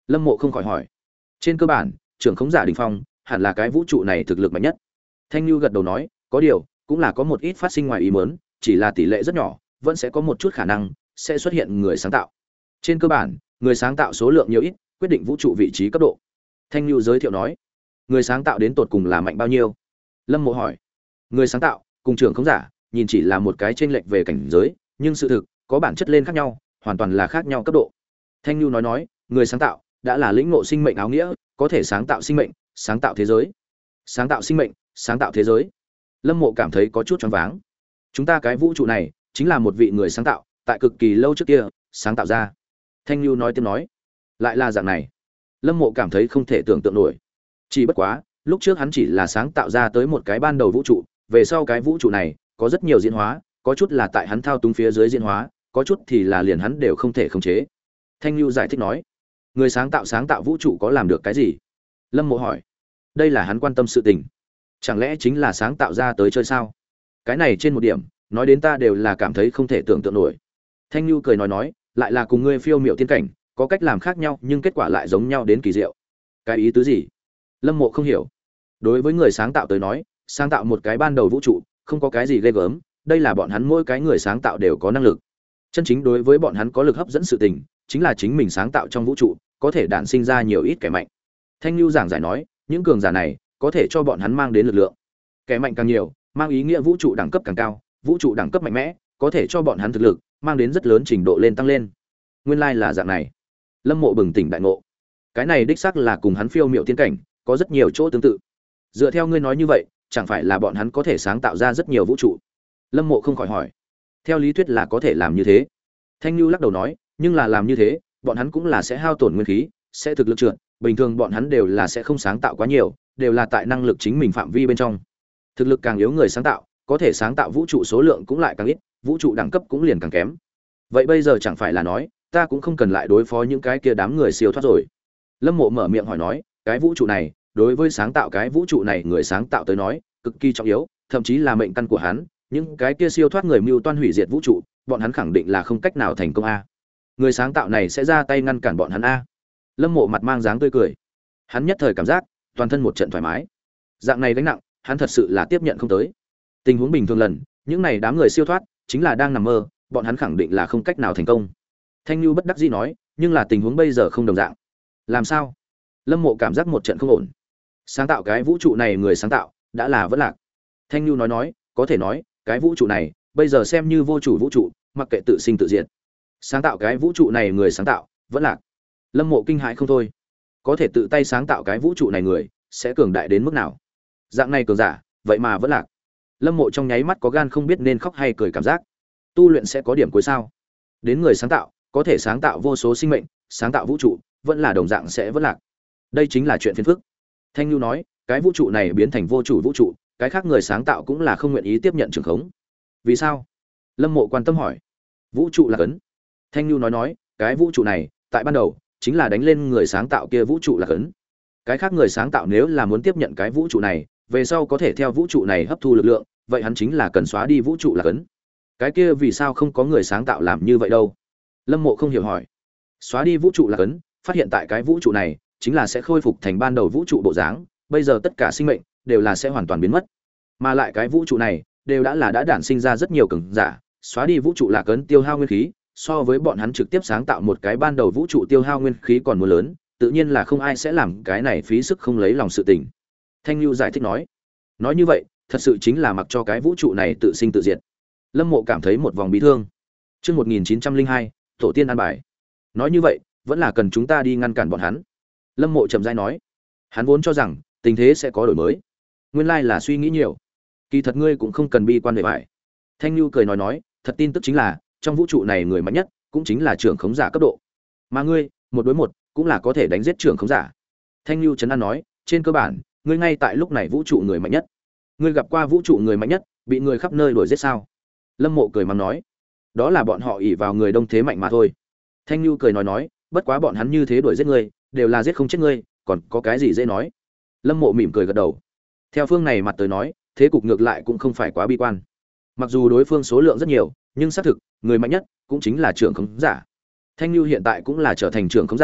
[SPEAKER 1] Lâm Mộ không khỏi hỏi. Trên cơ bản, trưởng khống giả đỉnh phong hẳn là cái vũ trụ này thực lực mạnh nhất. Thanh Nhu gật đầu nói, có điều, cũng là có một ít phát sinh ngoài ý muốn, chỉ là tỷ lệ rất nhỏ, vẫn sẽ có một chút khả năng sẽ xuất hiện người sáng tạo. Trên cơ bản, người sáng tạo số lượng nhiều ít, quyết định vũ trụ vị trí cấp độ. Thanh Nhu giới thiệu nói, người sáng tạo đến tột cùng là mạnh bao nhiêu? Lâm Mộ hỏi. Người sáng tạo cùng trưởng khống giả, nhìn chỉ là một cái chênh lệch về cảnh giới, nhưng sự thực có bản chất lên khác nhau, hoàn toàn là khác nhau cấp độ. Thanh Nhu nói nói, người sáng tạo đã là lĩnh ngộ sinh mệnh áo nghĩa, có thể sáng tạo sinh mệnh, sáng tạo thế giới. Sáng tạo sinh mệnh, sáng tạo thế giới. Lâm Mộ cảm thấy có chút choáng váng. Chúng ta cái vũ trụ này chính là một vị người sáng tạo, tại cực kỳ lâu trước kia sáng tạo ra. Thanh Nhu nói tiếp nói, lại là dạng này. Lâm Mộ cảm thấy không thể tưởng tượng nổi. Chỉ bất quá, lúc trước hắn chỉ là sáng tạo ra tới một cái ban đầu vũ trụ, về sau cái vũ trụ này có rất nhiều diễn hóa, có chút là tại hắn thao túng phía dưới diễn hóa, có chút thì là liền hắn đều không thể khống chế. Thanh Nhu giải thích nói, người sáng tạo sáng tạo vũ trụ có làm được cái gì? Lâm Mộ hỏi. Đây là hắn quan tâm sự tình. Chẳng lẽ chính là sáng tạo ra tới chơi sao? Cái này trên một điểm, nói đến ta đều là cảm thấy không thể tưởng tượng nổi. Thanh Nhu cười nói nói, lại là cùng ngươi phiêu miệu tiên cảnh, có cách làm khác nhau nhưng kết quả lại giống nhau đến kỳ diệu. Cái ý tứ gì? Lâm Mộ không hiểu. Đối với người sáng tạo tới nói, sáng tạo một cái ban đầu vũ trụ, không có cái gì ghê gớm, đây là bọn hắn mỗi cái người sáng tạo đều có năng lực. Chân chính đối với bọn hắn có lực hấp dẫn sự tình, chính là chính mình sáng tạo trong vũ trụ, có thể đản sinh ra nhiều ít kẻ mạnh. Thanh Nhu giảng giải nói, những cường giả này có thể cho bọn hắn mang đến lực lượng. Kẻ mạnh càng nhiều, mang ý nghĩa vũ trụ đẳng cấp càng cao, vũ trụ đẳng cấp mạnh mẽ, có thể cho bọn hắn thực lực mang đến rất lớn trình độ lên tăng lên. Nguyên lai là dạng này. Lâm Mộ bừng tỉnh đại ngộ. Cái này đích xác là cùng hắn phiêu miệu tiên cảnh có rất nhiều chỗ tương tự. Dựa theo ngươi nói như vậy, chẳng phải là bọn hắn có thể sáng tạo ra rất nhiều vũ trụ? Lâm Mộ không khỏi hỏi. Theo lý thuyết là có thể làm như thế. Thanh Nhu lắc đầu nói, nhưng là làm như thế, bọn hắn cũng là sẽ hao tổn nguyên khí, sẽ thực lực trượt, bình thường bọn hắn đều là sẽ không sáng tạo quá nhiều, đều là tại năng lực chính mình phạm vi bên trong. Thực lực càng yếu người sáng tạo, có thể sáng tạo vũ trụ số lượng cũng lại càng ít, vũ trụ đẳng cấp cũng liền càng kém. Vậy bây giờ chẳng phải là nói, ta cũng không cần lại đối phó những cái kia đám người siêu thoát rồi. Lâm Mộ mở miệng hỏi nói, cái vũ trụ này, đối với sáng tạo cái vũ trụ này người sáng tạo tới nói, cực kỳ trọng yếu, thậm chí là mệnh căn của hắn, những cái kia siêu thoát người mưu toan hủy diệt vũ trụ, bọn hắn khẳng định là không cách nào thành công a. Người sáng tạo này sẽ ra tay ngăn cản bọn hắn a. Lâm Mộ mặt mang dáng tươi cười. Hắn nhất thời cảm giác toàn thân một trận thoải mái. Dạng này gánh nặng, hắn thật sự là tiếp nhận không tới. Tình huống bình thường lần, những này đám người siêu thoát chính là đang nằm mơ, bọn hắn khẳng định là không cách nào thành công. Thanh Nhu bất đắc dĩ nói, nhưng là tình huống bây giờ không đồng dạng. Làm sao? Lâm Mộ cảm giác một trận không ổn. Sáng tạo cái vũ trụ này người sáng tạo đã là vẫn lạc. Thanh Nhu nói nói, có thể nói, cái vũ trụ này bây giờ xem như vô chủ vũ trụ, mặc kệ tự sinh tự diệt. Sáng tạo cái vũ trụ này người sáng tạo vẫn lạc. Lâm Mộ kinh hãi không thôi. Có thể tự tay sáng tạo cái vũ trụ này người sẽ cường đại đến mức nào? Dạng này cường giả, vậy mà vẫn lạc. Lâm Mộ trong nháy mắt có gan không biết nên khóc hay cười cảm giác. Tu luyện sẽ có điểm cuối sao? Đến người sáng tạo, có thể sáng tạo vô số sinh mệnh, sáng tạo vũ trụ, vẫn là đồng dạng sẽ vẫn lạc. Đây chính là chuyện phiền phức. Thanh Nhu nói, cái vũ trụ này biến thành vô chủ vũ trụ, cái khác người sáng tạo cũng là không nguyện ý tiếp nhận trường khống. Vì sao? Lâm Mộ quan tâm hỏi. Vũ trụ là cấn. Thanh Nhu nói nói, cái vũ trụ này, tại ban đầu chính là đánh lên người sáng tạo kia vũ trụ là cấn. Cái khác người sáng tạo nếu là muốn tiếp nhận cái vũ trụ này, về sau có thể theo vũ trụ này hấp thu lực lượng, vậy hắn chính là cần xóa đi vũ trụ là cấn. Cái kia vì sao không có người sáng tạo làm như vậy đâu? Lâm Mộ không hiểu hỏi. Xóa đi vũ trụ là cấn, phát hiện tại cái vũ trụ này chính là sẽ khôi phục thành ban đầu vũ trụ bộ dáng, bây giờ tất cả sinh mệnh đều là sẽ hoàn toàn biến mất. Mà lại cái vũ trụ này đều đã là đã đản sinh ra rất nhiều cường giả, xóa đi vũ trụ là cấn tiêu hao nguyên khí, so với bọn hắn trực tiếp sáng tạo một cái ban đầu vũ trụ tiêu hao nguyên khí còn muốn lớn, tự nhiên là không ai sẽ làm cái này phí sức không lấy lòng sự tình. Thanh Nhu giải thích nói. Nói như vậy, thật sự chính là mặc cho cái vũ trụ này tự sinh tự diệt. Lâm Mộ cảm thấy một vòng bí thương. Chương một nghìn chín trăm linh hai, tổ tiên an bài. Nói như vậy, vẫn là cần chúng ta đi ngăn cản bọn hắn. Lâm Mộ chậm rãi nói. Hắn vốn cho rằng tình thế sẽ có đổi mới, nguyên lai là suy nghĩ nhiều. Kỳ thật ngươi cũng không cần bi quan về bại. Thanh Nhu cười nói nói, thật tin tức chính là trong vũ trụ này người mạnh nhất cũng chính là trưởng khống giả cấp độ, mà ngươi một đối một cũng là có thể đánh giết trưởng khống giả. Thanh Nhu trấn an nói, trên cơ bản ngươi ngay tại lúc này vũ trụ người mạnh nhất. Ngươi gặp qua vũ trụ người mạnh nhất bị người khắp nơi đuổi giết sao? Lâm Mộ cười mắng nói, đó là bọn họ ỷ vào người đông thế mạnh mà thôi. Thanh Nhu cười nói nói, bất quá bọn hắn như thế đuổi giết ngươi, đều là giết không chết ngươi, còn có cái gì dễ nói. Lâm Mộ mỉm cười gật đầu. Theo phương này mặt tới nói, thế cục ngược lại cũng không phải quá bi quan. Mặc dù đối phương số lượng rất nhiều, nhưng xác thực người mạnh nhất cũng chính là trưởng khống giả. Thanh Nhu hiện tại cũng là trở thành trưởng khống giả,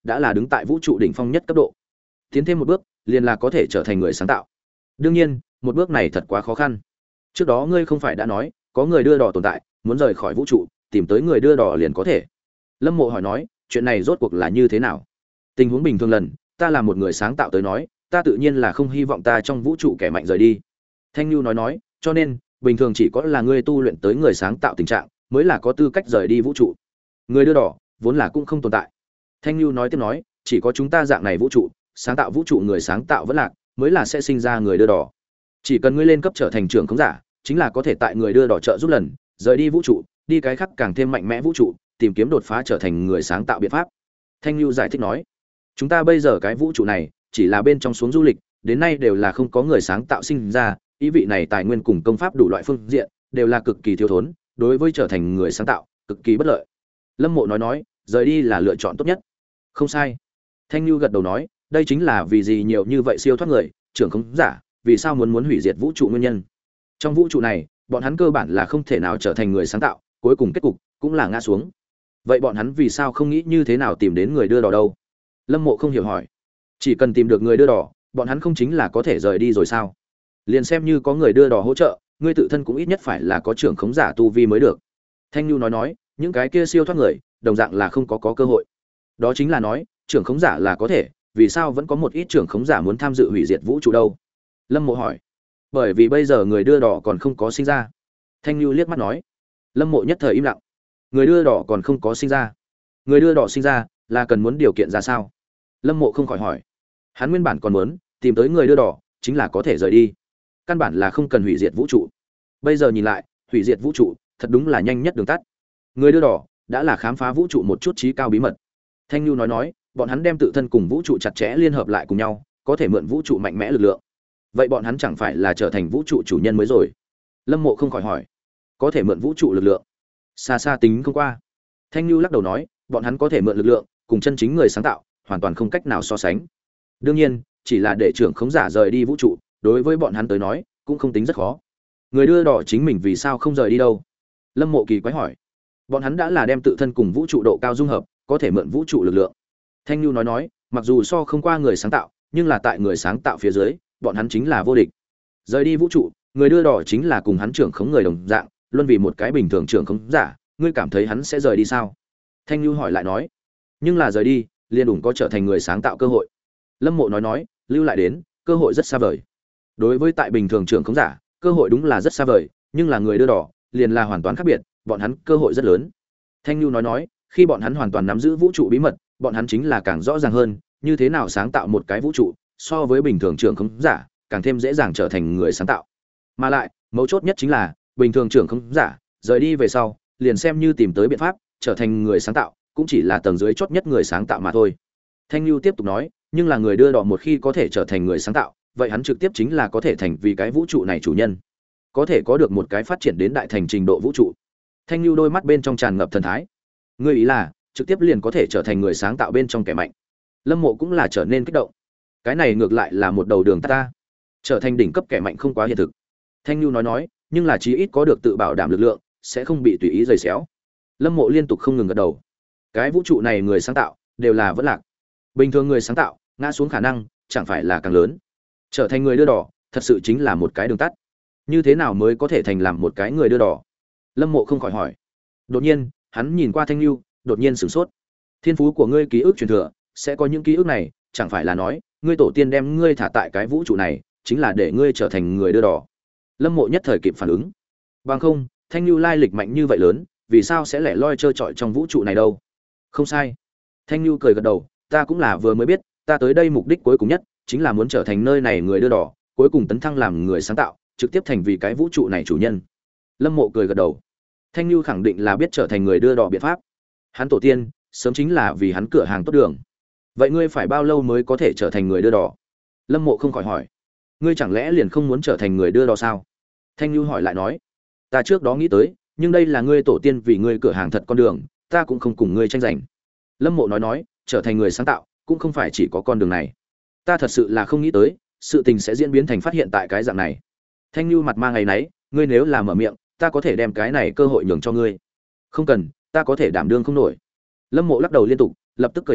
[SPEAKER 1] đã là đứng tại vũ trụ đỉnh phong nhất cấp độ. Tiến thêm một bước, liền là có thể trở thành người sáng tạo. Đương nhiên, một bước này thật quá khó khăn. Trước đó ngươi không phải đã nói, có người đưa đỏ tồn tại, muốn rời khỏi vũ trụ, tìm tới người đưa đỏ liền có thể. Lâm Mộ hỏi nói, chuyện này rốt cuộc là như thế nào? Tình huống bình thường lần, ta là một người sáng tạo tới nói, ta tự nhiên là không hy vọng ta trong vũ trụ kẻ mạnh rời đi. Thanh Nhu nói nói, cho nên, bình thường chỉ có là ngươi tu luyện tới người sáng tạo tình trạng, mới là có tư cách rời đi vũ trụ. Người đưa đỏ, vốn là cũng không tồn tại. Thanh Nhu nói tiếp nói, chỉ có chúng ta dạng này vũ trụ, sáng tạo vũ trụ người sáng tạo vẫn lạc, mới là sẽ sinh ra người đưa đỏ. Chỉ cần ngươi lên cấp trở thành trưởng khống giả, chính là có thể tại người đưa đỏ trợ giúp lần, rời đi vũ trụ, đi cái khác càng thêm mạnh mẽ vũ trụ, tìm kiếm đột phá trở thành người sáng tạo biện pháp. Thanh Nhu giải thích nói, chúng ta bây giờ cái vũ trụ này, chỉ là bên trong xuống du lịch, đến nay đều là không có người sáng tạo sinh ra, ý vị này tài nguyên cùng công pháp đủ loại phương diện, đều là cực kỳ thiếu thốn, đối với trở thành người sáng tạo, cực kỳ bất lợi. Lâm Mộ nói nói, rời đi là lựa chọn tốt nhất. Không sai. Thanh Nhu gật đầu nói, đây chính là vì gì nhiều như vậy siêu thoát người, trưởng khống giả, vì sao muốn muốn hủy diệt vũ trụ nguyên nhân. Trong vũ trụ này, bọn hắn cơ bản là không thể nào trở thành người sáng tạo, cuối cùng kết cục cũng là ngã xuống. Vậy bọn hắn vì sao không nghĩ như thế nào tìm đến người đưa đỏ đâu? Lâm Mộ không hiểu hỏi. Chỉ cần tìm được người đưa đỏ, bọn hắn không chính là có thể rời đi rồi sao? Liền xem như có người đưa đỏ hỗ trợ, ngươi tự thân cũng ít nhất phải là có trưởng khống giả tu vi mới được. Thanh Nhu nói nói, những cái kia siêu thoát người, đồng dạng là không có có cơ hội. Đó chính là nói, trưởng khống giả là có thể, vì sao vẫn có một ít trưởng khống giả muốn tham dự hủy diệt vũ trụ đâu? Lâm Mộ hỏi. Bởi vì bây giờ người đưa đỏ còn không có sinh ra. Thanh Nhu liếc mắt nói. Lâm Mộ nhất thời im lặng. Người đưa đỏ còn không có sinh ra. Người đưa đỏ sinh ra là cần muốn điều kiện ra sao? Lâm Mộ không khỏi hỏi. Hắn nguyên bản còn muốn tìm tới người đưa đỏ, chính là có thể rời đi. Căn bản là không cần hủy diệt vũ trụ. Bây giờ nhìn lại, hủy diệt vũ trụ, thật đúng là nhanh nhất đường tắt. Người đưa đỏ đã là khám phá vũ trụ một chút trí cao bí mật. Thanh Nhu nói nói, bọn hắn đem tự thân cùng vũ trụ chặt chẽ liên hợp lại cùng nhau, có thể mượn vũ trụ mạnh mẽ lực lượng. Vậy bọn hắn chẳng phải là trở thành vũ trụ chủ nhân mới rồi? Lâm Mộ không khỏi hỏi. Có thể mượn vũ trụ lực lượng? Xa xa tính không qua. Thanh Nhu lắc đầu nói, bọn hắn có thể mượn lực lượng, cùng chân chính người sáng tạo, hoàn toàn không cách nào so sánh. Đương nhiên, chỉ là để trưởng khống giả rời đi vũ trụ, đối với bọn hắn tới nói, cũng không tính rất khó. Người đưa đỏ chính mình vì sao không rời đi đâu? Lâm Mộ kỳ quái hỏi. Bọn hắn đã là đem tự thân cùng vũ trụ độ cao dung hợp, có thể mượn vũ trụ lực lượng. Thanh Nhu nói nói, mặc dù so không qua người sáng tạo, nhưng là tại người sáng tạo phía dưới, bọn hắn chính là vô địch. Rời đi vũ trụ, người đưa đỏ chính là cùng hắn trưởng khống người đồng dạng, luôn vì một cái bình thường trưởng khống giả, ngươi cảm thấy hắn sẽ rời đi sao? Thanh Nhu hỏi lại nói. Nhưng là rời đi, liền đủ có trở thành người sáng tạo cơ hội. Lâm Mộ nói nói, lưu lại đến, cơ hội rất xa vời. Đối với tại bình thường trưởng khống giả, cơ hội đúng là rất xa vời, nhưng là người đưa đỏ, liền là hoàn toàn khác biệt, bọn hắn cơ hội rất lớn. Thanh Nhu nói nói, khi bọn hắn hoàn toàn nắm giữ vũ trụ bí mật, bọn hắn chính là càng rõ ràng hơn, như thế nào sáng tạo một cái vũ trụ, so với bình thường trưởng khống giả, càng thêm dễ dàng trở thành người sáng tạo. Mà lại, mấu chốt nhất chính là, bình thường trưởng khống giả, rời đi về sau, liền xem như tìm tới biện pháp, trở thành người sáng tạo, cũng chỉ là tầng dưới chót nhất người sáng tạo mà thôi. Thanh Nhu tiếp tục nói, nhưng là người đưa đỏ một khi có thể trở thành người sáng tạo, vậy hắn trực tiếp chính là có thể thành vì cái vũ trụ này chủ nhân, có thể có được một cái phát triển đến đại thành trình độ vũ trụ. Thanh Nhu đôi mắt bên trong tràn ngập thần thái. Ngươi ý là, trực tiếp liền có thể trở thành người sáng tạo bên trong kẻ mạnh. Lâm Mộ cũng là trở nên kích động. Cái này ngược lại là một đầu đường tắt ta. Trở thành đỉnh cấp kẻ mạnh không quá hiện thực. Thanh Nhu nói nói, nhưng là chí ít có được tự bảo đảm lực lượng, sẽ không bị tùy ý giày xéo. Lâm Mộ liên tục không ngừng gật đầu. Cái vũ trụ này người sáng tạo đều là vẫn lạc. Bình thường người sáng tạo, ngã xuống khả năng chẳng phải là càng lớn. Trở thành người đưa đỏ, thật sự chính là một cái đường tắt. Như thế nào mới có thể thành làm một cái người đưa đỏ? Lâm Mộ không khỏi hỏi. Đột nhiên, hắn nhìn qua Thanh Nhu, đột nhiên sửng sốt. Thiên phú của ngươi ký ức truyền thừa, sẽ có những ký ức này, chẳng phải là nói, ngươi tổ tiên đem ngươi thả tại cái vũ trụ này, chính là để ngươi trở thành người đưa đỏ. Lâm Mộ nhất thời kịp phản ứng. Bằng không, Thanh Nhu lai lịch mạnh như vậy lớn, vì sao sẽ lẻ loi chơi trọi trong vũ trụ này đâu? Không sai. Thanh Nhu cười gật đầu, ta cũng là vừa mới biết, ta tới đây mục đích cuối cùng nhất, chính là muốn trở thành nơi này người đưa đỏ, cuối cùng tấn thăng làm người sáng tạo, trực tiếp thành vì cái vũ trụ này chủ nhân. Lâm Mộ cười gật đầu. Thanh Nhu khẳng định là biết trở thành người đưa đỏ biện pháp. Hắn tổ tiên, sớm chính là vì hắn cửa hàng tốt đường. Vậy ngươi phải bao lâu mới có thể trở thành người đưa đỏ? Lâm Mộ không khỏi hỏi. Ngươi chẳng lẽ liền không muốn trở thành người đưa đỏ sao? Thanh Nhu hỏi lại nói. Ta trước đó nghĩ tới, nhưng đây là ngươi tổ tiên vì ngươi cửa hàng thật con đường, ta cũng không cùng ngươi tranh giành. Lâm Mộ nói nói, trở thành người sáng tạo, cũng không phải chỉ có con đường này. Ta thật sự là không nghĩ tới, sự tình sẽ diễn biến thành phát hiện tại cái dạng này. Thanh Nhu mặt mang ngày nấy, ngươi nếu là mở miệng, ta có thể đem cái này cơ hội nhường cho ngươi. Không cần, ta có thể đảm đương không nổi. Lâm Mộ lắc đầu liên tục, lập tức cười nói,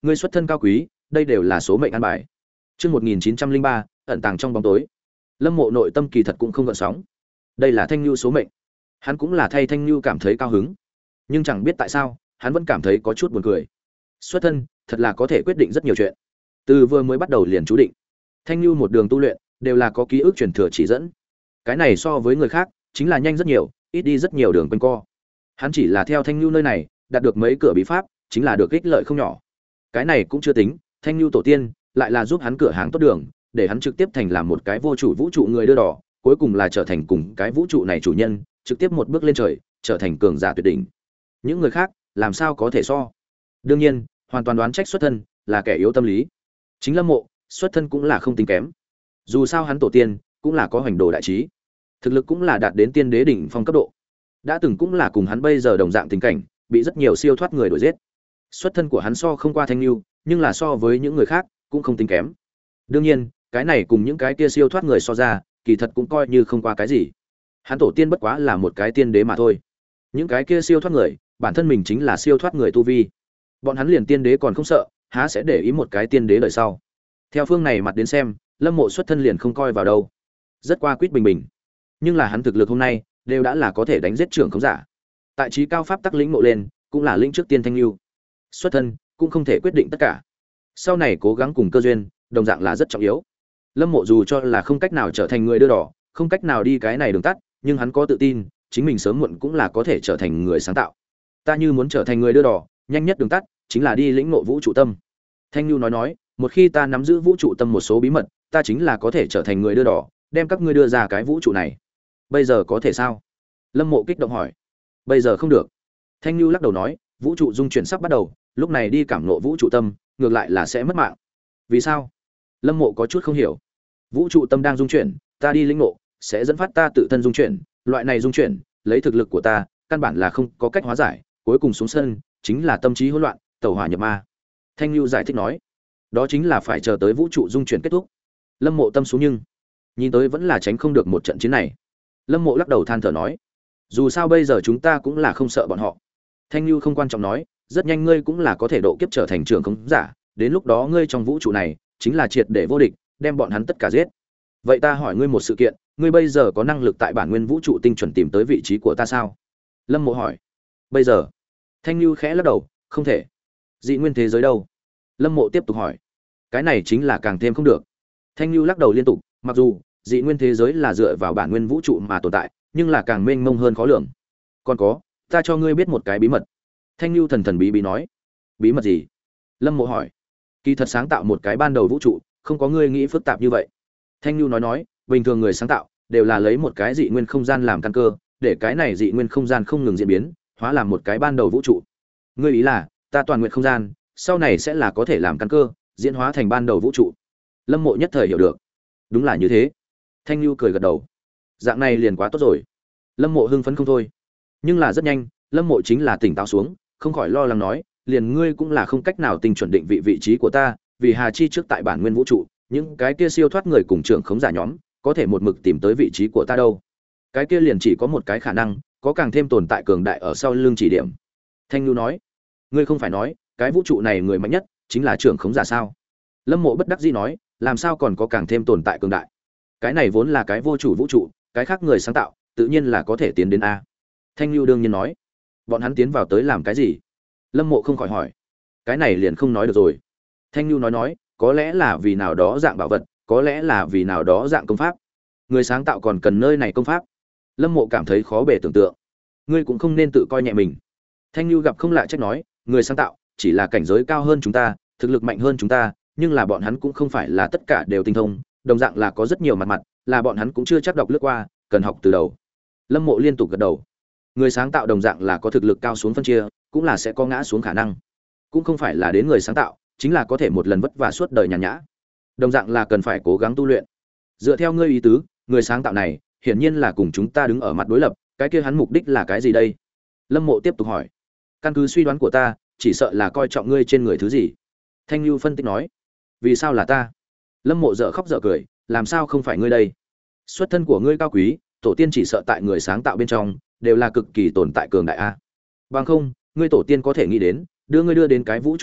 [SPEAKER 1] ngươi xuất thân cao quý, đây đều là số mệnh an bài. Chương một nghìn chín trăm linh ba, ẩn tàng trong bóng tối. Lâm Mộ nội tâm kỳ thật cũng không gợn sóng. Đây là Thanh Nhu số mệnh. Hắn cũng là thay Thanh Nhu cảm thấy cao hứng, nhưng chẳng biết tại sao, hắn vẫn cảm thấy có chút buồn cười. Xuất thân, thật là có thể quyết định rất nhiều chuyện. Từ vừa mới bắt đầu liền chú định. Thanh Nhu một đường tu luyện, đều là có ký ức truyền thừa chỉ dẫn. Cái này so với người khác, chính là nhanh rất nhiều, ít đi rất nhiều đường quanh co. Hắn chỉ là theo Thanh Nhu nơi này, đạt được mấy cửa bí pháp, chính là được ích lợi không nhỏ. Cái này cũng chưa tính, Thanh Nhu tổ tiên lại là giúp hắn cửa hàng tốt đường, để hắn trực tiếp thành làm một cái vô chủ vũ trụ người đưa đỏ, cuối cùng là trở thành cùng cái vũ trụ này chủ nhân, trực tiếp một bước lên trời, trở thành cường giả tuyệt đỉnh. Những người khác, làm sao có thể so? Đương nhiên, hoàn toàn đoán trách xuất thân, là kẻ yếu tâm lý. Chính Lâm Mộ, xuất thân cũng là không tính kém. Dù sao hắn tổ tiên cũng là có hoành đồ đại trí, thực lực cũng là đạt đến tiên đế đỉnh phong cấp độ. Đã từng cũng là cùng hắn bây giờ đồng dạng tình cảnh, bị rất nhiều siêu thoát người đuổi giết. Xuất thân của hắn so không qua Thanh Nhu, nhưng là so với những người khác cũng không tính kém. Đương nhiên, cái này cùng những cái kia siêu thoát người so ra, kỳ thật cũng coi như không qua cái gì. Hắn tổ tiên bất quá là một cái tiên đế mà thôi. Những cái kia siêu thoát người, bản thân mình chính là siêu thoát người tu vi. Bọn hắn liền tiên đế còn không sợ, há sẽ để ý một cái tiên đế đời sau. Theo phương này mặt đến xem, Lâm Mộ xuất thân liền không coi vào đâu. Rất qua quýt bình bình. Nhưng là hắn thực lực hôm nay, đều đã là có thể đánh giết trưởng khống giả. Tại trí cao pháp tắc lĩnh ngộ lên, cũng là lĩnh trước tiên Thanh Nhu. Xuất thân cũng không thể quyết định tất cả. Sau này cố gắng cùng cơ duyên, đồng dạng là rất trọng yếu. Lâm Mộ dù cho là không cách nào trở thành người đưa đỏ, không cách nào đi cái này đường tắt, nhưng hắn có tự tin, chính mình sớm muộn cũng là có thể trở thành người sáng tạo. Ta như muốn trở thành người đưa đỏ, nhanh nhất đường tắt chính là đi lĩnh ngộ vũ trụ tâm. Thanh Nhu nói nói, một khi ta nắm giữ vũ trụ tâm một số bí mật, ta chính là có thể trở thành người đưa đỏ, đem các ngươi đưa ra cái vũ trụ này. Bây giờ có thể sao? Lâm Mộ kích động hỏi. Bây giờ không được. Thanh Nhu lắc đầu nói, vũ trụ dung chuyển sắp bắt đầu, lúc này đi cảm ngộ vũ trụ tâm, ngược lại là sẽ mất mạng. Vì sao? Lâm Mộ có chút không hiểu. Vũ trụ tâm đang dung chuyển, ta đi lĩnh ngộ, sẽ dẫn phát ta tự thân dung chuyển, loại này dung chuyển, lấy thực lực của ta, căn bản là không có cách hóa giải, cuối cùng xuống sân, chính là tâm trí hỗn loạn, tẩu hỏa nhập ma. Thanh Nhu giải thích nói, đó chính là phải chờ tới vũ trụ dung chuyển kết thúc. Lâm Mộ tâm xuống nhưng nhìn tới vẫn là tránh không được một trận chiến này. Lâm Mộ lắc đầu than thở nói, dù sao bây giờ chúng ta cũng là không sợ bọn họ. Thanh Nhu không quan trọng nói, rất nhanh ngươi cũng là có thể độ kiếp trở thành trưởng khống giả, đến lúc đó ngươi trong vũ trụ này chính là triệt để vô địch, đem bọn hắn tất cả giết. Vậy ta hỏi ngươi một sự kiện, ngươi bây giờ có năng lực tại bản nguyên vũ trụ tinh chuẩn tìm tới vị trí của ta sao? Lâm Mộ hỏi. Bây giờ? Thanh Nhu khẽ lắc đầu, không thể. Dị nguyên thế giới đâu? Lâm Mộ tiếp tục hỏi. Cái này chính là càng thêm không được. Thanh Nhu lắc đầu liên tục, mặc dù dị nguyên thế giới là dựa vào bản nguyên vũ trụ mà tồn tại, nhưng là càng mênh mông hơn khó lường. Còn có, ta cho ngươi biết một cái bí mật. Thanh Nhu thần thần bí bí nói. Bí mật gì? Lâm Mộ hỏi. Kỳ thật sáng tạo một cái ban đầu vũ trụ, không có ngươi nghĩ phức tạp như vậy. Thanh Nhu nói nói, bình thường người sáng tạo đều là lấy một cái dị nguyên không gian làm căn cơ, để cái này dị nguyên không gian không ngừng diễn biến, hóa làm một cái ban đầu vũ trụ. Ngươi ý là, ta toàn nguyện không gian, sau này sẽ là có thể làm căn cơ, diễn hóa thành ban đầu vũ trụ. Lâm Mộ nhất thời hiểu được. Đúng là như thế. Thanh Nhu cười gật đầu. Dạng này liền quá tốt rồi. Lâm Mộ hưng phấn không thôi. Nhưng là rất nhanh, Lâm Mộ chính là tỉnh táo xuống, không khỏi lo lắng nói, liền ngươi cũng là không cách nào tinh chuẩn định vị vị trí của ta, vì hà chi trước tại bản nguyên vũ trụ, những cái kia siêu thoát người cùng trưởng khống giả nhóm, có thể một mực tìm tới vị trí của ta đâu? Cái kia liền chỉ có một cái khả năng, có càng thêm tồn tại cường đại ở sau lưng chỉ điểm. Thanh Nhu nói, ngươi không phải nói, cái vũ trụ này người mạnh nhất chính là trưởng khống giả sao? Lâm Mộ bất đắc dĩ nói, làm sao còn có càng thêm tồn tại cường đại? Cái này vốn là cái vô chủ vũ trụ, cái khác người sáng tạo, tự nhiên là có thể tiến đến a. Thanh Nhu đương nhiên nói, bọn hắn tiến vào tới làm cái gì? Lâm Mộ không khỏi hỏi, cái này liền không nói được rồi. Thanh Nhu nói nói, có lẽ là vì nào đó dạng bảo vật, có lẽ là vì nào đó dạng công pháp. Người sáng tạo còn cần nơi này công pháp. Lâm Mộ cảm thấy khó bề tưởng tượng. Ngươi cũng không nên tự coi nhẹ mình. Thanh Nhu gặp không lạ trách nói, người sáng tạo chỉ là cảnh giới cao hơn chúng ta, thực lực mạnh hơn chúng ta, nhưng là bọn hắn cũng không phải là tất cả đều tinh thông, đồng dạng là có rất nhiều mặt mặt, là bọn hắn cũng chưa chắc đọc lướt qua, cần học từ đầu. Lâm Mộ liên tục gật đầu. Người sáng tạo đồng dạng là có thực lực cao xuống phân chia, cũng là sẽ có ngã xuống khả năng. Cũng không phải là đến người sáng tạo chính là có thể một lần vất vả suốt đời nhàn nhã. Đồng dạng là cần phải cố gắng tu luyện. Dựa theo ngươi ý tứ, người sáng tạo này hiển nhiên là cùng chúng ta đứng ở mặt đối lập, cái kia hắn mục đích là cái gì đây? Lâm Mộ tiếp tục hỏi. Căn cứ suy đoán của ta, chỉ sợ là coi trọng ngươi trên người thứ gì. Thanh Nhu phân tích nói. Vì sao là ta? Lâm Mộ dở khóc dở cười, làm sao không phải ngươi đây? Xuất thân của ngươi cao quý, tổ tiên chỉ sợ tại người sáng tạo bên trong đều là cực kỳ tồn tại cường đại a. Bằng không, ngươi tổ tiên có thể nghĩ đến, đưa ngươi đưa đến cái vũ trụ này,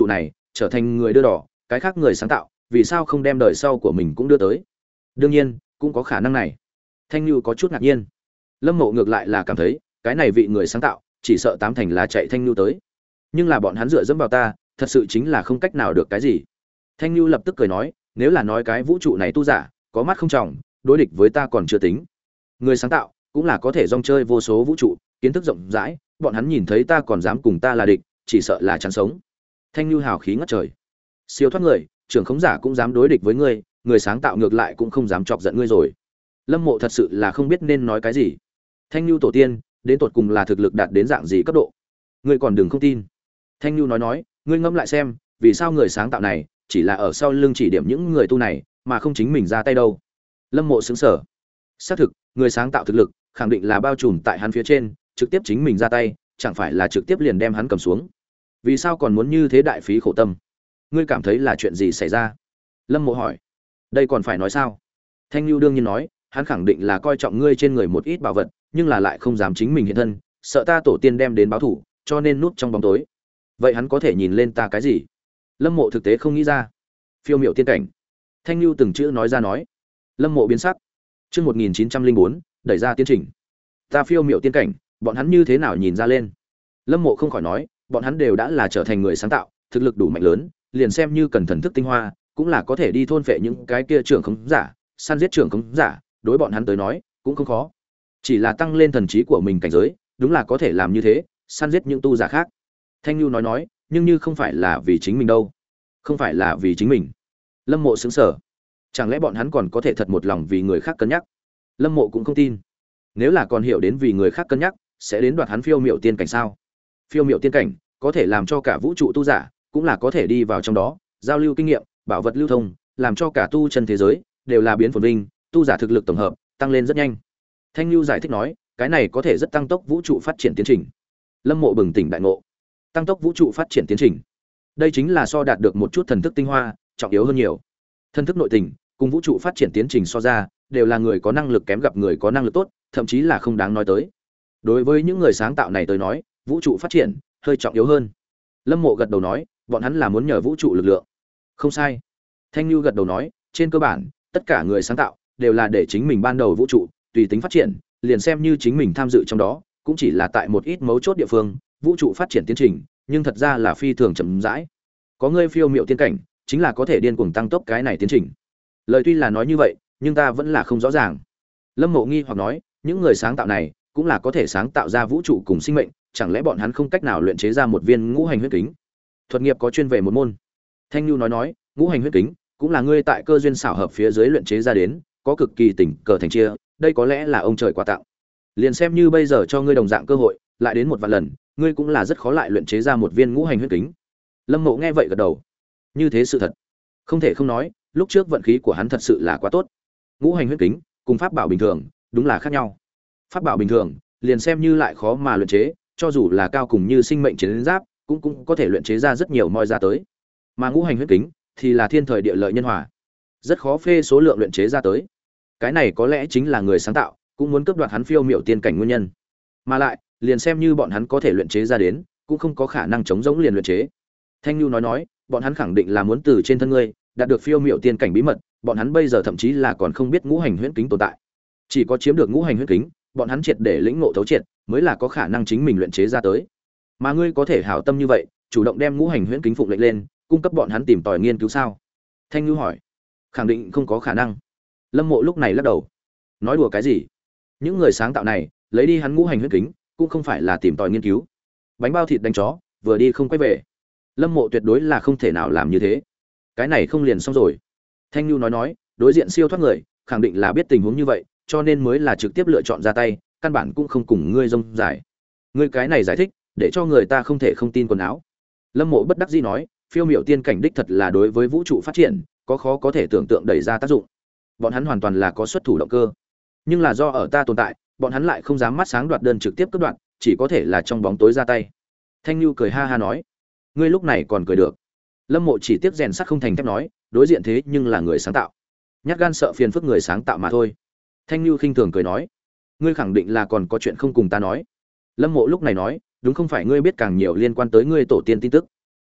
[SPEAKER 1] trở thành người đưa đỏ, cái khác người sáng tạo vì sao không đem đời sau của mình cũng đưa tới? Đương nhiên cũng có khả năng này. Thanh Nhu có chút ngạc nhiên. Lâm Mộ ngược lại là cảm thấy cái này vị người sáng tạo chỉ sợ tám thành là chạy Thanh Nhu tới, nhưng là bọn hắn dựa dẫm vào ta thật sự chính là không cách nào được cái gì. Thanh Nhu lập tức cười nói, nếu là nói cái vũ trụ này tu giả có mắt không tròng, đối địch với ta còn chưa tính, người sáng tạo cũng là có thể rong chơi vô số vũ trụ, kiến thức rộng rãi, bọn hắn nhìn thấy ta còn dám cùng ta là địch, chỉ sợ là chán sống. Thanh Nhu hào khí ngất trời. Siêu thoát người, trưởng khống giả cũng dám đối địch với ngươi, người sáng tạo ngược lại cũng không dám chọc giận ngươi rồi. Lâm Mộ thật sự là không biết nên nói cái gì. Thanh Nhu tổ tiên đến tột cùng là thực lực đạt đến dạng gì cấp độ, ngươi còn đừng không tin. Thanh Nhu nói nói, ngươi ngẫm lại xem, vì sao người sáng tạo này chỉ là ở sau lưng chỉ điểm những người tu này, mà không chính mình ra tay đâu? Lâm Mộ sững sờ. Xác thực, người sáng tạo thực lực khẳng định là bao trùm tại hắn phía trên, trực tiếp chính mình ra tay, chẳng phải là trực tiếp liền đem hắn cầm xuống. Vì sao còn muốn như thế đại phí khổ tâm? Ngươi cảm thấy là chuyện gì xảy ra? Lâm Mộ hỏi. Đây còn phải nói sao? Thanh Nhu đương nhiên nói, hắn khẳng định là coi trọng ngươi trên người một ít bảo vật, nhưng là lại không dám chính mình hiện thân, sợ ta tổ tiên đem đến báo thủ, cho nên núp trong bóng tối. Vậy hắn có thể nhìn lên ta cái gì? Lâm Mộ thực tế không nghĩ ra. Phiêu miểu tiên cảnh. Thanh Nhu từng chữ nói ra nói. Lâm Mộ biến sắc. Chương một nghìn chín trăm linh bốn, đẩy ra tiến trình. Ta phiêu miểu tiên cảnh, bọn hắn như thế nào nhìn ra lên? Lâm Mộ không khỏi nói, bọn hắn đều đã là trở thành người sáng tạo, thực lực đủ mạnh lớn, liền xem như cần thần thức tinh hoa, cũng là có thể đi thôn phệ những cái kia trưởng khống giả, săn giết trưởng khống giả, đối bọn hắn tới nói, cũng không khó. Chỉ là tăng lên thần trí của mình cảnh giới, đúng là có thể làm như thế, săn giết những tu giả khác. Thanh Nhu nói nói, nhưng như không phải là vì chính mình đâu. Không phải là vì chính mình. Lâm Mộ sững sờ. Chẳng lẽ bọn hắn còn có thể thật một lòng vì người khác cân nhắc? Lâm Mộ cũng không tin. Nếu là còn hiểu đến vì người khác cân nhắc, sẽ đến đoạt hắn phiêu miểu tiên cảnh sao? Phiêu miểu tiên cảnh có thể làm cho cả vũ trụ tu giả cũng là có thể đi vào trong đó, giao lưu kinh nghiệm, bảo vật lưu thông, làm cho cả tu chân thế giới đều là biến phồn vinh, tu giả thực lực tổng hợp tăng lên rất nhanh. Thanh Nhu giải thích nói, cái này có thể rất tăng tốc vũ trụ phát triển tiến trình. Lâm Mộ bừng tỉnh đại ngộ. Tăng tốc vũ trụ phát triển tiến trình, đây chính là so đạt được một chút thần thức tinh hoa trọng yếu hơn nhiều. Thần thức nội tình cùng vũ trụ phát triển tiến trình so ra, đều là người có năng lực kém gặp người có năng lực tốt, thậm chí là không đáng nói tới. Đối với những người sáng tạo này tới nói, vũ trụ phát triển hơi trọng yếu hơn. Lâm Mộ gật đầu nói, bọn hắn là muốn nhờ vũ trụ lực lượng. Không sai. Thanh Nhu gật đầu nói, trên cơ bản tất cả người sáng tạo đều là để chính mình ban đầu vũ trụ tùy tính phát triển, liền xem như chính mình tham dự trong đó, cũng chỉ là tại một ít mấu chốt địa phương, vũ trụ phát triển tiến trình, nhưng thật ra là phi thường chậm rãi. Có ngươi phiêu miệu tiên cảnh, chính là có thể điên cuồng tăng tốc cái này tiến trình. Lời tuy là nói như vậy, nhưng ta vẫn là không rõ ràng. Lâm Mộ nghi hoặc nói, những người sáng tạo này cũng là có thể sáng tạo ra vũ trụ cùng sinh mệnh, chẳng lẽ bọn hắn không cách nào luyện chế ra một viên ngũ hành huyết kính? Thuật nghiệp có chuyên về một môn. Thanh Nhu nói nói, ngũ hành huyết kính cũng là ngươi tại cơ duyên xảo hợp phía dưới luyện chế ra đến, có cực kỳ tỉnh cờ thành chia, đây có lẽ là ông trời quà tặng. Liền xem như bây giờ cho ngươi đồng dạng cơ hội, lại đến một vạn lần, ngươi cũng là rất khó lại luyện chế ra một viên ngũ hành huyết kính. Lâm Mộ nghe vậy gật đầu. Như thế sự thật. Không thể không nói, lúc trước vận khí của hắn thật sự là quá tốt. Ngũ hành huyết kính cùng pháp bảo bình thường, đúng là khác nhau. Pháp bảo bình thường, liền xem như lại khó mà luyện chế, cho dù là cao cùng như sinh mệnh chiến giáp, cũng cũng có thể luyện chế ra rất nhiều moi ra tới. Mà ngũ hành huyết kính thì là thiên thời địa lợi nhân hòa, rất khó phê số lượng luyện chế ra tới. Cái này có lẽ chính là người sáng tạo cũng muốn cướp đoạt hắn phiêu miểu tiên cảnh nguyên nhân. Mà lại, liền xem như bọn hắn có thể luyện chế ra đến, cũng không có khả năng chống giống liền luyện chế. Thanh Nhu nói nói, bọn hắn khẳng định là muốn từ trên thân ngươi đạt được phiêu miểu tiên cảnh bí mật, bọn hắn bây giờ thậm chí là còn không biết ngũ hành huyễn kính tồn tại. Chỉ có chiếm được ngũ hành huyễn kính, bọn hắn triệt để lĩnh ngộ thấu triệt, mới là có khả năng chính mình luyện chế ra tới. Mà ngươi có thể hảo tâm như vậy, chủ động đem ngũ hành huyễn kính phụng lệnh lên, cung cấp bọn hắn tìm tòi nghiên cứu sao? Thanh Nhu hỏi. Khẳng định không có khả năng. Lâm Mộ lúc này lắc đầu. Nói đùa cái gì? Những người sáng tạo này, lấy đi hắn ngũ hành huyễn kính, cũng không phải là tìm tòi nghiên cứu. Bánh bao thịt đánh chó, vừa đi không quay về. Lâm Mộ tuyệt đối là không thể nào làm như thế. Cái này không liền xong rồi. Thanh Nhu nói nói, đối diện siêu thoát người, khẳng định là biết tình huống như vậy, cho nên mới là trực tiếp lựa chọn ra tay, căn bản cũng không cùng ngươi rông dài. Ngươi cái này giải thích, để cho người ta không thể không tin quần áo. Lâm Mộ bất đắc dĩ nói, phiêu miểu tiên cảnh đích thật là đối với vũ trụ phát triển, có khó có thể tưởng tượng đẩy ra tác dụng. Bọn hắn hoàn toàn là có xuất thủ động cơ. Nhưng là do ở ta tồn tại, bọn hắn lại không dám mắt sáng đoạt đơn trực tiếp cướp đoạt, chỉ có thể là trong bóng tối ra tay. Thanh Nhu cười ha ha nói, ngươi lúc này còn cười được. Lâm Mộ chỉ tiếc rèn sắt không thành thép nói, đối diện thế nhưng là người sáng tạo, nhát gan sợ phiền phức người sáng tạo mà thôi. Thanh Nhu khinh thường cười nói, ngươi khẳng định là còn có chuyện không cùng ta nói. Lâm Mộ lúc này nói, đúng không phải ngươi biết càng nhiều liên quan tới ngươi tổ tiên tin tức.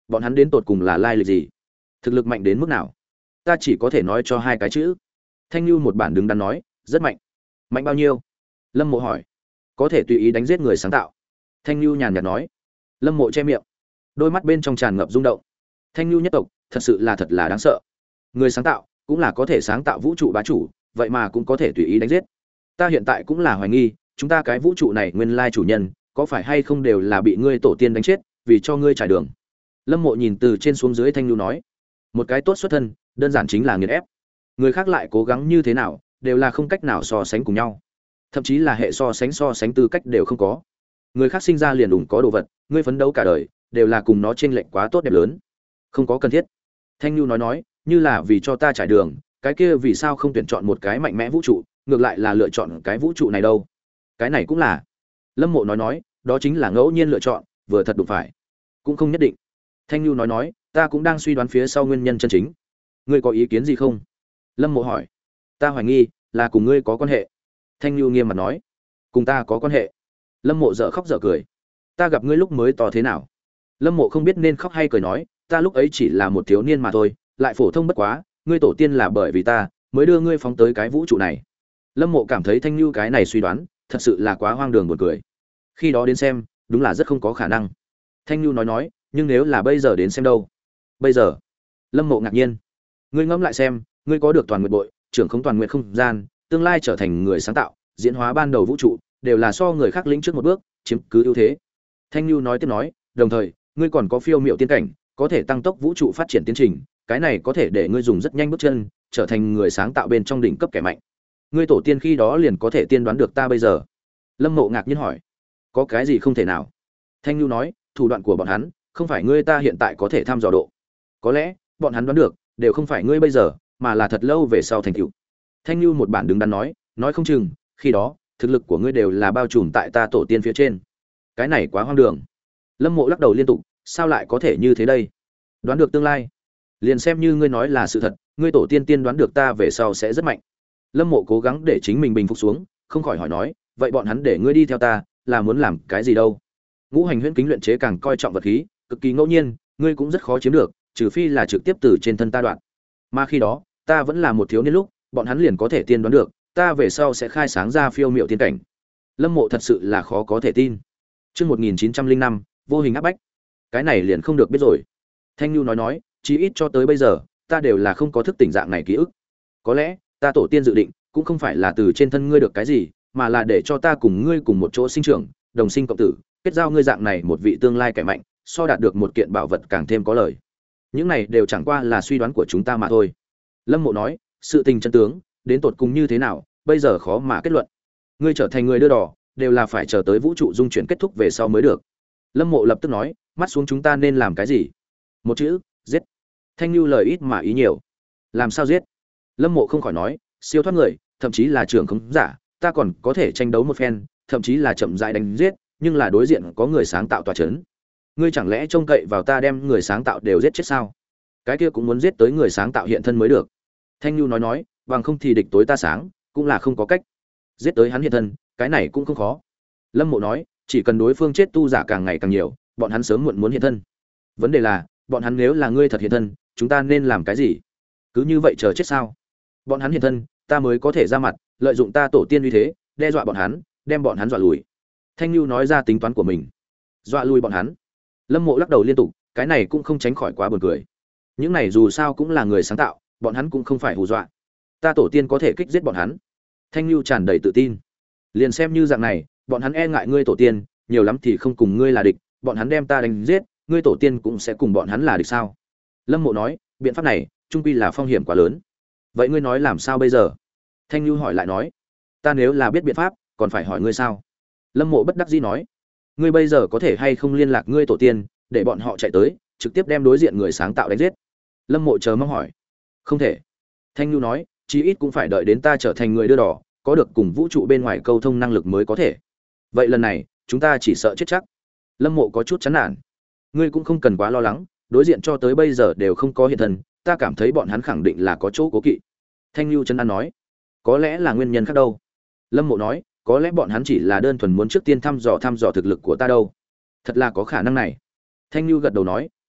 [SPEAKER 1] Bọn hắn đến tột cùng là lai lịch gì, thực lực mạnh đến mức nào? Ta chỉ có thể nói cho hai cái chữ. Thanh Nhu một bản đứng đắn nói, rất mạnh. Mạnh bao nhiêu? Lâm Mộ hỏi. Có thể tùy ý đánh giết người sáng tạo. Thanh Nhu nhàn nhạt nói. Lâm Mộ che miệng, đôi mắt bên trong tràn ngập rung động. Thanh Nhu nhất tộc thật sự là thật là đáng sợ. Người sáng tạo cũng là có thể sáng tạo vũ trụ bá chủ, vậy mà cũng có thể tùy ý đánh giết. Ta hiện tại cũng là hoài nghi, chúng ta cái vũ trụ này nguyên lai chủ nhân có phải hay không đều là bị ngươi tổ tiên đánh chết, vì cho ngươi trải đường. Lâm Mộ nhìn từ trên xuống dưới Thanh Nhu nói, một cái tốt xuất thân, đơn giản chính là nghiền ép. Người khác lại cố gắng như thế nào, đều là không cách nào so sánh cùng nhau. Thậm chí là hệ so sánh so sánh tư cách đều không có. Người khác sinh ra liền đủng có đồ vật, ngươi phấn đấu cả đời, đều là cùng nó chênh lệch quá tốt đẹp lớn. Không có cần thiết. Thanh Nhu nói nói, như là vì cho ta trải đường, cái kia vì sao không tuyển chọn một cái mạnh mẽ vũ trụ, ngược lại là lựa chọn cái vũ trụ này đâu? Cái này cũng là. Lâm Mộ nói nói, đó chính là ngẫu nhiên lựa chọn, vừa thật đụng phải. Cũng không nhất định. Thanh Nhu nói nói, ta cũng đang suy đoán phía sau nguyên nhân chân chính. Ngươi có ý kiến gì không? Lâm Mộ hỏi. Ta hoài nghi là cùng ngươi có quan hệ. Thanh Nhu nghiêm mặt nói. Cùng ta có quan hệ? Lâm Mộ dở khóc dở cười. Ta gặp ngươi lúc mới to thế nào? Lâm Mộ không biết nên khóc hay cười nói, ta lúc ấy chỉ là một thiếu niên mà thôi, lại phổ thông bất quá, ngươi tổ tiên là bởi vì ta mới đưa ngươi phóng tới cái vũ trụ này. Lâm Mộ cảm thấy Thanh Nhu cái này suy đoán thật sự là quá hoang đường buồn cười. Khi đó đến xem, đúng là rất không có khả năng. Thanh Nhu nói nói, nhưng nếu là bây giờ đến xem đâu? Bây giờ? Lâm Mộ ngạc nhiên. Ngươi ngẫm lại xem, ngươi có được toàn nguyện bội, trưởng không toàn nguyện không gian, tương lai trở thành người sáng tạo, diễn hóa ban đầu vũ trụ, đều là so người khác lĩnh trước một bước, chiếm cứ ưu thế. Thanh Nhu nói tiếp nói, đồng thời, ngươi còn có phiêu miệu tiên cảnh, có thể tăng tốc vũ trụ phát triển tiến trình, cái này có thể để ngươi dùng rất nhanh bước chân, trở thành người sáng tạo bên trong đỉnh cấp kẻ mạnh. Ngươi tổ tiên khi đó liền có thể tiên đoán được ta bây giờ. Lâm Mộ ngạc nhiên hỏi, có cái gì không thể nào? Thanh Nhu nói, thủ đoạn của bọn hắn, không phải ngươi ta hiện tại có thể thăm dò độ. Có lẽ, bọn hắn đoán được, đều không phải ngươi bây giờ, mà là thật lâu về sau thành tựu. Thanh Nhu một bản đứng đắn nói, nói không chừng, khi đó, thực lực của ngươi đều là bao trùm tại ta tổ tiên phía trên. Cái này quá hoang đường. Lâm Mộ lắc đầu liên tục, sao lại có thể như thế đây? Đoán được tương lai, liền xem như ngươi nói là sự thật, ngươi tổ tiên tiên đoán được ta về sau sẽ rất mạnh. Lâm Mộ cố gắng để chính mình bình phục xuống, không khỏi hỏi nói, vậy bọn hắn để ngươi đi theo ta, là muốn làm cái gì đâu? Ngũ hành huyễn kính luyện chế càng coi trọng vật khí, cực kỳ ngẫu nhiên, ngươi cũng rất khó chiếm được, trừ phi là trực tiếp từ trên thân ta đoạn. Mà khi đó, ta vẫn là một thiếu niên lúc, bọn hắn liền có thể tiên đoán được, ta về sau sẽ khai sáng ra phiêu miệu tiên cảnh. Lâm Mộ thật sự là khó có thể tin. Chương một nghìn chín trăm linh năm, vô hình áp bách. Cái này liền không được biết rồi. Thanh Nhu nói nói, chí ít cho tới bây giờ, ta đều là không có thức tỉnh dạng này ký ức. Có lẽ, ta tổ tiên dự định, cũng không phải là từ trên thân ngươi được cái gì, mà là để cho ta cùng ngươi cùng một chỗ sinh trưởng, đồng sinh cộng tử, kết giao ngươi dạng này một vị tương lai kẻ mạnh, so đạt được một kiện bảo vật càng thêm có lời. Những này đều chẳng qua là suy đoán của chúng ta mà thôi. Lâm Mộ nói, sự tình chân tướng, đến tột cùng như thế nào, bây giờ khó mà kết luận. Ngươi trở thành người đưa đỏ, đều là phải chờ tới vũ trụ dung chuyển kết thúc về sau mới được. Lâm Mộ lập tức nói, mắt xuống chúng ta nên làm cái gì? Một chữ, giết. Thanh Nhu lời ít mà ý nhiều. Làm sao giết? Lâm Mộ không khỏi nói, siêu thoát người, thậm chí là trưởng khống giả, ta còn có thể tranh đấu một phen, thậm chí là chậm rãi đánh giết, nhưng là đối diện có người sáng tạo tọa chấn. Ngươi chẳng lẽ trông cậy vào ta đem người sáng tạo đều giết chết sao? Cái kia cũng muốn giết tới người sáng tạo hiện thân mới được. Thanh Nhu nói nói, bằng không thì địch tối ta sáng, cũng là không có cách. Giết tới hắn hiện thân, cái này cũng không khó. Lâm Mộ nói, chỉ cần đối phương chết tu giả càng ngày càng nhiều, bọn hắn sớm muộn muốn hiện thân. Vấn đề là, bọn hắn nếu là ngươi thật hiện thân, chúng ta nên làm cái gì? Cứ như vậy chờ chết sao? Bọn hắn hiện thân, ta mới có thể ra mặt, lợi dụng ta tổ tiên uy thế, đe dọa bọn hắn, đem bọn hắn dọa lùi. Thanh Nhu nói ra tính toán của mình. Dọa lùi bọn hắn. Lâm Mộ lắc đầu liên tục, cái này cũng không tránh khỏi quá buồn cười. Những này dù sao cũng là người sáng tạo, bọn hắn cũng không phải hù dọa. Ta tổ tiên có thể kích giết bọn hắn. Thanh Nhu tràn đầy tự tin. Liền xem như dạng này, bọn hắn e ngại ngươi tổ tiên, nhiều lắm thì không cùng ngươi là địch, bọn hắn đem ta đánh giết, ngươi tổ tiên cũng sẽ cùng bọn hắn là địch sao? Lâm Mộ nói, biện pháp này, trung quy là phong hiểm quá lớn. Vậy ngươi nói làm sao bây giờ? Thanh Nhu hỏi lại nói, ta nếu là biết biện pháp, còn phải hỏi ngươi sao? Lâm Mộ bất đắc dĩ nói, ngươi bây giờ có thể hay không liên lạc ngươi tổ tiên, để bọn họ chạy tới, trực tiếp đem đối diện người sáng tạo đánh giết? Lâm Mộ chờ mong hỏi. Không thể. Thanh Nhu nói, chí ít cũng phải đợi đến ta trở thành người đưa đỏ, có được cùng vũ trụ bên ngoài câu thông năng lực mới có thể. Vậy lần này, chúng ta chỉ sợ chết chắc. Lâm Mộ có chút chán nản. Ngươi cũng không cần quá lo lắng, đối diện cho tới bây giờ đều không có hiện thân, ta cảm thấy bọn hắn khẳng định là có chỗ cố kỵ. Thanh Nhu chân an nói, có lẽ là nguyên nhân khác đâu. Lâm Mộ nói, có lẽ bọn hắn chỉ là đơn thuần muốn trước tiên thăm dò thăm dò thực lực của ta đâu. Thật là có khả năng này. Thanh Nhu gật đầu nói,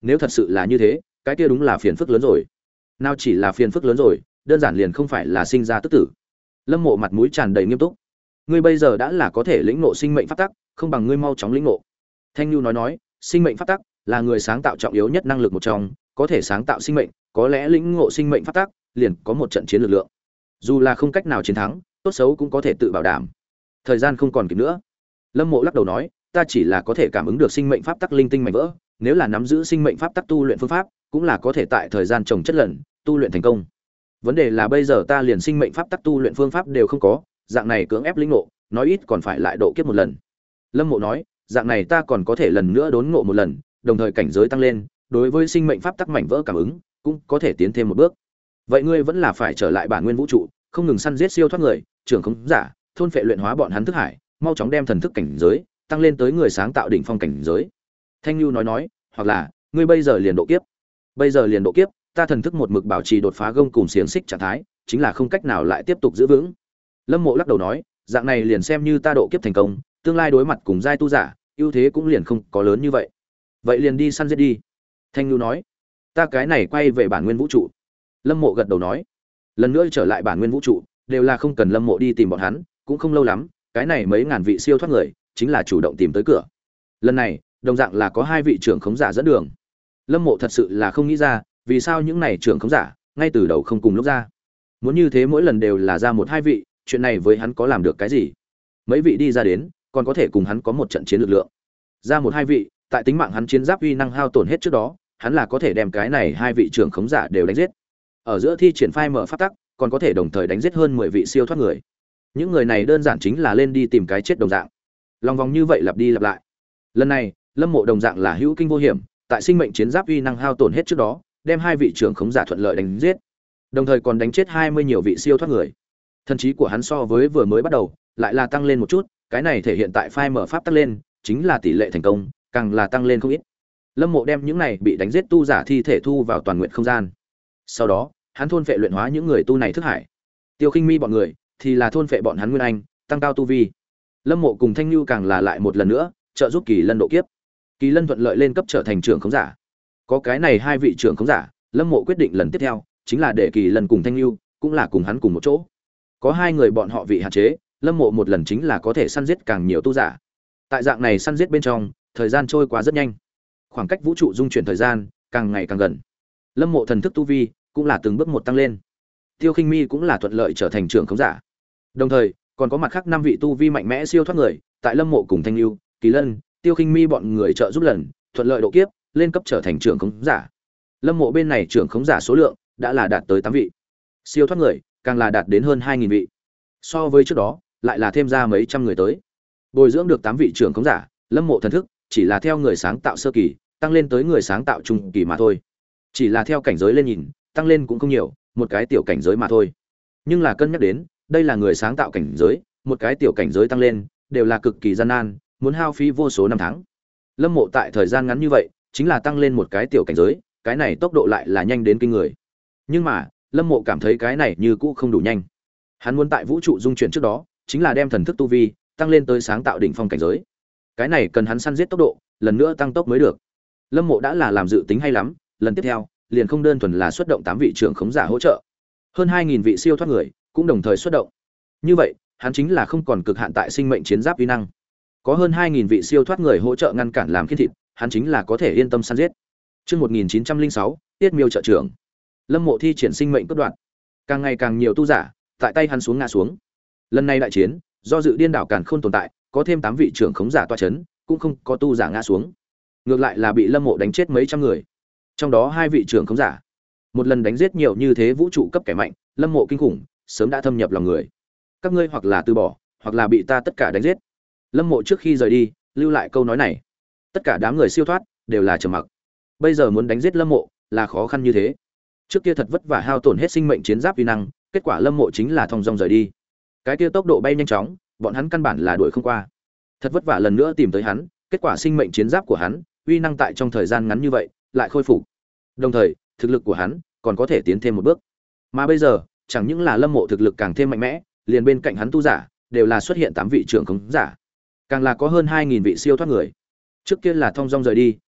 [SPEAKER 1] nếu thật sự là như thế cái kia đúng là phiền phức lớn rồi. Nào chỉ là phiền phức lớn rồi, đơn giản liền không phải là sinh ra tức tử. Lâm Mộ mặt mũi tràn đầy nghiêm túc. Ngươi bây giờ đã là có thể lĩnh ngộ sinh mệnh pháp tắc, không bằng ngươi mau chóng lĩnh ngộ. Thanh Nhu nói nói, sinh mệnh pháp tắc là người sáng tạo trọng yếu nhất năng lực một trong, có thể sáng tạo sinh mệnh, có lẽ lĩnh ngộ sinh mệnh pháp tắc, liền có một trận chiến lực lượng. Dù là không cách nào chiến thắng, tốt xấu cũng có thể tự bảo đảm. Thời gian không còn kịp nữa. Lâm Mộ lắc đầu nói, ta chỉ là có thể cảm ứng được sinh mệnh pháp tắc linh tinh mảnh vỡ, nếu là nắm giữ sinh mệnh pháp tắc tu luyện phương pháp, cũng là có thể tại thời gian trồng chất lần tu luyện thành công. Vấn đề là bây giờ ta liền sinh mệnh pháp tắc tu luyện phương pháp đều không có, dạng này cưỡng ép lĩnh ngộ, nói ít còn phải lại độ kiếp một lần. Lâm Mộ nói, dạng này ta còn có thể lần nữa đốn ngộ một lần, đồng thời cảnh giới tăng lên, đối với sinh mệnh pháp tắc mảnh vỡ cảm ứng, cũng có thể tiến thêm một bước. Vậy ngươi vẫn là phải trở lại bản nguyên vũ trụ, không ngừng săn giết siêu thoát người, trưởng khống giả, thôn phệ luyện hóa bọn hắn thức hải, mau chóng đem thần thức cảnh giới tăng lên tới người sáng tạo đỉnh phong cảnh giới. Thanh Nhu nói nói, hoặc là ngươi bây giờ liền độ kiếp. Bây giờ liền độ kiếp, ta thần thức một mực bảo trì đột phá gông cùng xiềng xích trạng thái, chính là không cách nào lại tiếp tục giữ vững. Lâm Mộ lắc đầu nói, dạng này liền xem như ta độ kiếp thành công, tương lai đối mặt cùng giai tu giả, ưu thế cũng liền không có lớn như vậy. Vậy liền đi săn giết đi. Thanh Nhu nói, ta cái này quay về bản nguyên vũ trụ. Lâm Mộ gật đầu nói, lần nữa trở lại bản nguyên vũ trụ, đều là không cần Lâm Mộ đi tìm bọn hắn, cũng không lâu lắm, cái này mấy ngàn vị siêu thoát người, chính là chủ động tìm tới cửa. Lần này, đồng dạng là có hai vị trưởng khống giả dẫn đường. Lâm Mộ thật sự là không nghĩ ra, vì sao những này trưởng khống giả ngay từ đầu không cùng lúc ra. Muốn như thế mỗi lần đều là ra một hai vị, chuyện này với hắn có làm được cái gì? Mấy vị đi ra đến, còn có thể cùng hắn có một trận chiến lực lượng. Ra một hai vị, tại tính mạng hắn chiến giáp uy năng hao tổn hết trước đó, hắn là có thể đem cái này hai vị trưởng khống giả đều đánh giết. Ở giữa thi triển phai mở pháp tắc, còn có thể đồng thời đánh giết hơn mười vị siêu thoát người. Những người này đơn giản chính là lên đi tìm cái chết đồng dạng. Lòng vòng như vậy lặp đi lặp lại. Lần này, Lâm Mộ đồng dạng là hữu kinh vô hiểm, tại sinh mệnh chiến giáp uy năng hao tổn hết trước đó, đem hai vị trưởng khống giả thuận lợi đánh giết. Đồng thời còn đánh chết hai mươi nhiều vị siêu thoát người. Thần trí của hắn so với vừa mới bắt đầu, lại là tăng lên một chút, cái này thể hiện tại phai mở pháp tăng lên, chính là tỷ lệ thành công, càng là tăng lên không ít. Lâm Mộ đem những này bị đánh giết tu giả thi thể thu vào toàn nguyện không gian. Sau đó, hắn thôn phệ luyện hóa những người tu này thức hải. Tiêu Khinh Mi bọn người thì là thôn phệ bọn hắn nguyên anh, tăng cao tu vi. Lâm Mộ cùng Thanh Nhu càng là lại một lần nữa trợ giúp Kỳ Lân độ kiếp. Kỳ Lân thuận lợi lên cấp trở thành trưởng khống giả. Có cái này hai vị trưởng khống giả, Lâm Mộ quyết định lần tiếp theo chính là để Kỳ Lân cùng Thanh Nhu cũng là cùng hắn cùng một chỗ. Có hai người bọn họ vị hạn chế, Lâm Mộ một lần chính là có thể săn giết càng nhiều tu giả. Tại dạng này săn giết bên trong, thời gian trôi qua rất nhanh. Khoảng cách vũ trụ dung chuyển thời gian càng ngày càng gần. Lâm Mộ thần thức tu vi cũng là từng bước một tăng lên. Tiêu Khinh Mi cũng là thuận lợi trở thành trưởng khống giả. Đồng thời, còn có mặt khác năm vị tu vi mạnh mẽ siêu thoát người, tại Lâm Mộ cùng Thanh Nhu, Kỳ Lân, Tiêu Khinh Mi bọn người trợ giúp lần, thuận lợi độ kiếp, lên cấp trở thành trưởng khống giả. Lâm Mộ bên này trưởng khống giả số lượng đã là đạt tới tám vị. Siêu thoát người càng là đạt đến hơn hai nghìn vị. So với trước đó, lại là thêm ra mấy trăm người tới. Bồi dưỡng được tám vị trưởng khống giả, Lâm Mộ thần thức chỉ là theo người sáng tạo sơ kỳ, tăng lên tới người sáng tạo trung kỳ mà thôi. Chỉ là theo cảnh giới lên nhìn, tăng lên cũng không nhiều, một cái tiểu cảnh giới mà thôi. Nhưng là cân nhắc đến, đây là người sáng tạo cảnh giới, một cái tiểu cảnh giới tăng lên, đều là cực kỳ gian nan, muốn hao phí vô số năm tháng. Lâm Mộ tại thời gian ngắn như vậy, chính là tăng lên một cái tiểu cảnh giới, cái này tốc độ lại là nhanh đến kinh người. Nhưng mà, Lâm Mộ cảm thấy cái này như cũ không đủ nhanh. Hắn muốn tại vũ trụ dung chuyển trước đó, chính là đem thần thức tu vi tăng lên tới sáng tạo đỉnh phong cảnh giới. Cái này cần hắn săn giết tốc độ, lần nữa tăng tốc mới được. Lâm Mộ đã là làm dự tính hay lắm, lần tiếp theo, liền không đơn thuần là xuất động tám vị trưởng khống giả hỗ trợ. Hơn hai nghìn vị siêu thoát người cũng đồng thời xuất động. Như vậy, hắn chính là không còn cực hạn tại sinh mệnh chiến giáp uy năng. Có hơn hai nghìn vị siêu thoát người hỗ trợ ngăn cản làm khiên thịt, hắn chính là có thể yên tâm săn giết. Chương một nghìn chín trăm lẻ sáu, Tiết Miêu trợ trưởng. Lâm Mộ thi triển sinh mệnh cấp đoạn. Càng ngày càng nhiều tu giả, tại tay hắn xuống ngã xuống. Lần này đại chiến, do dự điên đảo càn khôn tồn tại, có thêm tám vị trưởng khống giả tọa chấn, cũng không có tu giả ngã xuống. Ngược lại là bị Lâm Mộ đánh chết mấy trăm người. Trong đó hai vị trưởng khống giả, một lần đánh giết nhiều như thế vũ trụ cấp kẻ mạnh, Lâm Mộ kinh khủng, sớm đã thâm nhập lòng người. Các ngươi hoặc là từ bỏ, hoặc là bị ta tất cả đánh giết. Lâm Mộ trước khi rời đi, lưu lại câu nói này. Tất cả đám người siêu thoát đều là trầm mặc. Bây giờ muốn đánh giết Lâm Mộ là khó khăn như thế. Trước kia thật vất vả hao tổn hết sinh mệnh chiến giáp uy năng, kết quả Lâm Mộ chính là thong dong rời đi. Cái kia tốc độ bay nhanh chóng, bọn hắn căn bản là đuổi không qua. Thật vất vả lần nữa tìm tới hắn, kết quả sinh mệnh chiến giáp của hắn, uy năng tại trong thời gian ngắn như vậy, lại khôi phục. Đồng thời, thực lực của hắn còn có thể tiến thêm một bước. Mà bây giờ, chẳng những là Lâm Mộ thực lực càng thêm mạnh mẽ, liền bên cạnh hắn tu giả đều là xuất hiện tám vị trưởng khống giả, càng là có hơn hai nghìn vị siêu thoát người. Trước kia là thong dong rời đi,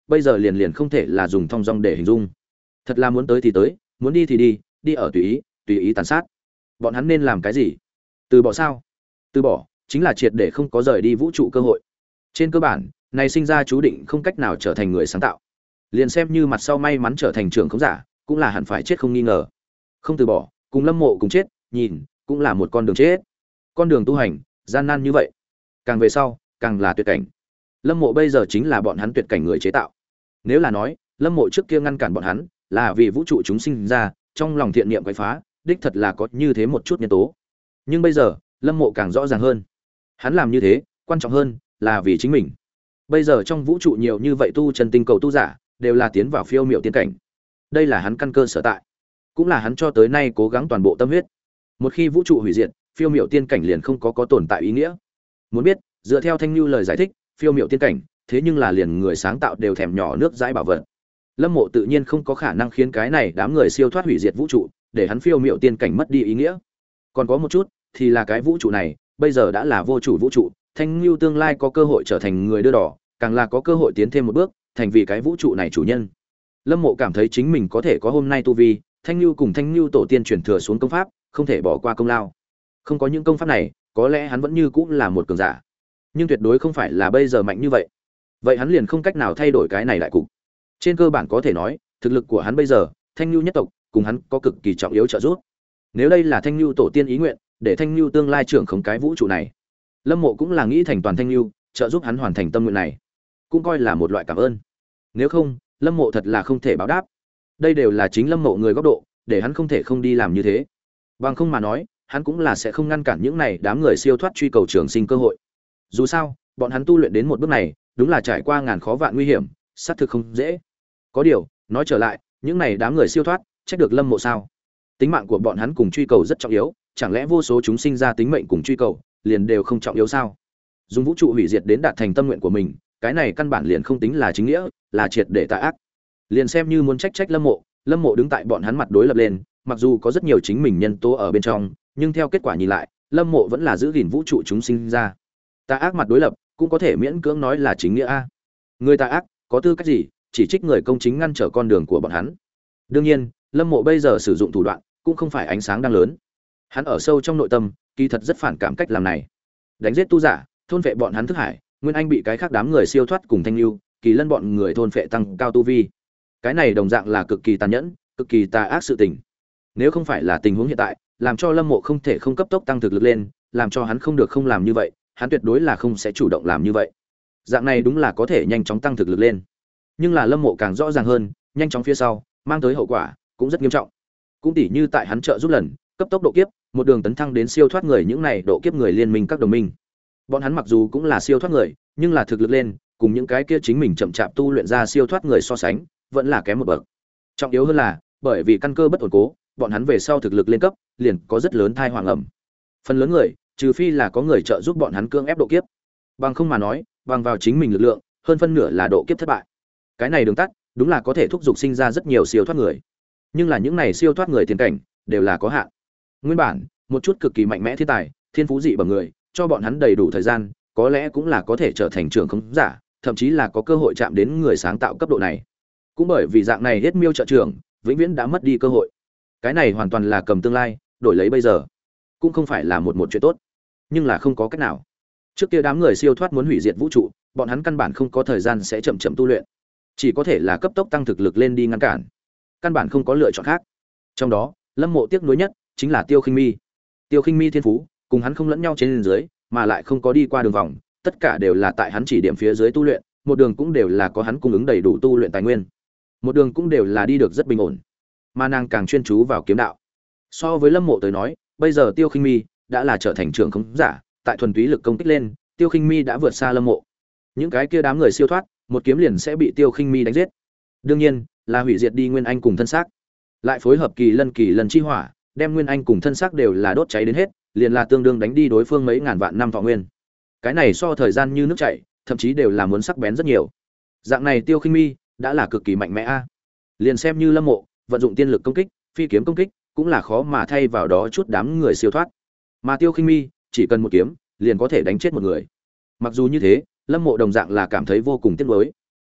[SPEAKER 1] bây giờ liền liền không thể là dùng thong dong để hình dung. Thật là muốn tới thì tới, muốn đi thì đi, đi ở tùy ý, tùy ý tàn sát. Bọn hắn nên làm cái gì? Từ bỏ sao? Từ bỏ chính là triệt để không có rời đi vũ trụ cơ hội. Trên cơ bản, này sinh ra chú định không cách nào trở thành người sáng tạo. Liền xem như mặt sau may mắn trở thành trưởng khống giả, cũng là hẳn phải chết không nghi ngờ. Không từ bỏ, cùng Lâm Mộ cùng chết, nhìn, cũng là một con đường chết. Con đường tu hành, gian nan như vậy, càng về sau, càng là tuyệt cảnh. Lâm Mộ bây giờ chính là bọn hắn tuyệt cảnh người chế tạo. Nếu là nói, Lâm Mộ trước kia ngăn cản bọn hắn, là vì vũ trụ chúng sinh ra, trong lòng thiện niệm quấy phá, đích thật là có như thế một chút nhân tố. Nhưng bây giờ, Lâm Mộ càng rõ ràng hơn. Hắn làm như thế, quan trọng hơn là vì chính mình. Bây giờ trong vũ trụ nhiều như vậy tu chân tinh cầu tu giả, đều là tiến vào phiêu miệu tiên cảnh. Đây là hắn căn cơ sở tại, cũng là hắn cho tới nay cố gắng toàn bộ tâm huyết. Một khi vũ trụ hủy diệt, phiêu miệu tiên cảnh liền không có có tồn tại ý nghĩa. Muốn biết, dựa theo Thanh Nhu lời giải thích, phiêu miệu tiên cảnh, thế nhưng là liền người sáng tạo đều thèm nhỏ nước dãi bảo vật. Lâm Mộ tự nhiên không có khả năng khiến cái này đám người siêu thoát hủy diệt vũ trụ, để hắn phiêu miệu tiên cảnh mất đi ý nghĩa. Còn có một chút, thì là cái vũ trụ này, bây giờ đã là vô chủ vũ trụ, Thanh Nhu tương lai có cơ hội trở thành người đưa đỏ, càng là có cơ hội tiến thêm một bước, thành vì cái vũ trụ này chủ nhân. Lâm Mộ cảm thấy chính mình có thể có hôm nay tu vi, Thanh Nhu cùng Thanh Nhu tổ tiên truyền thừa xuống công pháp, không thể bỏ qua công lao. Không có những công pháp này, có lẽ hắn vẫn như cũng là một cường giả, nhưng tuyệt đối không phải là bây giờ mạnh như vậy. Vậy hắn liền không cách nào thay đổi cái này đại cục. Trên cơ bản có thể nói, thực lực của hắn bây giờ, Thanh Nhu nhất tộc cùng hắn có cực kỳ trọng yếu trợ giúp. Nếu đây là Thanh Nhu tổ tiên ý nguyện, để Thanh Nhu tương lai trưởng khống cái vũ trụ này, Lâm Mộ cũng là nghĩ thành toàn Thanh Nhu, trợ giúp hắn hoàn thành tâm nguyện này, cũng coi là một loại cảm ơn. Nếu không, Lâm Mộ thật là không thể báo đáp. Đây đều là chính Lâm Mộ người góc độ, để hắn không thể không đi làm như thế. Bằng không mà nói, hắn cũng là sẽ không ngăn cản những này đám người siêu thoát truy cầu trường sinh cơ hội. Dù sao, bọn hắn tu luyện đến một bước này, đúng là trải qua ngàn khó vạn nguy hiểm, xác thực không dễ. Có điều, nói trở lại, những này đám người siêu thoát, trách được Lâm Mộ sao? Tính mạng của bọn hắn cùng truy cầu rất trọng yếu, chẳng lẽ vô số chúng sinh ra tính mệnh cùng truy cầu, liền đều không trọng yếu sao? Dùng vũ trụ hủy diệt đến đạt thành tâm nguyện của mình, cái này căn bản liền không tính là chính nghĩa, là triệt để tà ác. Liền xem như muốn trách trách Lâm Mộ, Lâm Mộ đứng tại bọn hắn mặt đối lập lên, mặc dù có rất nhiều chính mình nhân tố ở bên trong, nhưng theo kết quả nhìn lại, Lâm Mộ vẫn là giữ gìn vũ trụ chúng sinh ra. Tà ác mặt đối lập, cũng có thể miễn cưỡng nói là chính nghĩa a. Người tà ác, có tư cách gì, chỉ trích người công chính ngăn trở con đường của bọn hắn. Đương nhiên, Lâm Mộ bây giờ sử dụng thủ đoạn, cũng không phải ánh sáng đang lớn. Hắn ở sâu trong nội tâm, kỳ thật rất phản cảm cách làm này. Đánh giết tu giả, thôn phệ bọn hắn thức hải, Nguyên Anh bị cái khác đám người siêu thoát cùng Thanh Lưu, Kỳ Lân bọn người thôn phệ tăng cao tu vi. Cái này đồng dạng là cực kỳ tàn nhẫn, cực kỳ tà ác sự tình. Nếu không phải là tình huống hiện tại, làm cho Lâm Mộ không thể không cấp tốc tăng thực lực lên, làm cho hắn không được không làm như vậy, hắn tuyệt đối là không sẽ chủ động làm như vậy. Dạng này đúng là có thể nhanh chóng tăng thực lực lên. Nhưng là Lâm Mộ càng rõ ràng hơn, nhanh chóng phía sau, mang tới hậu quả cũng rất nghiêm trọng. Cũng tỉ như tại hắn trợ giúp lần, cấp tốc độ kiếp, một đường tấn thăng đến siêu thoát người những này độ kiếp người liên minh các đồng minh. Bọn hắn mặc dù cũng là siêu thoát người, nhưng là thực lực lên, cùng những cái kia chính mình chậm chạp tu luyện ra siêu thoát người so sánh, vẫn là kém một bậc. Trọng yếu hơn là, bởi vì căn cơ bất ổn cố, bọn hắn về sau thực lực lên cấp, liền có rất lớn thai hoàng ẩm. Phần lớn người, trừ phi là có người trợ giúp bọn hắn cưỡng ép độ kiếp, bằng không mà nói, bằng vào chính mình lực lượng, hơn phân nửa là độ kiếp thất bại. Cái này đường tắt, đúng là có thể thúc giục sinh ra rất nhiều siêu thoát người. Nhưng là những này siêu thoát người tiền cảnh, đều là có hạn. Nguyên bản, một chút cực kỳ mạnh mẽ thiên tài, thiên phú dị bẩm người, cho bọn hắn đầy đủ thời gian, có lẽ cũng là có thể trở thành trưởng khống giả, thậm chí là có cơ hội chạm đến người sáng tạo cấp độ này. Cũng bởi vì dạng này hết miêu trợ trưởng, vĩnh viễn đã mất đi cơ hội. Cái này hoàn toàn là cầm tương lai, đổi lấy bây giờ, cũng không phải là một một chuyện tốt, nhưng là không có cách nào. Trước kia đám người siêu thoát muốn hủy diệt vũ trụ, bọn hắn căn bản không có thời gian sẽ chậm chậm tu luyện, chỉ có thể là cấp tốc tăng thực lực lên đi ngăn cản, căn bản không có lựa chọn khác. Trong đó, Lâm Mộ tiếc nuối nhất chính là Tiêu Khinh Mi. Tiêu Khinh Mi thiên phú, cùng hắn không lẫn nhau trên dưới, mà lại không có đi qua đường vòng, tất cả đều là tại hắn chỉ điểm phía dưới tu luyện, một đường cũng đều là có hắn cung ứng đầy đủ tu luyện tài nguyên. Một đường cũng đều là đi được rất bình ổn. Mà nàng càng chuyên chú vào kiếm đạo. So với Lâm Mộ tới nói, bây giờ Tiêu Khinh Mi đã là trở thành trưởng khống giả, tại thuần túy lực công kích lên, Tiêu Khinh Mi đã vượt xa Lâm Mộ. Những cái kia đám người siêu thoát, một kiếm liền sẽ bị Tiêu Khinh Mi đánh giết. Đương nhiên, là hủy diệt đi Nguyên Anh cùng thân xác. Lại phối hợp Kỳ Lân Kỳ Lân chi hỏa, đem Nguyên Anh cùng thân xác đều là đốt cháy đến hết, liền là tương đương đánh đi đối phương mấy ngàn vạn năm thọ nguyên. Cái này so thời gian như nước chảy, thậm chí đều là muốn sắc bén rất nhiều. Dạng này Tiêu Khinh Mi đã là cực kỳ mạnh mẽ a. Liền xem như Lâm Mộ, vận dụng tiên lực công kích, phi kiếm công kích, cũng là khó mà thay vào đó chút đám người siêu thoát. Mà Tiêu Khinh Mi, chỉ cần một kiếm, liền có thể đánh chết một người. Mặc dù như thế, Lâm Mộ đồng dạng là cảm thấy vô cùng tiếc nuối.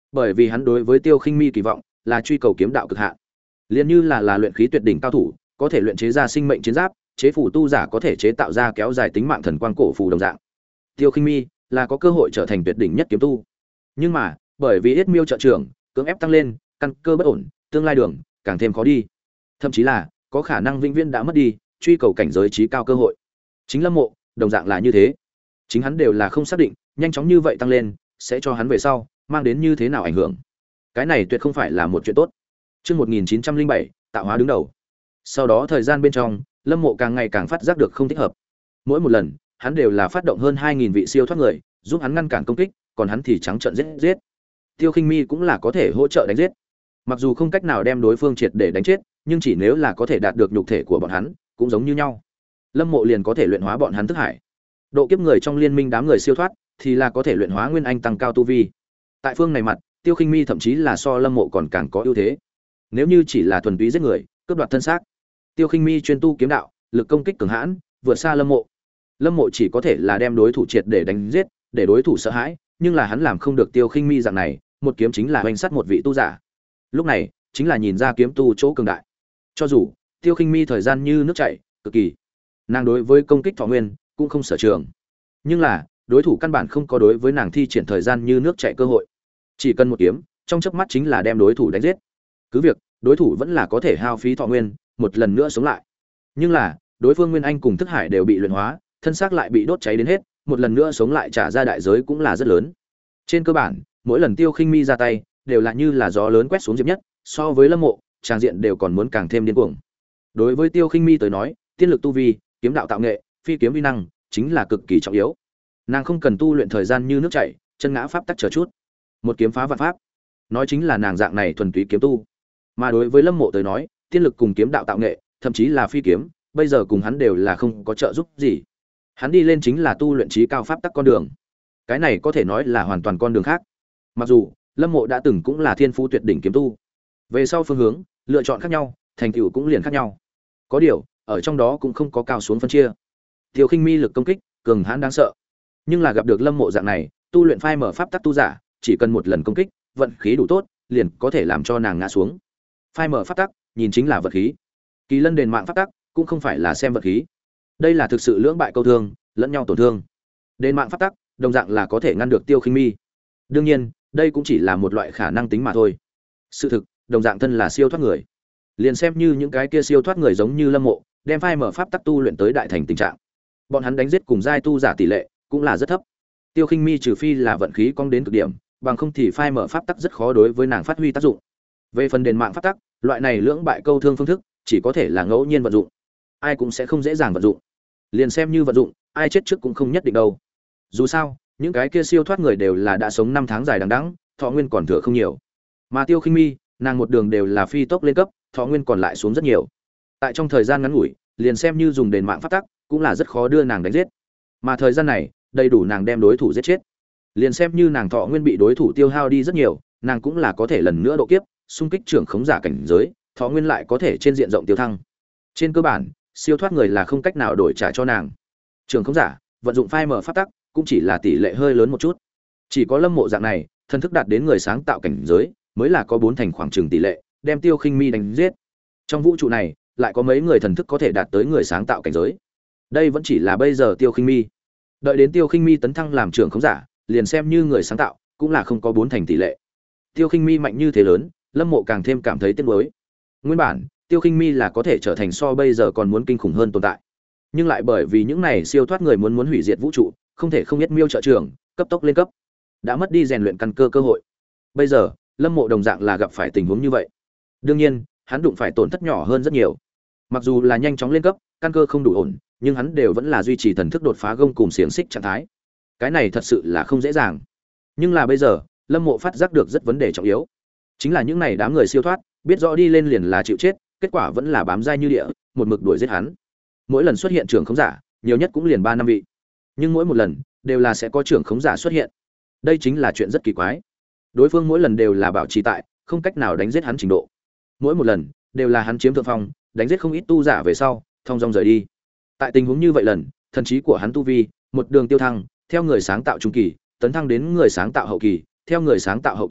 [SPEAKER 1] bởi vì hắn đối với Tiêu Khinh Mi kỳ vọng là truy cầu kiếm đạo cực hạn, liền như là là luyện khí tuyệt đỉnh cao thủ, có thể luyện chế ra sinh mệnh chiến giáp, chế phù tu giả có thể chế tạo ra kéo dài tính mạng thần quang cổ phù đồng dạng. Tiêu Khinh Mi là có cơ hội trở thành tuyệt đỉnh nhất kiếm tu. Nhưng mà, bởi vì Yết Miêu trợ trưởng, cưỡng ép tăng lên, căn cơ bất ổn, tương lai đường càng thêm khó đi. Thậm chí là có khả năng vĩnh viễn đã mất đi truy cầu cảnh giới trí cao cơ hội. Chính Lâm Mộ, đồng dạng là như thế. Chính hắn đều là không xác định, nhanh chóng như vậy tăng lên sẽ cho hắn về sau mang đến như thế nào ảnh hưởng. Cái này tuyệt không phải là một chuyện tốt. Chương một nghìn chín trăm linh bảy, tạo hóa đứng đầu. Sau đó thời gian bên trong, Lâm Mộ càng ngày càng phát giác được không thích hợp. Mỗi một lần, hắn đều là phát động hơn hai nghìn vị siêu thoát người, giúp hắn ngăn cản công kích, còn hắn thì trắng trợn giết giết. Tiêu Khinh Mi cũng là có thể hỗ trợ đánh giết. Mặc dù không cách nào đem đối phương triệt để đánh chết, nhưng chỉ nếu là có thể đạt được nhục thể của bọn hắn, cũng giống như nhau. Lâm Mộ liền có thể luyện hóa bọn hắn thức hải. Độ kiếp người trong liên minh đám người siêu thoát thì là có thể luyện hóa nguyên anh tăng cao tu vi. Tại phương này mặt, Tiêu Khinh Mi thậm chí là so Lâm Mộ còn càng có ưu thế. Nếu như chỉ là thuần túy giết người, cướp đoạt thân xác, Tiêu Khinh Mi chuyên tu kiếm đạo, lực công kích cường hãn, vượt xa Lâm Mộ. Lâm Mộ chỉ có thể là đem đối thủ triệt để đánh giết, để đối thủ sợ hãi, nhưng là hắn làm không được Tiêu Khinh Mi dạng này, một kiếm chính là hoành sát một vị tu giả. Lúc này, chính là nhìn ra kiếm tu chỗ cường đại. Cho dù Tiêu Khinh Mi thời gian như nước chảy, cực kỳ, nàng đối với công kích thọ nguyên cũng không sở trường, nhưng là đối thủ căn bản không có đối với nàng thi triển thời gian như nước chảy cơ hội. Chỉ cần một kiếm, trong chớp mắt chính là đem đối thủ đánh giết. Cứ việc đối thủ vẫn là có thể hao phí thọ nguyên, một lần nữa sống lại, nhưng là đối phương nguyên anh cùng thức hải đều bị luyện hóa, thân xác lại bị đốt cháy đến hết, một lần nữa sống lại trả ra đại giới cũng là rất lớn. Trên cơ bản, mỗi lần Tiêu Khinh Mi ra tay, đều là như là gió lớn quét xuống Diệp Nhất, so với Lâm Mộ, tràng diện đều còn muốn càng thêm điên cuồng. Đối với Tiêu Khinh Mi tới nói, tiên lực tu vi, kiếm đạo tạo nghệ, phi kiếm vi năng, chính là cực kỳ trọng yếu. Nàng không cần tu luyện thời gian như nước chảy, chân ngã pháp tắc chờ chút, một kiếm phá vạn pháp, nói chính là nàng dạng này thuần túy kiếm tu. Mà đối với Lâm Mộ tới nói, tiên lực cùng kiếm đạo tạo nghệ, thậm chí là phi kiếm, bây giờ cùng hắn đều là không có trợ giúp gì. Hắn đi lên chính là tu luyện trí cao pháp tắc con đường. Cái này có thể nói là hoàn toàn con đường khác. Mặc dù Lâm Mộ đã từng cũng là thiên phú tuyệt đỉnh kiếm tu, về sau phương hướng, lựa chọn khác nhau, thành tựu cũng liền khác nhau. Có điều, ở trong đó cũng không có cao xuống phân chia. Tiêu Khinh Mi lực công kích cường hãn đáng sợ, nhưng là gặp được Lâm Mộ dạng này, tu luyện phai mở pháp tắc tu giả, chỉ cần một lần công kích, vận khí đủ tốt, liền có thể làm cho nàng ngã xuống. Phai mở pháp tắc, nhìn chính là vật khí. Kỳ lân đền mạng pháp tắc, cũng không phải là xem vật khí. Đây là thực sự lưỡng bại câu thương, lẫn nhau tổn thương. Đền mạng pháp tắc, đồng dạng là có thể ngăn được Tiêu Khinh Mi. Đương nhiên, đây cũng chỉ là một loại khả năng tính mà thôi. Sự thực, đồng dạng thân là siêu thoát người, liền xem như những cái kia siêu thoát người giống như Lâm Mộ, đem phai mở pháp tắc tu luyện tới đại thành tình trạng, bọn hắn đánh giết cùng giai tu giả tỷ lệ cũng là rất thấp. Tiêu Khinh Mi trừ phi là vận khí cong đến cực điểm, bằng không thì phai mở pháp tắc rất khó đối với nàng phát huy tác dụng. Về phần đền mạng pháp tắc, loại này lưỡng bại câu thương phương thức, chỉ có thể là ngẫu nhiên vận dụng, ai cũng sẽ không dễ dàng vận dụng. Liền xem như vận dụng, ai chết trước cũng không nhất định đâu. Dù sao, những cái kia siêu thoát người đều là đã sống năm tháng dài đằng đẵng, thọ nguyên còn thừa không nhiều. Mà Tiêu Khinh Mi, nàng một đường đều là phi tốc lên cấp, thọ nguyên còn lại xuống rất nhiều. Tại trong thời gian ngắn ngủi, liền xem như dùng đền mạng pháp tắc, cũng là rất khó đưa nàng đánh giết. Mà thời gian này, đầy đủ nàng đem đối thủ giết chết. Liền xem như nàng thọ nguyên bị đối thủ tiêu hao đi rất nhiều, nàng cũng là có thể lần nữa độ kiếp, xung kích trưởng khống giả cảnh giới, thọ nguyên lại có thể trên diện rộng tiêu thăng. Trên cơ bản, siêu thoát người là không cách nào đổi trả cho nàng. Trưởng khống giả, vận dụng phai mở pháp tắc, cũng chỉ là tỷ lệ hơi lớn một chút. Chỉ có Lâm Mộ dạng này, thân thức đạt đến người sáng tạo cảnh giới, mới là có bốn thành khoảng chừng tỷ lệ, đem Tiêu Khinh Mi đánh giết. Trong vũ trụ này, lại có mấy người thần thức có thể đạt tới người sáng tạo cảnh giới. Đây vẫn chỉ là bây giờ Tiêu Khinh Mi. Đợi đến Tiêu Khinh Mi tấn thăng làm trưởng khống giả, liền xem như người sáng tạo, cũng là không có bốn thành tỷ lệ. Tiêu Khinh Mi mạnh như thế lớn, Lâm Mộ càng thêm cảm thấy tiếc nuối. Nguyên bản, Tiêu Khinh Mi là có thể trở thành so bây giờ còn muốn kinh khủng hơn tồn tại. Nhưng lại bởi vì những này siêu thoát người muốn muốn hủy diệt vũ trụ, không thể không biết miêu trợ trưởng, cấp tốc lên cấp, đã mất đi rèn luyện căn cơ cơ hội. Bây giờ, Lâm Mộ đồng dạng là gặp phải tình huống như vậy. Đương nhiên, hắn đụng phải tổn thất nhỏ hơn rất nhiều. Mặc dù là nhanh chóng lên cấp, căn cơ không đủ ổn, nhưng hắn đều vẫn là duy trì thần thức đột phá gông cùng xiềng xích trạng thái. Cái này thật sự là không dễ dàng. Nhưng là bây giờ, Lâm Mộ phát giác được rất vấn đề trọng yếu. Chính là những này đám người siêu thoát, biết rõ đi lên liền là chịu chết, kết quả vẫn là bám dai như địa, một mực đuổi giết hắn. Mỗi lần xuất hiện trưởng khống giả, nhiều nhất cũng liền ba năm vị. Nhưng mỗi một lần đều là sẽ có trưởng khống giả xuất hiện. Đây chính là chuyện rất kỳ quái. Đối phương mỗi lần đều là bảo trì tại, không cách nào đánh giết hắn trình độ. Mỗi một lần đều là hắn chiếm thượng phong, đánh giết không ít tu giả về sau, thông dong rời đi. Tại tình huống như vậy lần, thần trí của hắn tu vi, một đường tiêu thăng, theo người sáng tạo trung kỳ, tấn thăng đến người sáng tạo hậu kỳ, theo người sáng tạo hậu kỳ,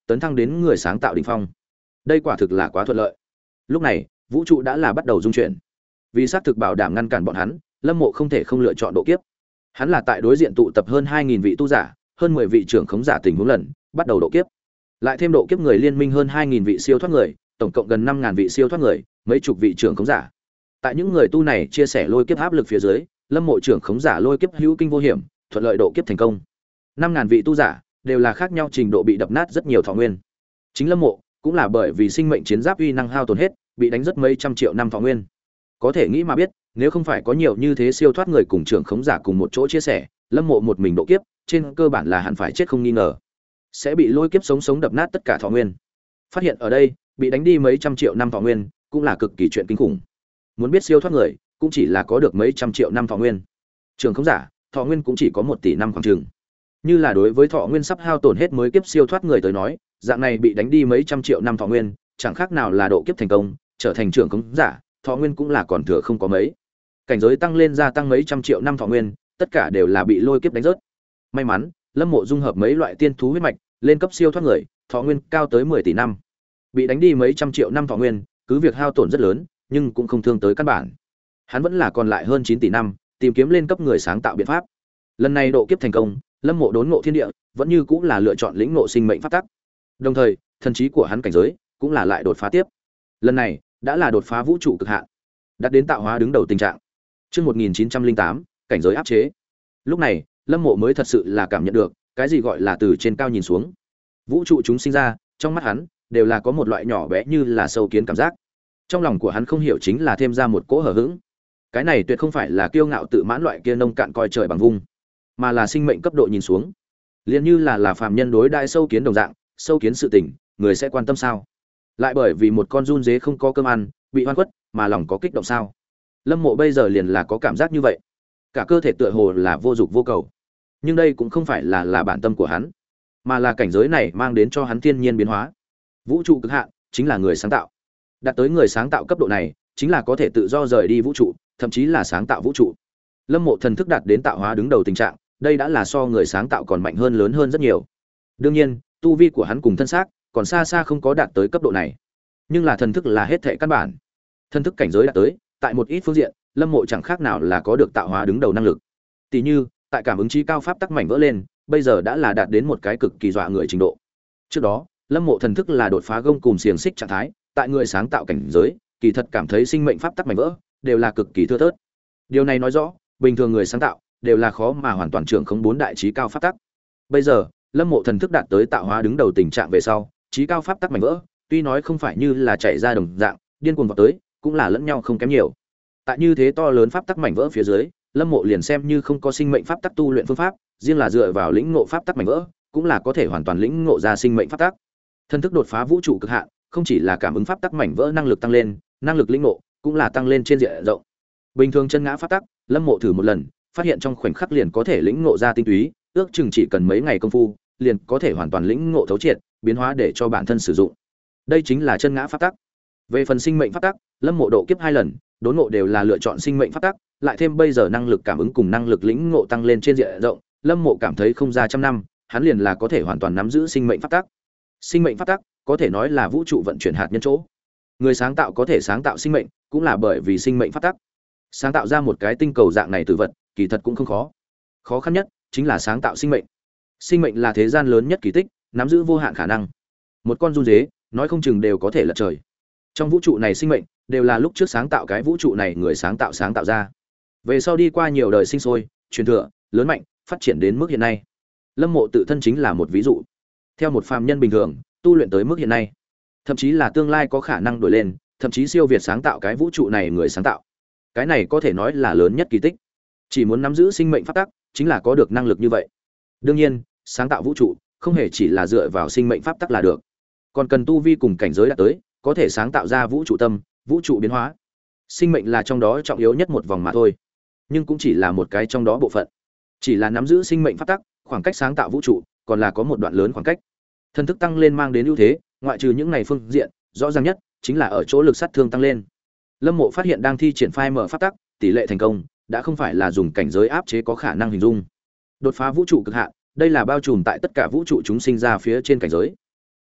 [SPEAKER 1] tấn thăng đến người sáng tạo đỉnh phong. Đây quả thực là quá thuận lợi. Lúc này, vũ trụ đã là bắt đầu dung chuyển. Vì xác thực bảo đảm ngăn cản bọn hắn, Lâm Mộ không thể không lựa chọn độ kiếp. Hắn là tại đối diện tụ tập hơn hai nghìn vị tu giả, hơn mười vị trưởng khống giả tình huống lần, bắt đầu độ kiếp. Lại thêm độ kiếp người liên minh hơn hai nghìn vị siêu thoát người, tổng cộng gần năm ngàn vị siêu thoát người, mấy chục vị trưởng khống giả. Tại những người tu này chia sẻ lôi kiếp áp lực phía dưới, Lâm Mộ trưởng khống giả lôi kiếp hữu kinh vô hiểm, thuận lợi độ kiếp thành công. năm ngàn vị tu giả đều là khác nhau trình độ bị đập nát rất nhiều thọ nguyên. Chính Lâm Mộ cũng là bởi vì sinh mệnh chiến giáp uy năng hao tổn hết, bị đánh rất mấy trăm triệu năm thọ nguyên. Có thể nghĩ mà biết, nếu không phải có nhiều như thế siêu thoát người cùng trưởng khống giả cùng một chỗ chia sẻ, Lâm Mộ một mình độ kiếp, trên cơ bản là hẳn phải chết không nghi ngờ. Sẽ bị lôi kiếp sống sống đập nát tất cả thọ nguyên. Phát hiện ở đây, bị đánh đi mấy trăm triệu năm thọ nguyên, cũng là cực kỳ chuyện kinh khủng. Muốn biết siêu thoát người, cũng chỉ là có được mấy trăm triệu năm thọ nguyên. Trưởng khống giả, thọ nguyên cũng chỉ có một tỷ năm khoảng chừng. Như là đối với thọ nguyên sắp hao tổn hết mới kiếp siêu thoát người tới nói, dạng này bị đánh đi mấy trăm triệu năm thọ nguyên, chẳng khác nào là độ kiếp thành công, trở thành trưởng khống giả, thọ nguyên cũng là còn thừa không có mấy. Cảnh giới tăng lên gia tăng mấy trăm triệu năm thọ nguyên, tất cả đều là bị lôi kiếp đánh rớt. May mắn, Lâm Mộ dung hợp mấy loại tiên thú huyết mạch, lên cấp siêu thoát người, thọ nguyên cao tới mười tỷ năm. Bị đánh đi mấy trăm triệu năm thọ nguyên, cứ việc hao tổn rất lớn, nhưng cũng không thương tới căn bản. Hắn vẫn là còn lại hơn chín tỷ năm, tìm kiếm lên cấp người sáng tạo biện pháp. Lần này độ kiếp thành công, Lâm Mộ đốn ngộ thiên địa, vẫn như cũng là lựa chọn lĩnh ngộ sinh mệnh pháp tắc. Đồng thời, thần trí của hắn cảnh giới cũng là lại đột phá tiếp. Lần này, đã là đột phá vũ trụ cực hạn, đạt đến tạo hóa đứng đầu tình trạng. Chương một nghìn chín trăm lẻ tám, cảnh giới áp chế. Lúc này, Lâm Mộ mới thật sự là cảm nhận được, cái gì gọi là từ trên cao nhìn xuống. Vũ trụ chúng sinh ra, trong mắt hắn đều là có một loại nhỏ bé như là sâu kiến cảm giác. Trong lòng của hắn không hiểu chính là thêm ra một cỗ hở hững. Cái này tuyệt không phải là kiêu ngạo tự mãn loại kia nông cạn coi trời bằng vung, mà là sinh mệnh cấp độ nhìn xuống. Liền như là là phàm nhân đối đại sâu kiến đồng dạng, sâu kiến sự tình, người sẽ quan tâm sao? Lại bởi vì một con giun dế không có cơm ăn, bị oan khuất, mà lòng có kích động sao? Lâm Mộ bây giờ liền là có cảm giác như vậy. Cả cơ thể tựa hồ là vô dục vô cầu. Nhưng đây cũng không phải là là bản tâm của hắn, mà là cảnh giới này mang đến cho hắn thiên nhiên biến hóa. Vũ trụ cực hạn chính là người sáng tạo. Đạt tới người sáng tạo cấp độ này, chính là có thể tự do rời đi vũ trụ, thậm chí là sáng tạo vũ trụ. Lâm Mộ thần thức đạt đến tạo hóa đứng đầu tình trạng, đây đã là so người sáng tạo còn mạnh hơn lớn hơn rất nhiều. Đương nhiên, tu vi của hắn cùng thân xác còn xa xa không có đạt tới cấp độ này. Nhưng là thần thức là hết thảy căn bản. Thần thức cảnh giới đạt tới, tại một ít phương diện, Lâm Mộ chẳng khác nào là có được tạo hóa đứng đầu năng lực. Tỷ như, tại cảm ứng trí cao pháp tắc mảnh vỡ lên, bây giờ đã là đạt đến một cái cực kỳ dọa người trình độ. Trước đó, Lâm Mộ thần thức là đột phá gông cùm xiềng xích trạng thái, tại người sáng tạo cảnh giới, kỳ thật cảm thấy sinh mệnh pháp tắc mảnh vỡ đều là cực kỳ thưa thớt. Điều này nói rõ, bình thường người sáng tạo đều là khó mà hoàn toàn trưởng khống bốn đại trí cao pháp tắc. Bây giờ, Lâm Mộ thần thức đạt tới tạo hóa đứng đầu tình trạng về sau, trí cao pháp tắc mảnh vỡ, tuy nói không phải như là chảy ra đồng dạng, điên cuồng vào tới, cũng là lẫn nhau không kém nhiều. Tại như thế to lớn pháp tắc mảnh vỡ phía dưới, Lâm Mộ liền xem như không có sinh mệnh pháp tắc tu luyện phương pháp, riêng là dựa vào lĩnh ngộ pháp tắc mảnh vỡ, cũng là có thể hoàn toàn lĩnh ngộ ra sinh mệnh pháp tắc. Thần thức đột phá vũ trụ cực hạn, không chỉ là cảm ứng pháp tắc mảnh vỡ năng lực tăng lên, năng lực lĩnh ngộ cũng là tăng lên trên diện rộng. Bình thường chân ngã pháp tắc, Lâm Mộ thử một lần, phát hiện trong khoảnh khắc liền có thể lĩnh ngộ ra tinh túy, ước chừng chỉ cần mấy ngày công phu, liền có thể hoàn toàn lĩnh ngộ thấu triệt, biến hóa để cho bản thân sử dụng. Đây chính là chân ngã pháp tắc. Về phần sinh mệnh pháp tắc, Lâm Mộ độ kiếp hai lần, đốn ngộ đều là lựa chọn sinh mệnh pháp tắc, lại thêm bây giờ năng lực cảm ứng cùng năng lực lĩnh ngộ tăng lên trên diện rộng, Lâm Mộ cảm thấy không ra trăm năm, hắn liền là có thể hoàn toàn nắm giữ sinh mệnh pháp tắc. Sinh mệnh pháp tắc có thể nói là vũ trụ vận chuyển hạt nhân chỗ. Người sáng tạo có thể sáng tạo sinh mệnh, cũng là bởi vì sinh mệnh pháp tắc. Sáng tạo ra một cái tinh cầu dạng này từ vật, kỳ thật cũng không khó. Khó khăn nhất chính là sáng tạo sinh mệnh. Sinh mệnh là thế gian lớn nhất kỳ tích, nắm giữ vô hạn khả năng. Một con giun dế, nói không chừng đều có thể lật trời. Trong vũ trụ này sinh mệnh đều là lúc trước sáng tạo cái vũ trụ này người sáng tạo sáng tạo ra. Về sau đi qua nhiều đời sinh sôi, truyền thừa, lớn mạnh, phát triển đến mức hiện nay. Lâm Mộ tự thân chính là một ví dụ. Theo một phàm nhân bình thường, tu luyện tới mức hiện nay, thậm chí là tương lai có khả năng đổi lên, thậm chí siêu việt sáng tạo cái vũ trụ này người sáng tạo. Cái này có thể nói là lớn nhất kỳ tích. Chỉ muốn nắm giữ sinh mệnh pháp tắc, chính là có được năng lực như vậy. Đương nhiên, sáng tạo vũ trụ không hề chỉ là dựa vào sinh mệnh pháp tắc là được, còn cần tu vi cùng cảnh giới đạt tới, có thể sáng tạo ra vũ trụ tâm, vũ trụ biến hóa. Sinh mệnh là trong đó trọng yếu nhất một vòng mà thôi, nhưng cũng chỉ là một cái trong đó bộ phận. Chỉ là nắm giữ sinh mệnh pháp tắc, khoảng cách sáng tạo vũ trụ còn là có một đoạn lớn khoảng cách. Thần thức tăng lên mang đến ưu thế, ngoại trừ những này phương diện, rõ ràng nhất chính là ở chỗ lực sát thương tăng lên. Lâm Mộ phát hiện đang thi triển phai mở pháp tắc, tỷ lệ thành công đã không phải là dùng cảnh giới áp chế có khả năng hình dung. Đột phá vũ trụ cực hạn, đây là bao trùm tại tất cả vũ trụ chúng sinh ra phía trên cảnh giới.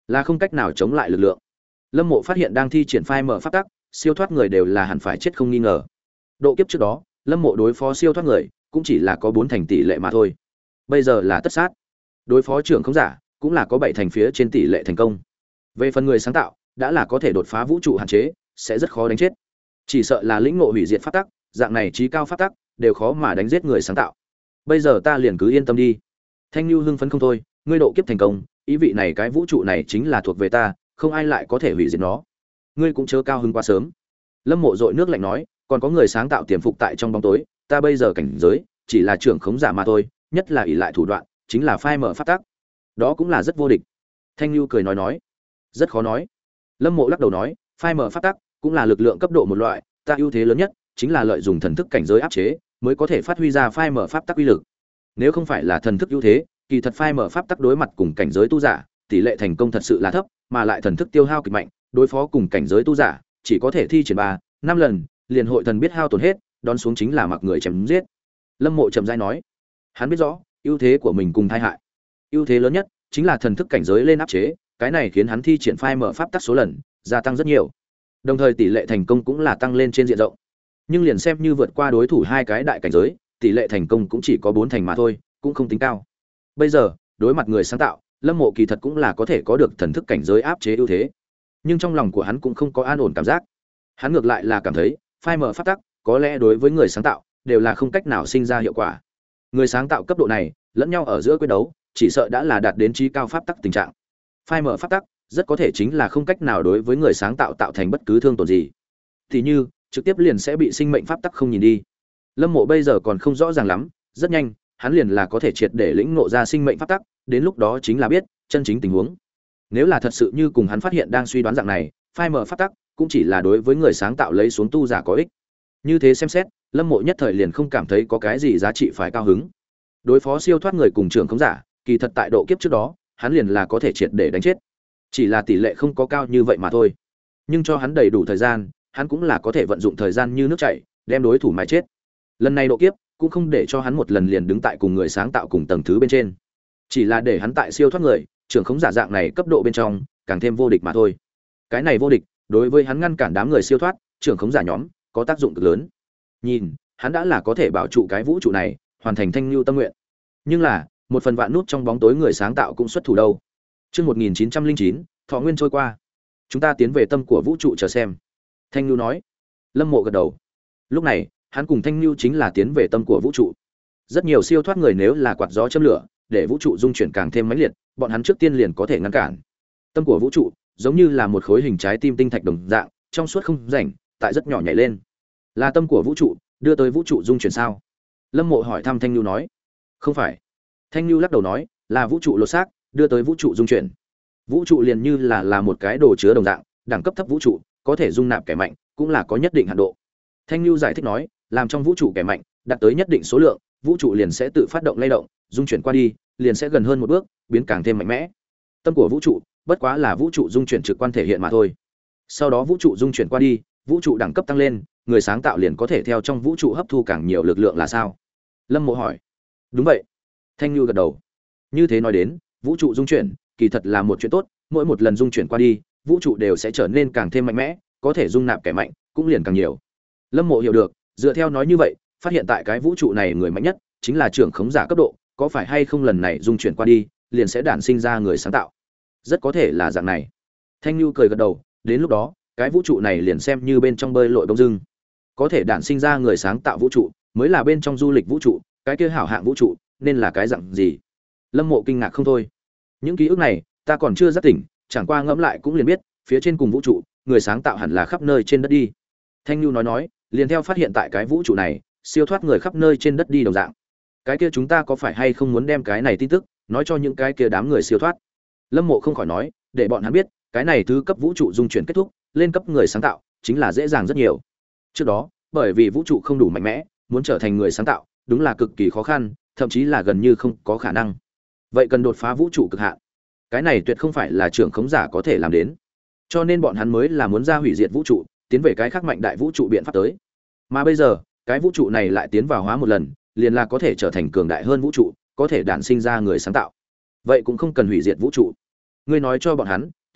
[SPEAKER 1] là không cách nào chống lại lực lượng. Lâm Mộ phát hiện đang thi triển phai mở pháp tắc, siêu thoát người đều là hẳn phải chết không nghi ngờ. Độ kiếp trước đó, Lâm Mộ đối phó siêu thoát người cũng chỉ là có bốn thành tỷ lệ mà thôi. Bây giờ là tất sát. Đối phó trưởng không giả, cũng là có bảy thành phía trên tỷ lệ thành công. Về phần người sáng tạo, đã là có thể đột phá vũ trụ hạn chế, sẽ rất khó đánh chết. Chỉ sợ là lĩnh ngộ hủy diệt pháp tắc, dạng này trí cao pháp tắc, đều khó mà đánh giết người sáng tạo. Bây giờ ta liền cứ yên tâm đi. Thanh Nhu hưng phấn không thôi, ngươi độ kiếp thành công, ý vị này cái vũ trụ này chính là thuộc về ta, không ai lại có thể hủy diệt nó. Ngươi cũng chớ cao hứng quá sớm. Lâm Mộ dội nước lạnh nói, còn có người sáng tạo tiềm phục tại trong bóng tối, ta bây giờ cảnh giới chỉ là trưởng khống giả mà thôi, nhất là ỷ lại thủ đoạn, chính là phai mở pháp tắc. Đó cũng là rất vô địch. Thanh Nhu cười nói nói, rất khó nói. Lâm Mộ lắc đầu nói, phai mở pháp tắc cũng là lực lượng cấp độ một loại, ta ưu thế lớn nhất chính là lợi dụng thần thức cảnh giới áp chế, mới có thể phát huy ra phai mở pháp tắc uy lực. Nếu không phải là thần thức ưu thế, kỳ thật phai mở pháp tắc đối mặt cùng cảnh giới tu giả, tỷ lệ thành công thật sự là thấp, mà lại thần thức tiêu hao cực mạnh, đối phó cùng cảnh giới tu giả, chỉ có thể thi triển ba, năm lần, liền hội thần biết hao tổn hết, đón xuống chính là mặc người chém giết. Lâm Mộ trầm rãi nói, hắn biết rõ ưu thế của mình cùng tai hại. Ưu thế lớn nhất chính là thần thức cảnh giới lên áp chế, cái này khiến hắn thi triển phai mở pháp tắc số lần gia tăng rất nhiều. Đồng thời tỷ lệ thành công cũng là tăng lên trên diện rộng. Nhưng liền xem như vượt qua đối thủ hai cái đại cảnh giới, tỷ lệ thành công cũng chỉ có bốn thành mà thôi, cũng không tính cao. Bây giờ, đối mặt người sáng tạo, Lâm Mộ kỳ thật cũng là có thể có được thần thức cảnh giới áp chế ưu thế. Nhưng trong lòng của hắn cũng không có an ổn cảm giác. Hắn ngược lại là cảm thấy, phai mở pháp tắc, có lẽ đối với người sáng tạo đều là không cách nào sinh ra hiệu quả. Người sáng tạo cấp độ này, lẫn nhau ở giữa quyết đấu, chỉ sợ đã là đạt đến trí cao pháp tắc tình trạng. Phai mở pháp tắc, rất có thể chính là không cách nào đối với người sáng tạo tạo thành bất cứ thương tổn gì. Thì như, trực tiếp liền sẽ bị sinh mệnh pháp tắc không nhìn đi. Lâm Mộ bây giờ còn không rõ ràng lắm, rất nhanh, hắn liền là có thể triệt để lĩnh ngộ ra sinh mệnh pháp tắc, đến lúc đó chính là biết chân chính tình huống. Nếu là thật sự như cùng hắn phát hiện đang suy đoán dạng này, phai mở pháp tắc cũng chỉ là đối với người sáng tạo lấy xuống tu giả có ích. Như thế xem xét, Lâm Mộ nhất thời liền không cảm thấy có cái gì giá trị phải cao hứng. Đối phó siêu thoát người cùng trưởng khống giả, kỳ thật tại độ kiếp trước đó, hắn liền là có thể triệt để đánh chết. Chỉ là tỷ lệ không có cao như vậy mà thôi. Nhưng cho hắn đầy đủ thời gian, hắn cũng là có thể vận dụng thời gian như nước chảy, đem đối thủ mài chết. Lần này độ kiếp cũng không để cho hắn một lần liền đứng tại cùng người sáng tạo cùng tầng thứ bên trên, chỉ là để hắn tại siêu thoát người, trưởng khống giả dạng này cấp độ bên trong, càng thêm vô địch mà thôi. Cái này vô địch, đối với hắn ngăn cản đám người siêu thoát, trưởng khống giả nhóm, có tác dụng cực lớn. Nhìn, hắn đã là có thể bảo trụ cái vũ trụ này, hoàn thành thanh lưu tâm nguyện. Nhưng là, một phần vạn nút trong bóng tối người sáng tạo cũng xuất thủ đâu. Chương một nghìn chín trăm linh chín, thọ nguyên trôi qua. Chúng ta tiến về tâm của vũ trụ chờ xem. Thanh lưu nói. Lâm Mộ gật đầu. Lúc này, hắn cùng Thanh lưu chính là tiến về tâm của vũ trụ. Rất nhiều siêu thoát người nếu là quạt gió châm lửa, để vũ trụ dung chuyển càng thêm mãnh liệt, bọn hắn trước tiên liền có thể ngăn cản. Tâm của vũ trụ, giống như là một khối hình trái tim tinh thạch đồng dạng, trong suốt không rảnh, tại rất nhỏ nhảy lên. Là tâm của vũ trụ, đưa tới vũ trụ dung chuyển sao? Lâm Mộ hỏi thăm Thanh lưu nói. Không phải. Thanh lưu lắc đầu nói, là vũ trụ lột xác, đưa tới vũ trụ dung chuyển. Vũ trụ liền như là là một cái đồ chứa đồng dạng, đẳng cấp thấp vũ trụ, có thể dung nạp kẻ mạnh, cũng là có nhất định hạn độ. Thanh lưu giải thích nói, làm trong vũ trụ kẻ mạnh đạt tới nhất định số lượng, vũ trụ liền sẽ tự phát động lay động, dung chuyển qua đi, liền sẽ gần hơn một bước, biến càng thêm mạnh mẽ. Tâm của vũ trụ, bất quá là vũ trụ dung chuyển trực quan thể hiện mà thôi. Sau đó vũ trụ dung chuyển qua đi, vũ trụ đẳng cấp tăng lên, người sáng tạo liền có thể theo trong vũ trụ hấp thu càng nhiều lực lượng là sao? Lâm Mộ hỏi. Đúng vậy. Thanh lưu gật đầu. Như thế nói đến, vũ trụ dung chuyển, kỳ thật là một chuyện tốt, mỗi một lần dung chuyển qua đi, vũ trụ đều sẽ trở nên càng thêm mạnh mẽ, có thể dung nạp kẻ mạnh, cũng liền càng nhiều. Lâm Mộ hiểu được, dựa theo nói như vậy, phát hiện tại cái vũ trụ này người mạnh nhất chính là trưởng khống giả cấp độ, có phải hay không lần này dung chuyển qua đi, liền sẽ đản sinh ra người sáng tạo. Rất có thể là dạng này. Thanh Nhu cười gật đầu, đến lúc đó, cái vũ trụ này liền xem như bên trong bơi lội bông dưng, có thể đản sinh ra người sáng tạo vũ trụ, mới là bên trong du lịch vũ trụ, cái kia hảo hạng vũ trụ, nên là cái dạng gì? Lâm Mộ kinh ngạc không thôi. Những ký ức này, ta còn chưa rất tỉnh, chẳng qua ngẫm lại cũng liền biết, phía trên cùng vũ trụ, người sáng tạo hẳn là khắp nơi trên đất đi. Thanh Nhu nói nói, liền theo phát hiện tại cái vũ trụ này, siêu thoát người khắp nơi trên đất đi đồng dạng. Cái kia chúng ta có phải hay không muốn đem cái này tin tức nói cho những cái kia đám người siêu thoát? Lâm Mộ không khỏi nói, để bọn hắn biết, cái này thứ cấp vũ trụ dung chuyển kết thúc, lên cấp người sáng tạo, chính là dễ dàng rất nhiều. Trước đó, bởi vì vũ trụ không đủ mạnh mẽ, muốn trở thành người sáng tạo, đúng là cực kỳ khó khăn, thậm chí là gần như không có khả năng. Vậy cần đột phá vũ trụ cực hạn. Cái này tuyệt không phải là trưởng khống giả có thể làm đến. Cho nên bọn hắn mới là muốn ra hủy diệt vũ trụ, tiến về cái khác mạnh đại vũ trụ biện pháp tới. Mà bây giờ, cái vũ trụ này lại tiến vào hóa một lần, liền là có thể trở thành cường đại hơn vũ trụ, có thể đản sinh ra người sáng tạo. Vậy cũng không cần hủy diệt vũ trụ. Ngươi nói cho bọn hắn,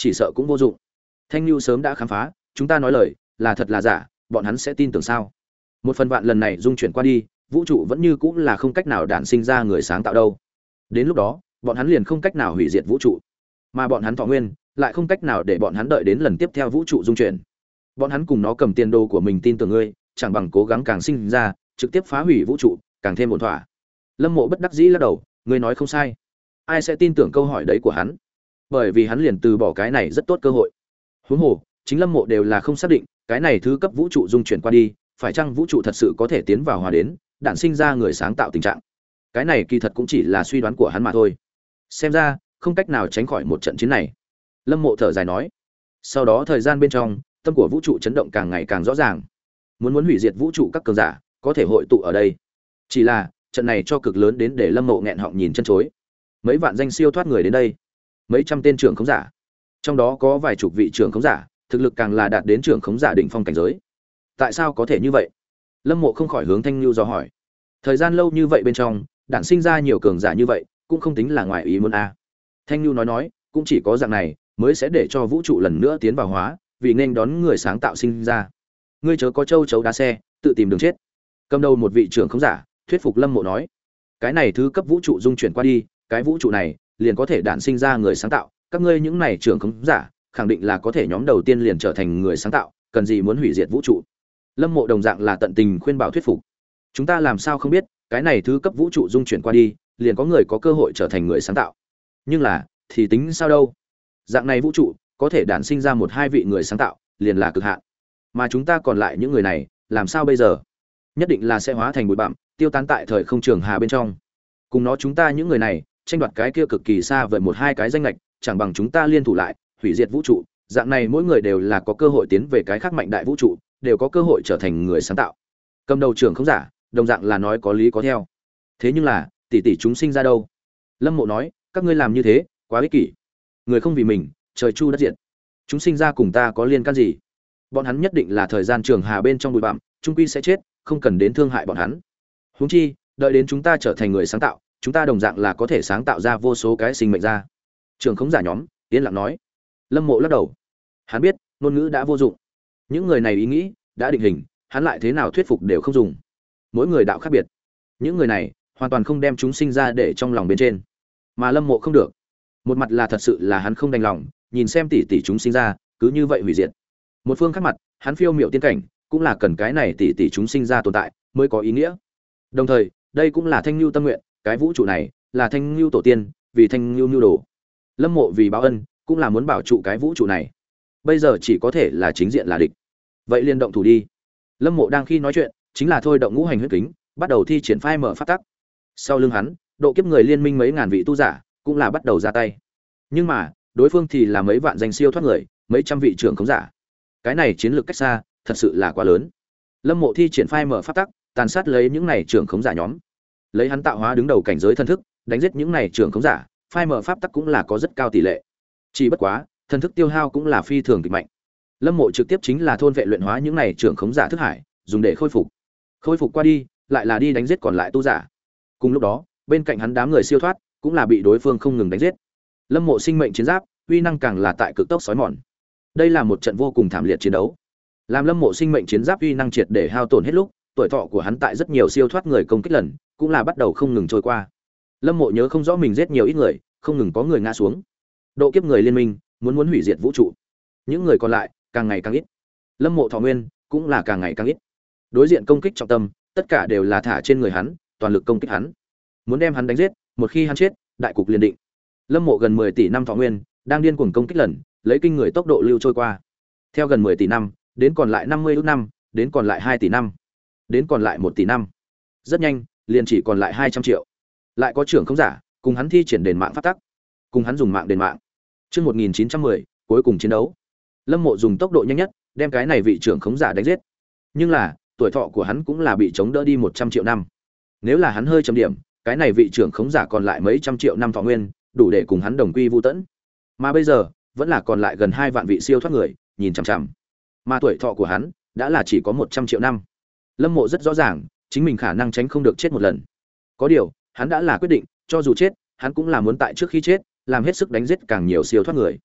[SPEAKER 1] chỉ sợ cũng vô dụng. Thanh Nhu sớm đã khám phá, chúng ta nói lời là thật là giả, bọn hắn sẽ tin tưởng sao? Một phần vạn lần này dung chuyển qua đi, vũ trụ vẫn như cũng là không cách nào đản sinh ra người sáng tạo đâu. Đến lúc đó, bọn hắn liền không cách nào hủy diệt vũ trụ, mà bọn hắn thọ nguyên lại không cách nào để bọn hắn đợi đến lần tiếp theo vũ trụ dung chuyển. Bọn hắn cùng nó cầm tiền đồ của mình tin tưởng ngươi, chẳng bằng cố gắng càng sinh ra, trực tiếp phá hủy vũ trụ, càng thêm ổn thỏa. Lâm Mộ bất đắc dĩ lắc đầu, ngươi nói không sai. Ai sẽ tin tưởng câu hỏi đấy của hắn? Bởi vì hắn liền từ bỏ cái này rất tốt cơ hội. Huống hồ, chính Lâm Mộ đều là không xác định, cái này thứ cấp vũ trụ dung chuyển qua đi, phải chăng vũ trụ thật sự có thể tiến vào hòa đến, đản sinh ra người sáng tạo tình trạng. Cái này kỳ thật cũng chỉ là suy đoán của hắn mà thôi. Xem ra, không cách nào tránh khỏi một trận chiến này. Lâm Mộ thở dài nói. Sau đó thời gian bên trong, tâm của vũ trụ chấn động càng ngày càng rõ ràng. Muốn muốn hủy diệt vũ trụ các cường giả, có thể hội tụ ở đây. Chỉ là, trận này cho cực lớn đến để Lâm Mộ nghẹn họng nhìn chân chối. Mấy vạn danh siêu thoát người đến đây, mấy trăm tên trưởng khống giả, trong đó có vài chục vị trưởng khống giả, thực lực càng là đạt đến trưởng khống giả đỉnh phong cảnh giới. Tại sao có thể như vậy? Lâm Mộ không khỏi hướng Thanh Nưu dò hỏi. Thời gian lâu như vậy bên trong, đản sinh ra nhiều cường giả như vậy, cũng không tính là ngoài ý muốn a. À. Thanh Nưu nói nói, cũng chỉ có dạng này mới sẽ để cho vũ trụ lần nữa tiến vào hóa, vì nên đón người sáng tạo sinh ra. Ngươi chớ có châu chấu đá xe, tự tìm đường chết. Cầm đầu một vị trưởng khống giả, thuyết phục Lâm Mộ nói, cái này thứ cấp vũ trụ dung chuyển qua đi, cái vũ trụ này liền có thể đản sinh ra người sáng tạo, các ngươi những này trưởng khống giả, khẳng định là có thể nhóm đầu tiên liền trở thành người sáng tạo, cần gì muốn hủy diệt vũ trụ. Lâm Mộ đồng dạng là tận tình khuyên bảo thuyết phục. Chúng ta làm sao không biết, cái này thứ cấp vũ trụ dung chuyển qua đi, liền có người có cơ hội trở thành người sáng tạo. Nhưng là, thì tính sao đâu? Dạng này vũ trụ có thể đản sinh ra một hai vị người sáng tạo, liền là cực hạn. Mà chúng ta còn lại những người này, làm sao bây giờ? Nhất định là sẽ hóa thành bụi bặm, tiêu tán tại thời không trường hà bên trong. Cùng nó chúng ta những người này, tranh đoạt cái kia cực kỳ xa vời một hai cái danh lệch, chẳng bằng chúng ta liên thủ lại, hủy diệt vũ trụ. Dạng này mỗi người đều là có cơ hội tiến về cái khác mạnh đại vũ trụ, đều có cơ hội trở thành người sáng tạo. Cầm đầu trưởng không giả, đồng dạng là nói có lý có theo. Thế nhưng là, tỷ tỷ chúng sinh ra đâu? Lâm Mộ nói, các ngươi làm như thế, quá ích kỷ. Người không vì mình, trời chu đất diệt. Chúng sinh ra cùng ta có liên can gì? Bọn hắn nhất định là thời gian trường hà bên trong bụi bặm, chung quy sẽ chết, không cần đến thương hại bọn hắn. Huống chi, đợi đến chúng ta trở thành người sáng tạo, chúng ta đồng dạng là có thể sáng tạo ra vô số cái sinh mệnh ra. Trưởng khống giả nhóm, yên lặng nói. Lâm Mộ lắc đầu. Hắn biết, ngôn ngữ đã vô dụng. Những người này ý nghĩ đã định hình, hắn lại thế nào thuyết phục đều không dùng. Mỗi người đạo khác biệt. Những người này hoàn toàn không đem chúng sinh ra để trong lòng bên trên. Mà Lâm Mộ không được. Một mặt là thật sự là hắn không đành lòng, nhìn xem tỷ tỷ chúng sinh ra, cứ như vậy hủy diệt. Một phương khác mặt, hắn phiêu miệu tiên cảnh, cũng là cần cái này tỷ tỷ chúng sinh ra tồn tại mới có ý nghĩa. Đồng thời, đây cũng là Thanh Nưu tâm nguyện, cái vũ trụ này là Thanh Nưu tổ tiên, vì Thanh Nưu nưu đồ. Lâm Mộ vì báo ân, cũng là muốn bảo trụ cái vũ trụ này. Bây giờ chỉ có thể là chính diện là địch. Vậy liền động thủ đi. Lâm Mộ đang khi nói chuyện, chính là thôi động ngũ hành huyết kính, bắt đầu thi triển phai mở pháp tắc. Sau lưng hắn, độ kiếp người liên minh mấy ngàn vị tu giả, cũng là bắt đầu ra tay. Nhưng mà, đối phương thì là mấy vạn danh siêu thoát người, mấy trăm vị trưởng khống giả. Cái này chiến lược cách xa, thật sự là quá lớn. Lâm Mộ thi triển phai mở pháp tắc, tàn sát lấy những này trưởng khống giả nhóm. Lấy hắn tạo hóa đứng đầu cảnh giới thân thức, đánh giết những này trưởng khống giả, phai mở pháp tắc cũng là có rất cao tỷ lệ. Chỉ bất quá, thân thức tiêu hao cũng là phi thường kịch mạnh. Lâm Mộ trực tiếp chính là thôn vệ luyện hóa những này trưởng khống giả thức hải, dùng để khôi phục. Khôi phục qua đi, lại là đi đánh giết còn lại tu giả. Cùng lúc đó, bên cạnh hắn đám người siêu thoát, cũng là bị đối phương không ngừng đánh giết. Lâm Mộ sinh mệnh chiến giáp, uy năng càng là tại cực tốc sói mòn. Đây là một trận vô cùng thảm liệt chiến đấu. Làm Lâm Mộ sinh mệnh chiến giáp uy năng triệt để hao tổn hết lúc, tuổi thọ của hắn tại rất nhiều siêu thoát người công kích lần, cũng là bắt đầu không ngừng trôi qua. Lâm Mộ nhớ không rõ mình giết nhiều ít người, không ngừng có người ngã xuống. Độ kiếp người liên minh muốn muốn hủy diệt vũ trụ. Những người còn lại càng ngày càng ít. Lâm Mộ thọ nguyên cũng là càng ngày càng ít. Đối diện công kích trọng tâm, tất cả đều là thả trên người hắn, toàn lực công kích hắn. Muốn đem hắn đánh giết, một khi hắn chết, đại cục liền định. Lâm Mộ gần mười tỷ năm thọ nguyên, đang điên cuồng công kích lần, lấy kinh người tốc độ lưu trôi qua. Theo gần mười tỷ năm, đến còn lại năm mươi ức năm, đến còn lại hai tỷ năm, đến còn lại một tỷ năm. Rất nhanh, liền chỉ còn lại hai trăm triệu. Lại có trưởng không giả, cùng hắn thi triển đền mạng pháp tắc, cùng hắn dùng mạng đền mạng. Chương một nghìn chín trăm mười, cuối cùng chiến đấu. Lâm Mộ dùng tốc độ nhanh nhất, đem cái này vị trưởng khống giả đánh giết. Nhưng là, tuổi thọ của hắn cũng là bị chống đỡ đi một trăm triệu năm. Nếu là hắn hơi chấm điểm, cái này vị trưởng khống giả còn lại mấy trăm triệu năm thọ nguyên, đủ để cùng hắn đồng quy vu tẫn. Mà bây giờ, vẫn là còn lại gần hai vạn vị siêu thoát người, nhìn chằm chằm. Mà tuổi thọ của hắn đã là chỉ có một trăm triệu năm. Lâm Mộ rất rõ ràng, chính mình khả năng tránh không được chết một lần. Có điều, hắn đã là quyết định, cho dù chết, hắn cũng là muốn tại trước khi chết, làm hết sức đánh giết càng nhiều siêu thoát người.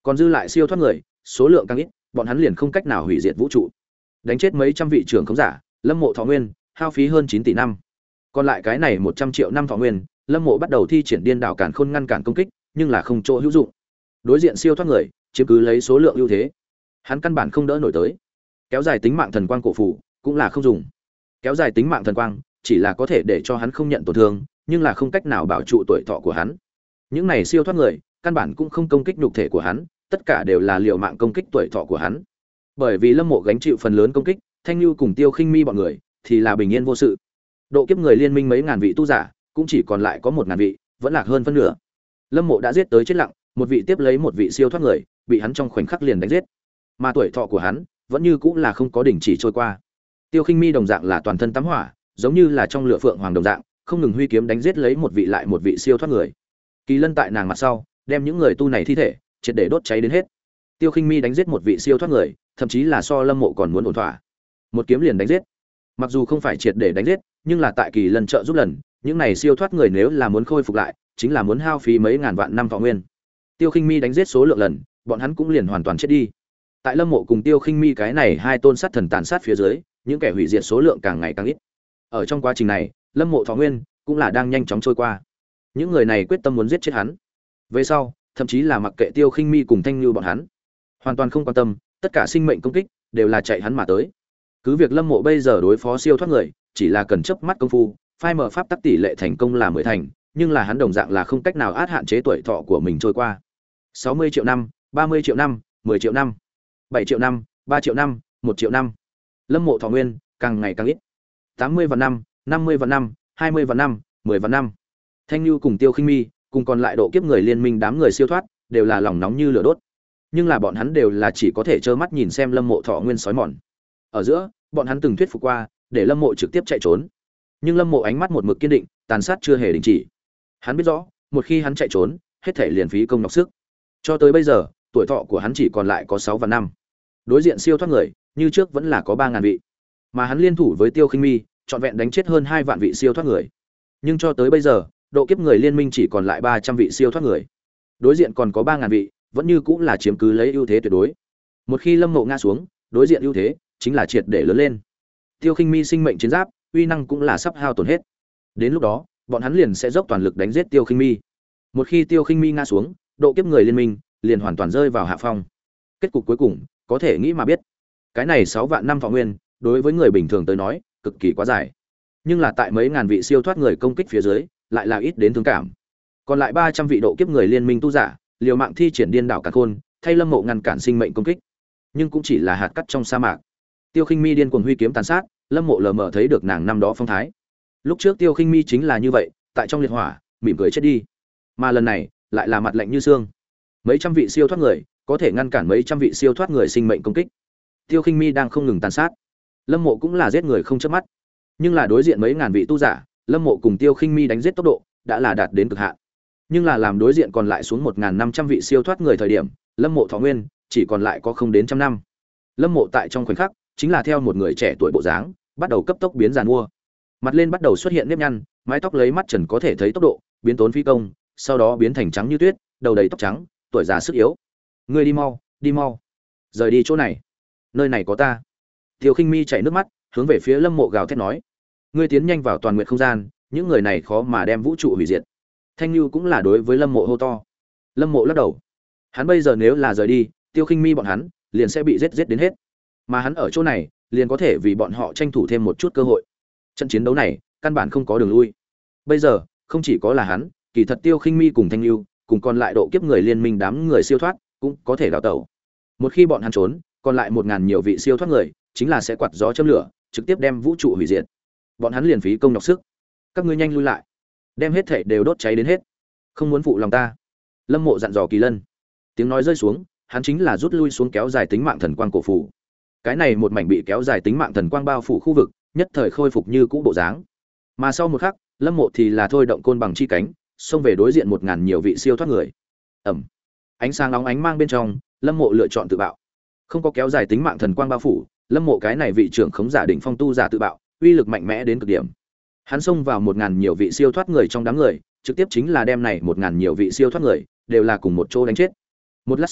[SPEAKER 1] Còn dư lại siêu thoát người, số lượng càng ít, bọn hắn liền không cách nào hủy diệt vũ trụ. Đánh chết mấy trăm vị trưởng khống giả, Lâm Mộ thọ nguyên hao phí hơn chín tỷ năm. Còn lại cái này một trăm triệu năm thọ nguyên, Lâm Mộ bắt đầu thi triển điên đảo càn khôn ngăn cản công kích, nhưng là không chỗ hữu dụng. Đối diện siêu thoát người, chiếm cứ lấy số lượng ưu thế. Hắn căn bản không đỡ nổi tới. Kéo dài tính mạng thần quang cổ phù, cũng là không dùng. Kéo dài tính mạng thần quang, chỉ là có thể để cho hắn không nhận tổn thương, nhưng là không cách nào bảo trụ tuổi thọ của hắn. Những này siêu thoát người, căn bản cũng không công kích nhục thể của hắn, tất cả đều là liều mạng công kích tuổi thọ của hắn. Bởi vì Lâm Mộ gánh chịu phần lớn công kích, Thanh Nhu cùng Tiêu Khinh Mi bọn người thì là bình yên vô sự. Độ kiếp người liên minh mấy ngàn vị tu giả, cũng chỉ còn lại có một ngàn vị, vẫn lạc hơn phân nửa. Lâm Mộ đã giết tới chết lặng, một vị tiếp lấy một vị siêu thoát người, bị hắn trong khoảnh khắc liền đánh giết. Mà tuổi thọ của hắn vẫn như cũng là không có đình chỉ trôi qua. Tiêu Khinh Mi đồng dạng là toàn thân tắm hỏa, giống như là trong lửa phượng hoàng đồng dạng, không ngừng huy kiếm đánh giết lấy một vị lại một vị siêu thoát người. Kỳ Lân tại nàng mặt sau, đem những người tu này thi thể triệt để đốt cháy đến hết. Tiêu Khinh Mi đánh giết một vị siêu thoát người, thậm chí là so Lâm Mộ còn muốn ổn thỏa. Một kiếm liền đánh giết. Mặc dù không phải triệt để đánh giết, nhưng là tại Kỳ Lân trợ giúp lần, những này siêu thoát người nếu là muốn khôi phục lại, chính là muốn hao phí mấy ngàn vạn năm thọ nguyên. Tiêu Khinh Mi đánh giết số lượng lần, bọn hắn cũng liền hoàn toàn chết đi. Tại Lâm Mộ cùng Tiêu Khinh Mi cái này hai tôn sát thần tàn sát phía dưới, những kẻ hủy diệt số lượng càng ngày càng ít. Ở trong quá trình này, Lâm Mộ thọ nguyên cũng là đang nhanh chóng trôi qua. Những người này quyết tâm muốn giết chết hắn. Về sau, thậm chí là mặc kệ Tiêu Khinh Mi cùng Thanh Nhu bọn hắn, hoàn toàn không quan tâm, tất cả sinh mệnh công kích đều là chạy hắn mà tới. Cứ việc Lâm Mộ bây giờ đối phó siêu thoát người, chỉ là cần chớp mắt công phu, phai mở pháp tắc tỷ lệ thành công là mười thành, nhưng là hắn đồng dạng là không cách nào át hạn chế tuổi thọ của mình trôi qua. sáu mươi triệu năm, ba mươi triệu năm, mười triệu năm, bảy triệu năm, ba triệu năm, một triệu năm. Lâm Mộ thọ nguyên càng ngày càng ít. tám mươi vạn năm, năm mươi vạn năm, hai mươi vạn năm, mười vạn năm. Thanh Nhu cùng Tiêu Khinh Mi, cùng còn lại độ kiếp người liên minh đám người siêu thoát, đều là lòng nóng như lửa đốt. Nhưng là bọn hắn đều là chỉ có thể trơ mắt nhìn xem Lâm Mộ thọ nguyên sói mòn. Ở giữa, bọn hắn từng thuyết phục qua, để Lâm Mộ trực tiếp chạy trốn. Nhưng Lâm Mộ ánh mắt một mực kiên định, tàn sát chưa hề đình chỉ. Hắn biết rõ, một khi hắn chạy trốn, hết thể liền phí công nhọc sức. Cho tới bây giờ, tuổi thọ của hắn chỉ còn lại có sáu vạn năm. Đối diện siêu thoát người, như trước vẫn là có ba ngàn vị. Mà hắn liên thủ với Tiêu Khinh Mi, trọn vẹn đánh chết hơn hai vạn vị siêu thoát người. Nhưng cho tới bây giờ, độ kiếp người liên minh chỉ còn lại ba trăm vị siêu thoát người. Đối diện còn có ba ngàn vị, vẫn như cũng là chiếm cứ lấy ưu thế tuyệt đối. Một khi Lâm Mộ ngã xuống, đối diện ưu thế chính là triệt để lớn lên. Tiêu Khinh Mi sinh mệnh chiến giáp, uy năng cũng là sắp hao tổn hết. Đến lúc đó, bọn hắn liền sẽ dốc toàn lực đánh giết Tiêu Khinh Mi. Một khi Tiêu Khinh Mi ngã xuống, độ kiếp người liên minh liền hoàn toàn rơi vào hạ phong. Kết cục cuối cùng, có thể nghĩ mà biết. Cái này sáu vạn năm thọ nguyên, đối với người bình thường tới nói, cực kỳ quá dài. Nhưng là tại mấy ngàn vị siêu thoát người công kích phía dưới, lại là ít đến thương cảm. Còn lại ba trăm vị độ kiếp người liên minh tu giả, liều mạng thi triển điên đảo càn khôn, thay Lâm Mộ ngăn cản sinh mệnh công kích. Nhưng cũng chỉ là hạt cát trong sa mạc. Tiêu Khinh Mi điên cuồng huy kiếm tàn sát, Lâm Mộ lờ mờ thấy được nàng năm đó phong thái. Lúc trước Tiêu Khinh Mi chính là như vậy, tại trong liệt hỏa, mỉm cười chết đi. Mà lần này, lại là mặt lạnh như xương. Mấy trăm vị siêu thoát người, có thể ngăn cản mấy trăm vị siêu thoát người sinh mệnh công kích. Tiêu Khinh Mi đang không ngừng tàn sát. Lâm Mộ cũng là giết người không chớp mắt. Nhưng là đối diện mấy ngàn vị tu giả, Lâm Mộ cùng Tiêu Khinh Mi đánh giết tốc độ đã là đạt đến cực hạn. Nhưng là làm đối diện còn lại xuống một nghìn năm trăm vị siêu thoát người thời điểm, Lâm Mộ thọ nguyên chỉ còn lại có không đến trăm năm. Lâm Mộ tại trong khoảnh khắc, chính là theo một người trẻ tuổi bộ dáng, bắt đầu cấp tốc biến giàn mua. Mặt lên bắt đầu xuất hiện nếp nhăn, mái tóc lấy mắt trần có thể thấy tốc độ biến tốn phi công, sau đó biến thành trắng như tuyết, đầu đầy tóc trắng, tuổi già sức yếu. Ngươi đi mau, đi mau, rời đi chỗ này, nơi này có ta. Tiêu Khinh Mi chảy nước mắt, hướng về phía Lâm Mộ gào thét nói: ngươi tiến nhanh vào toàn nguyện không gian, những người này khó mà đem vũ trụ hủy diệt. Thanh Nhu cũng là đối với Lâm Mộ hô to. Lâm Mộ lắc đầu. Hắn bây giờ nếu là rời đi, Tiêu Khinh Mi bọn hắn liền sẽ bị giết giết đến hết. Mà hắn ở chỗ này, liền có thể vì bọn họ tranh thủ thêm một chút cơ hội. Trận chiến đấu này, căn bản không có đường lui. Bây giờ, không chỉ có là hắn, kỳ thật Tiêu Khinh Mi cùng Thanh Nhu, cùng còn lại độ kiếp người liên minh đám người siêu thoát, cũng có thể đào tẩu. Một khi bọn hắn trốn, còn lại một ngàn nhiều vị siêu thoát người, chính là sẽ quạt gió châm lửa, trực tiếp đem vũ trụ hủy diệt. Bọn hắn liền phí công nhọc sức. Các ngươi nhanh lui lại, đem hết thảy đều đốt cháy đến hết, không muốn phụ lòng ta. Lâm Mộ dặn dò Kỳ Lân. Tiếng nói rơi xuống, hắn chính là rút lui xuống kéo dài tính mạng thần quang cổ phủ. Cái này một mảnh bị kéo dài tính mạng thần quang bao phủ khu vực, nhất thời khôi phục như cũ bộ dáng. Mà sau một khắc, Lâm Mộ thì là thôi động côn bằng chi cánh, xông về đối diện một ngàn nhiều vị siêu thoát người. Ầm. Ánh sáng nóng ánh mang bên trong, Lâm Mộ lựa chọn tự bạo. Không có kéo dài tính mạng thần quang bao phủ, Lâm Mộ cái này vị trưởng khống giả đỉnh phong tu giả tự bạo, uy lực mạnh mẽ đến cực điểm. Hắn xông vào một ngàn nhiều vị siêu thoát người trong đám người, trực tiếp chính là đem này một ngàn nhiều vị siêu thoát người đều là cùng một chỗ đánh chết. Một lát sau,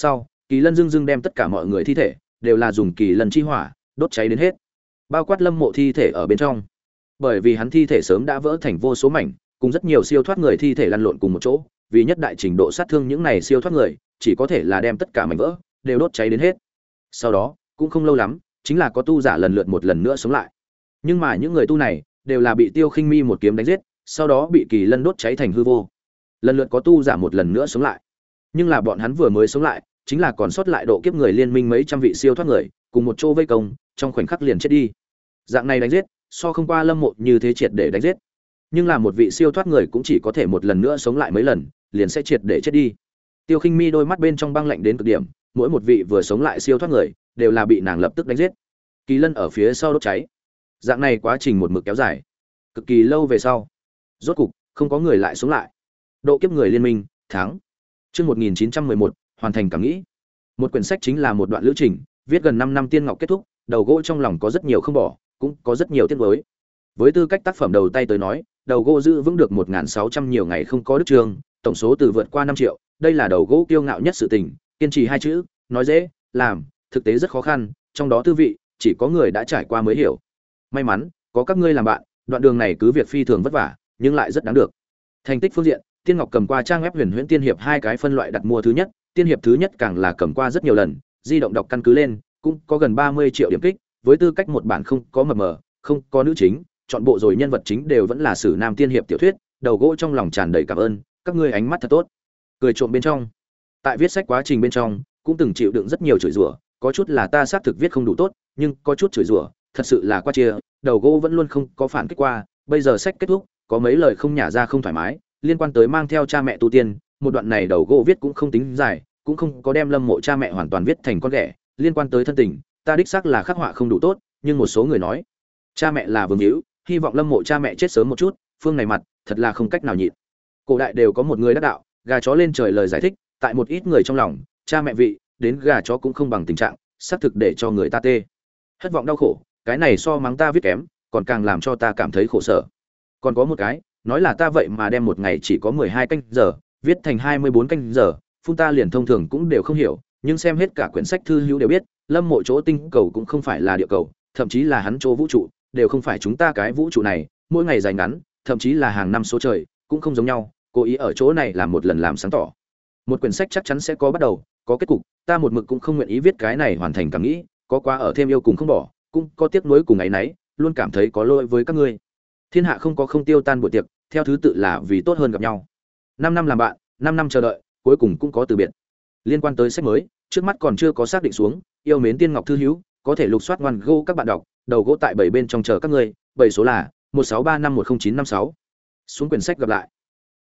[SPEAKER 1] Kỳ Lân dưng dưng đem tất cả mọi người thi thể đều là dùng Kỳ Lân chi hỏa đốt cháy đến hết, bao quát Lâm Mộ thi thể ở bên trong. Bởi vì hắn thi thể sớm đã vỡ thành vô số mảnh, cùng rất nhiều siêu thoát người thi thể lăn lộn cùng một chỗ, vì nhất đại trình độ sát thương những này siêu thoát người, chỉ có thể là đem tất cả mảnh vỡ đều đốt cháy đến hết. Sau đó, cũng không lâu lắm, chính là có tu giả lần lượt một lần nữa sống lại. Nhưng mà những người tu này đều là bị Tiêu Khinh Mi một kiếm đánh giết, sau đó bị Kỳ Lân đốt cháy thành hư vô. Lần lượt có tu giả một lần nữa sống lại. Nhưng là bọn hắn vừa mới sống lại, chính là còn sót lại độ kiếp người liên minh mấy trăm vị siêu thoát người, cùng một chỗ vây công, trong khoảnh khắc liền chết đi. Dạng này đánh giết, so không qua Lâm Mộ như thế triệt để đánh giết. Nhưng là một vị siêu thoát người cũng chỉ có thể một lần nữa sống lại mấy lần, liền sẽ triệt để chết đi. Tiêu Khinh Mi đôi mắt bên trong băng lạnh đến cực điểm, mỗi một vị vừa sống lại siêu thoát người đều là bị nàng lập tức đánh giết. Kỳ Lân ở phía sau đốt cháy. Dạng này quá trình một mực kéo dài, cực kỳ lâu về sau, rốt cục không có người lại sống lại. Độ kiếp người liên minh thắng. Chương một nghìn chín trăm mười một, hoàn thành cảm nghĩ. Một quyển sách chính là một đoạn lữ trình, viết gần năm năm tiên ngọc kết thúc, đầu gỗ trong lòng có rất nhiều không bỏ, cũng có rất nhiều tiếc nuối. Với tư cách tác phẩm đầu tay tới nói, đầu gỗ giữ vững được một nghìn sáu trăm nhiều ngày không có đứt chương, tổng số từ vượt qua năm triệu, đây là đầu gỗ kiêu ngạo nhất sự tình, kiên trì hai chữ, nói dễ, làm, thực tế rất khó khăn, trong đó tư vị, chỉ có người đã trải qua mới hiểu. May mắn, có các ngươi làm bạn, đoạn đường này cứ việc phi thường vất vả, nhưng lại rất đáng được. Thành tích phương diện, Tiên Ngọc cầm qua trang web Huyền Huyễn Tiên Hiệp hai cái phân loại đặt mua thứ nhất, Tiên Hiệp thứ nhất càng là cầm qua rất nhiều lần, di động đọc căn cứ lên, cũng có gần ba mươi triệu điểm kích, với tư cách một bản không có mập mờ, không có nữ chính, chọn bộ rồi nhân vật chính đều vẫn là sử nam tiên hiệp tiểu thuyết, đầu gỗ trong lòng tràn đầy cảm ơn, các ngươi ánh mắt thật tốt. Cười trộm bên trong. Tại viết sách quá trình bên trong, cũng từng chịu đựng rất nhiều chửi rủa, có chút là ta xác thực viết không đủ tốt, nhưng có chút chửi rủa, thật sự là quá chia, đầu gỗ vẫn luôn không có phản kích qua, bây giờ sách kết thúc, có mấy lời không nhả ra không thoải mái, liên quan tới mang theo cha mẹ tu tiên, một đoạn này đầu gỗ viết cũng không tính dài, cũng không có đem Lâm Mộ cha mẹ hoàn toàn viết thành con ghẻ, liên quan tới thân tình, ta đích xác là khắc họa không đủ tốt, nhưng một số người nói, cha mẹ là vương hữu, hy vọng Lâm Mộ cha mẹ chết sớm một chút, phương này mặt, thật là không cách nào nhịn. Cổ đại đều có một người đắc đạo, gà chó lên trời lời giải thích, tại một ít người trong lòng, cha mẹ vị, đến gà chó cũng không bằng tình trạng, xác thực để cho người ta tê. Thất vọng đau khổ, cái này so mắng ta viết kém, còn càng làm cho ta cảm thấy khổ sở. Còn có một cái, nói là ta vậy mà đem một ngày chỉ có mười hai canh giờ, viết thành hai mươi bốn canh giờ, phun ta liền thông thường cũng đều không hiểu, nhưng xem hết cả quyển sách thư hữu đều biết, Lâm Mộ chỗ tinh cầu cũng không phải là địa cầu, thậm chí là hắn chỗ vũ trụ, đều không phải chúng ta cái vũ trụ này, mỗi ngày dài ngắn, thậm chí là hàng năm số trời, cũng không giống nhau, cố ý ở chỗ này làm một lần làm sáng tỏ. Một quyển sách chắc chắn sẽ có bắt đầu, có kết cục, ta một mực cũng không nguyện ý viết cái này hoàn thành cảm nghĩ, có quá ở thêm yêu cùng không bỏ, cũng có tiếc nuối cùng ấy nấy, luôn cảm thấy có lỗi với các ngươi. Thiên hạ không có không tiêu tan buổi tiệc, theo thứ tự là vì tốt hơn gặp nhau. năm năm làm bạn, năm năm chờ đợi, cuối cùng cũng có từ biệt. Liên quan tới sách mới, trước mắt còn chưa có xác định xuống, yêu mến Tiên Ngọc thư hữu, có thể lục soát ngoan gỗ các bạn đọc, đầu gỗ tại bảy bên trong chờ các ngươi, bảy số là một sáu ba năm một không chín năm sáu. Xuống quyển sách gặp lại.